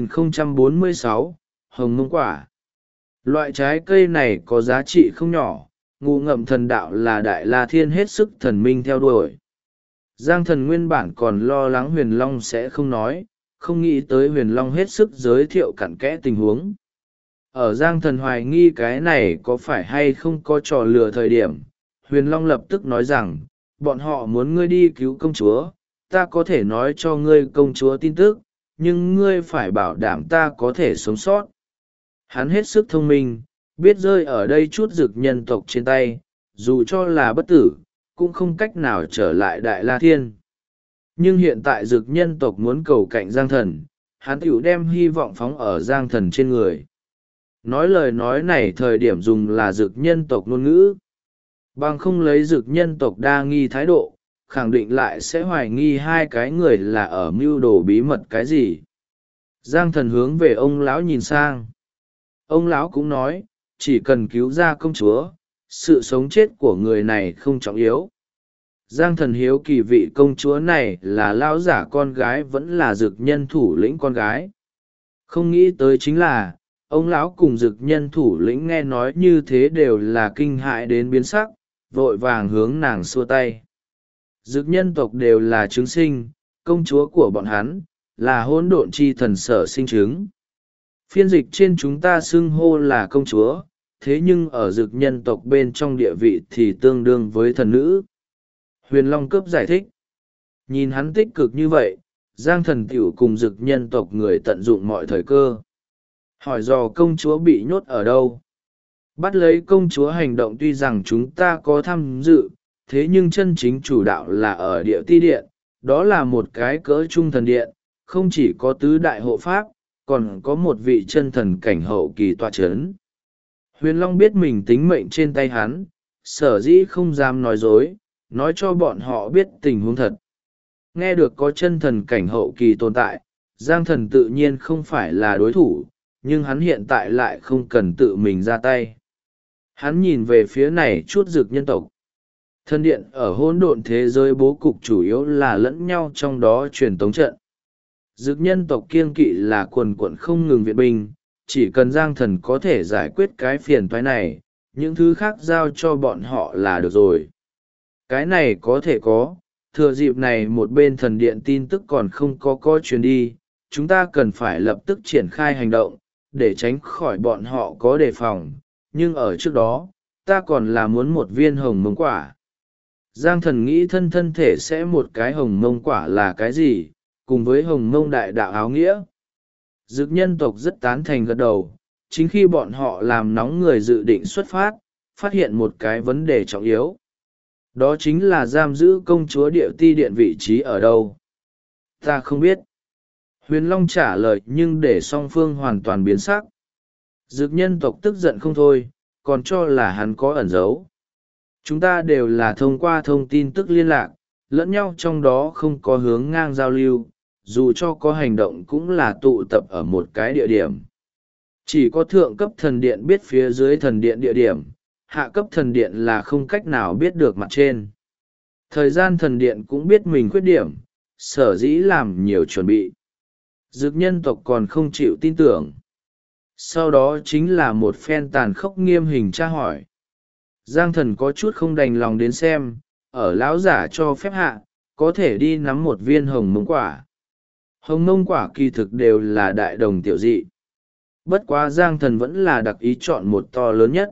4046, Hồng mông quả. Loại trái cây này có giá trị không nhỏ, ngụ ngậm thần đạo là Đại La Thiên hết sức thần minh theo đuổi. Giang Thần nguyên bản còn lo lắng Huyền Long sẽ không nói, không nghĩ tới Huyền Long hết sức giới thiệu cặn kẽ tình huống. Ở Giang Thần hoài nghi cái này có phải hay không có trò lừa thời điểm, Huyền Long lập tức nói rằng, bọn họ muốn ngươi đi cứu công chúa, ta có thể nói cho ngươi công chúa tin tức, nhưng ngươi phải bảo đảm ta có thể sống sót. Hắn hết sức thông minh, biết rơi ở đây chút dực nhân tộc trên tay, dù cho là bất tử, cũng không cách nào trở lại Đại La Thiên. Nhưng hiện tại dực nhân tộc muốn cầu cạnh Giang Thần, hắn tiểu đem hy vọng phóng ở Giang Thần trên người. Nói lời nói này thời điểm dùng là dực nhân tộc ngôn ngữ. Bằng không lấy dực nhân tộc đa nghi thái độ, khẳng định lại sẽ hoài nghi hai cái người là ở mưu đồ bí mật cái gì. Giang Thần hướng về ông lão nhìn sang. Ông lão cũng nói, chỉ cần cứu ra công chúa, sự sống chết của người này không trọng yếu. Giang Thần hiếu kỳ vị công chúa này là lão giả con gái vẫn là dực nhân thủ lĩnh con gái. Không nghĩ tới chính là, ông lão cùng dực nhân thủ lĩnh nghe nói như thế đều là kinh hại đến biến sắc, vội vàng hướng nàng xua tay. Dực nhân tộc đều là trứng sinh, công chúa của bọn hắn, là hỗn độn chi thần sở sinh trứng. Phiên dịch trên chúng ta xưng hô là công chúa, thế nhưng ở dực nhân tộc bên trong địa vị thì tương đương với thần nữ. Huyền Long Cướp giải thích. Nhìn hắn tích cực như vậy, Giang Thần tiểu cùng dực nhân tộc người tận dụng mọi thời cơ. Hỏi dò công chúa bị nhốt ở đâu. Bắt lấy công chúa hành động tuy rằng chúng ta có tham dự, thế nhưng chân chính chủ đạo là ở địa ti điện, đó là một cái cỡ trung thần điện, không chỉ có tứ đại hộ pháp, còn có một vị chân thần cảnh hậu kỳ tọa chấn. Huyền Long biết mình tính mệnh trên tay hắn, sở dĩ không dám nói dối, nói cho bọn họ biết tình huống thật. Nghe được có chân thần cảnh hậu kỳ tồn tại, Giang Thần tự nhiên không phải là đối thủ, nhưng hắn hiện tại lại không cần tự mình ra tay. Hắn nhìn về phía này chút dực nhân tộc. Thần điện ở hỗn độn thế giới bố cục chủ yếu là lẫn nhau trong đó truyền tống trận. Dực nhân tộc kiêng kỵ là quần quận không ngừng viện binh, chỉ cần Giang Thần có thể giải quyết cái phiền toái này, những thứ khác giao cho bọn họ là được rồi. Cái này có thể có, thừa dịp này một bên thần điện tin tức còn không có truyền đi, chúng ta cần phải lập tức triển khai hành động, để tránh khỏi bọn họ có đề phòng, nhưng ở trước đó, ta còn là muốn một viên hồng mông quả. Giang Thần nghĩ thân thể sẽ một cái hồng mông quả là cái gì, cùng với hồng mông đại đạo áo nghĩa. Dực nhân tộc rất tán thành gật đầu, chính khi bọn họ làm nóng người dự định xuất phát hiện một cái vấn đề trọng yếu. Đó chính là giam giữ công chúa Điệu Ti Điện vị trí ở đâu. Ta không biết. Huyền Long trả lời nhưng để song phương hoàn toàn biến sắc. Dực nhân tộc tức giận không thôi, còn cho là hắn có ẩn giấu. Chúng ta đều là thông qua thông tin tức liên lạc, lẫn nhau trong đó không có hướng ngang giao lưu, dù cho có hành động cũng là tụ tập ở một cái địa điểm. Chỉ có thượng cấp thần điện biết phía dưới thần điện địa điểm, hạ cấp thần điện là không cách nào biết được mặt trên. Thời gian thần điện cũng biết mình khuyết điểm, sở dĩ làm nhiều chuẩn bị. Dực nhân tộc còn không chịu tin tưởng. Sau đó chính là một phen tàn khốc nghiêm hình tra hỏi. Giang Thần có chút không đành lòng đến xem, ở lão giả cho phép hạ, có thể đi nắm một viên hồng mông quả. Hồng mông quả kỳ thực đều là đại đồng tiểu dị. Bất quá Giang Thần vẫn là đặc ý chọn một to lớn nhất.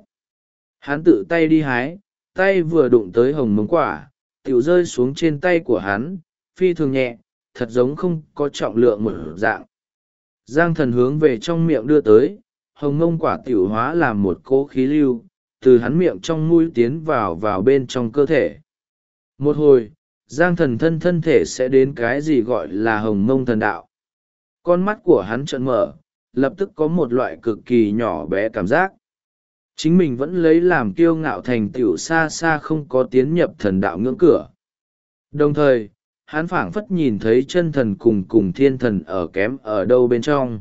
Hắn tự tay đi hái, tay vừa đụng tới hồng mông quả, tiểu rơi xuống trên tay của hắn, phi thường nhẹ, thật giống không có trọng lượng một dạng. Giang Thần hướng về trong miệng đưa tới, hồng mông quả tiểu hóa làm một cỗ khí lưu, từ hắn miệng trong mũi tiến vào bên trong cơ thể. Một hồi, Giang Thần thân thể sẽ đến cái gì gọi là hồng mông thần đạo. Con mắt của hắn trợn mở, lập tức có một loại cực kỳ nhỏ bé cảm giác. Chính mình vẫn lấy làm kiêu ngạo thành tựu xa xa không có tiến nhập thần đạo ngưỡng cửa. Đồng thời, hắn phảng phất nhìn thấy chân thần cùng thiên thần ở kém ở đâu bên trong.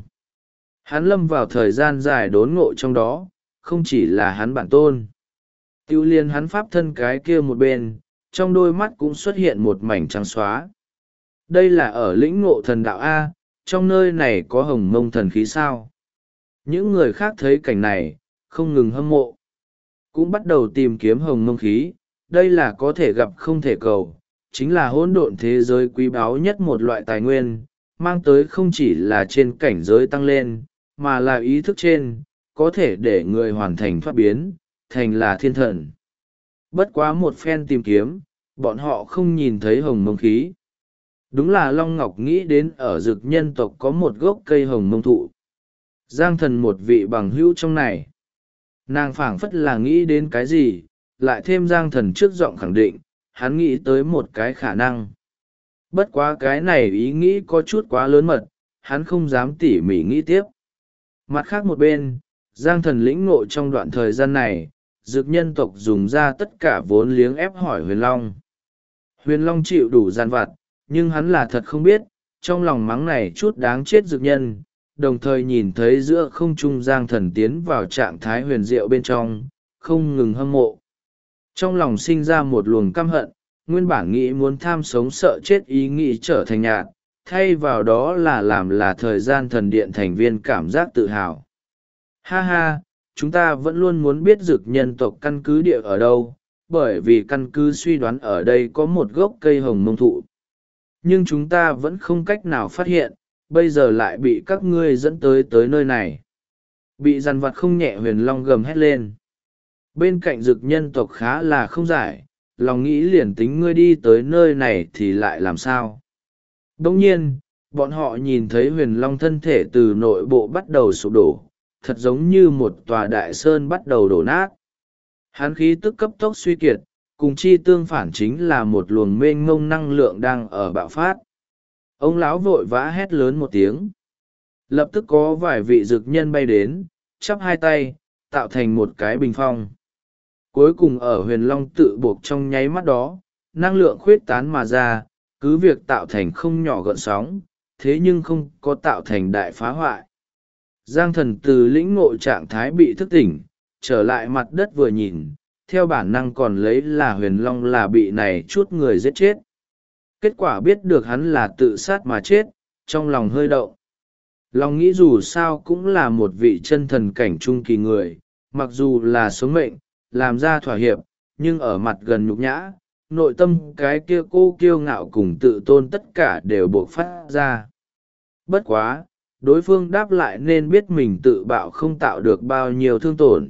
Hắn lâm vào thời gian dài đốn ngộ trong đó, không chỉ là hắn bản tôn. Tiêu liên hắn pháp thân cái kia một bên, trong đôi mắt cũng xuất hiện một mảnh trắng xóa. Đây là ở lĩnh ngộ thần đạo A, trong nơi này có hồng mông thần khí sao. Những người khác thấy cảnh này, không ngừng hâm mộ. Cũng bắt đầu tìm kiếm hồng mông khí, đây là có thể gặp không thể cầu, chính là hỗn độn thế giới quý báu nhất một loại tài nguyên, mang tới không chỉ là trên cảnh giới tăng lên, mà là ý thức trên, có thể để người hoàn thành thoát biến, thành là thiên thần. Bất quá một phen tìm kiếm, bọn họ không nhìn thấy hồng mông khí. Đúng là Long Ngọc nghĩ đến ở dực nhân tộc có một gốc cây hồng mông thụ. Giang Thần một vị bằng hữu trong này. Nàng phảng phất là nghĩ đến cái gì, lại thêm Giang Thần trước giọng khẳng định, hắn nghĩ tới một cái khả năng. Bất quá cái này ý nghĩ có chút quá lớn mật, hắn không dám tỉ mỉ nghĩ tiếp. Mặt khác một bên, Giang Thần lĩnh ngộ trong đoạn thời gian này, dực nhân tộc dùng ra tất cả vốn liếng ép hỏi Huyền Long. Huyền Long chịu đủ gian vặt, nhưng hắn là thật không biết, trong lòng mắng này chút đáng chết dực nhân, đồng thời nhìn thấy giữa không trung Giang Thần tiến vào trạng thái huyền diệu bên trong, không ngừng hâm mộ. Trong lòng sinh ra một luồng căm hận, nguyên bản nghĩ muốn tham sống sợ chết ý nghĩ trở thành nhạt, thay vào đó là làm là thời gian thần điện thành viên cảm giác tự hào. Ha ha, chúng ta vẫn luôn muốn biết dực nhân tộc căn cứ địa ở đâu, bởi vì căn cứ suy đoán ở đây có một gốc cây hồng mông thụ. Nhưng chúng ta vẫn không cách nào phát hiện, bây giờ lại bị các ngươi dẫn tới nơi này. Bị dằn vặt không nhẹ Huyền Long gầm hét lên. Bên cạnh dực nhân tộc khá là không giải, lòng nghĩ liền tính ngươi đi tới nơi này thì lại làm sao. Đồng nhiên, bọn họ nhìn thấy Huyền Long thân thể từ nội bộ bắt đầu sụp đổ, thật giống như một tòa đại sơn bắt đầu đổ nát. Hán khí tức cấp tốc suy kiệt, cùng chi tương phản chính là một luồng mênh mông năng lượng đang ở bạo phát. Ông lão vội vã hét lớn một tiếng. Lập tức có vài vị dực nhân bay đến, chắp hai tay, tạo thành một cái bình phong. Cuối cùng ở Huyền Long tự buộc trong nháy mắt đó, năng lượng khuyết tán mà ra, cứ việc tạo thành không nhỏ gợn sóng, thế nhưng không có tạo thành đại phá hoại. Giang Thần từ lĩnh ngộ trạng thái bị thức tỉnh, trở lại mặt đất vừa nhìn, theo bản năng còn lấy là Huyền Long là bị này chút người giết chết. Kết quả biết được hắn là tự sát mà chết, trong lòng hơi động. Lòng nghĩ dù sao cũng là một vị chân thần cảnh trung kỳ người, mặc dù là sống mệnh, làm ra thỏa hiệp, nhưng ở mặt gần nhục nhã, nội tâm cái kia cô kiêu ngạo cùng tự tôn tất cả đều buộc phát ra. Bất quá, đối phương đáp lại nên biết mình tự bạo không tạo được bao nhiêu thương tổn.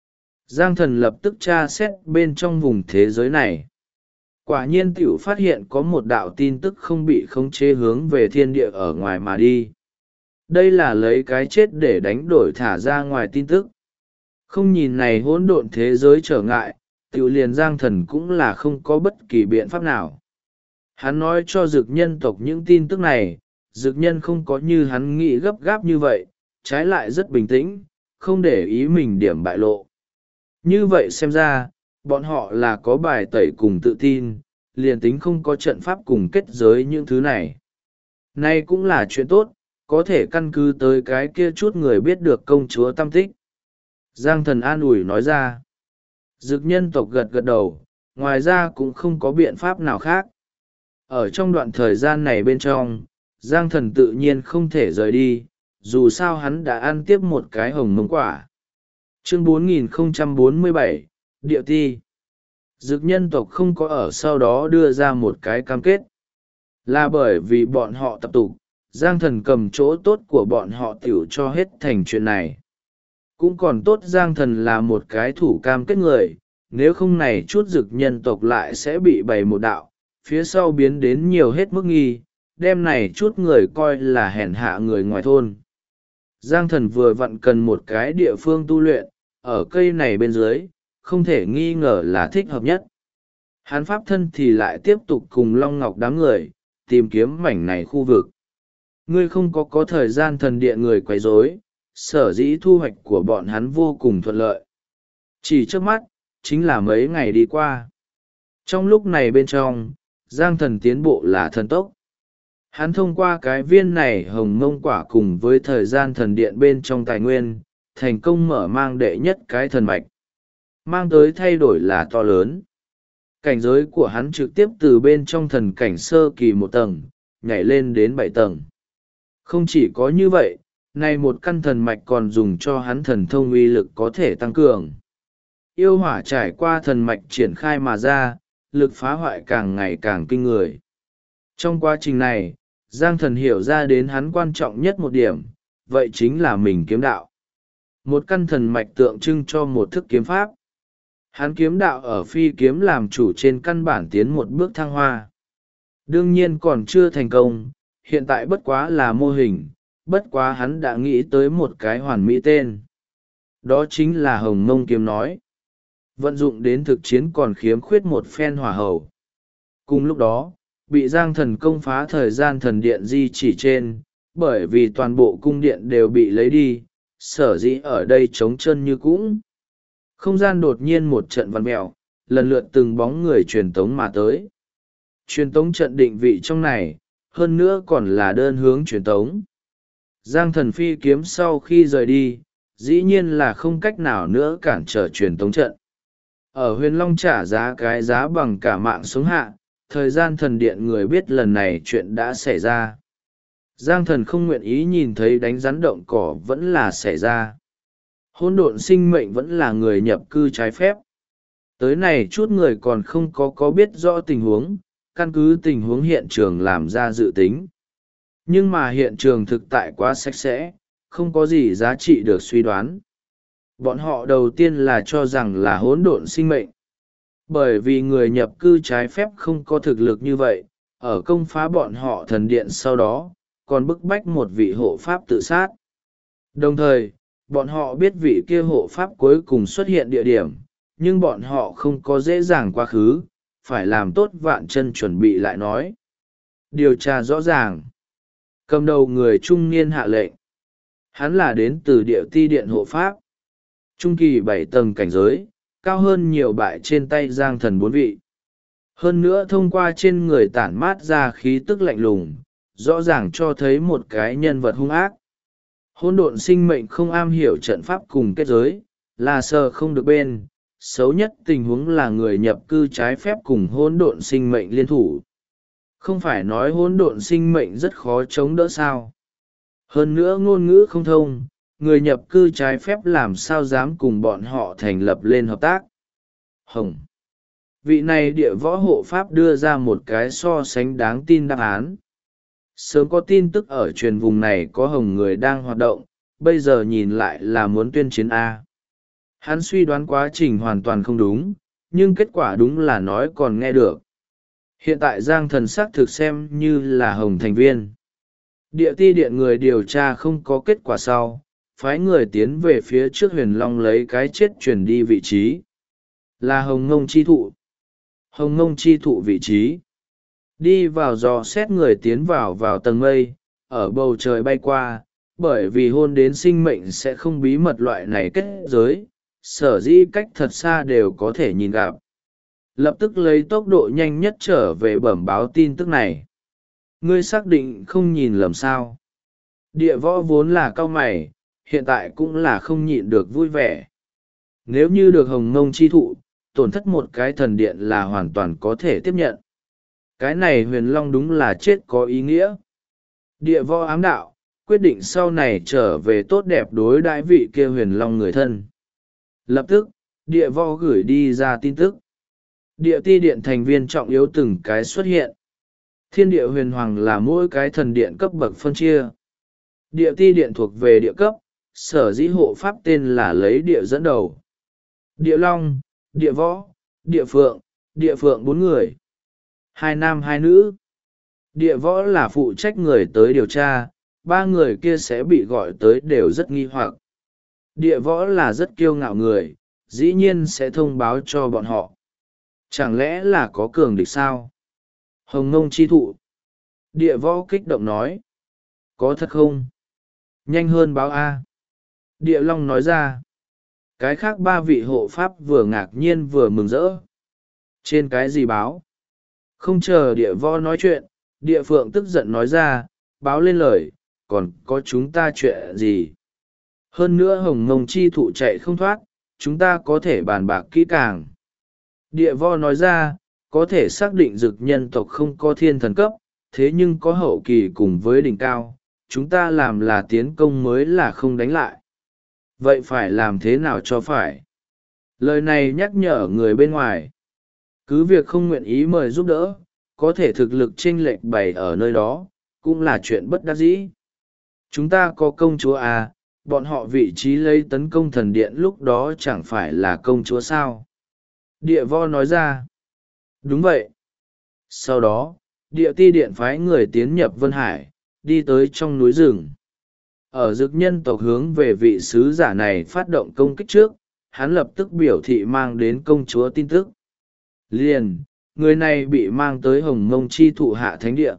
Giang Thần lập tức tra xét bên trong vùng thế giới này. Quả nhiên tiểu phát hiện có một đạo tin tức không bị khống chế hướng về thiên địa ở ngoài mà đi. Đây là lấy cái chết để đánh đổi thả ra ngoài tin tức. Không nhìn này hỗn độn thế giới trở ngại, tiểu liền Giang Thần cũng là không có bất kỳ biện pháp nào. Hắn nói cho dực nhân tộc những tin tức này, dực nhân không có như hắn nghĩ gấp gáp như vậy, trái lại rất bình tĩnh, không để ý mình điểm bại lộ. Như vậy xem ra, bọn họ là có bài tẩy cùng tự tin, liền tính không có trận pháp cùng kết giới những thứ này. Nay cũng là chuyện tốt, có thể căn cứ tới cái kia chút người biết được công chúa tâm tích. Giang Thần an ủi nói ra. Dực nhân tộc gật gật đầu, ngoài ra cũng không có biện pháp nào khác. Ở trong đoạn thời gian này bên trong, Giang Thần tự nhiên không thể rời đi, dù sao hắn đã ăn tiếp một cái hồng mông quả. Chương 4047, Địa Ti. Dực nhân tộc không có ở sau đó đưa ra một cái cam kết. Là bởi vì bọn họ tập tục, Giang Thần cầm chỗ tốt của bọn họ tiểu cho hết thành chuyện này. Cũng còn tốt Giang Thần là một cái thủ cam kết người, nếu không này chút dực nhân tộc lại sẽ bị bày một đạo, phía sau biến đến nhiều hết mức nghi, đem này chút người coi là hèn hạ người ngoài thôn. Giang Thần vừa vặn cần một cái địa phương tu luyện, ở cây này bên dưới, không thể nghi ngờ là thích hợp nhất. Hắn pháp thân thì lại tiếp tục cùng Long Ngọc đám người, tìm kiếm mảnh này khu vực. Ngươi không có thời gian thần điện người quấy rối, sở dĩ thu hoạch của bọn hắn vô cùng thuận lợi. Chỉ trước mắt, chính là mấy ngày đi qua. Trong lúc này bên trong, Giang Thần tiến bộ là thần tốc. Hắn thông qua cái viên này hồng mông quả cùng với thời gian thần điện bên trong tài nguyên, thành công mở mang đệ nhất cái thần mạch. Mang tới thay đổi là to lớn. Cảnh giới của hắn trực tiếp từ bên trong thần cảnh sơ kỳ 1 tầng, nhảy lên đến 7 tầng. Không chỉ có như vậy, này một căn thần mạch còn dùng cho hắn thần thông uy lực có thể tăng cường. Yêu hỏa trải qua thần mạch triển khai mà ra, lực phá hoại càng ngày càng kinh người. Trong quá trình này, Giang Thần hiểu ra đến hắn quan trọng nhất một điểm, vậy chính là mình kiếm đạo. Một căn thần mạch tượng trưng cho một thức kiếm pháp. Hắn kiếm đạo ở phi kiếm làm chủ trên căn bản tiến một bước thăng hoa. Đương nhiên còn chưa thành công, hiện tại bất quá là mô hình, bất quá hắn đã nghĩ tới một cái hoàn mỹ tên. Đó chính là Hồng Mông Kiếm nói. Vận dụng đến thực chiến còn khiếm khuyết một phen hỏa hầu. Cùng lúc đó, bị Giang Thần công phá thời gian thần điện di chỉ trên, bởi vì toàn bộ cung điện đều bị lấy đi, sở dĩ ở đây trống chân như cũng. Không gian đột nhiên một trận vặn mẹo, lần lượt từng bóng người truyền tống mà tới. Truyền tống trận định vị trong này, hơn nữa còn là đơn hướng truyền tống. Giang Thần phi kiếm sau khi rời đi, dĩ nhiên là không cách nào nữa cản trở truyền tống trận. Ở Huyền Long trả giá cái giá bằng cả mạng sống hạ, thời gian thần điện người biết lần này chuyện đã xảy ra. Giang Thần không nguyện ý nhìn thấy đánh rắn động cỏ vẫn là xảy ra. Hỗn độn sinh mệnh vẫn là người nhập cư trái phép. Tới này chút người còn không có biết rõ tình huống, căn cứ tình huống hiện trường làm ra dự tính. Nhưng mà hiện trường thực tại quá sạch sẽ, không có gì giá trị được suy đoán. Bọn họ đầu tiên là cho rằng là hỗn độn sinh mệnh. Bởi vì người nhập cư trái phép không có thực lực như vậy, ở công phá bọn họ thần điện sau đó, còn bức bách một vị hộ pháp tự sát. Đồng thời, bọn họ biết vị kia hộ pháp cuối cùng xuất hiện địa điểm, nhưng bọn họ không có dễ dàng quá khứ, phải làm tốt vạn chân chuẩn bị lại nói. Điều tra rõ ràng. Cầm đầu người trung niên hạ lệnh. Hắn là đến từ địa ti điện hộ pháp. Trung kỳ 7 tầng cảnh giới, cao hơn nhiều bại trên tay Giang Thần 4 vị. Hơn nữa thông qua trên người tản mát ra khí tức lạnh lùng, rõ ràng cho thấy một cái nhân vật hung ác. Hỗn độn sinh mệnh không am hiểu trận pháp cùng kết giới, là sờ không được bên. Xấu nhất tình huống là người nhập cư trái phép cùng hỗn độn sinh mệnh liên thủ. Không phải nói hỗn độn sinh mệnh rất khó chống đỡ sao. Hơn nữa ngôn ngữ không thông, người nhập cư trái phép làm sao dám cùng bọn họ thành lập lên hợp tác. Hồng. Vị này địa võ hộ pháp đưa ra một cái so sánh đáng tin đáp án. Sớm có tin tức ở truyền vùng này có hồng người đang hoạt động, bây giờ nhìn lại là muốn tuyên chiến A. Hắn suy đoán quá trình hoàn toàn không đúng, nhưng kết quả đúng là nói còn nghe được. Hiện tại Giang Thần xác thực xem như là hồng thành viên. Địa ti điện người điều tra không có kết quả sau, phái người tiến về phía trước Huyền Long lấy cái chết chuyển đi vị trí. Là Hồng Ngông chi thụ. Hồng Ngông chi thụ vị trí. Đi vào dò xét người tiến vào tầng mây, ở bầu trời bay qua, bởi vì hôn đến sinh mệnh sẽ không bí mật loại này kết giới, sở dĩ cách thật xa đều có thể nhìn gặp. Lập tức lấy tốc độ nhanh nhất trở về bẩm báo tin tức này. Ngươi xác định không nhìn lầm sao. Địa võ vốn là cao mày, hiện tại cũng là không nhịn được vui vẻ. Nếu như được Hồng Ngông chi thụ, tổn thất một cái thần điện là hoàn toàn có thể tiếp nhận. Cái này Huyền Long đúng là chết có ý nghĩa. Địa võ ám đạo, quyết định sau này trở về tốt đẹp đối đãi vị kia Huyền Long người thân. Lập tức, địa võ gửi đi ra tin tức. Địa ti điện thành viên trọng yếu từng cái xuất hiện. Thiên địa huyền hoàng là mỗi cái thần điện cấp bậc phân chia. Địa ti điện thuộc về địa cấp, sở dĩ hộ pháp tên là lấy địa dẫn đầu. Địa long, địa võ, địa phượng 4 người. 2 nam 2 nữ. Địa võ là phụ trách người tới điều tra, 3 người kia sẽ bị gọi tới đều rất nghi hoặc. Địa võ là rất kiêu ngạo người, dĩ nhiên sẽ thông báo cho bọn họ. Chẳng lẽ là có cường địch sao? Hồng Ngông chi thụ. Địa võ kích động nói. Có thật không? Nhanh hơn báo A. Địa long nói ra. Cái khác 3 vị hộ pháp vừa ngạc nhiên vừa mừng rỡ. Trên cái gì báo? Không chờ địa võ nói chuyện, địa phượng tức giận nói ra, báo lên lời, còn có chúng ta chuyện gì? Hơn nữa Hồng Ngông chi thụ chạy không thoát, chúng ta có thể bàn bạc kỹ càng. Địa võ nói ra, có thể xác định dực nhân tộc không có thiên thần cấp, thế nhưng có hậu kỳ cùng với đỉnh cao, chúng ta làm là tiến công mới là không đánh lại. Vậy phải làm thế nào cho phải? Lời này nhắc nhở người bên ngoài. Cứ việc không nguyện ý mời giúp đỡ, có thể thực lực chênh lệch bày ở nơi đó, cũng là chuyện bất đắc dĩ. Chúng ta có công chúa à, bọn họ vị trí lấy tấn công thần điện lúc đó chẳng phải là công chúa sao? Địa võ nói ra. Đúng vậy. Sau đó, địa ti điện phái người tiến nhập Vân Hải, đi tới trong núi rừng. Ở dực nhân tộc hướng về vị sứ giả này phát động công kích trước, hắn lập tức biểu thị mang đến công chúa tin tức. Liền, người này bị mang tới Hồng Mông chi thụ hạ thánh địa.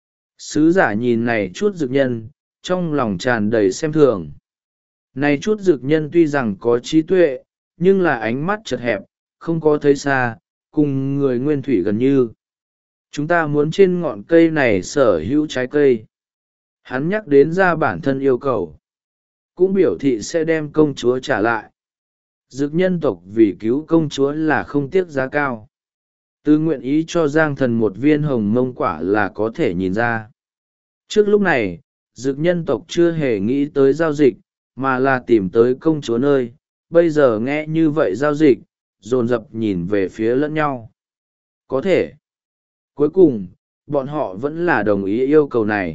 Sứ giả nhìn này chút dực nhân, trong lòng tràn đầy xem thường. Này chút dực nhân tuy rằng có trí tuệ, nhưng là ánh mắt chật hẹp, không có thấy xa, cùng người nguyên thủy gần như. Chúng ta muốn trên ngọn cây này sở hữu trái cây. Hắn nhắc đến ra bản thân yêu cầu. Cũng biểu thị sẽ đem công chúa trả lại. Dực nhân tộc vì cứu công chúa là không tiếc giá cao. Từ nguyện ý cho Giang Thần một viên hồng mông quả là có thể nhìn ra. Trước lúc này, dực nhân tộc chưa hề nghĩ tới giao dịch, mà là tìm tới công chúa nơi. Bây giờ nghe như vậy giao dịch, dồn dập nhìn về phía lẫn nhau. Có thể. Cuối cùng, bọn họ vẫn là đồng ý yêu cầu này.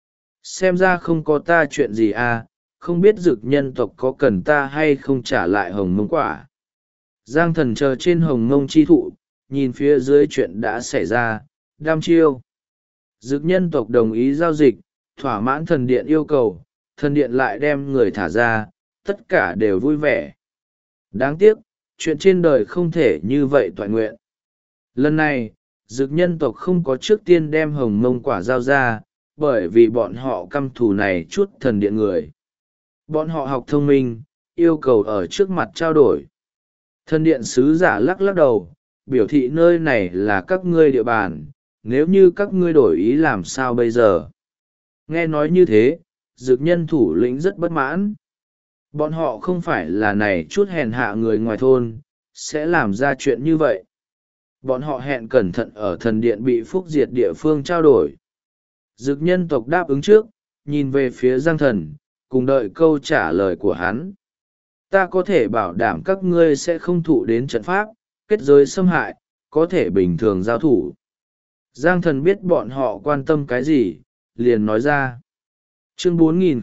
Xem ra không có ta chuyện gì à, không biết dực nhân tộc có cần ta hay không trả lại hồng mông quả. Giang Thần chờ trên hồng mông chi thụ, nhìn phía dưới chuyện đã xảy ra, đam chiêu. Dực nhân tộc đồng ý giao dịch, thỏa mãn thần điện yêu cầu, thần điện lại đem người thả ra, tất cả đều vui vẻ. Đáng tiếc, chuyện trên đời không thể như vậy toại nguyện. Lần này, dực nhân tộc không có trước tiên đem hồng mông quả giao ra, bởi vì bọn họ căm thù này chút thần điện người. Bọn họ học thông minh, yêu cầu ở trước mặt trao đổi. Thần điện sứ giả lắc lắc đầu, biểu thị nơi này là các ngươi địa bàn, nếu như các ngươi đổi ý làm sao bây giờ? Nghe nói như thế, dực nhân thủ lĩnh rất bất mãn. Bọn họ không phải là này chút hèn hạ người ngoài thôn, sẽ làm ra chuyện như vậy. Bọn họ hẹn cẩn thận ở thần điện bị phúc diệt địa phương trao đổi. Dực nhân tộc đáp ứng trước, nhìn về phía Giang Thần, cùng đợi câu trả lời của hắn. Ta có thể bảo đảm các ngươi sẽ không thụ đến trận pháp, kết giới xâm hại, có thể bình thường giao thủ. Giang Thần biết bọn họ quan tâm cái gì, liền nói ra. Chương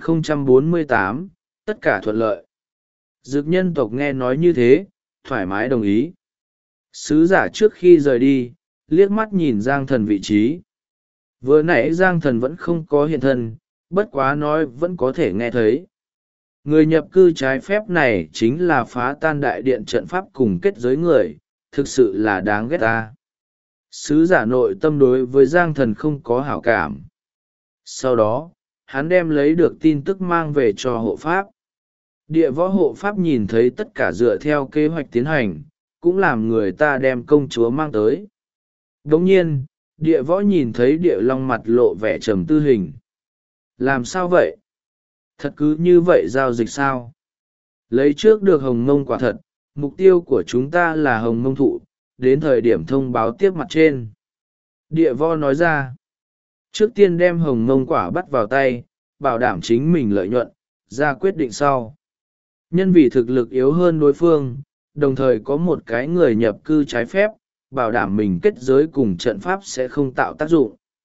4048, tất cả thuận lợi. Dực nhân tộc nghe nói như thế, thoải mái đồng ý. Sứ giả trước khi rời đi, liếc mắt nhìn Giang Thần vị trí. Vừa nãy Giang Thần vẫn không có hiện thân, bất quá nói vẫn có thể nghe thấy. Người nhập cư trái phép này chính là phá tan đại điện trận pháp cùng kết giới người, thực sự là đáng ghét ta. Sứ giả nội tâm đối với Giang Thần không có hảo cảm. Sau đó, hắn đem lấy được tin tức mang về cho hộ pháp. Địa võ hộ pháp nhìn thấy tất cả dựa theo kế hoạch tiến hành, cũng làm người ta đem công chúa mang tới. Đồng nhiên, địa võ nhìn thấy địa long mặt lộ vẻ trầm tư hình. Làm sao vậy? Thật cứ như vậy giao dịch sao? Lấy trước được hồng mông quả thật, mục tiêu của chúng ta là hồng mông thụ, đến thời điểm thông báo tiếp mặt trên. Địa võ nói ra. Trước tiên đem hồng mông quả bắt vào tay, bảo đảm chính mình lợi nhuận, ra quyết định sau. Nhân vì thực lực yếu hơn đối phương, đồng thời có một cái người nhập cư trái phép, bảo đảm mình kết giới cùng trận pháp sẽ không tạo tác dụng.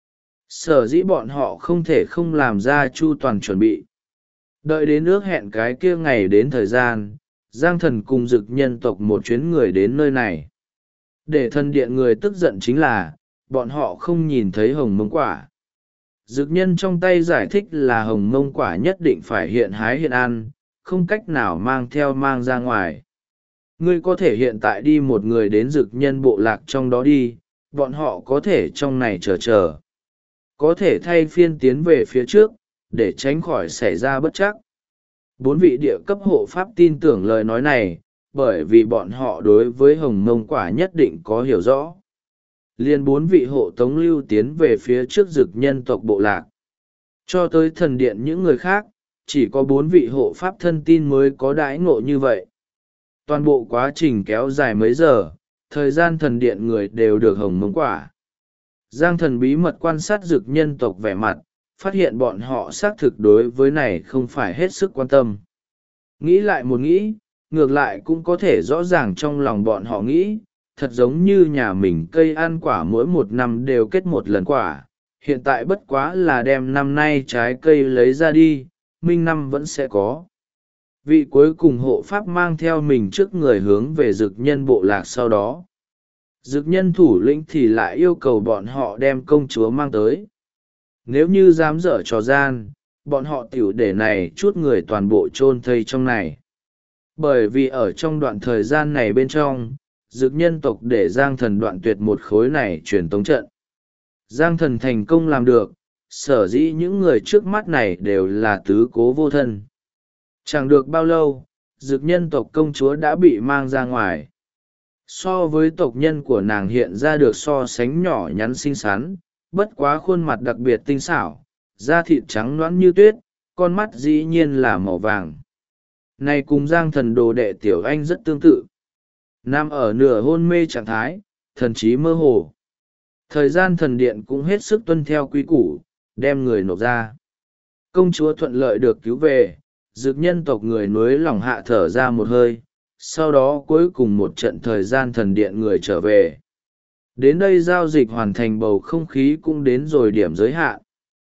Sở dĩ bọn họ không thể không làm ra chu toàn chuẩn bị. Đợi đến ước hẹn cái kia ngày đến thời gian, Giang Thần cùng Dực nhân tộc một chuyến người đến nơi này. Để thần điện người tức giận chính là, bọn họ không nhìn thấy hồng mông quả. Dực nhân trong tay giải thích là hồng mông quả nhất định phải hiện hái hiện ăn, không cách nào mang theo mang ra ngoài. Ngươi có thể hiện tại đi một người đến Dực nhân bộ lạc trong đó đi, bọn họ có thể trong này chờ. Có thể thay phiên tiến về phía trước, để tránh khỏi xảy ra bất trắc. 4 vị địa cấp hộ pháp tin tưởng lời nói này, bởi vì bọn họ đối với hồng mông quả nhất định có hiểu rõ. Liên 4 vị hộ tống lưu tiến về phía trước Dực nhân tộc bộ lạc. Cho tới thần điện những người khác, chỉ có 4 vị hộ pháp thân tin mới có đãi ngộ như vậy. Toàn bộ quá trình kéo dài mấy giờ, thời gian thần điện người đều được hồng mông quả. Giang Thần bí mật quan sát Dực nhân tộc vẻ mặt, phát hiện bọn họ xác thực đối với này không phải hết sức quan tâm. Nghĩ lại một nghĩ, ngược lại cũng có thể rõ ràng trong lòng bọn họ nghĩ, thật giống như nhà mình cây ăn quả mỗi một năm đều kết một lần quả, hiện tại bất quá là đem năm nay trái cây lấy ra đi, minh năm vẫn sẽ có. Vị cuối cùng hộ pháp mang theo mình trước người hướng về Dực nhân bộ lạc sau đó. Dực nhân thủ lĩnh thì lại yêu cầu bọn họ đem công chúa mang tới. Nếu như dám dở trò gian, bọn họ tiểu để này chút người toàn bộ chôn thây trong này. Bởi vì ở trong đoạn thời gian này bên trong, Dực nhân tộc để Giang Thần đoạn tuyệt một khối này truyền tống trận. Giang Thần thành công làm được, sở dĩ những người trước mắt này đều là tứ cố vô thân. Chẳng được bao lâu, Dực nhân tộc công chúa đã bị mang ra ngoài. So với tộc nhân của nàng hiện ra được so sánh nhỏ nhắn xinh xắn, bất quá khuôn mặt đặc biệt tinh xảo, da thịt trắng nõn như tuyết, con mắt dĩ nhiên là màu vàng. Này cùng Giang Thần đồ đệ Tiểu Anh rất tương tự. Nằm ở nửa hôn mê trạng thái, thần trí mơ hồ. Thời gian thần điện cũng hết sức tuân theo quy củ, đem người nộp ra. Công chúa thuận lợi được cứu về, Dực nhân tộc người nối lòng hạ thở ra một hơi, sau đó cuối cùng một trận thời gian thần điện người trở về. Đến đây giao dịch hoàn thành, bầu không khí cũng đến rồi điểm giới hạn.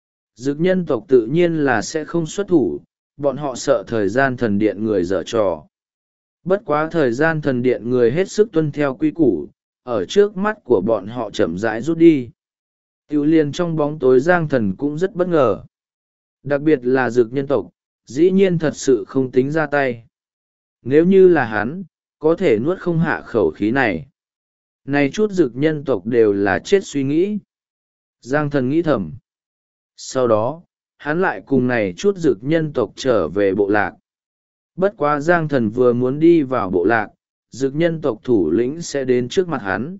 Dực nhân tộc tự nhiên là sẽ không xuất thủ, bọn họ sợ thời gian thần điện người dở trò. Bất quá thời gian thần điện người hết sức tuân theo quy củ, ở trước mắt của bọn họ chậm rãi rút đi. Tiểu liên trong bóng tối Giang Thần cũng rất bất ngờ. Đặc biệt là Dực nhân tộc, dĩ nhiên thật sự không tính ra tay. Nếu như là hắn, có thể nuốt không hạ khẩu khí này. Này chút Dực nhân tộc đều là chết suy nghĩ. Giang Thần nghĩ thầm. Sau đó, hắn lại cùng này chút Dực nhân tộc trở về bộ lạc. Bất quá Giang Thần vừa muốn đi vào bộ lạc, Dực nhân tộc thủ lĩnh sẽ đến trước mặt hắn.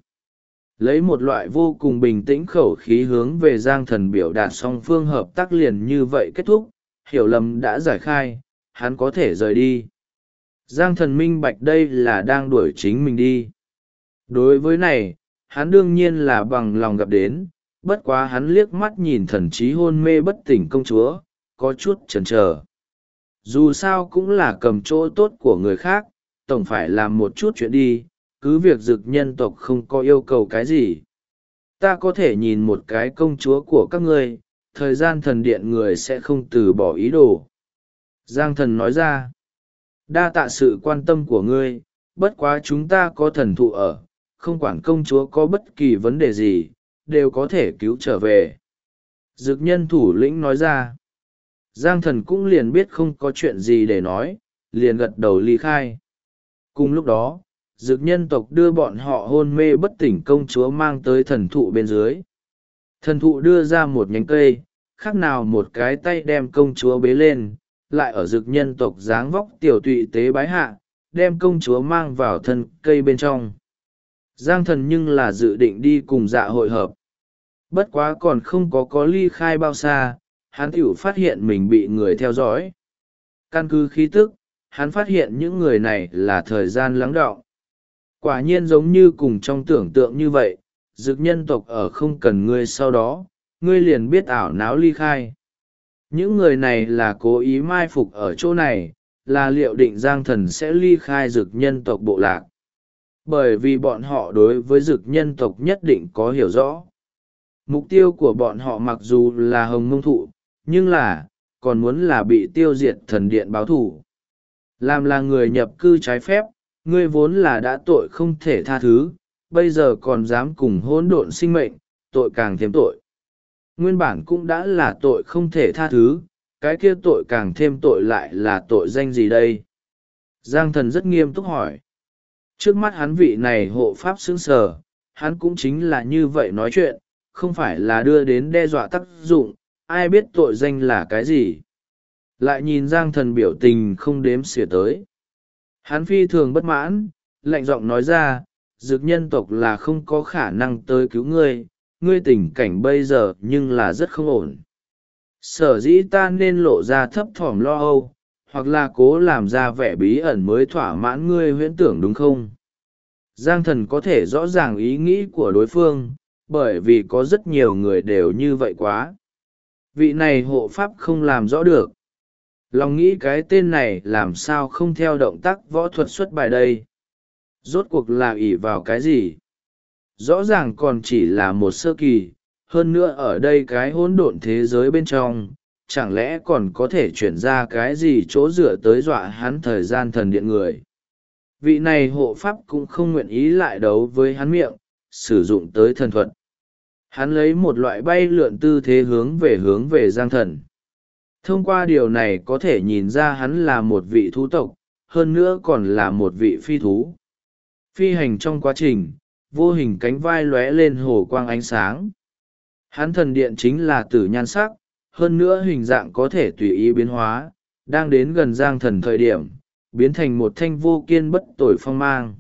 Lấy một loại vô cùng bình tĩnh khẩu khí hướng về Giang Thần biểu đạt song phương hợp tác liền như vậy kết thúc, hiểu lầm đã giải khai, hắn có thể rời đi. Giang Thần minh bạch đây là đang đuổi chính mình đi. Đối với này, hắn đương nhiên là bằng lòng gặp đến, bất quá hắn liếc mắt nhìn thần trí hôn mê bất tỉnh công chúa, có chút chần chờ. Dù sao cũng là cầm chỗ tốt của người khác, tổng phải làm một chút chuyện đi, cứ việc Dực nhân tộc không có yêu cầu cái gì. Ta có thể nhìn một cái công chúa của các ngươi, thời gian thần điện người sẽ không từ bỏ ý đồ. Giang Thần nói ra, đa tạ sự quan tâm của ngươi, bất quá chúng ta có thần thụ ở, không quản công chúa có bất kỳ vấn đề gì, đều có thể cứu trở về. Dực nhân thủ lĩnh nói ra, Giang Thần cũng liền biết không có chuyện gì để nói, liền gật đầu ly khai. Cùng lúc đó, Dực nhân tộc đưa bọn họ hôn mê bất tỉnh công chúa mang tới thần thụ bên dưới. Thần thụ đưa ra một nhánh cây, khác nào một cái tay đem công chúa bế lên, lại ở Dực nhân tộc dáng vóc tiểu tụy tế bái hạ, đem công chúa mang vào thân cây bên trong. Giang Thần nhưng là dự định đi cùng dạ hội hợp. Bất quá còn không có ly khai bao xa, hắn tiểu phát hiện mình bị người theo dõi. Căn cứ khí tức, hắn phát hiện những người này là thời gian lắng đọng. Quả nhiên giống như cùng trong tưởng tượng như vậy, Dực nhân tộc ở không cần ngươi sau đó, ngươi liền biết ảo náo ly khai. Những người này là cố ý mai phục ở chỗ này, là liệu định Giang Thần sẽ ly khai Dực nhân tộc bộ lạc. Bởi vì bọn họ đối với Dực nhân tộc nhất định có hiểu rõ. Mục tiêu của bọn họ mặc dù là hồng mông thụ, nhưng còn muốn là bị tiêu diệt thần điện báo thù. Làm là người nhập cư trái phép, ngươi vốn là đã tội không thể tha thứ, bây giờ còn dám cùng hỗn độn sinh mệnh, tội càng thêm tội. Nguyên bản cũng đã là tội không thể tha thứ, cái kia tội càng thêm tội lại là tội danh gì đây? Giang Thần rất nghiêm túc hỏi. Trước mắt hắn vị này hộ pháp sững sờ, hắn cũng chính là như vậy nói chuyện, không phải là đưa đến đe dọa tác dụng, ai biết tội danh là cái gì. Lại nhìn Giang Thần biểu tình không đếm xỉa tới. Hắn phi thường bất mãn, lạnh giọng nói ra, dược nhân tộc là không có khả năng tới cứu ngươi, ngươi tình cảnh bây giờ nhưng là rất không ổn. Sở dĩ ta nên lộ ra thấp thỏm lo âu, hoặc là cố làm ra vẻ bí ẩn mới thỏa mãn ngươi huyễn tưởng đúng không? Giang Thần có thể rõ ràng ý nghĩ của đối phương, bởi vì có rất nhiều người đều như vậy quá. Vị này hộ pháp không làm rõ được. Lòng nghĩ cái tên này làm sao không theo động tác võ thuật xuất bài đây? Rốt cuộc là ỷ vào cái gì? Rõ ràng còn chỉ là một sơ kỳ, hơn nữa ở đây cái hỗn độn thế giới bên trong, chẳng lẽ còn có thể chuyển ra cái gì chỗ dựa tới dọa hắn thời gian thần điện người. Vị này hộ pháp cũng không nguyện ý lại đấu với hắn miệng, sử dụng tới thần thuật. Hắn lấy một loại bay lượn tư thế hướng về Giang Thần. Thông qua điều này có thể nhìn ra hắn là một vị thú tộc, hơn nữa còn là một vị phi thú. Phi hành trong quá trình, vô hình cánh vai lóe lên hồ quang ánh sáng. Hắn thần điện chính là tử nhan sắc, hơn nữa hình dạng có thể tùy ý biến hóa, đang đến gần Giang Thần thời điểm, biến thành một thanh vô kiên bất tồi phong mang.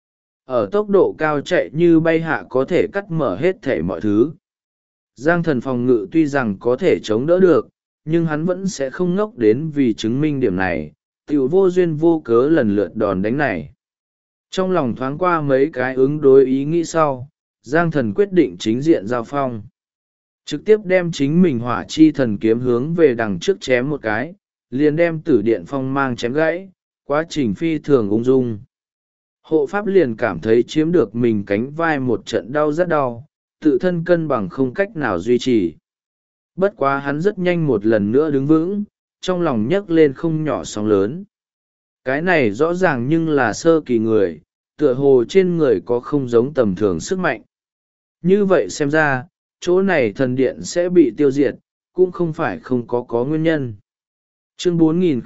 Ở tốc độ cao chạy như bay hạ có thể cắt mở hết thể mọi thứ. Giang Thần phòng ngự tuy rằng có thể chống đỡ được, nhưng hắn vẫn sẽ không ngốc đến vì chứng minh điểm này, tiểu vô duyên vô cớ lần lượt đòn đánh này. Trong lòng thoáng qua mấy cái ứng đối ý nghĩ sau, Giang Thần quyết định chính diện giao phong. Trực tiếp đem chính mình hỏa chi thần kiếm hướng về đằng trước chém một cái, liền đem tử điện phong mang chém gãy, quá trình phi thường ung dung. Hộ pháp liền cảm thấy chiếm được mình cánh vai một trận đau rất đau, tự thân cân bằng không cách nào duy trì. Bất quá hắn rất nhanh một lần nữa đứng vững, trong lòng nhấc lên không nhỏ sóng lớn. Cái này rõ ràng nhưng là sơ kỳ người, tựa hồ trên người có không giống tầm thường sức mạnh. Như vậy xem ra, chỗ này thần điện sẽ bị tiêu diệt, cũng không phải không có nguyên nhân. Chương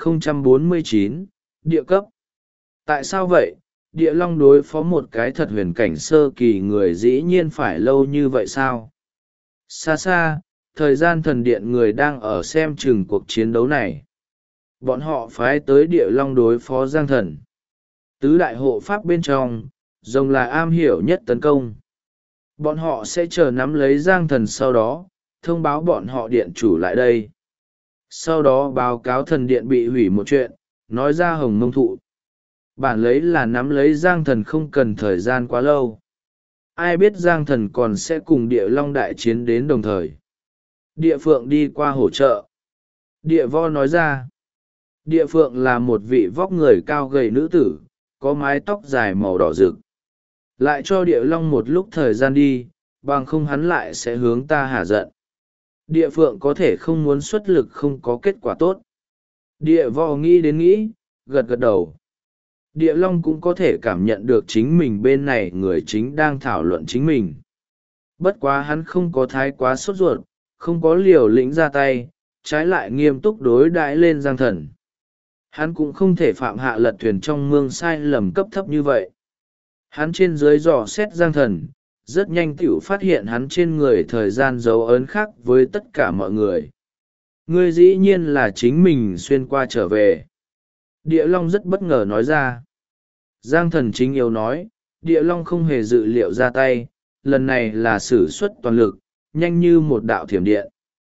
4049, Địa cấp. Tại sao vậy, Địa Long đối phó một cái thật huyền cảnh sơ kỳ người dĩ nhiên phải lâu như vậy sao? Xa xa, thời gian thần điện người đang ở xem chừng cuộc chiến đấu này. Bọn họ phái tới Địa Long đối phó Giang Thần. Tứ đại hộ pháp bên trong, rồng là am hiểu nhất tấn công. Bọn họ sẽ chờ nắm lấy Giang Thần sau đó, thông báo bọn họ điện chủ lại đây. Sau đó báo cáo thần điện bị hủy một chuyện, nói ra hồng mông thụ. Bản lấy là nắm lấy Giang Thần không cần thời gian quá lâu. Ai biết Giang Thần còn sẽ cùng Địa Long đại chiến đến đồng thời. Địa Phượng đi qua hỗ trợ. Địa Vo nói ra. Địa Phượng là một vị vóc người cao gầy nữ tử, có mái tóc dài màu đỏ rực. Lại cho Địa Long một lúc thời gian đi, bằng không hắn lại sẽ hướng ta hả giận. Địa Phượng có thể không muốn xuất lực không có kết quả tốt. Địa Vo nghĩ đến nghĩ, gật gật đầu. Địa Long cũng có thể cảm nhận được chính mình bên này người chính đang thảo luận chính mình. Bất quá hắn không có thái quá sốt ruột, không có liều lĩnh ra tay, trái lại nghiêm túc đối đãi lên Giang Thần. Hắn cũng không thể phạm hạ lật thuyền trong mương sai lầm cấp thấp như vậy. Hắn trên dưới dò xét Giang Thần, rất nhanh tiểu phát hiện hắn trên người thời gian dấu ấn khác với tất cả mọi người. Ngươi dĩ nhiên là chính mình xuyên qua trở về. Địa Long rất bất ngờ nói ra. Giang Thần chính yếu nói, Địa Long không hề dự liệu ra tay, lần này là sử xuất toàn lực, nhanh như một đạo thiểm điện.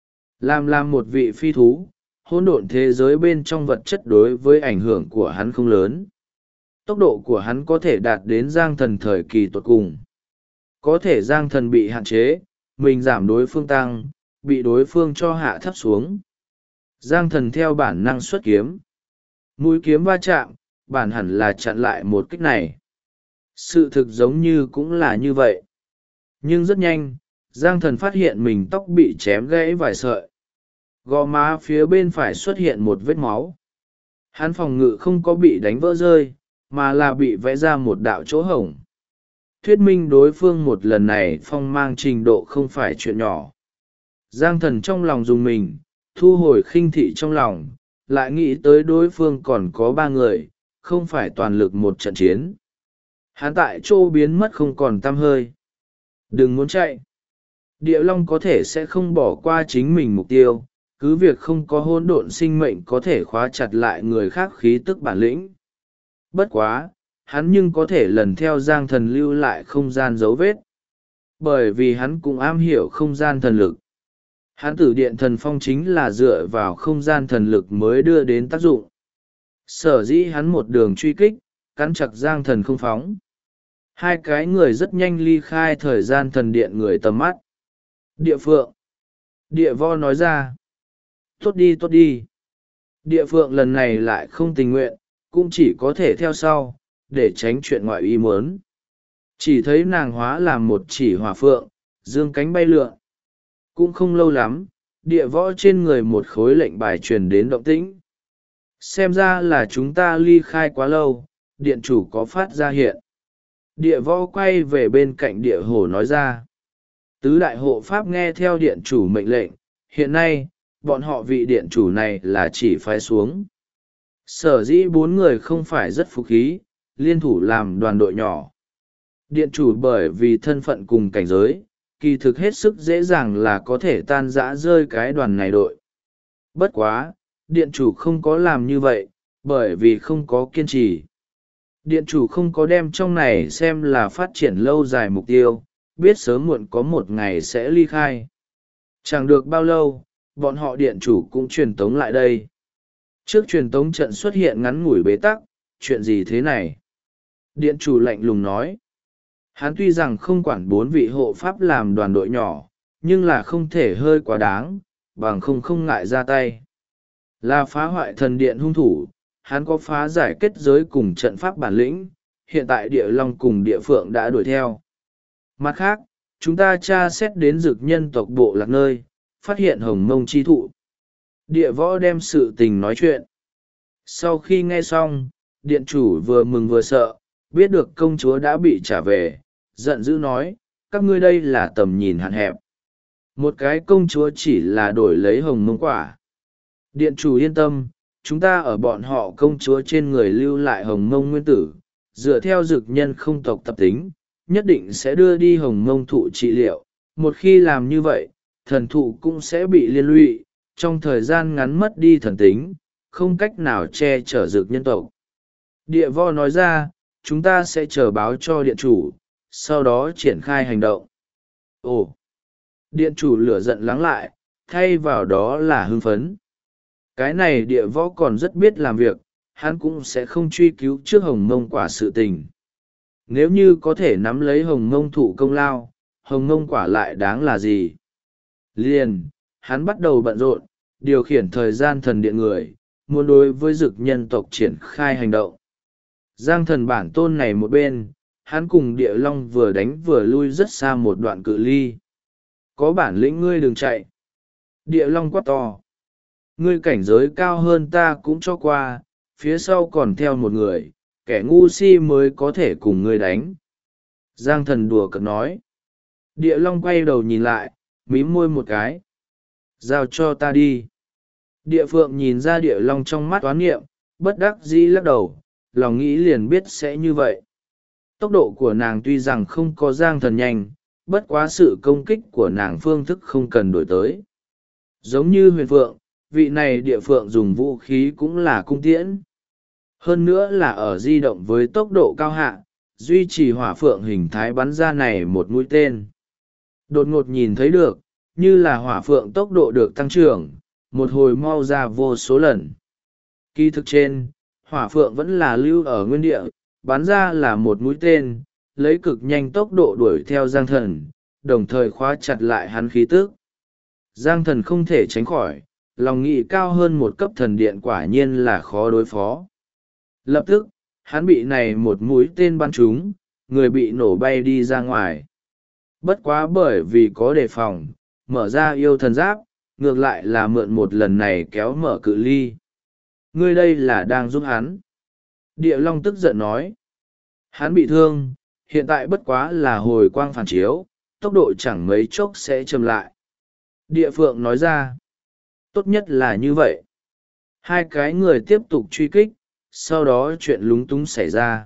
Làm một vị phi thú, hỗn độn thế giới bên trong vật chất đối với ảnh hưởng của hắn không lớn. Tốc độ của hắn có thể đạt đến Giang Thần thời kỳ tột cùng. Có thể Giang Thần bị hạn chế, mình giảm đối phương tăng, bị đối phương cho hạ thấp xuống. Giang Thần theo bản năng xuất kiếm. Mũi kiếm va chạm, bản hẳn là chặn lại một kích này. Sự thực giống như cũng là như vậy. Nhưng rất nhanh, Giang Thần phát hiện mình tóc bị chém gãy vài sợi. Gò má phía bên phải xuất hiện một vết máu. Hắn phòng ngự không có bị đánh vỡ rơi, mà là bị vẽ ra một đạo chỗ hổng. Thuyết minh đối phương một lần này phong mang trình độ không phải chuyện nhỏ. Giang Thần trong lòng dùng mình, thu hồi khinh thị trong lòng, lại nghĩ tới đối phương còn có 3 người, không phải toàn lực một trận chiến. Hắn tại chỗ biến mất không còn tăm hơi. Đừng muốn chạy. Địa Long có thể sẽ không bỏ qua chính mình mục tiêu, cứ việc không có hỗn độn sinh mệnh có thể khóa chặt lại người khác khí tức bản lĩnh. Bất quá, hắn nhưng có thể lần theo Giang Thần lưu lại không gian dấu vết. Bởi vì hắn cũng am hiểu không gian thần lực. Hắn tử điện thần phong chính là dựa vào không gian thần lực mới đưa đến tác dụng. Sở dĩ hắn một đường truy kích, cắn chặt Giang Thần không phóng. Hai cái người rất nhanh ly khai thời gian thần điện người tầm mắt. Địa Phượng. Địa Vo nói ra. Tốt đi tốt đi. Địa Phượng lần này lại không tình nguyện, cũng chỉ có thể theo sau, để tránh chuyện ngoại ý muốn. Chỉ thấy nàng hóa làm một chỉ hỏa phượng, dương cánh bay lượn. Cũng không lâu lắm, địa võ trên người một khối lệnh bài truyền đến động tĩnh. Xem ra là chúng ta ly khai quá lâu, điện chủ có phát ra hiện. Địa võ quay về bên cạnh địa hổ nói ra. Tứ đại hộ pháp nghe theo điện chủ mệnh lệnh, hiện nay, bọn họ vị điện chủ này là chỉ phái xuống. Sở dĩ 4 người không phải rất phục khí, liên thủ làm đoàn đội nhỏ. Điện chủ bởi vì thân phận cùng cảnh giới, kỳ thực hết sức dễ dàng là có thể tan rã rơi cái đoàn này đội. Bất quá, điện chủ không có làm như vậy, bởi vì không có kiên trì. Điện chủ không có đem trong này xem là phát triển lâu dài mục tiêu, biết sớm muộn có một ngày sẽ ly khai. Chẳng được bao lâu, bọn họ điện chủ cũng truyền tống lại đây. Trước truyền tống trận xuất hiện ngắn ngủi bế tắc, chuyện gì thế này? Điện chủ lạnh lùng nói. Hắn tuy rằng không quản 4 vị hộ pháp làm đoàn đội nhỏ, nhưng là không thể hơi quá đáng, bằng không ngại ra tay. Là phá hoại thần điện hung thủ, hắn có phá giải kết giới cùng trận pháp bản lĩnh, hiện tại địa long cùng địa phượng đã đuổi theo. Mặt khác, chúng ta tra xét đến dực nhân tộc bộ lạc nơi, phát hiện hồng mông chi thụ. Địa võ đem sự tình nói chuyện. Sau khi nghe xong, điện chủ vừa mừng vừa sợ, biết được công chúa đã bị trả về, giận dữ nói, các ngươi đây là tầm nhìn hạn hẹp. Một cái công chúa chỉ là đổi lấy hồng mông quả. Điện chủ yên tâm, chúng ta ở bọn họ công chúa trên người lưu lại hồng mông nguyên tử, dựa theo dực nhân không tộc tập tính, nhất định sẽ đưa đi hồng mông thụ trị liệu. Một khi làm như vậy, thần thụ cũng sẽ bị liên lụy, trong thời gian ngắn mất đi thần tính, không cách nào che chở dực nhân tộc. Địa vo nói ra, chúng ta sẽ chờ báo cho điện chủ, sau đó triển khai hành động. Ồ! Điện chủ lửa giận lắng lại, thay vào đó là hưng phấn. Cái này địa võ còn rất biết làm việc, hắn cũng sẽ không truy cứu trước hồng mông quả sự tình. Nếu như có thể nắm lấy hồng mông thụ công lao, hồng mông quả lại đáng là gì? Liền, hắn bắt đầu bận rộn, điều khiển thời gian thần điện người, muốn đối với dực nhân tộc triển khai hành động. Giang thần bản tôn này một bên, hắn cùng địa long vừa đánh vừa lui rất xa một đoạn cự ly. Có bản lĩnh ngươi đừng chạy. Địa long quát to. Ngươi cảnh giới cao hơn ta cũng cho qua, phía sau còn theo một người, kẻ ngu si mới có thể cùng ngươi đánh. Giang thần đùa cợt nói. Địa long quay đầu nhìn lại, mím môi một cái. Giao cho ta đi. Địa phượng nhìn ra địa long trong mắt toán nghiệm, bất đắc dĩ lắc đầu, lòng nghĩ liền biết sẽ như vậy. Tốc độ của nàng tuy rằng không có Giang thần nhanh, bất quá sự công kích của nàng phương thức không cần đổi tới. Giống như huyền phượng, vị này địa phượng dùng vũ khí cũng là cung tiễn. Hơn nữa là ở di động với tốc độ cao hạ, duy trì hỏa phượng hình thái bắn ra này một mũi tên. Đột ngột nhìn thấy được, như là hỏa phượng tốc độ được tăng trưởng, một hồi mau ra vô số lần. Kỳ thực trên, hỏa phượng vẫn là lưu ở nguyên địa, bắn ra là một mũi tên, lấy cực nhanh tốc độ đuổi theo Giang thần, đồng thời khóa chặt lại hắn khí tức. Giang thần không thể tránh khỏi, lòng nghị cao hơn một cấp thần điện quả nhiên là khó đối phó. Lập tức, hắn bị này một mũi tên bắn trúng, người bị nổ bay đi ra ngoài. Bất quá bởi vì có đề phòng, mở ra yêu thần giáp, ngược lại là mượn một lần này kéo mở cự ly. Ngươi đây là đang giúp hắn. Địa Long tức giận nói. Hắn bị thương, hiện tại bất quá là hồi quang phản chiếu, tốc độ chẳng mấy chốc sẽ chậm lại. Địa Phượng nói ra. Tốt nhất là như vậy. Hai cái người tiếp tục truy kích, sau đó chuyện lúng túng xảy ra.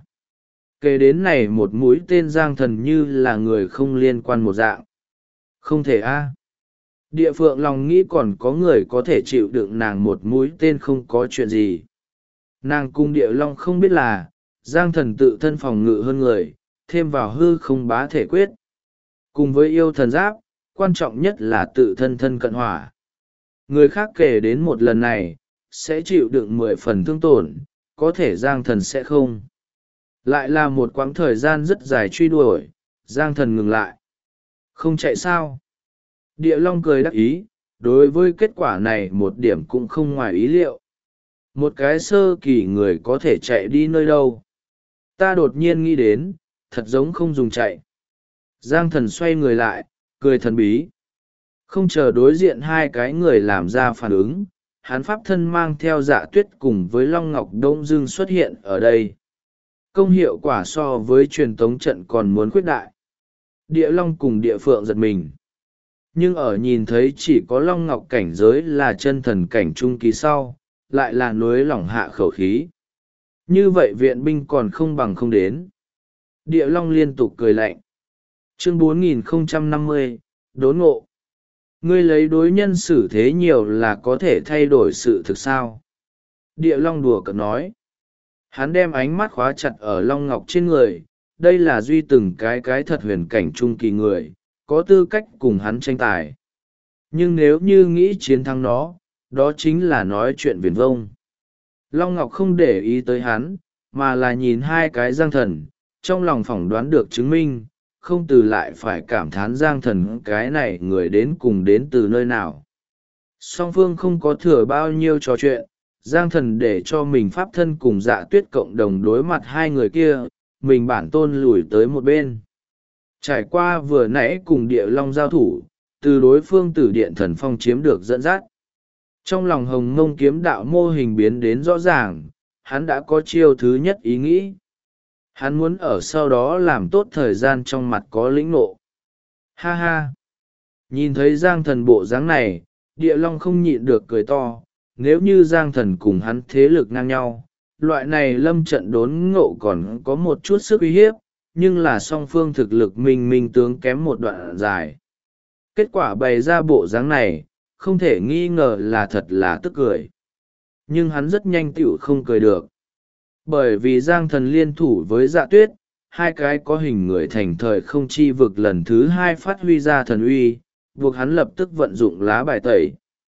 Kể đến này một mũi tên Giang Thần như là người không liên quan một dạng. Không thể a. Địa Phượng lòng nghĩ còn có người có thể chịu đựng nàng một mũi tên không có chuyện gì. Nàng cung Địa Long không biết là, Giang Thần tự thân phòng ngự hơn người, thêm vào hư không bá thể quyết. Cùng với yêu thần giáp, quan trọng nhất là tự thân thân cận hỏa. Người khác kể đến một lần này, sẽ chịu đựng 10 phần thương tổn, có thể Giang Thần sẽ không. Lại là một quãng thời gian rất dài truy đuổi, Giang Thần ngừng lại. Không chạy sao? Địa Long cười đắc ý, đối với kết quả này một điểm cũng không ngoài ý liệu. Một cái sơ kỳ người có thể chạy đi nơi đâu? Ta đột nhiên nghĩ đến, thật giống không dùng chạy. Giang Thần xoay người lại, cười thần bí. Không chờ đối diện hai cái người làm ra phản ứng, hắn pháp thân mang theo Dạ Tuyết cùng với Long Ngọc Đông Dương xuất hiện ở đây. Công hiệu quả so với truyền tống trận còn muốn khuyết đại. Địa Long cùng Địa Phượng giật mình. Nhưng ở nhìn thấy chỉ có Long Ngọc cảnh giới là chân thần cảnh trung kỳ sau, lại là nối lỏng hạ khẩu khí. Như vậy viện binh còn không bằng không đến. Địa Long liên tục cười lạnh. Chương 4050, đốn ngộ. Ngươi lấy đối nhân xử thế nhiều là có thể thay đổi sự thực sao? Địa Long đùa cợt nói. Hắn đem ánh mắt khóa chặt ở Long Ngọc trên người, đây là duy từng cái thật huyền cảnh trung kỳ người, có tư cách cùng hắn tranh tài. Nhưng nếu như nghĩ chiến thắng nó, đó chính là nói chuyện viển vông. Long Ngọc không để ý tới hắn, mà là nhìn hai cái Giang Thần, trong lòng phỏng đoán được chứng minh, không từ lại phải cảm thán Giang Thần cái này người đến cùng đến từ nơi nào. Song phương không có thừa bao nhiêu trò chuyện, Giang Thần để cho mình pháp thân cùng Dạ Tuyết cộng đồng đối mặt hai người kia, mình bản tôn lùi tới một bên. Trải qua vừa nãy cùng Địa Long giao thủ, từ đối phương Tử Điện Thần Phong chiếm được dẫn dắt. Trong lòng Hồng Mông kiếm đạo mô hình biến đến rõ ràng, hắn đã có chiêu thứ nhất ý nghĩ. Hắn muốn ở sau đó làm tốt thời gian trong mặt có lĩnh nộ. Ha ha! Nhìn thấy Giang Thần bộ dáng này, Địa Long không nhịn được cười to. Nếu như Giang Thần cùng hắn thế lực ngang nhau, loại này lâm trận đốn ngộ còn có một chút sức uy hiếp, nhưng là song phương thực lực minh tướng kém một đoạn dài. Kết quả bày ra bộ dáng này, không thể nghi ngờ là thật là tức cười. Nhưng hắn rất nhanh tựu không cười được. Bởi vì Giang Thần liên thủ với Dạ Tuyết, hai cái có hình người thành thời không chi vực lần thứ hai phát huy ra thần uy, buộc hắn lập tức vận dụng lá bài tẩy.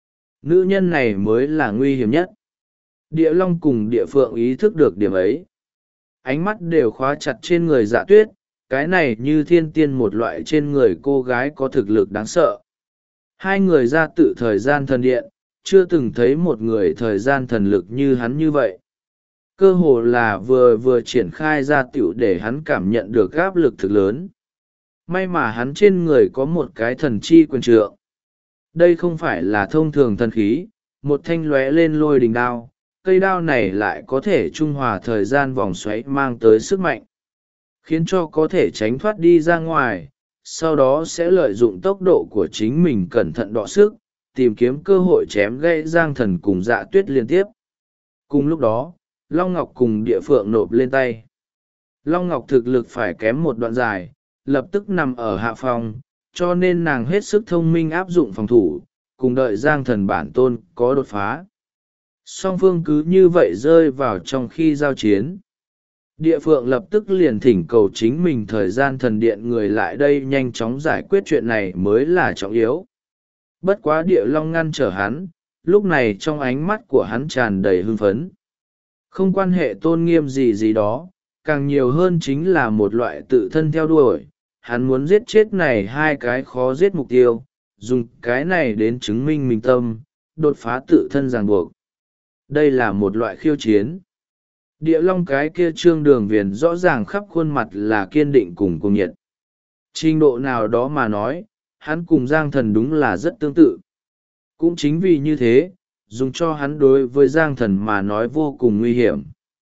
Nữ nhân này mới là nguy hiểm nhất. Địa Long cùng Địa Phượng ý thức được điểm ấy. Ánh mắt đều khóa chặt trên người Dạ Tuyết, cái này như thiên tiên một loại trên người cô gái có thực lực đáng sợ. Hai người ra tự thời gian thần điện, chưa từng thấy một người thời gian thần lực như hắn như vậy. Cơ hồ là vừa triển khai ra tiểu để hắn cảm nhận được áp lực thực lớn. May mà hắn trên người có một cái thần chi quyền trượng. Đây không phải là thông thường thần khí, một thanh lóe lên lôi đình đao, cây đao này lại có thể trung hòa thời gian vòng xoáy mang tới sức mạnh, khiến cho có thể tránh thoát đi ra ngoài, sau đó sẽ lợi dụng tốc độ của chính mình cẩn thận đọ sức, tìm kiếm cơ hội chém gãy Giang Thần cùng Dạ Tuyết liên tiếp. Cùng lúc đó, Long Ngọc cùng Địa Phượng nộp lên tay. Long Ngọc thực lực phải kém một đoạn dài, lập tức nằm ở hạ phòng, cho nên nàng hết sức thông minh áp dụng phòng thủ, cùng đợi Giang Thần bản tôn có đột phá. Song phương cứ như vậy rơi vào trong khi giao chiến. Địa Phượng lập tức liền thỉnh cầu chính mình thời gian thần điện người lại đây nhanh chóng giải quyết chuyện này mới là trọng yếu. Bất quá Địa Long ngăn trở hắn, lúc này trong ánh mắt của hắn tràn đầy hưng phấn. Không quan hệ tôn nghiêm gì đó, càng nhiều hơn chính là một loại tự thân theo đuổi. Hắn muốn giết chết này hai cái khó giết mục tiêu, dùng cái này đến chứng minh mình tâm, đột phá tự thân ràng buộc. Đây là một loại khiêu chiến. Địa Long cái kia trương đường viền rõ ràng khắp khuôn mặt là kiên định cùng cuồng nhiệt. Trình độ nào đó mà nói, hắn cùng Giang Thần đúng là rất tương tự. Cũng chính vì như thế, dùng cho hắn đối với Giang Thần mà nói vô cùng nguy hiểm.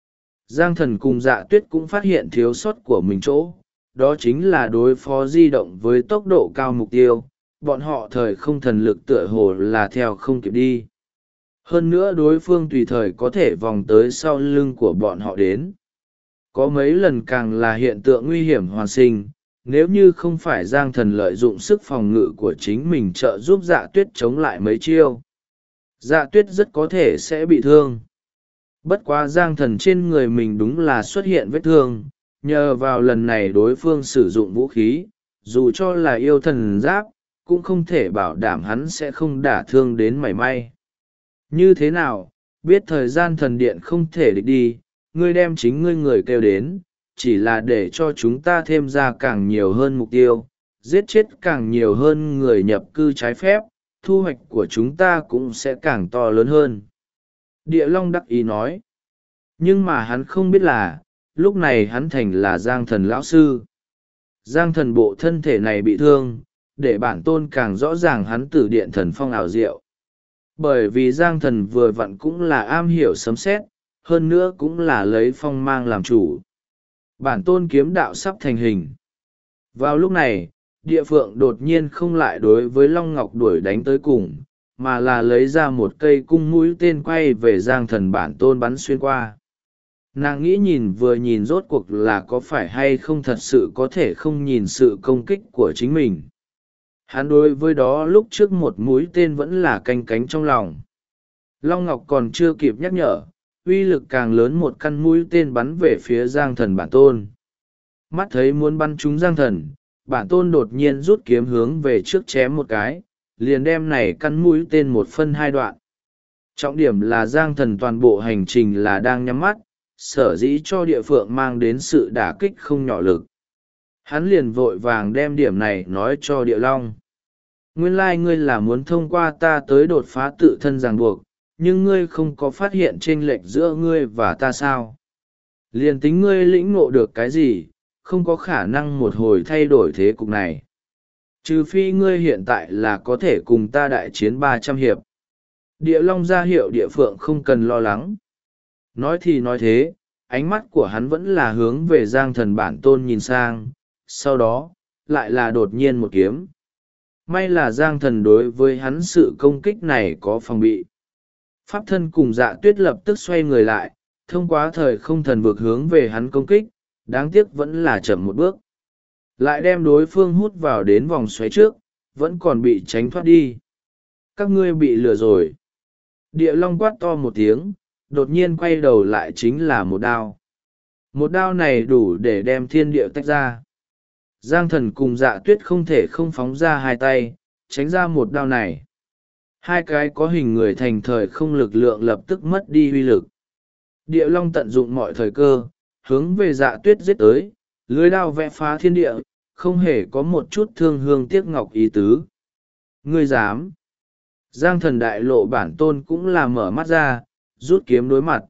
Giang Thần cùng Dạ Tuyết cũng phát hiện thiếu sót của mình chỗ, đó chính là đối phó di động với tốc độ cao mục tiêu, bọn họ thời không thần lực tựa hồ là theo không kịp đi. Hơn nữa đối phương tùy thời có thể vòng tới sau lưng của bọn họ đến. Có mấy lần càng là hiện tượng nguy hiểm hoàn sinh, nếu như không phải Giang Thần lợi dụng sức phòng ngự của chính mình trợ giúp Dạ Tuyết chống lại mấy chiêu. Dạ Tuyết rất có thể sẽ bị thương. Bất quá Giang Thần trên người mình đúng là xuất hiện vết thương, nhờ vào lần này đối phương sử dụng vũ khí, dù cho là yêu thần giáp, cũng không thể bảo đảm hắn sẽ không đả thương đến mảy may. Như thế nào, biết thời gian thần điện không thể địch đi, ngươi đem chính ngươi người kêu đến, chỉ là để cho chúng ta thêm ra càng nhiều hơn mục tiêu, giết chết càng nhiều hơn người nhập cư trái phép, thu hoạch của chúng ta cũng sẽ càng to lớn hơn. Địa Long đắc ý nói. Nhưng mà hắn không biết là, lúc này hắn thành là Giang Thần lão sư. Giang Thần bộ thân thể này bị thương, để bản tôn càng rõ ràng hắn tử điện thần phong ảo diệu. Bởi vì Giang Thần vừa vặn cũng là am hiểu sấm sét, hơn nữa cũng là lấy phong mang làm chủ. Bản tôn kiếm đạo sắp thành hình. Vào lúc này, địa phượng đột nhiên không lại đối với Long Ngọc đuổi đánh tới cùng, mà là lấy ra một cây cung mũi tên quay về Giang Thần bản tôn bắn xuyên qua. Nàng nghĩ nhìn vừa nhìn rốt cuộc là có phải hay không thật sự có thể không nhìn sự công kích của chính mình. Hắn đối với đó lúc trước một mũi tên vẫn là canh cánh trong lòng. Long Ngọc còn chưa kịp nhắc nhở, uy lực càng lớn một căn mũi tên bắn về phía Giang Thần bản tôn. Mắt thấy muốn bắn trúng Giang Thần, bản tôn đột nhiên rút kiếm hướng về trước chém một cái, liền đem này căn mũi tên một phân hai đoạn. Trọng điểm là Giang Thần toàn bộ hành trình là đang nhắm mắt, sở dĩ cho địa phượng mang đến sự đả kích không nhỏ lực. Hắn liền vội vàng đem điểm này nói cho Địa Long. Nguyên lai ngươi là muốn thông qua ta tới đột phá tự thân ràng buộc, nhưng ngươi không có phát hiện chênh lệch giữa ngươi và ta sao. Liền tính ngươi lĩnh ngộ được cái gì, không có khả năng một hồi thay đổi thế cục này. Trừ phi ngươi hiện tại là có thể cùng ta đại chiến 300 hiệp. Địa Long ra hiệu địa phượng không cần lo lắng. Nói thì nói thế, ánh mắt của hắn vẫn là hướng về Giang Thần bản tôn nhìn sang, sau đó, lại là đột nhiên một kiếm. May là Giang Thần đối với hắn sự công kích này có phòng bị. Pháp thân cùng Dạ Tuyết lập tức xoay người lại, thông qua thời không thần vực hướng về hắn công kích, đáng tiếc vẫn là chậm một bước. Lại đem đối phương hút vào đến vòng xoáy trước, vẫn còn bị tránh thoát đi. Các ngươi bị lừa rồi. Địa Long quát to một tiếng, đột nhiên quay đầu lại chính là một đao. Một đao này đủ để đem thiên địa tách ra. Giang Thần cùng Dạ Tuyết không thể không phóng ra hai tay, tránh ra một đao này. Hai cái có hình người thành thời không lực lượng lập tức mất đi uy lực. Địa Long tận dụng mọi thời cơ, hướng về Dạ Tuyết giết tới, lưới đao vẽ phá thiên địa, không hề có một chút thương hương tiếc ngọc ý tứ. Ngươi dám? Giang Thần đại lộ bản tôn cũng là mở mắt ra, rút kiếm đối mặt.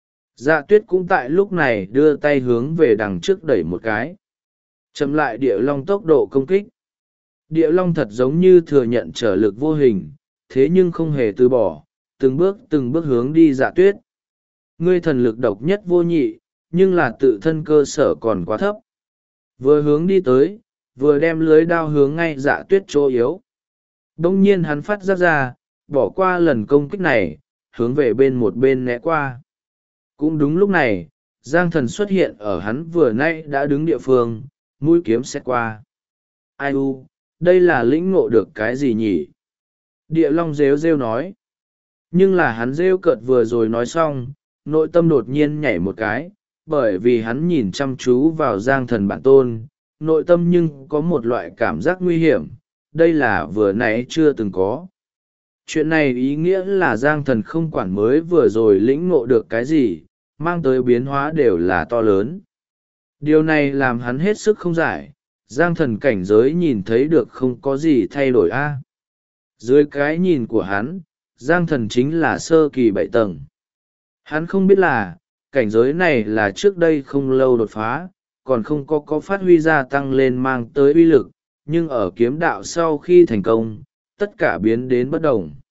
Dạ Tuyết cũng tại lúc này đưa tay hướng về đằng trước đẩy một cái. Chậm lại Địa Long tốc độ công kích. Địa Long thật giống như thừa nhận trở lực vô hình, thế nhưng không hề từ bỏ, từng bước hướng đi Dạ Tuyết. Ngươi thần lực độc nhất vô nhị, nhưng là tự thân cơ sở còn quá thấp. Vừa hướng đi tới, vừa đem lưới đao hướng ngay Dạ Tuyết chỗ yếu. Đông nhiên hắn phát ra, bỏ qua lần công kích này, hướng về một bên né qua. Cũng đúng lúc này, Giang Thần xuất hiện ở hắn vừa nãy đã đứng địa phương, mũi kiếm xét qua. Ai u, đây là lĩnh ngộ được cái gì nhỉ? Địa Long rêu rêu nói. Nhưng là hắn rêu cợt vừa rồi nói xong, nội tâm đột nhiên nhảy một cái, bởi vì hắn nhìn chăm chú vào Giang Thần bản tôn, nội tâm nhưng có một loại cảm giác nguy hiểm, đây là vừa nãy chưa từng có. Chuyện này ý nghĩa là Giang Thần không quản mới vừa rồi lĩnh ngộ được cái gì, mang tới biến hóa đều là to lớn. Điều này làm hắn hết sức không giải, Giang Thần cảnh giới nhìn thấy được không có gì thay đổi a. Dưới cái nhìn của hắn, Giang Thần chính là sơ kỳ 7 tầng. Hắn không biết là, cảnh giới này là trước đây không lâu đột phá, còn không có phát huy gia tăng lên mang tới uy lực, nhưng ở kiếm đạo sau khi thành công, tất cả biến đến bất đồng.